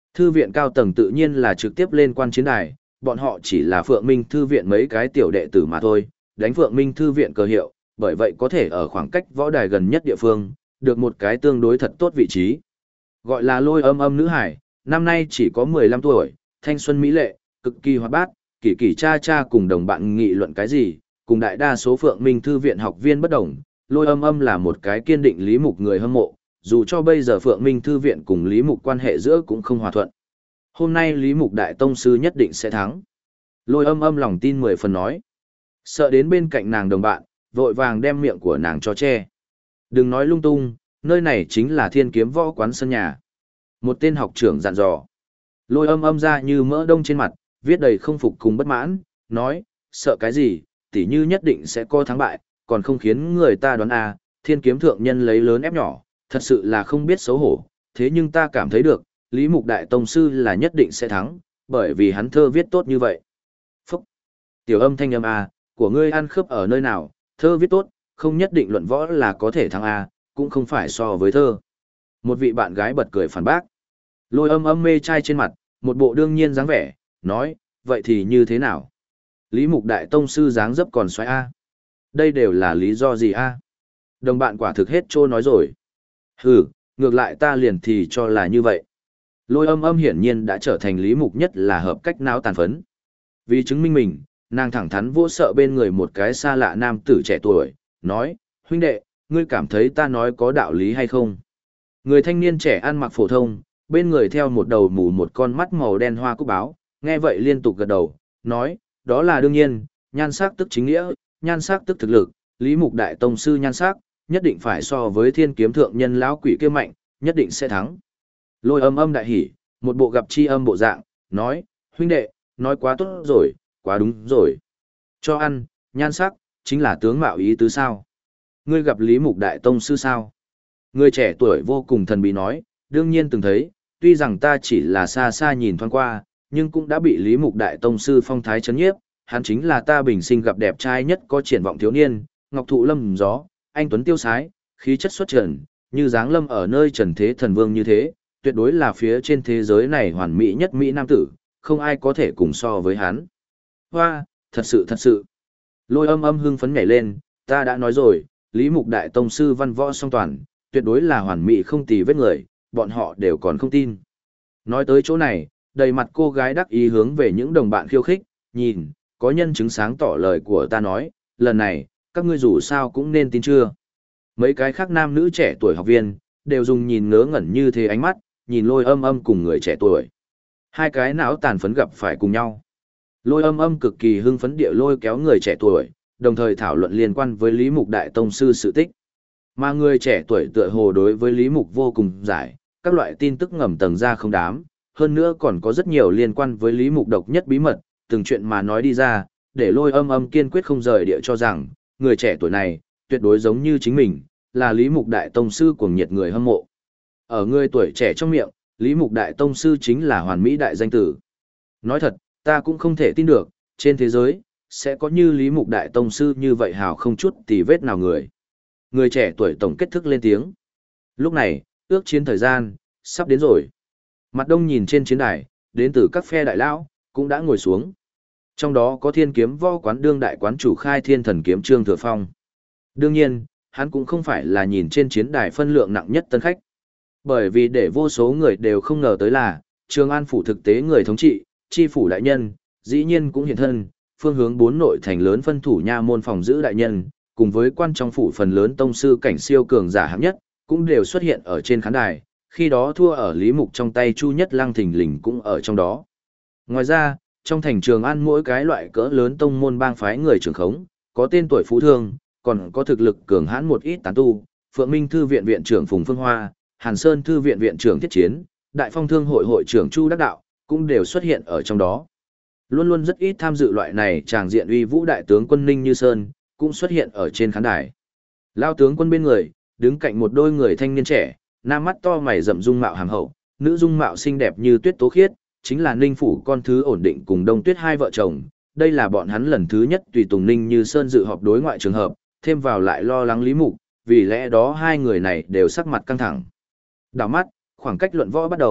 Thư viện cao tầng tự nhiên là trực tiếp lên quan chiến đài, bọn họ chỉ là Phượng Minh Thư viện mấy cái tiểu đệ tử mà thôi, đánh Phượng Minh Thư viện cờ hiệu, bởi vậy có thể ở khoảng cách võ đài gần nhất địa phương, được một cái tương đối thật tốt vị trí. Gọi là Lôi Âm Âm nữ hải, năm nay chỉ có 15 tuổi, thanh xuân mỹ lệ, cực kỳ hoạt bát, kỳ kỳ cha cha cùng đồng bạn nghị luận cái gì, cùng đại đa số Phượng Minh Thư viện học viên bất đồng, Lôi Âm Âm là một cái kiên định Lý Mục người hâm mộ, dù cho bây giờ Phượng Minh Thư viện cùng Lý Mục quan hệ giữa cũng không hòa thuận. Hôm nay Lý Mục Đại Tông Sư nhất định sẽ thắng. Lôi Âm Âm lòng tin 10 phần nói. Sợ đến bên cạnh nàng đồng bạn, vội vàng đem miệng của nàng cho che. Đừng nói lung tung, nơi này chính là Thiên Kiếm Võ quán sân nhà. Một tên học trưởng dặn dò. Lôi Âm Âm ra như mỡ đông trên mặt, viết đầy không phục cùng bất mãn, nói, sợ cái gì, tỉ như nhất định sẽ có thắng bại, còn không khiến người ta đoán à, Thiên Kiếm thượng nhân lấy lớn ép nhỏ, thật sự là không biết xấu hổ, thế nhưng ta cảm thấy được, Lý Mục Đại Tông Sư là nhất định sẽ thắng, bởi vì hắn thơ viết tốt như vậy. Phúc! Tiểu âm thanh âm à, của ngươi ăn khớp ở nơi nào, thơ viết tốt, không nhất định luận võ là có thể thắng à, cũng không phải so với thơ. Một vị bạn gái bật cười phản bác. Lôi Âm Âm mê trai trên mặt, một bộ đương nhiên dáng vẻ, nói, vậy thì như thế nào? Lý Mục Đại Tông Sư dáng dấp còn xoáy a. Đây đều là lý do gì a? Đồng bạn quả thực hết trô nói rồi. Hừ, ngược lại ta liền thì cho là như vậy. Lôi Âm Âm hiển nhiên đã trở thành Lý Mục nhất là hợp cách não tàn phấn. Vì chứng minh mình, nàng thẳng thắn vô sợ bên người một cái xa lạ nam tử trẻ tuổi, nói, huynh đệ, ngươi cảm thấy ta nói có đạo lý hay không? Người thanh niên trẻ ăn mặc phổ thông, bên người theo một đầu mù một con mắt màu đen hoa cúc báo, nghe vậy liên tục gật đầu, nói, đó là đương nhiên, nhan sắc tức chính nghĩa, nhan sắc tức thực lực, Lý Mục Đại Tông Sư nhan sắc, nhất định phải so với Thiên Kiếm thượng nhân lão quỷ kia mạnh, nhất định sẽ thắng. Lôi Âm Âm đại hỉ, một bộ gặp chi âm bộ dạng, nói, huynh đệ, nói quá tốt rồi, quá đúng rồi. Cho ăn, nhan sắc, chính là tướng mạo ý tứ sao. Ngươi gặp Lý Mục Đại Tông Sư sao? Người trẻ tuổi vô cùng thần bí nói, đương nhiên từng thấy, tuy rằng ta chỉ là xa xa nhìn thoáng qua, nhưng cũng đã bị Lý Mục Đại Tông Sư phong thái chấn nhiếp, hắn chính là ta bình sinh gặp đẹp trai nhất có triển vọng thiếu niên, ngọc thụ lâm gió, anh tuấn tiêu sái, khí chất xuất trần, như dáng lâm ở nơi trần thế thần vương như thế, tuyệt đối là phía trên thế giới này hoàn mỹ nhất mỹ nam tử, không ai có thể cùng so với hắn. Hoa, thật sự. Lôi Âm Âm hưng phấn nhảy lên, ta đã nói rồi, Lý Mục Đại Tông Sư văn võ song toàn, tuyệt đối là hoàn mỹ không tì vết người, bọn họ đều còn không tin. Nói tới chỗ này, đầy mặt cô gái đắc ý hướng về những đồng bạn khiêu khích, nhìn, có nhân chứng sáng tỏ lời của ta nói, lần này, các ngươi dù sao cũng nên tin chưa. Mấy cái khác nam nữ trẻ tuổi học viên, đều dùng nhìn ngớ ngẩn như thế ánh mắt, nhìn Lôi Âm Âm cùng người trẻ tuổi. Hai cái não tàn phấn gặp phải cùng nhau. Lôi Âm Âm cực kỳ hưng phấn địa lôi kéo người trẻ tuổi, đồng thời thảo luận liên quan với Lý Mục Đại Tông Sư sự tích. Mà người trẻ tuổi tựa hồ đối với Lý Mục vô cùng giải, các loại tin tức ngầm tầng ra không đám, hơn nữa còn có rất nhiều liên quan với Lý Mục độc nhất bí mật, từng chuyện mà nói đi ra, để Lôi Âm Âm kiên quyết không rời địa cho rằng, người trẻ tuổi này, tuyệt đối giống như chính mình, là Lý Mục Đại Tông Sư cuồng nhiệt người hâm mộ. Ở người tuổi trẻ trong miệng, Lý Mục Đại Tông Sư chính là hoàn mỹ đại danh tử. Nói thật, ta cũng không thể tin được, trên thế giới, sẽ có như Lý Mục Đại Tông Sư như vậy hào không chút tì vết nào người. Người trẻ tuổi tổng kết thức lên tiếng. Lúc này, ước chiến thời gian, sắp đến rồi. Mặt đông nhìn trên chiến đài, đến từ các phe đại lão cũng đã ngồi xuống. Trong đó có Thiên Kiếm Võ quán đương đại quán chủ Khai Thiên Thần Kiếm Trương Thừa Phong. Đương nhiên, hắn cũng không phải là nhìn trên chiến đài phân lượng nặng nhất tân khách. Bởi vì để vô số người đều không ngờ tới là, Trường An phủ thực tế người thống trị, chi phủ đại nhân, dĩ nhiên cũng hiện thân, phương hướng 4 nội thành lớn phân thủ nha môn phòng giữ đại nhân, cùng với quan trong phủ phần lớn tông sư cảnh siêu cường giả hạng nhất, cũng đều xuất hiện ở trên khán đài, khi đó thua ở Lý Mục trong tay Chu Nhất Lăng thình lình cũng ở trong đó. Ngoài ra, trong thành Trường An mỗi cái loại cỡ lớn tông môn bang phái người trưởng khống, có tên tuổi phú thương, còn có thực lực cường hãn một ít tán tu, Phượng Minh Thư viện viện trưởng Phùng Phương Hoa, Hàn Sơn Thư viện viện trưởng Thiết Chiến, Đại Phong Thương hội hội trưởng Chu Đắc Đạo, cũng đều xuất hiện ở trong đó. Luôn luôn rất ít tham dự loại này tràng diện uy vũ đại tướng quân Ninh Như Sơn, cũng xuất hiện ở trên khán đài. Lao tướng quân bên người, đứng cạnh một đôi người thanh niên trẻ, nam mắt to mày rậm dung mạo hàm hậu, nữ dung mạo xinh đẹp như tuyết tố khiết, chính là Ninh phủ con thứ ổn định cùng Đông Tuyết hai vợ chồng. Đây là bọn hắn lần thứ nhất tùy tùng Ninh Như Sơn dự họp đối ngoại trường hợp, thêm vào lại lo lắng Lý Mục, vì lẽ đó hai người này đều sắc mặt căng thẳng. Đảo mắt, khoảng cách luận võ bắt đầu,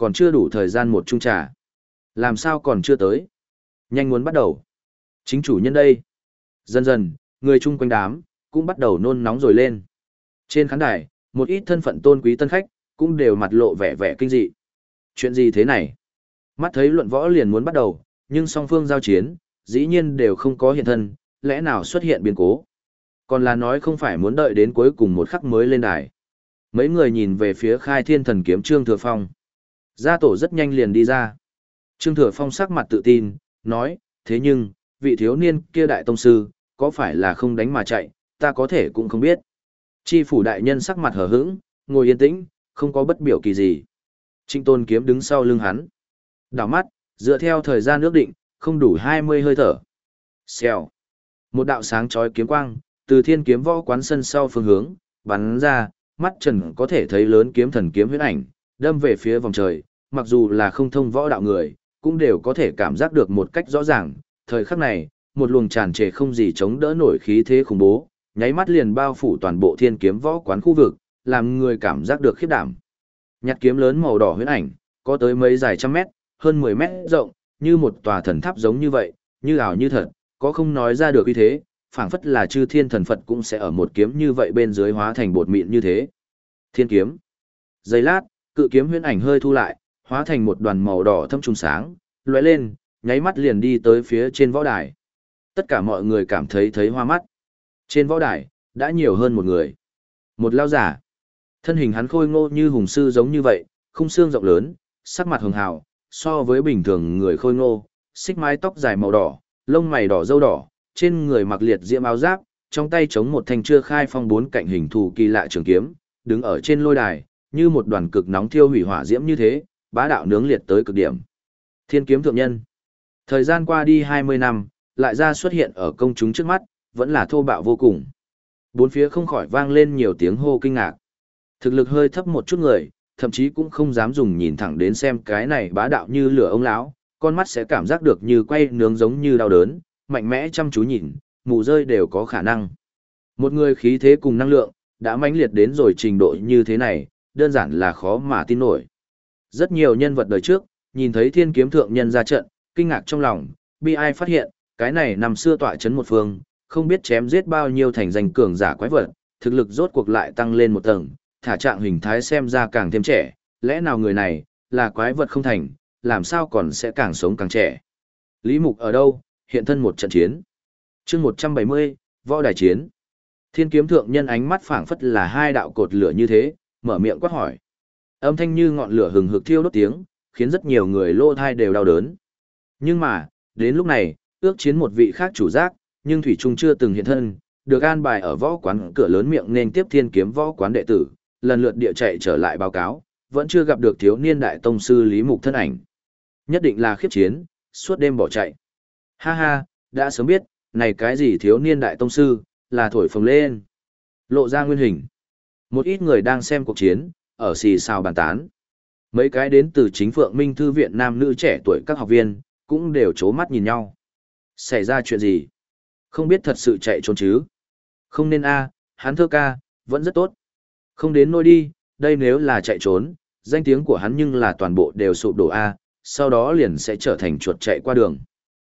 còn chưa đủ thời gian một chung trà. Làm sao còn chưa tới? Nhanh muốn bắt đầu. Chính chủ nhân đây. Dần dần, người chung quanh đám, cũng bắt đầu nôn nóng rồi lên. Trên khán đài, một ít thân phận tôn quý tân khách, cũng đều mặt lộ vẻ vẻ kinh dị. Chuyện gì thế này? Mắt thấy luận võ liền muốn bắt đầu, nhưng song phương giao chiến, dĩ nhiên đều không có hiện thân, lẽ nào xuất hiện biến cố? Còn là nói không phải muốn đợi đến cuối cùng một khắc mới lên đài. Mấy người nhìn về phía Khai Thiên Thần Kiếm Trương Thừa Phong. Gia tổ rất nhanh liền đi ra. Trương Thừa Phong sắc mặt tự tin, nói, thế nhưng, vị thiếu niên kia đại tông sư, có phải là không đánh mà chạy, ta có thể cũng không biết. Chi phủ đại nhân sắc mặt hờ hững, ngồi yên tĩnh, không có bất biểu kỳ gì. Trịnh Tôn Kiếm đứng sau lưng hắn. Đảo mắt, dựa theo thời gian ước định, không đủ 20 hơi thở. Xèo. Một đạo sáng chói kiếm quang, từ Thiên Kiếm Võ quán sân sau phương hướng, bắn ra, mắt trần có thể thấy lớn kiếm thần kiếm huyễn ảnh, đâm về phía vòng trời, mặc dù là không thông võ đạo người, cũng đều có thể cảm giác được một cách rõ ràng. Thời khắc này, một luồng tràn trề không gì chống đỡ nổi khí thế khủng bố, nháy mắt liền bao phủ toàn bộ Thiên Kiếm Võ quán khu vực, làm người cảm giác được khiếp đảm. Nhặt kiếm lớn màu đỏ huyễn ảnh, có tới mấy dài trăm mét, hơn 10 mét rộng, như một tòa thần tháp giống như vậy, như ảo như thật, có không nói ra được uy thế, phảng phất là chư thiên thần Phật cũng sẽ ở một kiếm như vậy bên dưới hóa thành bột mịn như thế. Thiên kiếm. Giây lát, cự kiếm huyễn ảnh hơi thu lại, hóa thành một đoàn màu đỏ thâm trùng sáng, lóe lên, nháy mắt liền đi tới phía trên võ đài. Tất cả mọi người cảm thấy hoa mắt. Trên võ đài, đã nhiều hơn một người. Một lao giả. Thân hình hắn khôi ngô như hùng sư giống như vậy, khung xương rộng lớn, sắc mặt hường hào, so với bình thường người khôi ngô, xích mái tóc dài màu đỏ, lông mày đỏ râu đỏ, trên người mặc liệt diễm áo giáp, trong tay chống một thanh chưa khai phong bốn cạnh hình thù kỳ lạ trường kiếm, đứng ở trên lôi đài, như một đoàn cực nóng thiêu hủy hỏa diễm như thế, bá đạo nướng liệt tới cực điểm. Thiên kiếm thượng nhân. Thời gian qua đi 20 năm, lại ra xuất hiện ở công chúng trước mắt, vẫn là thô bạo vô cùng. Bốn phía không khỏi vang lên nhiều tiếng hô kinh ngạc. Thực lực hơi thấp một chút người, thậm chí cũng không dám dùng nhìn thẳng đến xem cái này bá đạo như lửa ông lão, con mắt sẽ cảm giác được như quay nướng giống như đau đớn, mạnh mẽ chăm chú nhìn, mù rơi đều có khả năng. Một người khí thế cùng năng lượng, đã mãnh liệt đến rồi trình độ như thế này, đơn giản là khó mà tin nổi. Rất nhiều nhân vật đời trước, nhìn thấy Thiên Kiếm thượng nhân ra trận, kinh ngạc trong lòng, bi ai phát hiện, cái này năm xưa tọa chấn một phương, không biết chém giết bao nhiêu thành danh cường giả quái vật, thực lực rốt cuộc lại tăng lên một tầng, thả trạng hình thái xem ra càng thêm trẻ, lẽ nào người này, là quái vật không thành, làm sao còn sẽ càng sống càng trẻ. Lý Mục ở đâu, hiện thân một trận chiến. chương 170, võ đài chiến. Thiên Kiếm thượng nhân ánh mắt phảng phất là hai đạo cột lửa như thế, mở miệng quát hỏi. Âm thanh như ngọn lửa hừng hực thiêu đốt tiếng, khiến rất nhiều người lô thai đều đau đớn. Nhưng mà, đến lúc này, ước chiến một vị khác chủ giác, nhưng Thủy Trung chưa từng hiện thân, được an bài ở võ quán cửa lớn miệng nên tiếp Thiên Kiếm võ quán đệ tử, lần lượt địa chạy trở lại báo cáo, vẫn chưa gặp được thiếu niên đại tông sư Lý Mục thân ảnh. Nhất định là khiếp chiến, suốt đêm bỏ chạy. Ha ha, đã sớm biết, này cái gì thiếu niên đại tông sư, là thổi phồng lên. Lộ ra nguyên hình. Một ít người đang xem cuộc chiến, ở xì xào bàn tán. Mấy cái đến từ chính Phượng Minh Thư viện nam nữ trẻ tuổi các học viên, cũng đều chố mắt nhìn nhau. Xảy ra chuyện gì? Không biết thật sự chạy trốn chứ? Không nên a, hắn thơ ca, vẫn rất tốt. Không đến nôi đi, đây nếu là chạy trốn, danh tiếng của hắn nhưng là toàn bộ đều sụp đổ a, sau đó liền sẽ trở thành chuột chạy qua đường.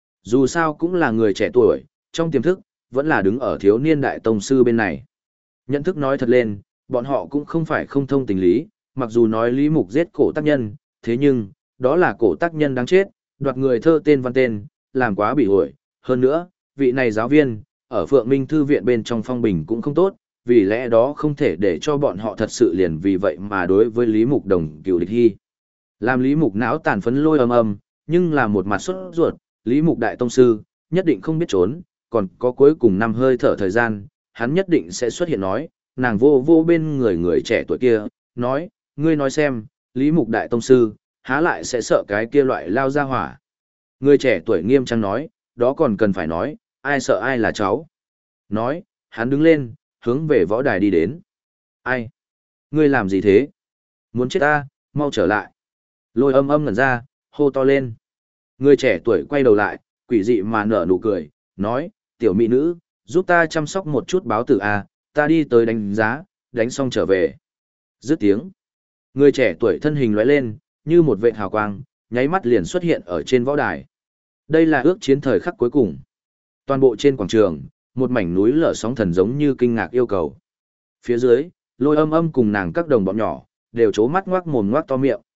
Dù sao cũng là người trẻ tuổi, trong tiềm thức, vẫn là đứng ở thiếu niên đại tông sư bên này. Nhận thức nói thật lên, bọn họ cũng không phải không thông tình lý, mặc dù nói Lý Mục giết cổ tác nhân, thế nhưng, đó là cổ tác nhân đáng chết, đoạt người thơ tên văn tên, làm quá bị ổi. Hơn nữa, vị này giáo viên, ở Phượng Minh Thư viện bên trong phong bình cũng không tốt, vì lẽ đó không thể để cho bọn họ thật sự liền vì vậy mà đối với Lý Mục đồng cựu địch hy. Làm Lý Mục não tàn phấn lôi âm, nhưng là một mặt sốt ruột, Lý Mục đại tông sư, nhất định không biết trốn, còn có cuối cùng 5 hơi thở thời gian, hắn nhất định sẽ xuất hiện nói, nàng vô vô bên người trẻ tuổi kia, nói, ngươi nói xem, Lý Mục đại tông sư, há lại sẽ sợ cái kia loại lao ra hỏa. Người trẻ tuổi nghiêm trang nói, đó còn cần phải nói, ai sợ ai là cháu. Nói, hắn đứng lên, hướng về võ đài đi đến. Ai? Ngươi làm gì thế? Muốn chết ta, mau trở lại. Lôi âm ngẩn ra, hô to lên. Người trẻ tuổi quay đầu lại, quỷ dị mà nở nụ cười, nói, tiểu mỹ nữ, giúp ta chăm sóc một chút báo tử a, ta đi tới đánh giá, đánh xong trở về. Dứt tiếng. Người trẻ tuổi thân hình lóe lên, như một vệt hào quang, nháy mắt liền xuất hiện ở trên võ đài. Đây là ước chiến thời khắc cuối cùng. Toàn bộ trên quảng trường, một mảnh núi lở sóng thần giống như kinh ngạc yêu cầu. Phía dưới, Lôi Âm Âm cùng nàng các đồng bọn nhỏ, đều trố mắt ngoác mồm ngoác to miệng.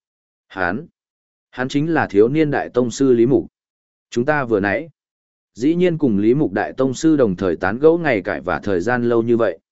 Hắn chính là thiếu niên đại tông sư Lý Mục. Chúng ta vừa nãy, dĩ nhiên cùng Lý Mục đại tông sư đồng thời tán gẫu ngày cải và thời gian lâu như vậy.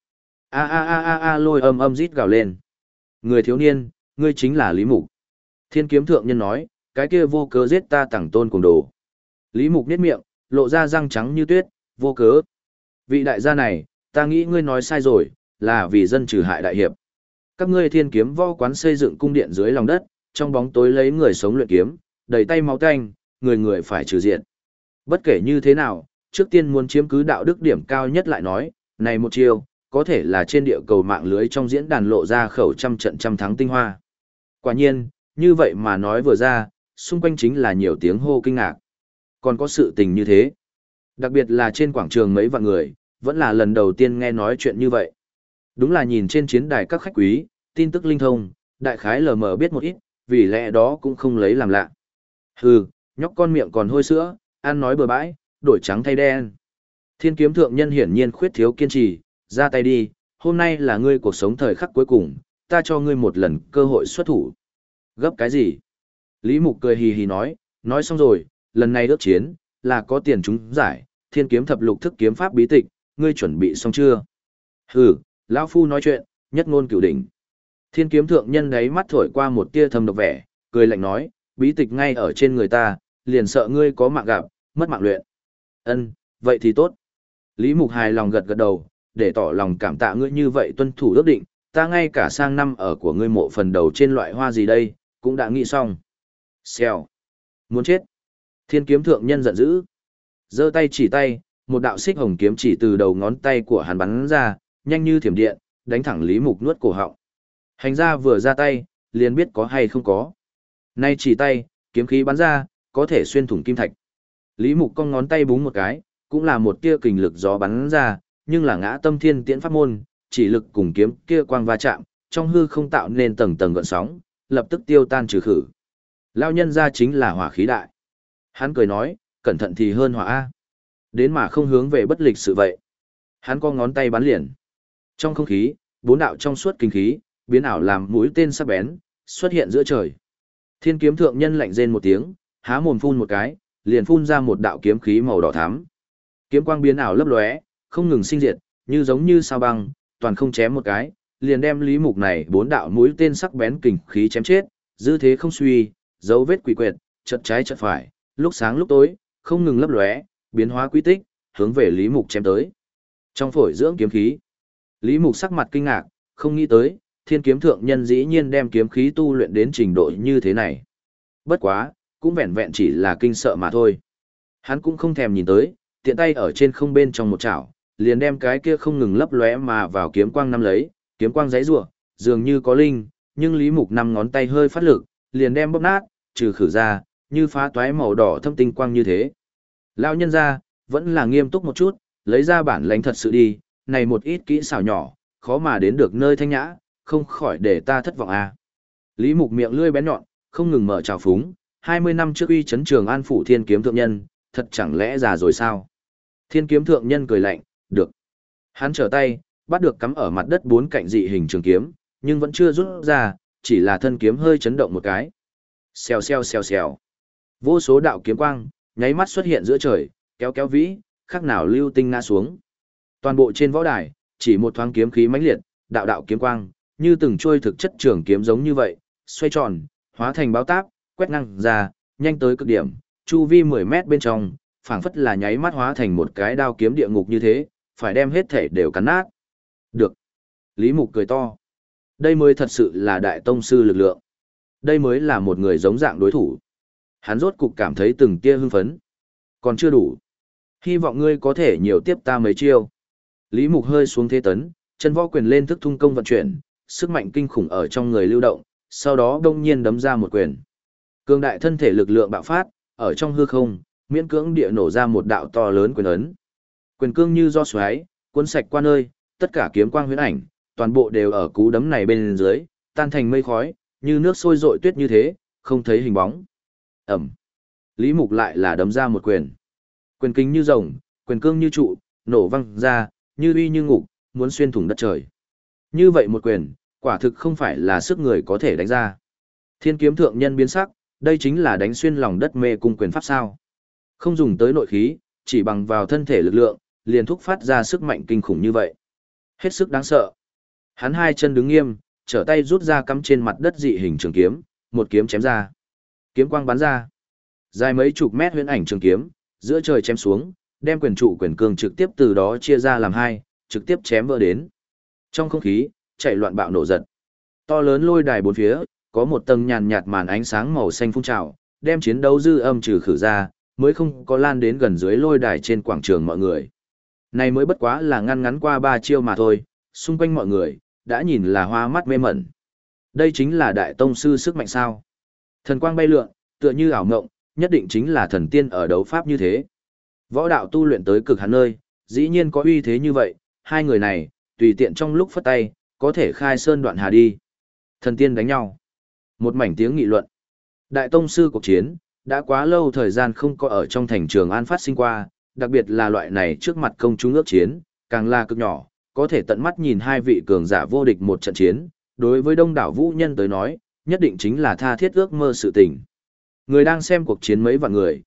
Lôi Âm Âm rít gào lên. Người thiếu niên, ngươi chính là Lý Mục. Thiên kiếm thượng nhân nói, cái kia vô cớ giết ta tẳng tôn cùng đồ. Lý Mục nhếch miệng, lộ ra răng trắng như tuyết, vô cớ. Vị đại gia này, ta nghĩ ngươi nói sai rồi, là vì dân trừ hại đại hiệp. Các ngươi thiên kiếm võ quán xây dựng cung điện dưới lòng đất, trong bóng tối lấy người sống luyện kiếm, đầy tay máu tanh, người người phải trừ diệt. Bất kể như thế nào, trước tiên muốn chiếm cứ đạo đức điểm cao nhất lại nói, này một chiêu, có thể là trên địa cầu mạng lưới trong diễn đàn lộ ra khẩu trăm trận trăm thắng tinh hoa. Quả nhiên, như vậy mà nói vừa ra, xung quanh chính là nhiều tiếng hô kinh ngạc. Còn có sự tình như thế. Đặc biệt là trên quảng trường mấy vạn người, vẫn là lần đầu tiên nghe nói chuyện như vậy. Đúng là nhìn trên chiến đài các khách quý, tin tức linh thông, đại khái lờ mờ biết một ít, vì lẽ đó cũng không lấy làm lạ. Hừ, nhóc con miệng còn hôi sữa, ăn nói bừa bãi, đổi trắng thay đen. Thiên kiếm thượng nhân hiển nhiên khuyết thiếu kiên trì, ra tay đi, hôm nay là ngươi cuộc sống thời khắc cuối cùng, ta cho ngươi một lần cơ hội xuất thủ. Gấp cái gì? Lý Mục cười hì hì nói xong rồi, lần này ước chiến, là có tiền chúng giải, thiên kiếm thập lục thức kiếm pháp bí tịch, ngươi chuẩn bị xong chưa? Hừ, lão phu nói chuyện, nhất ngôn cửu đỉnh. Thiên kiếm thượng nhân đáy mắt thổi qua một tia thầm độc vẻ, cười lạnh nói, bí tịch ngay ở trên người ta, liền sợ ngươi có mạng gặp, mất mạng luyện. Ân, vậy thì tốt. Lý Mục hài lòng gật gật đầu, để tỏ lòng cảm tạ ngươi như vậy tuân thủ ước định, ta ngay cả sang năm ở của ngươi mộ phần đầu trên loại hoa gì đây, cũng đã nghĩ xong. Xèo. Muốn chết. Thiên kiếm thượng nhân giận dữ. Giơ tay chỉ tay, một đạo xích hồng kiếm chỉ từ đầu ngón tay của hắn bắn ra, nhanh như thiểm điện, đánh thẳng Lý Mục nuốt cổ họng. Hành gia vừa ra tay, liền biết có hay không có. Nay chỉ tay, kiếm khí bắn ra, có thể xuyên thủng kim thạch. Lý Mục cong ngón tay búng một cái, cũng là một tia kình lực gió bắn ra, nhưng là ngã tâm thiên tiễn pháp môn, chỉ lực cùng kiếm kia quang va chạm, trong hư không tạo nên tầng tầng gợn sóng, lập tức tiêu tan trừ khử. Lao nhân ra chính là hỏa khí đại. Hắn cười nói, cẩn thận thì hơn hỏa A. Đến mà không hướng về bất lịch sự vậy. Hắn co ngón tay bắn liền. Trong không khí, bốn đạo trong suốt kinh khí, biến ảo làm mũi tên sắc bén, xuất hiện giữa trời. Thiên kiếm thượng nhân lạnh rên một tiếng, há mồm phun một cái, liền phun ra một đạo kiếm khí màu đỏ thắm. Kiếm quang biến ảo lấp lóe, không ngừng sinh diệt, như giống như sao băng, toàn không chém một cái, liền đem Lý Mục này bốn đạo mũi tên sắc bén kình khí chém chết, dư thế không suy, dấu vết quỷ quyệt, chợt trái chợt phải, lúc sáng lúc tối, không ngừng lấp lóe, biến hóa quy tích, hướng về Lý Mục chém tới. Trong phổi dưỡng kiếm khí, Lý Mục sắc mặt kinh ngạc, không nghĩ tới, thiên kiếm thượng nhân dĩ nhiên đem kiếm khí tu luyện đến trình độ như thế này. Bất quá, cũng vẹn vẹn chỉ là kinh sợ mà thôi. Hắn cũng không thèm nhìn tới, tiện tay ở trên không bên trong một chảo, liền đem cái kia không ngừng lấp lóe mà vào kiếm quang nắm lấy, kiếm quang giãy giụa, dường như có linh, nhưng Lý Mục năm ngón tay hơi phát lực, liền đem bóp nát, trừ khử ra, như phá toái màu đỏ thâm tinh quang như thế. Lão nhân gia, vẫn là nghiêm túc một chút, lấy ra bản lãnh thật sự đi, này một ít kỹ xảo nhỏ, khó mà đến được nơi thanh nhã, không khỏi để ta thất vọng à. Lý Mục miệng lưỡi bén nhọn, không ngừng mở trào phúng, 20 năm trước uy chấn Trường An phủ thiên kiếm thượng nhân, thật chẳng lẽ già rồi sao? Thiên kiếm thượng nhân cười lạnh, được. Hắn trở tay, bắt được cắm ở mặt đất bốn cạnh dị hình trường kiếm, nhưng vẫn chưa rút ra, chỉ là thân kiếm hơi chấn động một cái. Xèo xèo xèo xèo. Vô số đạo kiếm quang, nháy mắt xuất hiện giữa trời, kéo kéo vĩ, khác nào lưu tinh ngã xuống. Toàn bộ trên võ đài, chỉ một thoáng kiếm khí mãnh liệt, đạo đạo kiếm quang, như từng trôi thực chất trường kiếm giống như vậy, xoay tròn, hóa thành báo táp, quét ngang ra, nhanh tới cực điểm, chu vi 10 mét bên trong, phảng phất là nháy mắt hóa thành một cái đao kiếm địa ngục như thế, phải đem hết thể đều cắn nát. Được. Lý Mục cười to. Đây mới thật sự là đại tông sư lực lượng. Đây mới là một người giống dạng đối thủ. Hắn rốt cục cảm thấy từng tia hưng phấn. Còn chưa đủ. Hy vọng ngươi có thể nhiều tiếp ta mấy chiêu. Lý Mục hơi xuống thế tấn, chân võ quyền lên thức thung công vận chuyển, sức mạnh kinh khủng ở trong người lưu động, sau đó đông nhiên đấm ra một quyền. Cường đại thân thể lực lượng bạo phát, ở trong hư không, miễn cưỡng địa nổ ra một đạo to lớn quyền ấn. Quyền cương như do xoáy, cuốn sạch qua nơi, tất cả kiếm quang huyễn ảnh, toàn bộ đều ở cú đấm này bên dưới, tan thành mây khói, như nước sôi rội tuyết như thế, không thấy hình bóng. Ẩm. Lý Mục lại là đấm ra một quyền. Quyền kính như rồng, quyền cương như trụ, nổ văng ra, như uy như ngục, muốn xuyên thủng đất trời. Như vậy một quyền, quả thực không phải là sức người có thể đánh ra. Thiên kiếm thượng nhân biến sắc, đây chính là đánh xuyên lòng đất mê cung quyền pháp sao. Không dùng tới nội khí, chỉ bằng vào thân thể lực lượng, liền thúc phát ra sức mạnh kinh khủng như vậy. Hết sức đáng sợ. Hắn hai chân đứng nghiêm, trở tay rút ra cắm trên mặt đất dị hình trường kiếm, một kiếm chém ra. Kiếm quang bắn ra. Dài mấy chục mét huyễn ảnh trường kiếm, giữa trời chém xuống, đem quyền trụ quyền cương trực tiếp từ đó chia ra làm hai, trực tiếp chém vỡ đến. Trong không khí, chạy loạn bạo nổ giật. To lớn lôi đài bốn phía, có một tầng nhàn nhạt màn ánh sáng màu xanh phun trào, đem chiến đấu dư âm trừ khử ra, mới không có lan đến gần dưới lôi đài trên quảng trường mọi người. Này mới bất quá là ngăn ngắn qua 3 chiêu mà thôi, xung quanh mọi người, đã nhìn là hoa mắt mê mẩn. Đây chính là đại tông sư sức mạnh sao. Thần quang bay lượn, tựa như ảo ngộng, nhất định chính là thần tiên ở đấu pháp như thế. Võ đạo tu luyện tới cực hạn nơi, dĩ nhiên có uy thế như vậy, hai người này, tùy tiện trong lúc phất tay, có thể khai sơn đoạn hà đi. Thần tiên đánh nhau. Một mảnh tiếng nghị luận. Đại tông sư cuộc chiến, đã quá lâu thời gian không có ở trong thành Trường An phát sinh qua, đặc biệt là loại này trước mặt công chúng ước chiến, càng là cực nhỏ, có thể tận mắt nhìn hai vị cường giả vô địch một trận chiến, đối với đông đảo vũ nhân tới nói, nhất định chính là tha thiết ước mơ sự tình. Người đang xem cuộc chiến mấy vạn người,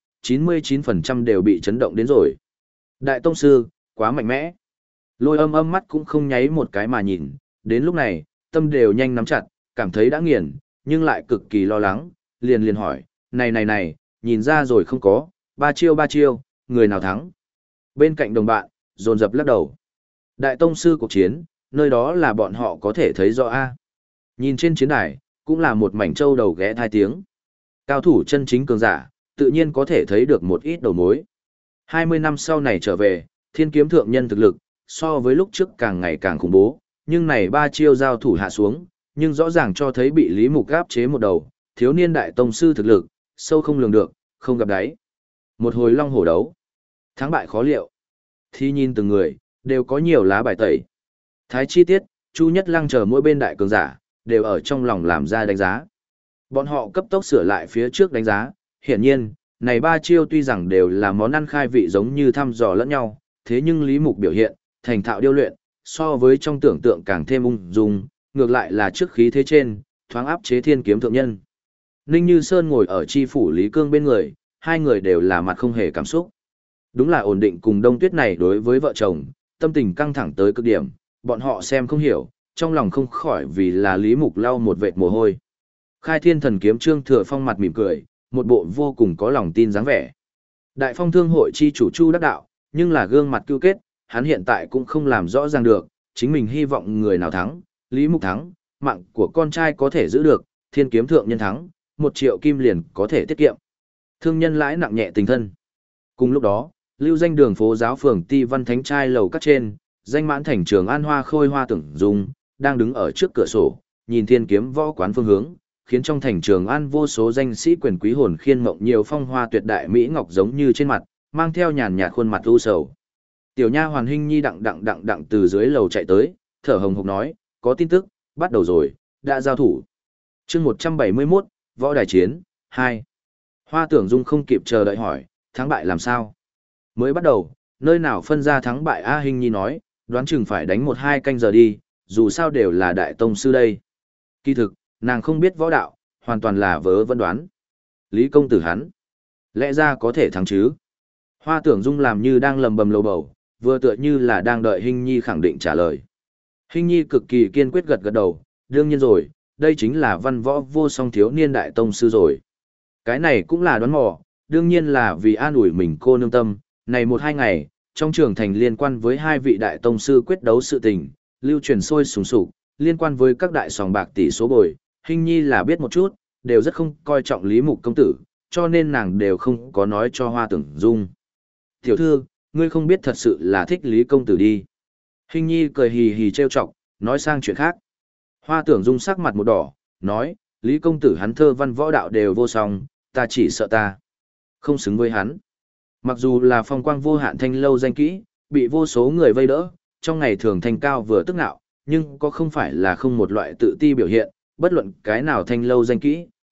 99% đều bị chấn động đến rồi. Đại tông sư, quá mạnh mẽ. Lôi âm mắt cũng không nháy một cái mà nhìn, đến lúc này, tâm đều nhanh nắm chặt, cảm thấy đã nghiền, nhưng lại cực kỳ lo lắng, liền hỏi, này, nhìn ra rồi không có, ba chiêu, người nào thắng. Bên cạnh đồng bạn, dồn dập lắc đầu. Đại tông sư cuộc chiến, nơi đó là bọn họ có thể thấy rõ a. Nhìn trên chiến đài, cũng là một mảnh trâu đầu ghé thai tiếng. Cao thủ chân chính cường giả, tự nhiên có thể thấy được một ít đầu mối. 20 năm sau này trở về, thiên kiếm thượng nhân thực lực, so với lúc trước càng ngày càng khủng bố, nhưng này ba chiêu giao thủ hạ xuống, nhưng rõ ràng cho thấy bị Lý Mục áp chế một đầu, thiếu niên đại tông sư thực lực, sâu không lường được, không gặp đáy. Một hồi long hổ đấu, thắng bại khó liệu. Thì nhìn từng người, đều có nhiều lá bài tẩy. Thái chi tiết, Chu Nhất Lăng chờ mỗi bên đại cường giả, đều ở trong lòng làm ra đánh giá. Bọn họ cấp tốc sửa lại phía trước đánh giá, hiển nhiên, này ba chiêu tuy rằng đều là món ăn khai vị giống như thăm dò lẫn nhau, thế nhưng Lý Mục biểu hiện, thành thạo điêu luyện, so với trong tưởng tượng càng thêm ung dung, ngược lại là trước khí thế trên, thoáng áp chế thiên kiếm thượng nhân. Ninh Như Sơn ngồi ở chi phủ Lý Cương bên người, hai người đều là mặt không hề cảm xúc. Đúng là ổn định cùng Đông Tuyết này đối với vợ chồng, tâm tình căng thẳng tới cực điểm, bọn họ xem không hiểu, trong lòng không khỏi vì là Lý Mục lau một vệt mồ hôi. Khai Thiên Thần Kiếm Trương Thừa Phong mặt mỉm cười, một bộ vô cùng có lòng tin dáng vẻ. Đại Phong Thương hội chi chủ Chu Đắc Đạo, nhưng là gương mặt cưu kết, hắn hiện tại cũng không làm rõ ràng được, chính mình hy vọng người nào thắng, Lý Mục thắng, mạng của con trai có thể giữ được, Thiên Kiếm thượng nhân thắng, 1 triệu kim liền có thể tiết kiệm. Thương nhân lãi nặng nhẹ tình thân. Cùng lúc đó, lưu danh đường phố giáo phường Ti Văn Thánh trai lầu các trên, danh mãn thành Trường An Hoa Khôi Hoa Tưởng Dung, đang đứng ở trước cửa sổ, nhìn Thiên Kiếm võ quán phương hướng, khiến trong thành Trường An vô số danh sĩ quyền quý hồn khiên mộng nhiều phong hoa tuyệt đại mỹ ngọc giống như trên mặt, mang theo nhàn nhạt khuôn mặt u sầu. Tiểu nha hoàn Hinh Nhi đặng từ dưới lầu chạy tới, thở hồng hộc nói, có tin tức, bắt đầu rồi, đã giao thủ. Chương 171, Võ Đài Chiến 2. Hoa Tưởng Dung không kịp chờ đợi hỏi, thắng bại làm sao? Mới bắt đầu, nơi nào phân ra thắng bại A Hinh Nhi nói, đoán chừng phải đánh 1-2 canh giờ đi, dù sao đều là đại tông sư đây. Kỳ thực, nàng không biết võ đạo, hoàn toàn là vớ vẩn đoán. Lý công tử hắn, lẽ ra có thể thắng chứ? Hoa Tưởng Dung làm như đang lầm bầm lầu bầu, vừa tựa như là đang đợi Hinh Nhi khẳng định trả lời. Hinh Nhi cực kỳ kiên quyết gật gật đầu, đương nhiên rồi, đây chính là văn võ vô song thiếu niên đại tông sư rồi. Cái này cũng là đoán mò, đương nhiên là vì an ủi mình cô nương tâm, này 1-2 ngày, trong trường thành liên quan với hai vị đại tông sư quyết đấu sự tình, lưu truyền sôi sùng sục, liên quan với các đại sòng bạc tỷ số bồi, Hinh Nhi là biết một chút, đều rất không coi trọng Lý Mục công tử, cho nên nàng đều không có nói cho Hoa Tưởng Dung. Tiểu thư, ngươi không biết thật sự là thích Lý công tử đi. Hinh Nhi cười hì hì trêu chọc, nói sang chuyện khác. Hoa Tưởng Dung sắc mặt một đỏ, nói, Lý công tử hắn thơ văn võ đạo đều vô song, ta chỉ sợ ta không xứng với hắn. Mặc dù là phong quang vô hạn thanh lâu danh kỹ, bị vô số người vây đỡ, trong ngày thường thanh cao vừa tức nạo, nhưng có không phải là không một loại tự ti biểu hiện, bất luận cái nào thanh lâu danh kỹ,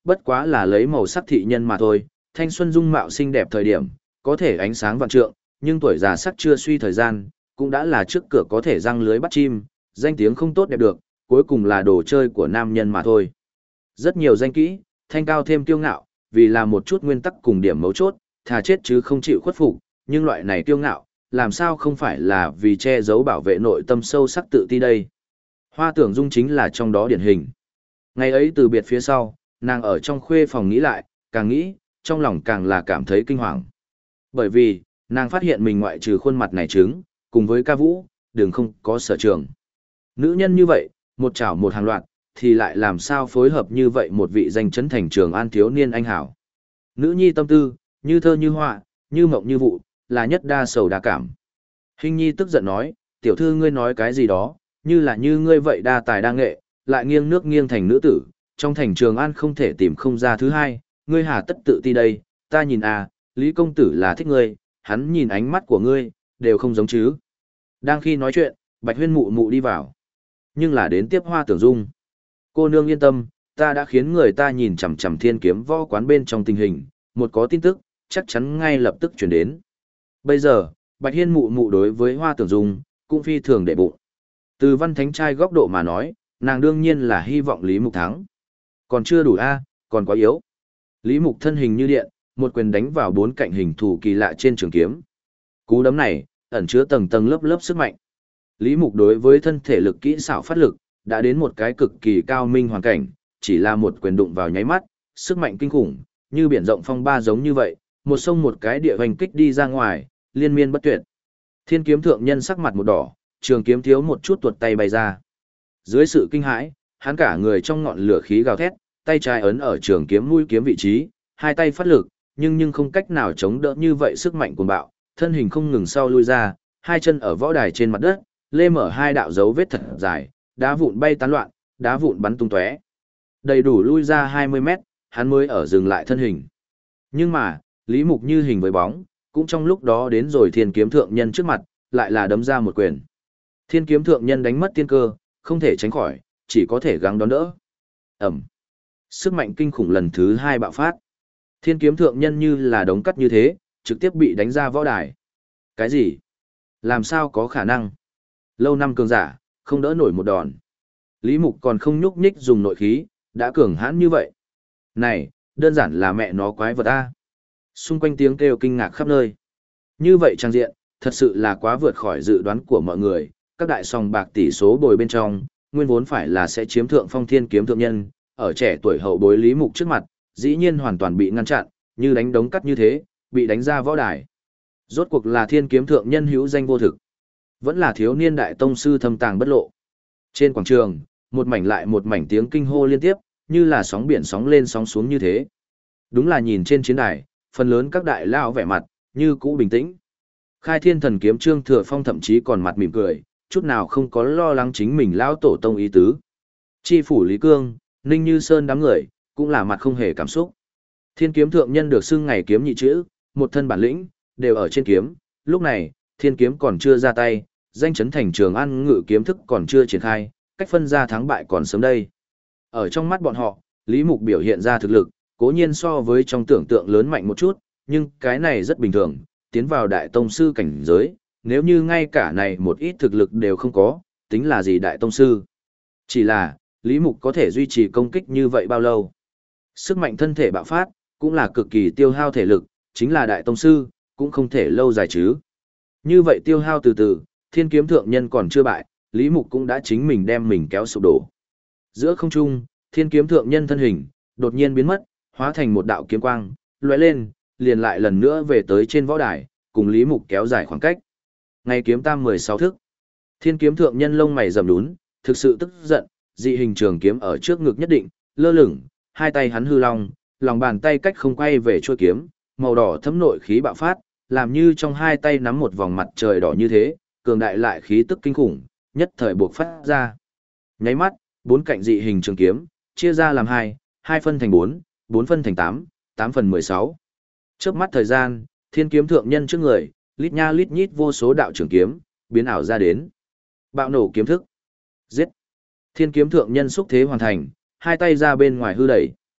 bất quá là lấy màu sắc thị nhân mà thôi, thanh xuân dung mạo xinh đẹp thời điểm, có thể ánh sáng vạn trượng, nhưng tuổi già sắc chưa suy thời gian, cũng đã là trước cửa có thể răng lưới bắt chim, danh tiếng không tốt đẹp được, cuối cùng là đồ chơi của nam nhân mà thôi. Rất nhiều danh kỹ, thanh cao thêm kiêu ngạo, vì là một chút nguyên tắc cùng điểm mấu chốt, thà chết chứ không chịu khuất phục, nhưng loại này kiêu ngạo, làm sao không phải là vì che giấu bảo vệ nội tâm sâu sắc tự ti đây. Hoa Tưởng Dung chính là trong đó điển hình. Ngày ấy từ biệt phía sau, nàng ở trong khuê phòng nghĩ lại, càng nghĩ, trong lòng càng là cảm thấy kinh hoàng. Bởi vì, nàng phát hiện mình ngoại trừ khuôn mặt này trứng, cùng với ca vũ, đường không có sở trường. Nữ nhân như vậy, một chảo một hàng loạt, thì lại làm sao phối hợp như vậy một vị danh chấn thành trường an thiếu niên anh hảo. Nữ nhi tâm tư, như thơ như họa, như mộng như vụ, là nhất đa sầu đa cảm. Hình nhi tức giận nói, tiểu thư ngươi nói cái gì đó, như ngươi vậy đa tài đa nghệ, lại nghiêng nước nghiêng thành nữ tử, trong thành trường an không thể tìm không ra thứ hai, ngươi hà tất tự ti đây, ta nhìn à, Lý công tử là thích ngươi, hắn nhìn ánh mắt của ngươi, đều không giống chứ. Đang khi nói chuyện, Bạch Huyên mụ mụ đi vào. Nhưng là đến tiếp Hoa Tưởng Dung. Cô nương yên tâm, ta đã khiến người ta nhìn chằm chằm Thiên Kiếm Võ quán bên trong tình hình, một có tin tức, chắc chắn ngay lập tức chuyển đến. Bây giờ, Bạch Hiên mụ mụ đối với Hoa Tưởng Dung, cũng phi thường để bụng. Từ văn thánh trai góc độ mà nói, nàng đương nhiên là hy vọng Lý Mục thắng. Còn chưa đủ a, còn quá yếu. Lý Mục thân hình như điện, một quyền đánh vào bốn cạnh hình thù kỳ lạ trên trường kiếm. Cú đấm này, ẩn chứa tầng tầng lớp lớp sức mạnh. Lý Mục đối với thân thể lực kỹ xảo phát lực, đã đến một cái cực kỳ cao minh hoàn cảnh, chỉ là một quyền đụng vào nháy mắt, sức mạnh kinh khủng, như biển rộng phong ba giống như vậy, một sông một cái địa hoành kích đi ra ngoài, liên miên bất tuyệt. Thiên kiếm thượng nhân sắc mặt một đỏ, trường kiếm thiếu một chút tuột tay bay ra. Dưới sự kinh hãi, hắn cả người trong ngọn lửa khí gào thét, tay trái ấn ở trường kiếm mũi kiếm vị trí, hai tay phát lực, nhưng không cách nào chống đỡ như vậy sức mạnh cuồng bạo, thân hình không ngừng sau lui ra, hai chân ở võ đài trên mặt đất, lê mở hai đạo dấu vết thật dài, đá vụn bay tán loạn, đá vụn bắn tung tóe. Đầy đủ lui ra 20 mét, hắn mới ở dừng lại thân hình. Nhưng mà, Lý Mục như hình với bóng, cũng trong lúc đó đến rồi Thiên kiếm thượng nhân trước mặt, lại là đấm ra một quyền. Thiên kiếm thượng nhân đánh mất tiên cơ, không thể tránh khỏi, chỉ có thể gắng đón đỡ. Ẩm. Sức mạnh kinh khủng lần thứ hai bạo phát. Thiên kiếm thượng nhân như là đống cắt như thế, trực tiếp bị đánh ra võ đài. Cái gì? Làm sao có khả năng? Lâu năm cường giả, không đỡ nổi một đòn. Lý Mục còn không nhúc nhích dùng nội khí, đã cường hãn như vậy. Này, đơn giản là mẹ nó quái vật a. Xung quanh tiếng kêu kinh ngạc khắp nơi. Như vậy trang diện, thật sự là quá vượt khỏi dự đoán của mọi người. Các đại sòng bạc tỷ số bồi bên trong, nguyên vốn phải là sẽ chiếm thượng phong thiên kiếm thượng nhân, ở trẻ tuổi hậu bối Lý Mục trước mặt, dĩ nhiên hoàn toàn bị ngăn chặn, như đánh đống cắt như thế, bị đánh ra võ đài. Rốt cuộc là thiên kiếm thượng nhân hữu danh vô thực, vẫn là thiếu niên đại tông sư thâm tàng bất lộ. Trên quảng trường, một mảnh lại một mảnh tiếng kinh hô liên tiếp, như là sóng biển sóng lên sóng xuống như thế. Đúng là nhìn trên chiến đài, phần lớn các đại lao vẻ mặt, như cũ bình tĩnh. Khai Thiên Thần Kiếm Trương Thừa Phong thậm chí còn mặt mỉm cười, chút nào không có lo lắng chính mình lao tổ tông ý tứ. Chi phủ Lý Cương, Ninh Như Sơn đám người, cũng là mặt không hề cảm xúc. Thiên kiếm thượng nhân được xưng ngày kiếm nhị chữ, một thân bản lĩnh, đều ở trên kiếm. Lúc này, thiên kiếm còn chưa ra tay, danh chấn thành trường an ngự kiếm thức còn chưa triển khai, cách phân ra thắng bại còn sớm đây. Ở trong mắt bọn họ, Lý Mục biểu hiện ra thực lực, cố nhiên so với trong tưởng tượng lớn mạnh một chút, nhưng cái này rất bình thường, tiến vào đại tông sư cảnh giới, nếu như ngay cả này một ít thực lực đều không có, tính là gì đại tông sư. Chỉ là, Lý Mục có thể duy trì công kích như vậy bao lâu? Sức mạnh thân thể bạo phát, cũng là cực kỳ tiêu hao thể lực, chính là đại tông sư, cũng không thể lâu dài chứ. Như vậy tiêu hao từ từ, thiên kiếm thượng nhân còn chưa bại, Lý Mục cũng đã chính mình đem mình kéo sụp đổ. Giữa không trung, thiên kiếm thượng nhân thân hình, đột nhiên biến mất, hóa thành một đạo kiếm quang, lóe lên, liền lại lần nữa về tới trên võ đài, cùng Lý Mục kéo dài khoảng cách. Ngày kiếm tam 16 thức. Thiên kiếm thượng nhân lông mày rậm đún, thực sự tức giận, dị hình trường kiếm ở trước ngực nhất định, lơ lửng, hai tay hắn hư long, lòng bàn tay cách không quay về chuôi kiếm, màu đỏ thấm nội khí bạo phát, làm như trong hai tay nắm một vòng mặt trời đỏ như thế, cường đại lại khí tức kinh khủng, nhất thời buộc phát ra. Nháy mắt, bốn cạnh dị hình trường kiếm, chia ra làm hai, hai phân thành bốn, bốn phân thành tám, tám phần 16. Chớp mắt thời gian, thiên kiếm thượng nhân trước người, lít nha lít nhít vô số đạo trường kiếm, biến ảo ra đến. Bạo nổ kiếm thức. Giết. Thiên kiếm thượng nhân xúc thế hoàn thành, hai tay ra bên ngoài hư đẩy.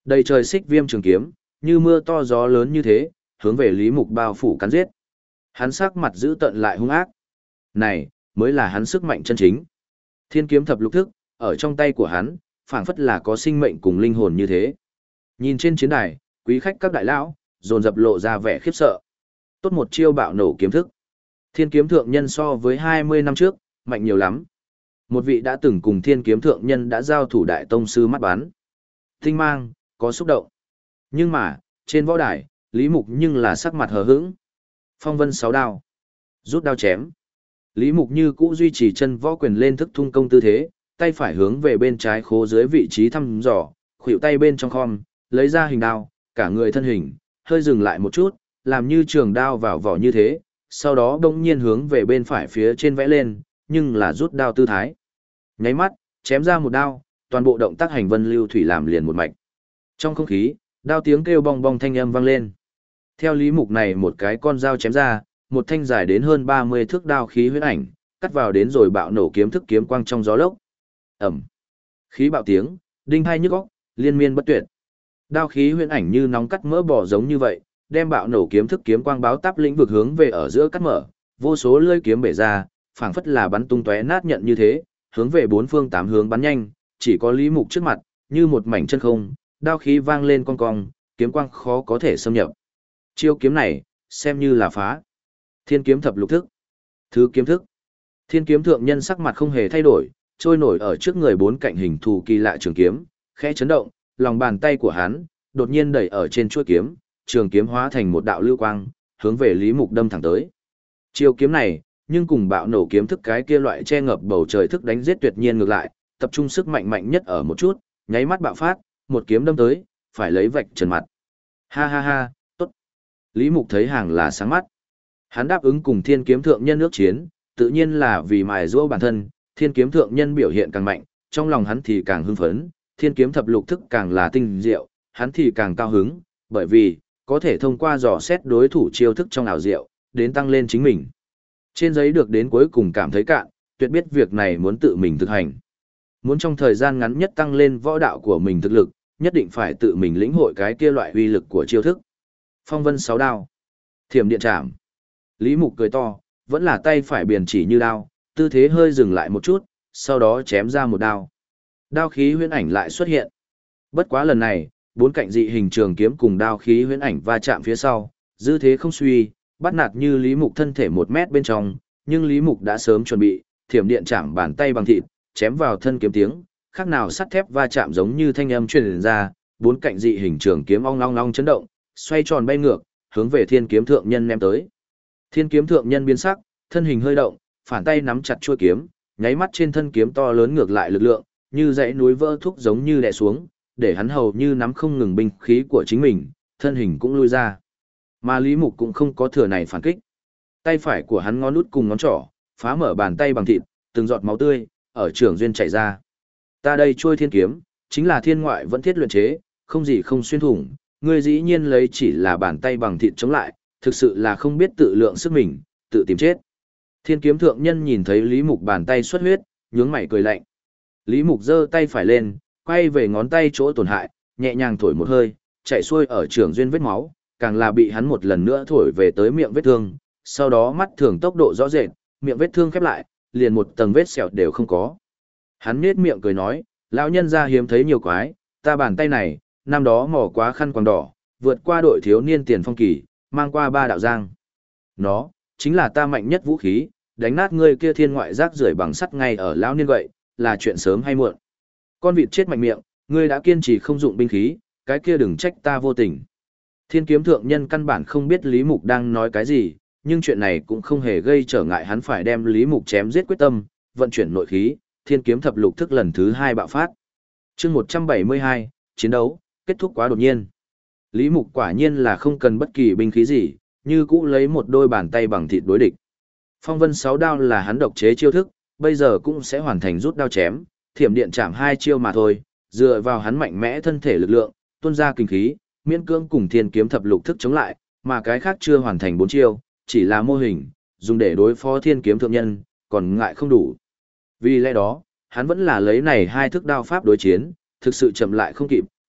Đầy trời xích viêm trường kiếm, như mưa to gió lớn như thế, hướng về Lý Mục bao phủ cắn giết. Hắn sắc mặt dữ tợn lại hung ác. Này, mới là hắn sức mạnh chân chính. Thiên kiếm thập lục thức, ở trong tay của hắn, phảng phất là có sinh mệnh cùng linh hồn như thế. Nhìn trên chiến đài, quý khách các đại lão, dồn dập lộ ra vẻ khiếp sợ. Tốt một chiêu bạo nổ kiếm thức. Thiên kiếm thượng nhân so với 20 năm trước, mạnh nhiều lắm. Một vị đã từng cùng thiên kiếm thượng nhân đã giao thủ đại tông sư mắt bán. Tinh mang, có xúc động. Nhưng mà, trên võ đài, Lý Mục nhưng là sắc mặt hờ hững. Phong vân 6 đao. Rút đao chém. Lý Mục như cũ duy trì chân võ quyền lên thức thung công tư thế, tay phải hướng về bên trái khố dưới vị trí thăm dò, khuỷu tay bên trong khom, lấy ra hình đao, cả người thân hình, hơi dừng lại một chút, làm như trường đao vào vỏ như thế, sau đó đông nhiên hướng về bên phải phía trên vẽ lên, nhưng là rút đao tư thái. Nháy mắt, chém ra một đao, toàn bộ động tác hành vân lưu thủy làm liền một mạch. Trong không khí, đao tiếng kêu bong bong thanh âm vang lên. Theo Lý Mục này một cái con dao chém ra, một thanh dài đến hơn 30 thước đao khí huyễn ảnh, cắt vào đến rồi bạo nổ kiếm thức kiếm quang trong gió lốc. Ầm. Khí bạo tiếng, đinh hai nhức óc, liên miên bất tuyệt. Đao khí huyễn ảnh như nóng cắt mỡ bò giống như vậy, đem bạo nổ kiếm thức kiếm quang báo táp lĩnh vực hướng về ở giữa cắt mở, vô số lưỡi kiếm bể ra, phảng phất là bắn tung tóe nát nhận như thế, hướng về bốn phương tám hướng bắn nhanh, chỉ có Lý Mục trước mặt, như một mảnh chân không, đao khí vang lên cong cong, kiếm quang khó có thể xâm nhập. Chiêu kiếm này, xem như là phá. Thiên kiếm thập lục thức. Thứ kiếm thức. Thiên kiếm thượng nhân sắc mặt không hề thay đổi, trôi nổi ở trước người bốn cạnh hình thù kỳ lạ trường kiếm, khẽ chấn động, lòng bàn tay của hắn đột nhiên đẩy ở trên chuôi kiếm, trường kiếm hóa thành một đạo lưu quang, hướng về Lý Mục đâm thẳng tới. Chiêu kiếm này, nhưng cùng bạo nổ kiếm thức cái kia loại che ngập bầu trời thức đánh giết tuyệt nhiên ngược lại, tập trung sức mạnh mạnh nhất ở một chút, nháy mắt bạo phát, một kiếm đâm tới, phải lấy vạch trần mặt. Ha ha ha, tốt. Lý Mục thấy hàng là sáng mắt. Hắn đáp ứng cùng thiên kiếm thượng nhân ước chiến, tự nhiên là vì mài giũa bản thân, thiên kiếm thượng nhân biểu hiện càng mạnh, trong lòng hắn thì càng hưng phấn, thiên kiếm thập lục thức càng là tinh diệu, hắn thì càng cao hứng, bởi vì, có thể thông qua dò xét đối thủ chiêu thức trong ảo diệu, đến tăng lên chính mình. Trên giấy được đến cuối cùng cảm thấy cạn, tuyệt biết việc này muốn tự mình thực hành. Muốn trong thời gian ngắn nhất tăng lên võ đạo của mình thực lực, nhất định phải tự mình lĩnh hội cái kia loại uy lực của chiêu thức. Phong vân 6 đao. Thiểm điện chạm. Lý Mục cười to, vẫn là tay phải biền chỉ như đao, tư thế hơi dừng lại một chút, sau đó chém ra một đao. Đao khí huyễn ảnh lại xuất hiện. Bất quá lần này, bốn cạnh dị hình trường kiếm cùng đao khí huyễn ảnh va chạm phía sau, dư thế không suy, bắt nạt như Lý Mục thân thể 1 mét bên trong, nhưng Lý Mục đã sớm chuẩn bị, thiểm điện chạm bàn tay bằng thịt, chém vào thân kiếm tiếng, khác nào sắt thép va chạm giống như thanh âm truyền ra, bốn cạnh dị hình trường kiếm ong long long chấn động, xoay tròn bay ngược, hướng về thiên kiếm thượng nhân ném tới. Thiên kiếm thượng nhân biến sắc, thân hình hơi động, phản tay nắm chặt chuôi kiếm, nháy mắt trên thân kiếm to lớn ngược lại lực lượng, như dãy núi vỡ thúc giống như đè xuống, để hắn hầu như nắm không ngừng binh khí của chính mình, thân hình cũng lui ra. Mà Lý Mục cũng không có thừa này phản kích. Tay phải của hắn ngón út cùng ngón trỏ, phá mở bàn tay bằng thịt, từng giọt máu tươi ở trường duyên chảy ra. Ta đây trôi thiên kiếm, chính là thiên ngoại vẫn thiết luyện chế, không gì không xuyên thủng, ngươi dĩ nhiên lấy chỉ là bàn tay bằng thịt chống lại, thực sự là không biết tự lượng sức mình, tự tìm chết. Thiên kiếm thượng nhân nhìn thấy Lý Mục bàn tay xuất huyết, nhướng mày cười lạnh. Lý Mục giơ tay phải lên, quay về ngón tay chỗ tổn hại, nhẹ nhàng thổi một hơi, chạy xuôi ở trường duyên vết máu, càng là bị hắn một lần nữa thổi về tới miệng vết thương, sau đó mắt thường tốc độ rõ rệt, miệng vết thương khép lại, liền một tầng vết sẹo đều không có. Hắn nhếch miệng cười nói, lão nhân gia hiếm thấy nhiều quái, ta bàn tay này, năm đó mò quá khăn quàng đỏ, vượt qua đội thiếu niên tiền phong kỳ, mang qua 3 đạo giang. Nó, chính là ta mạnh nhất vũ khí, đánh nát ngươi kia thiên ngoại rác rưởi bằng sắt ngay ở lão niên vậy, là chuyện sớm hay muộn. Con vịt chết mạnh miệng, ngươi đã kiên trì không dụng binh khí, cái kia đừng trách ta vô tình. Thiên kiếm thượng nhân căn bản không biết Lý Mục đang nói cái gì, nhưng chuyện này cũng không hề gây trở ngại hắn phải đem Lý Mục chém giết quyết tâm, vận chuyển nội khí, thiên kiếm thập lục thức lần thứ 2 bạo phát. Chương 172, chiến đấu, kết thúc quá đột nhiên. Lý Mục quả nhiên là không cần bất kỳ binh khí gì, như cũ lấy một đôi bàn tay bằng thịt đối địch. Phong vân 6 đao là hắn độc chế chiêu thức, bây giờ cũng sẽ hoàn thành rút đao chém, thiểm điện chạm 2 chiêu mà thôi, dựa vào hắn mạnh mẽ thân thể lực lượng, tuôn ra kinh khí, miễn cưỡng cùng thiên kiếm thập lục thức chống lại, mà cái khác chưa hoàn thành 4 chiêu, chỉ là mô hình, dùng để đối phó thiên kiếm thượng nhân, còn ngại không đủ. Vì lẽ đó, hắn vẫn là lấy này 2 thức đao pháp đối chiến, thực sự chậm lại không kịp,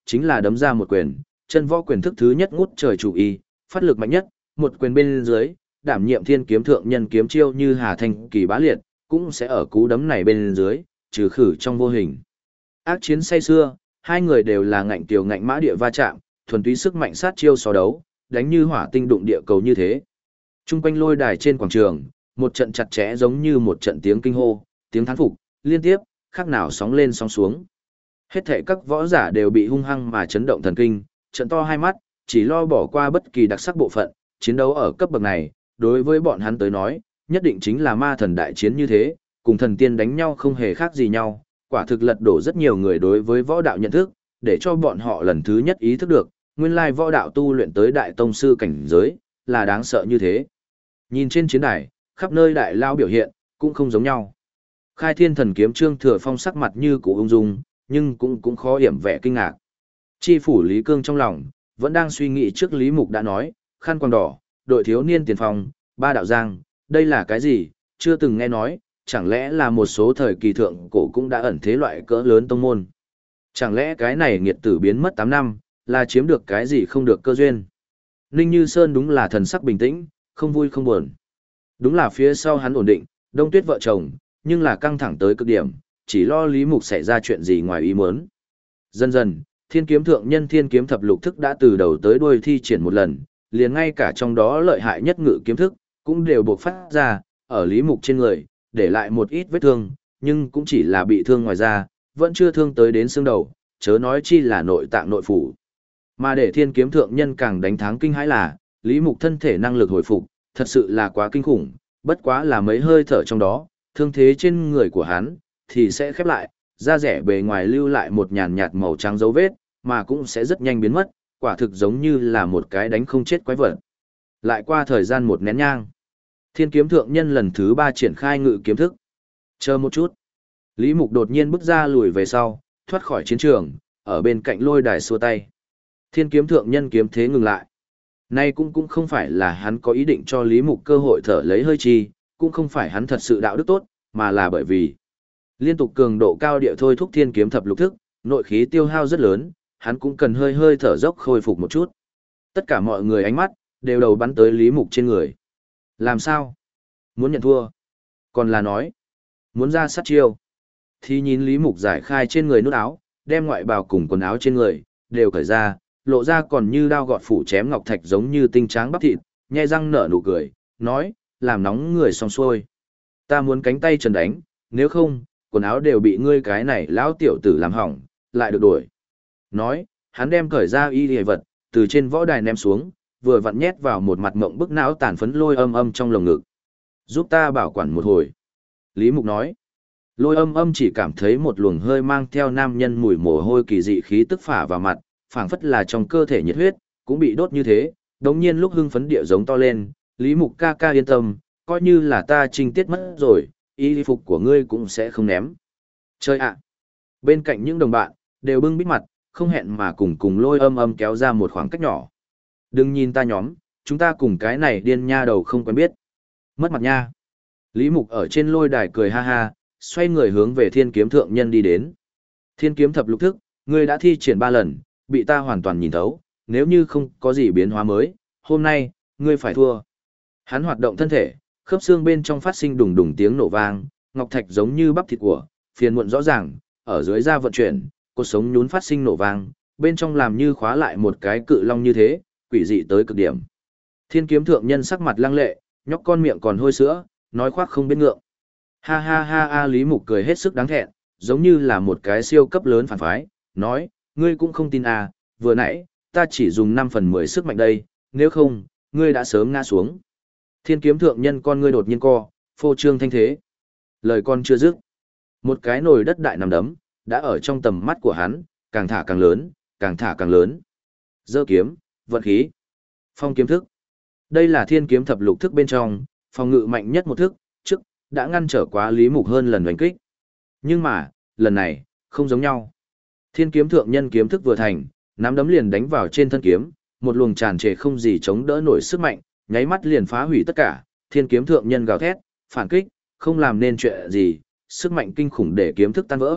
chính là đấm ra một quyền, chân võ quyền thức thứ nhất ngút trời chủ y, phát lực mạnh nhất, một quyền bên dưới, đảm nhiệm thiên kiếm thượng nhân kiếm chiêu như Hà Thanh Kỳ bá liệt, cũng sẽ ở cú đấm này bên dưới, trừ khử trong vô hình. Ác chiến say xưa, hai người đều là ngạnh kiều ngạnh mã địa va chạm, thuần túy sức mạnh sát chiêu so đấu, đánh như hỏa tinh đụng địa cầu như thế. Trung quanh lôi đài trên quảng trường, một trận chặt chẽ giống như một trận tiếng kinh hô, tiếng thán phục, liên tiếp, khác nào sóng lên sóng xuống. Hết thảy các võ giả đều bị hung hăng mà chấn động thần kinh, trận to hai mắt, chỉ lo bỏ qua bất kỳ đặc sắc bộ phận, chiến đấu ở cấp bậc này, đối với bọn hắn tới nói, nhất định chính là ma thần đại chiến như thế, cùng thần tiên đánh nhau không hề khác gì nhau, quả thực lật đổ rất nhiều người đối với võ đạo nhận thức, để cho bọn họ lần thứ nhất ý thức được, nguyên lai võ đạo tu luyện tới đại tông sư cảnh giới, là đáng sợ như thế. Nhìn trên chiến đài, khắp nơi đại lao biểu hiện, cũng không giống nhau. Khai Thiên Thần Kiếm Trương Thừa Phong sắc mặt như cũ ung dung, nhưng cũng khó hiểm vẻ kinh ngạc. Chi phủ Lý Cương trong lòng, vẫn đang suy nghĩ trước Lý Mục đã nói, khăn quàng đỏ, đội thiếu niên tiền phong, ba đạo giang, đây là cái gì, chưa từng nghe nói, chẳng lẽ là một số thời kỳ thượng cổ cũng đã ẩn thế loại cỡ lớn tông môn. Chẳng lẽ cái này nghiệt tử biến mất 8 năm, là chiếm được cái gì không được cơ duyên. Ninh Như Sơn đúng là thần sắc bình tĩnh, không vui không buồn. Đúng là phía sau hắn ổn định, Đông Tuyết vợ chồng, nhưng là căng thẳng tới cực điểm, chỉ lo Lý Mục xảy ra chuyện gì ngoài ý muốn. Dần dần, Thiên Kiếm Thượng Nhân Thiên Kiếm Thập Lục Thức đã từ đầu tới đuôi thi triển một lần, liền ngay cả trong đó lợi hại nhất ngự kiếm thức, cũng đều bộc phát ra, ở Lý Mục trên người, để lại một ít vết thương, nhưng cũng chỉ là bị thương ngoài da, vẫn chưa thương tới đến xương đầu, chớ nói chi là nội tạng nội phủ. Mà để Thiên Kiếm Thượng Nhân càng đánh thắng kinh hãi là, Lý Mục thân thể năng lực hồi phục, thật sự là quá kinh khủng, bất quá là mấy hơi thở trong đó, thương thế trên người của hắn, thì sẽ khép lại, da rẻ bề ngoài lưu lại một nhàn nhạt màu trắng dấu vết, mà cũng sẽ rất nhanh biến mất, quả thực giống như là một cái đánh không chết quái vật. Lại qua thời gian một nén nhang, Thiên Kiếm Thượng Nhân lần thứ 3 triển khai ngự kiếm thức. Chờ một chút. Lý Mục đột nhiên bước ra lùi về sau, thoát khỏi chiến trường, ở bên cạnh lôi đài xua tay. Thiên Kiếm Thượng Nhân kiếm thế ngừng lại. Nay cũng không phải là hắn có ý định cho Lý Mục cơ hội thở lấy hơi chi, cũng không phải hắn thật sự đạo đức tốt, mà là bởi vì liên tục cường độ cao địa thôi thúc Thiên Kiếm Thập Lục Thức, nội khí tiêu hao rất lớn, hắn cũng cần hơi thở dốc khôi phục một chút. Tất cả mọi người ánh mắt đều đầu bắn tới Lý Mục trên người. Làm sao? Muốn nhận thua? Còn là nói muốn ra sát chiêu? Thì nhìn Lý Mục giải khai trên người nút áo, đem ngoại bào cùng quần áo trên người đều cởi ra, lộ ra còn như đao gọt phủ chém ngọc thạch giống như tinh tráng bắp thịt, nhe răng nở nụ cười, nói, làm nóng người xong xuôi. Ta muốn cánh tay trần đánh, nếu không, quần áo đều bị ngươi cái này lão tiểu tử làm hỏng, lại được đuổi. Nói, hắn đem cởi ra y hề vật, từ trên võ đài ném xuống, vừa vặn nhét vào một mặt mộng bức não tàn phấn Lôi Âm Âm trong lồng ngực. Giúp ta bảo quản một hồi. Lý Mục nói. Lôi Âm Âm chỉ cảm thấy một luồng hơi mang theo nam nhân mùi mồ hôi kỳ dị khí tức phả vào mặt, phảng phất là trong cơ thể nhiệt huyết, cũng bị đốt như thế, đống nhiên lúc hưng phấn địa giống to lên, Lý Mục ca ca yên tâm, coi như là ta trinh tiết mất rồi, y phục của ngươi cũng sẽ không ném. Chơi ạ! Bên cạnh những đồng bạn, đều bưng bít mặt, không hẹn mà cùng Lôi Âm Âm kéo ra một khoảng cách nhỏ. Đừng nhìn ta nhóm, chúng ta cùng cái này điên nha đầu không quen biết. Mất mặt nha! Lý Mục ở trên lôi đài cười ha ha, xoay người hướng về Thiên Kiếm Thượng Nhân đi đến. Thiên Kiếm Thập Lục Thức, ngươi đã thi triển 3 lần, bị ta hoàn toàn nhìn thấu, nếu như không có gì biến hóa mới, hôm nay, ngươi phải thua. Hắn hoạt động thân thể, khớp xương bên trong phát sinh đùng đùng tiếng nổ vang, ngọc thạch giống như bắp thịt của, phiền muộn rõ ràng, ở dưới da vận chuyển, cột sống nhún phát sinh nổ vang, bên trong làm như khóa lại một cái cự long như thế, quỷ dị tới cực điểm. Thiên Kiếm Thượng Nhân sắc mặt lăng lệ, nhóc con miệng còn hôi sữa, nói khoác không biết ngượng. Ha ha ha ha, Lý Mục cười hết sức đáng thẹn, giống như là một cái siêu cấp lớn phản phái, nói, ngươi cũng không tin à, vừa nãy, ta chỉ dùng 5/10 sức mạnh đây, nếu không, ngươi đã sớm ngã xuống. Thiên Kiếm Thượng Nhân con ngươi đột nhiên co, phô trương thanh thế. Lời con chưa dứt. Một cái nồi đất đại nằm đấm, đã ở trong tầm mắt của hắn, càng thả càng lớn, càng thả càng lớn. Giơ kiếm, vận khí, phong kiếm thức. Đây là Thiên Kiếm Thập Lục Thức bên trong, phòng ngự mạnh nhất một thức, trước, đã ngăn trở quá Lý Mục hơn lần đánh kích. Nhưng mà, lần này, không giống nhau. Thiên Kiếm Thượng Nhân kiếm thức vừa thành, nắm đấm liền đánh vào trên thân kiếm, một luồng tràn trề không gì chống đỡ nổi sức mạnh, nháy mắt liền phá hủy tất cả. Thiên Kiếm Thượng Nhân gào thét, phản kích, không làm nên chuyện gì, sức mạnh kinh khủng để kiếm thức tan vỡ,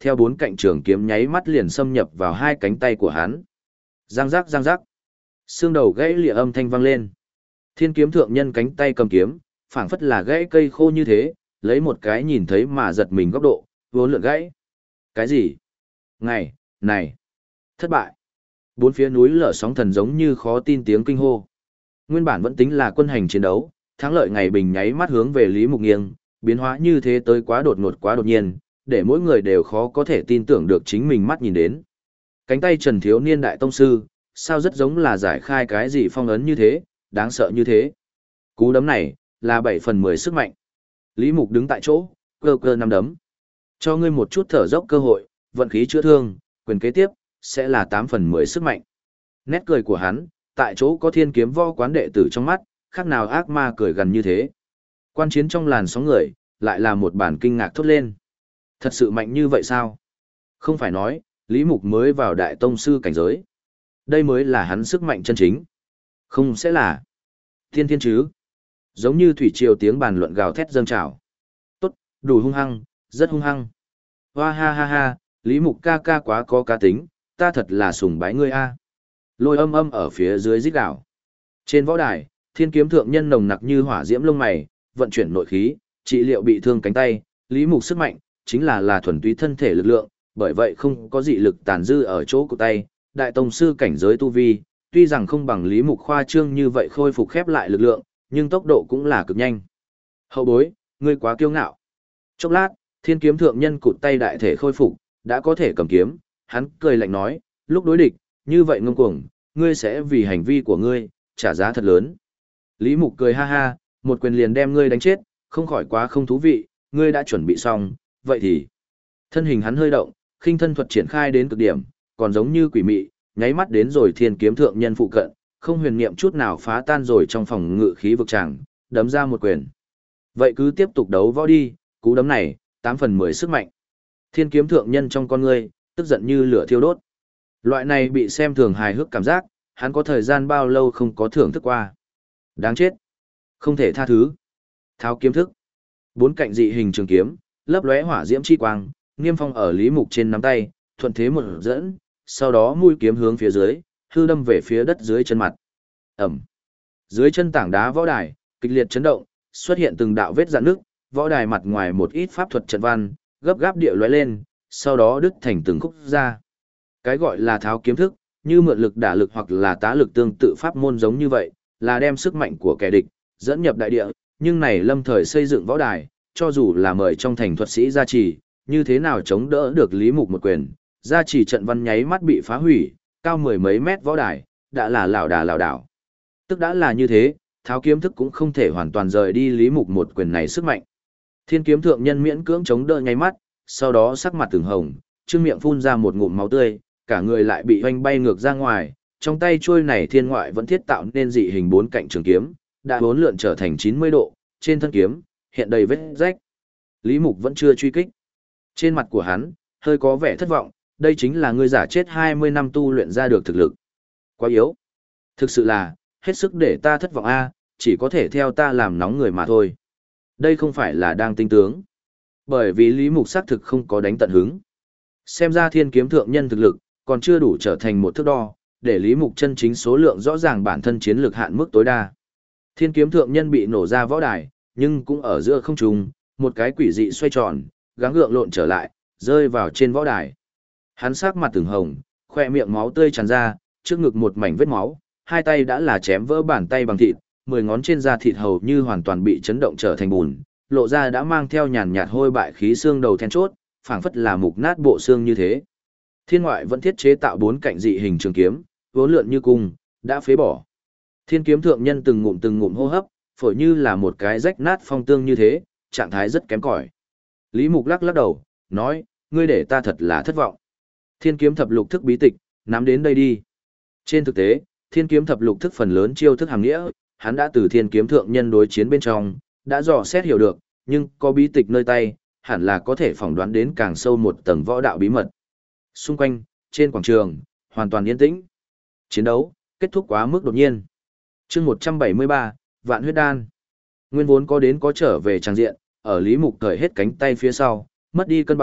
theo bốn cạnh trường kiếm nháy mắt liền xâm nhập vào hai cánh tay của hắn. Giang giác giang giác. Xương đầu gãy lìa âm thanh vang lên. Thiên kiếm thượng nhân cánh tay cầm kiếm, phảng phất là gãy cây khô như thế, lấy một cái nhìn thấy mà giật mình góc độ, vốn lượn gãy. Cái gì? Ngày, này, thất bại. Bốn phía núi lở sóng thần giống như khó tin tiếng kinh hô. Nguyên bản vẫn tính là quân hành chiến đấu, thắng lợi ngày bình nháy mắt hướng về Lý Mục nghiêng, biến hóa như thế tới quá đột ngột quá đột nhiên, để mỗi người đều khó có thể tin tưởng được chính mình mắt nhìn đến. Cánh tay Trần Thiếu Niên đại tông sư, sao rất giống là giải khai cái gì phong ấn như thế, đáng sợ như thế. Cú đấm này, là 7/10 sức mạnh. Lý Mục đứng tại chỗ, cơ cơ nắm đấm. Cho ngươi một chút thở dốc cơ hội, vận khí chữa thương, quyền kế tiếp, sẽ là 8/10 sức mạnh. Nét cười của hắn, tại chỗ có Thiên Kiếm Võ quán đệ tử trong mắt, khác nào ác ma cười gần như thế. Quan chiến trong làn sóng người, lại là một bản kinh ngạc thốt lên. Thật sự mạnh như vậy sao? Không phải nói, Lý Mục mới vào đại tông sư cảnh giới. Đây mới là hắn sức mạnh chân chính. Không sẽ là thiên thiên chứ? Giống như thủy triều tiếng bàn luận gào thét dâng trào. Tốt, đủ hung hăng, rất hung hăng. Hoa ha ha ha, Lý Mục ca ca quá có cá tính, ta thật là sùng bái ngươi a. Lôi âm âm ở phía dưới rít gào. Trên võ đài, Thiên Kiếm thượng nhân nồng nặc như hỏa diễm lông mày, vận chuyển nội khí, trị liệu bị thương cánh tay, Lý Mục sức mạnh chính là thuần túy thân thể lực lượng, bởi vậy không có dị lực tàn dư ở chỗ của tay, đại tông sư cảnh giới tu vi, tuy rằng không bằng Lý Mục khoa trương như vậy khôi phục khép lại lực lượng, nhưng tốc độ cũng là cực nhanh. Hậu bối, ngươi quá kiêu ngạo. Chốc lát, Thiên Kiếm thượng nhân cụt tay đại thể khôi phục, đã có thể cầm kiếm, hắn cười lạnh nói, lúc đối địch, như vậy ngông cuồng, ngươi sẽ vì hành vi của ngươi, trả giá thật lớn. Lý Mục cười ha ha, một quyền liền đem ngươi đánh chết, không khỏi quá không thú vị, ngươi đã chuẩn bị xong, vậy thì. Thân hình hắn hơi động, khinh thân thuật triển khai đến cực điểm, còn giống như quỷ mị, nháy mắt đến rồi Thiên Kiếm thượng nhân phụ cận, không huyền niệm chút nào phá tan rồi trong phòng ngự khí vực tràng, đấm ra một quyền. Vậy cứ tiếp tục đấu võ đi, cú đấm này, 8/10 sức mạnh. Thiên Kiếm thượng nhân trong con ngươi, tức giận như lửa thiêu đốt. Loại này bị xem thường hài hước cảm giác, hắn có thời gian bao lâu không có thưởng thức qua. Đáng chết. Không thể tha thứ. Tháo kiếm thức. Bốn cạnh dị hình trường kiếm, lấp lóe hỏa diễm chi quang, niêm phong ở Lý Mục trên nắm tay, thuận thế một dẫn, sau đó mũi kiếm hướng phía dưới, hư đâm về phía đất dưới chân mặt. Ẩm. Dưới chân tảng đá võ đài, kịch liệt chấn động, xuất hiện từng đạo vết rạn nước, võ đài mặt ngoài một ít pháp thuật trận văn, gấp gáp địa lóe lên, sau đó đứt thành từng khúc ra. Cái gọi là tháo kiếm thức, như mượn lực đả lực hoặc là tá lực tương tự pháp môn giống như vậy, là đem sức mạnh của kẻ địch dẫn nhập đại địa, nhưng này lâm thời xây dựng võ đài, cho dù là mời trong thành thuật sĩ gia trì, như thế nào chống đỡ được Lý Mục một quyền, gia trì trận văn nháy mắt bị phá hủy, cao mười mấy mét võ đài, đã là lảo đảo. Tức đã là như thế, tháo kiếm thức cũng không thể hoàn toàn rời đi Lý Mục một quyền này sức mạnh. Thiên Kiếm thượng nhân miễn cưỡng chống đỡ nháy mắt, sau đó sắc mặt từng hồng, trương miệng phun ra một ngụm máu tươi, cả người lại bị hoanh bay ngược ra ngoài, trong tay trôi này thiên ngoại vẫn thiết tạo nên dị hình bốn cạnh trường kiếm, đã bốn lượn trở thành 90 độ, trên thân kiếm, hiện đầy vết rách. Lý Mục vẫn chưa truy kích. Trên mặt của hắn, hơi có vẻ thất vọng, đây chính là ngươi giả chết 20 năm tu luyện ra được thực lực. Quá yếu. Thực sự là, hết sức để ta thất vọng a, chỉ có thể theo ta làm nóng người mà thôi. Đây không phải là đang tinh tướng. Bởi vì Lý Mục xác thực không có đánh tận hứng. Xem ra Thiên Kiếm thượng nhân thực lực, còn chưa đủ trở thành một thước đo, để Lý Mục chân chính số lượng rõ ràng bản thân chiến lược hạn mức tối đa. Thiên Kiếm thượng nhân bị nổ ra võ đài, nhưng cũng ở giữa không trung, một cái quỷ dị xoay tròn, gắng gượng lộn trở lại, rơi vào trên võ đài. Hắn sắc mặt từng hồng, khoe miệng máu tươi tràn ra, trước ngực một mảnh vết máu, hai tay đã là chém vỡ bàn tay bằng thịt, 10 ngón trên da thịt hầu như hoàn toàn bị chấn động trở thành bùn, lộ ra đã mang theo nhàn nhạt hôi bại khí xương đầu then chốt, phảng phất là mục nát bộ xương như thế. Thiên ngoại vẫn thiết chế tạo bốn cạnh dị hình trường kiếm, vốn lượn như cung, đã phế bỏ. Thiên Kiếm thượng nhân từng ngụm hô hấp, phổi như là một cái rách nát phong tương như thế, trạng thái rất kém cỏi. Lý Mục lắc lắc đầu, nói, ngươi để ta thật là thất vọng. Thiên Kiếm thập lục thức bí tịch, nắm đến đây đi. Trên thực tế, Thiên Kiếm thập lục thức phần lớn chiêu thức hàm nghĩa, hắn đã từ Thiên Kiếm thượng nhân đối chiến bên trong, đã dò xét hiểu được, nhưng có bí tịch nơi tay, hẳn là có thể phỏng đoán đến càng sâu một tầng võ đạo bí mật. Xung quanh, trên quảng trường, hoàn toàn yên tĩnh. Chiến đấu, kết thúc quá mức đột nhiên. chương 173, Vạn huyết đan. Nguyên vốn có đến có trở về trang diện, ở Lý Mục cởi hết cánh tay phía sau, mất đi cân bằng,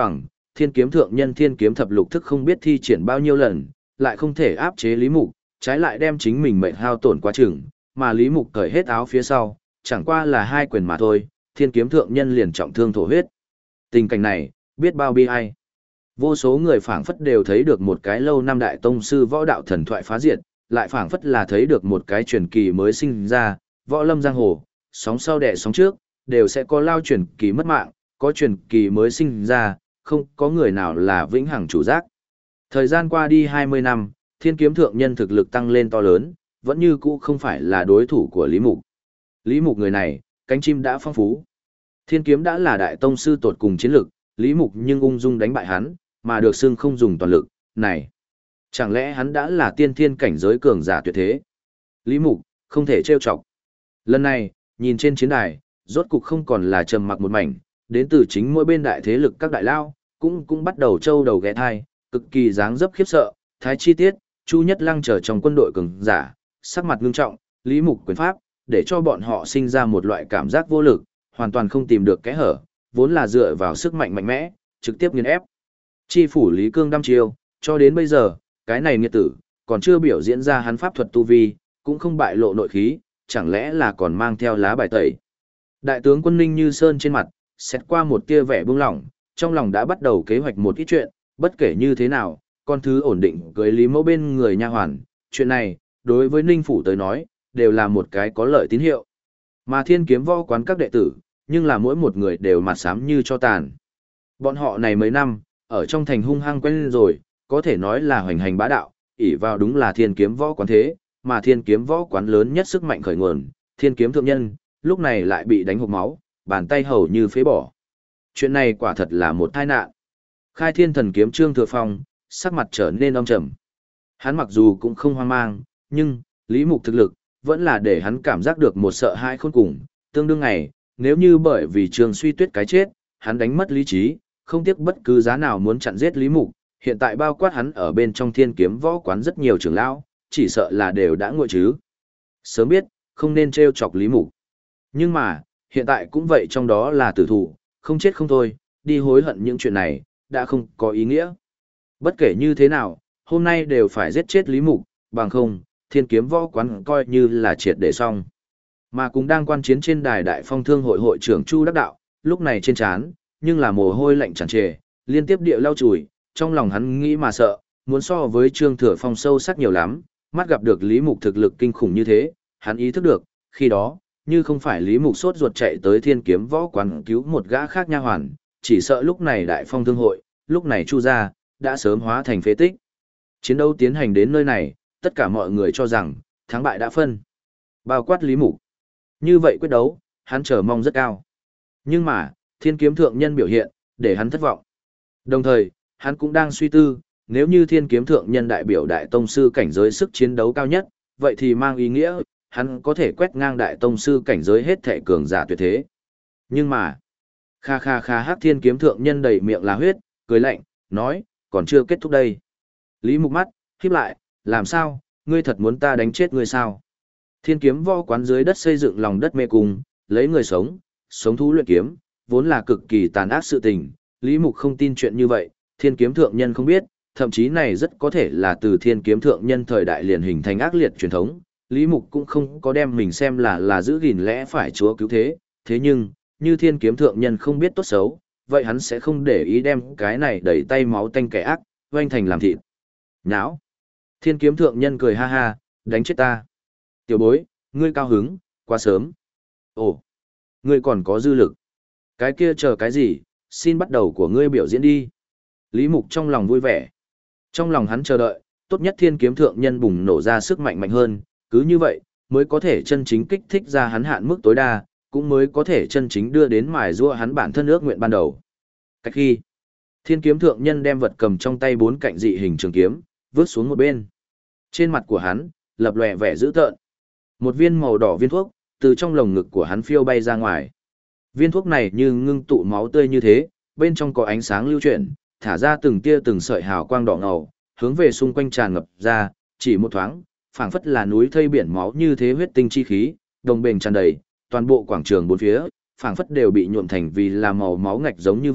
thiên kiếm thượng nhân thiên kiếm thập lục thức không biết thi triển bao nhiêu lần, lại không thể áp chế Lý Mục, trái lại đem chính mình mệnh hao tổn quá chừng, mà Lý Mục cởi hết áo phía sau, chẳng qua là hai quyền mà thôi, thiên kiếm thượng nhân liền trọng thương thổ huyết. Tình cảnh này, biết bao bi ai. Vô số người phảng phất đều thấy được một cái lâu năm đại tông sư võ đạo thần thoại phá diệt, lại phảng phất là thấy được một cái truyền kỳ mới sinh ra, võ lâm giang hồ, sóng sau đẻ sóng trước, đều sẽ có lao truyền kỳ mất mạng, có truyền kỳ mới sinh ra, không có người nào là vĩnh hằng chủ giác. Thời gian qua đi 20 năm, thiên kiếm thượng nhân thực lực tăng lên to lớn, vẫn như cũ không phải là đối thủ của Lý Mục. Lý Mục người này, cánh chim đã phong phú. Thiên kiếm đã là đại tông sư tột cùng chiến lực, Lý Mục nhưng ung dung đánh bại hắn, mà được xưng không dùng toàn lực, này. Chẳng lẽ hắn đã là tiên thiên cảnh giới cường giả tuyệt thế? Lý Mục, không thể trêu chọc. Lần này, nhìn trên chiến đài, rốt cục không còn là trầm mặc một mảnh, đến từ chính mỗi bên đại thế lực các đại lao, cũng bắt đầu trâu đầu ghé thai, cực kỳ dáng dấp khiếp sợ, thái chi tiết, Chu Nhất Lăng trở trong quân đội cường giả, sắc mặt ngưng trọng, Lý Mục quyền pháp, để cho bọn họ sinh ra một loại cảm giác vô lực, hoàn toàn không tìm được kẽ hở, vốn là dựa vào sức mạnh mạnh mẽ, trực tiếp nghiền ép. Chi phủ Lý Cương đăm chiêu, cho đến bây giờ, cái này nghiệt tử, còn chưa biểu diễn ra hắn pháp thuật tu vi, cũng không bại lộ nội khí, chẳng lẽ là còn mang theo lá bài tẩy. Đại tướng quân Ninh Như Sơn trên mặt, xét qua một tia vẻ buông lỏng, trong lòng đã bắt đầu kế hoạch một ít chuyện, bất kể như thế nào, con thứ ổn định cưới Lý Mẫu bên người nha hoàn, chuyện này, đối với Ninh Phủ tới nói, đều là một cái có lợi tín hiệu. Mà thiên kiếm võ quán các đệ tử, nhưng là mỗi một người đều mặt xám như cho tàn. Bọn họ này mấy năm, ở trong thành hung hăng quen rồi, có thể nói là hoành hành bá đạo, ỷ vào đúng là thiên kiếm võ quán thế, mà thiên kiếm võ quán lớn nhất sức mạnh khởi nguồn, thiên kiếm thượng nhân, lúc này lại bị đánh hộc máu, bàn tay hầu như phế bỏ. Chuyện này quả thật là một tai nạn. Khai Thiên Thần Kiếm Trương Thừa Phong, sắc mặt trở nên âm trầm. Hắn mặc dù cũng không hoang mang, nhưng Lý Mục thực lực vẫn là để hắn cảm giác được một sợ hãi khôn cùng, tương đương ngày, nếu như bởi vì Trương Suy Tuyết cái chết, hắn đánh mất lý trí, không tiếc bất cứ giá nào muốn chặn giết Lý Mục, hiện tại bao quát hắn ở bên trong Thiên Kiếm Võ Quán rất nhiều trưởng lão, chỉ sợ là đều đã nguội chứ. Sớm biết, không nên trêu chọc Lý Mục. Nhưng mà, hiện tại cũng vậy, trong đó là tử thủ, không chết không thôi, đi hối hận những chuyện này, đã không có ý nghĩa. Bất kể như thế nào, hôm nay đều phải giết chết Lý Mục, bằng không, Thiên Kiếm Võ Quán coi như là triệt để xong. Mà cũng đang quan chiến trên đài Đại Phong Thương hội hội trưởng Chu Đắc Đạo, lúc này trên trán, nhưng là mồ hôi lạnh tràn trề, liên tiếp địa lau chùi, trong lòng hắn nghĩ mà sợ, muốn so với Trương Thừa Phong sâu sắc nhiều lắm, mắt gặp được Lý Mục thực lực kinh khủng như thế, hắn ý thức được, khi đó, như không phải Lý Mục sốt ruột chạy tới Thiên Kiếm Võ Quán cứu một gã khác nha hoàn, chỉ sợ lúc này Đại Phong Thương hội, lúc này Chu gia đã sớm hóa thành phế tích. Chiến đấu tiến hành đến nơi này, tất cả mọi người cho rằng thắng bại đã phân, bao quát Lý Mục. Như vậy quyết đấu, hắn chờ mong rất cao. Nhưng mà, Thiên Kiếm thượng nhân biểu hiện, để hắn thất vọng. Đồng thời, hắn cũng đang suy tư, nếu như Thiên Kiếm thượng nhân đại biểu đại tông sư cảnh giới sức chiến đấu cao nhất, vậy thì mang ý nghĩa, hắn có thể quét ngang đại tông sư cảnh giới hết thể cường giả tuyệt thế. Nhưng mà, kha kha kha hắc Thiên Kiếm thượng nhân đầy miệng là huyết, cười lạnh, nói, còn chưa kết thúc đây. Lý Mục mắt, híp lại, làm sao, ngươi thật muốn ta đánh chết ngươi sao? Thiên Kiếm Võ Quán dưới đất xây dựng lòng đất mê cung, lấy người sống, sống thú luyện kiếm, vốn là cực kỳ tàn ác sự tình. Lý Mục không tin chuyện như vậy, Thiên Kiếm thượng nhân không biết, thậm chí này rất có thể là từ Thiên Kiếm thượng nhân thời đại liền hình thành ác liệt truyền thống. Lý Mục cũng không có đem mình xem là giữ gìn lẽ phải chúa cứu thế, thế nhưng, như Thiên Kiếm thượng nhân không biết tốt xấu, vậy hắn sẽ không để ý đem cái này đẩy tay máu tanh kẻ ác, oanh thành làm thịt. Nháo! Thiên Kiếm thượng nhân cười ha ha, đánh chết ta. Tiểu bối, ngươi cao hứng, quá sớm. Ồ, ngươi còn có dư lực. Cái kia chờ cái gì, xin bắt đầu của ngươi biểu diễn đi. Lý Mục trong lòng vui vẻ. Trong lòng hắn chờ đợi, tốt nhất Thiên Kiếm thượng nhân bùng nổ ra sức mạnh mạnh hơn, cứ như vậy, mới có thể chân chính kích thích ra hắn hạn mức tối đa, cũng mới có thể chân chính đưa đến mài giũa hắn bản thân ước nguyện ban đầu. Cách khi, Thiên Kiếm thượng nhân đem vật cầm trong tay bốn cạnh dị hình trường kiếm, vứt xuống một bên. Trên mặt của hắn, lập lòe vẻ dữ tợn. Một viên màu đỏ viên thuốc, từ trong lồng ngực của hắn phiêu bay ra ngoài. Viên thuốc này như ngưng tụ máu tươi như thế, bên trong có ánh sáng lưu chuyển, thả ra từng tia từng sợi hào quang đỏ ngầu, hướng về xung quanh tràn ngập ra, chỉ một thoáng, phảng phất là núi thây biển máu như thế huyết tinh chi khí, đồng bền tràn đầy, toàn bộ quảng trường bốn phía, phảng phất đều bị nhuộm thành vì là màu máu ngạch giống như vậy,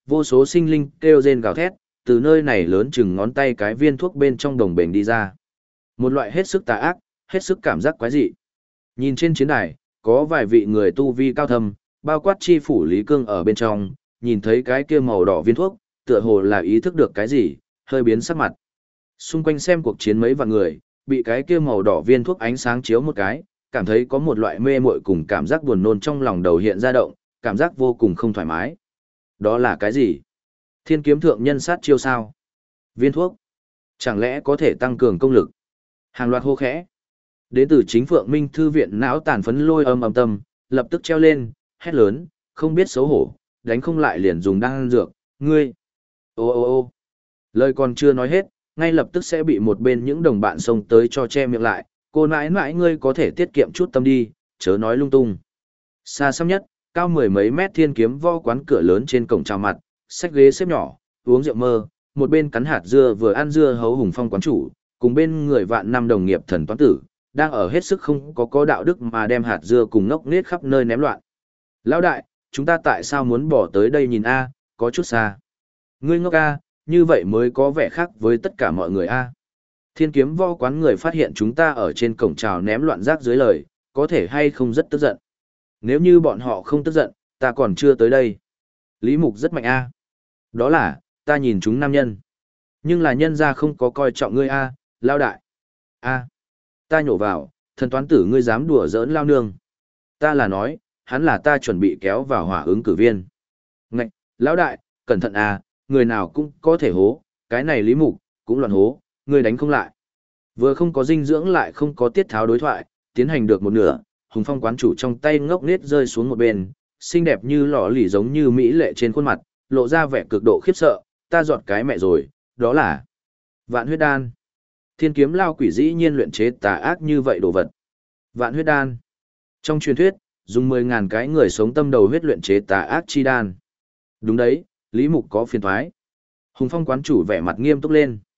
vô số sinh linh kêu rên gào thét, từ nơi này lớn chừng ngón tay cái viên thuốc bên trong đồng bền đi ra. Một loại hết sức tà ác, hết sức cảm giác quái dị. Nhìn trên chiến đài, có vài vị người tu vi cao thâm, bao quát chi phủ Lý Cương ở bên trong, nhìn thấy cái kia màu đỏ viên thuốc, tựa hồ là ý thức được cái gì, hơi biến sắc mặt. Xung quanh xem cuộc chiến mấy vạn người, bị cái kia màu đỏ viên thuốc ánh sáng chiếu một cái, cảm thấy có một loại mê muội cùng cảm giác buồn nôn trong lòng đầu hiện ra động, cảm giác vô cùng không thoải mái. Đó là cái gì? Thiên kiếm thượng nhân sát chiêu sao? Viên thuốc? Chẳng lẽ có thể tăng cường công lực? Hàng loạt hô khẽ. Đến từ chính Phượng Minh thư viện não tàn phấn lôi âm tâm, lập tức treo lên, hét lớn, không biết xấu hổ, đánh không lại liền dùng đan dược, ngươi. Ô ô ô. Lời còn chưa nói hết, ngay lập tức sẽ bị một bên những đồng bạn xông tới cho che miệng lại, cô nãi nãi ngươi có thể tiết kiệm chút tâm đi, chớ nói lung tung. Xa xăm nhất, cao mười mấy mét thiên kiếm vo quán cửa lớn trên cổng chào mặt, xách ghế xếp nhỏ, uống rượu mơ, một bên cắn hạt dưa vừa ăn dưa hấu Hùng Phong quán chủ, cùng bên người vạn năm đồng nghiệp thần toán tử, đang ở hết sức không có đạo đức mà đem hạt dưa cùng ngốc nết khắp nơi ném loạn. Lão đại, chúng ta tại sao muốn bỏ tới đây nhìn a, có chút xa. Ngươi ngốc a, như vậy mới có vẻ khác với tất cả mọi người a. Thiên kiếm vo quán người phát hiện chúng ta ở trên cổng chào ném loạn rác dưới lời, có thể hay không rất tức giận. Nếu như bọn họ không tức giận, ta còn chưa tới đây. Lý Mục rất mạnh a. Đó là, ta nhìn chúng nam nhân. Nhưng là nhân gia không có coi trọng ngươi a, lao đại. A. Ta nhổ vào, thần toán tử ngươi dám đùa giỡn lao nương. Ta là nói, hắn là ta chuẩn bị kéo vào hỏa ứng cử viên. Ngạch, lão đại, cẩn thận a, người nào cũng có thể hố, cái này Lý Mục, cũng loạn hố, ngươi đánh không lại. Vừa không có dinh dưỡng lại không có tiết tháo đối thoại, tiến hành được một nửa, Hùng Phong quán chủ trong tay ngốc nết rơi xuống một bên, xinh đẹp như lọ lì giống như mỹ lệ trên khuôn mặt, lộ ra vẻ cực độ khiếp sợ, ta dọn cái mẹ rồi, đó là Vạn huyết đan. Thiên kiếm lao quỷ dĩ nhiên luyện chế tà ác như vậy đồ vật. Vạn huyết đan. Trong truyền thuyết, dùng 10.000 cái người sống tâm đầu huyết luyện chế tà ác chi đan. Đúng đấy, Lý Mục có phiền thoái. Hùng Phong quán chủ vẻ mặt nghiêm túc lên.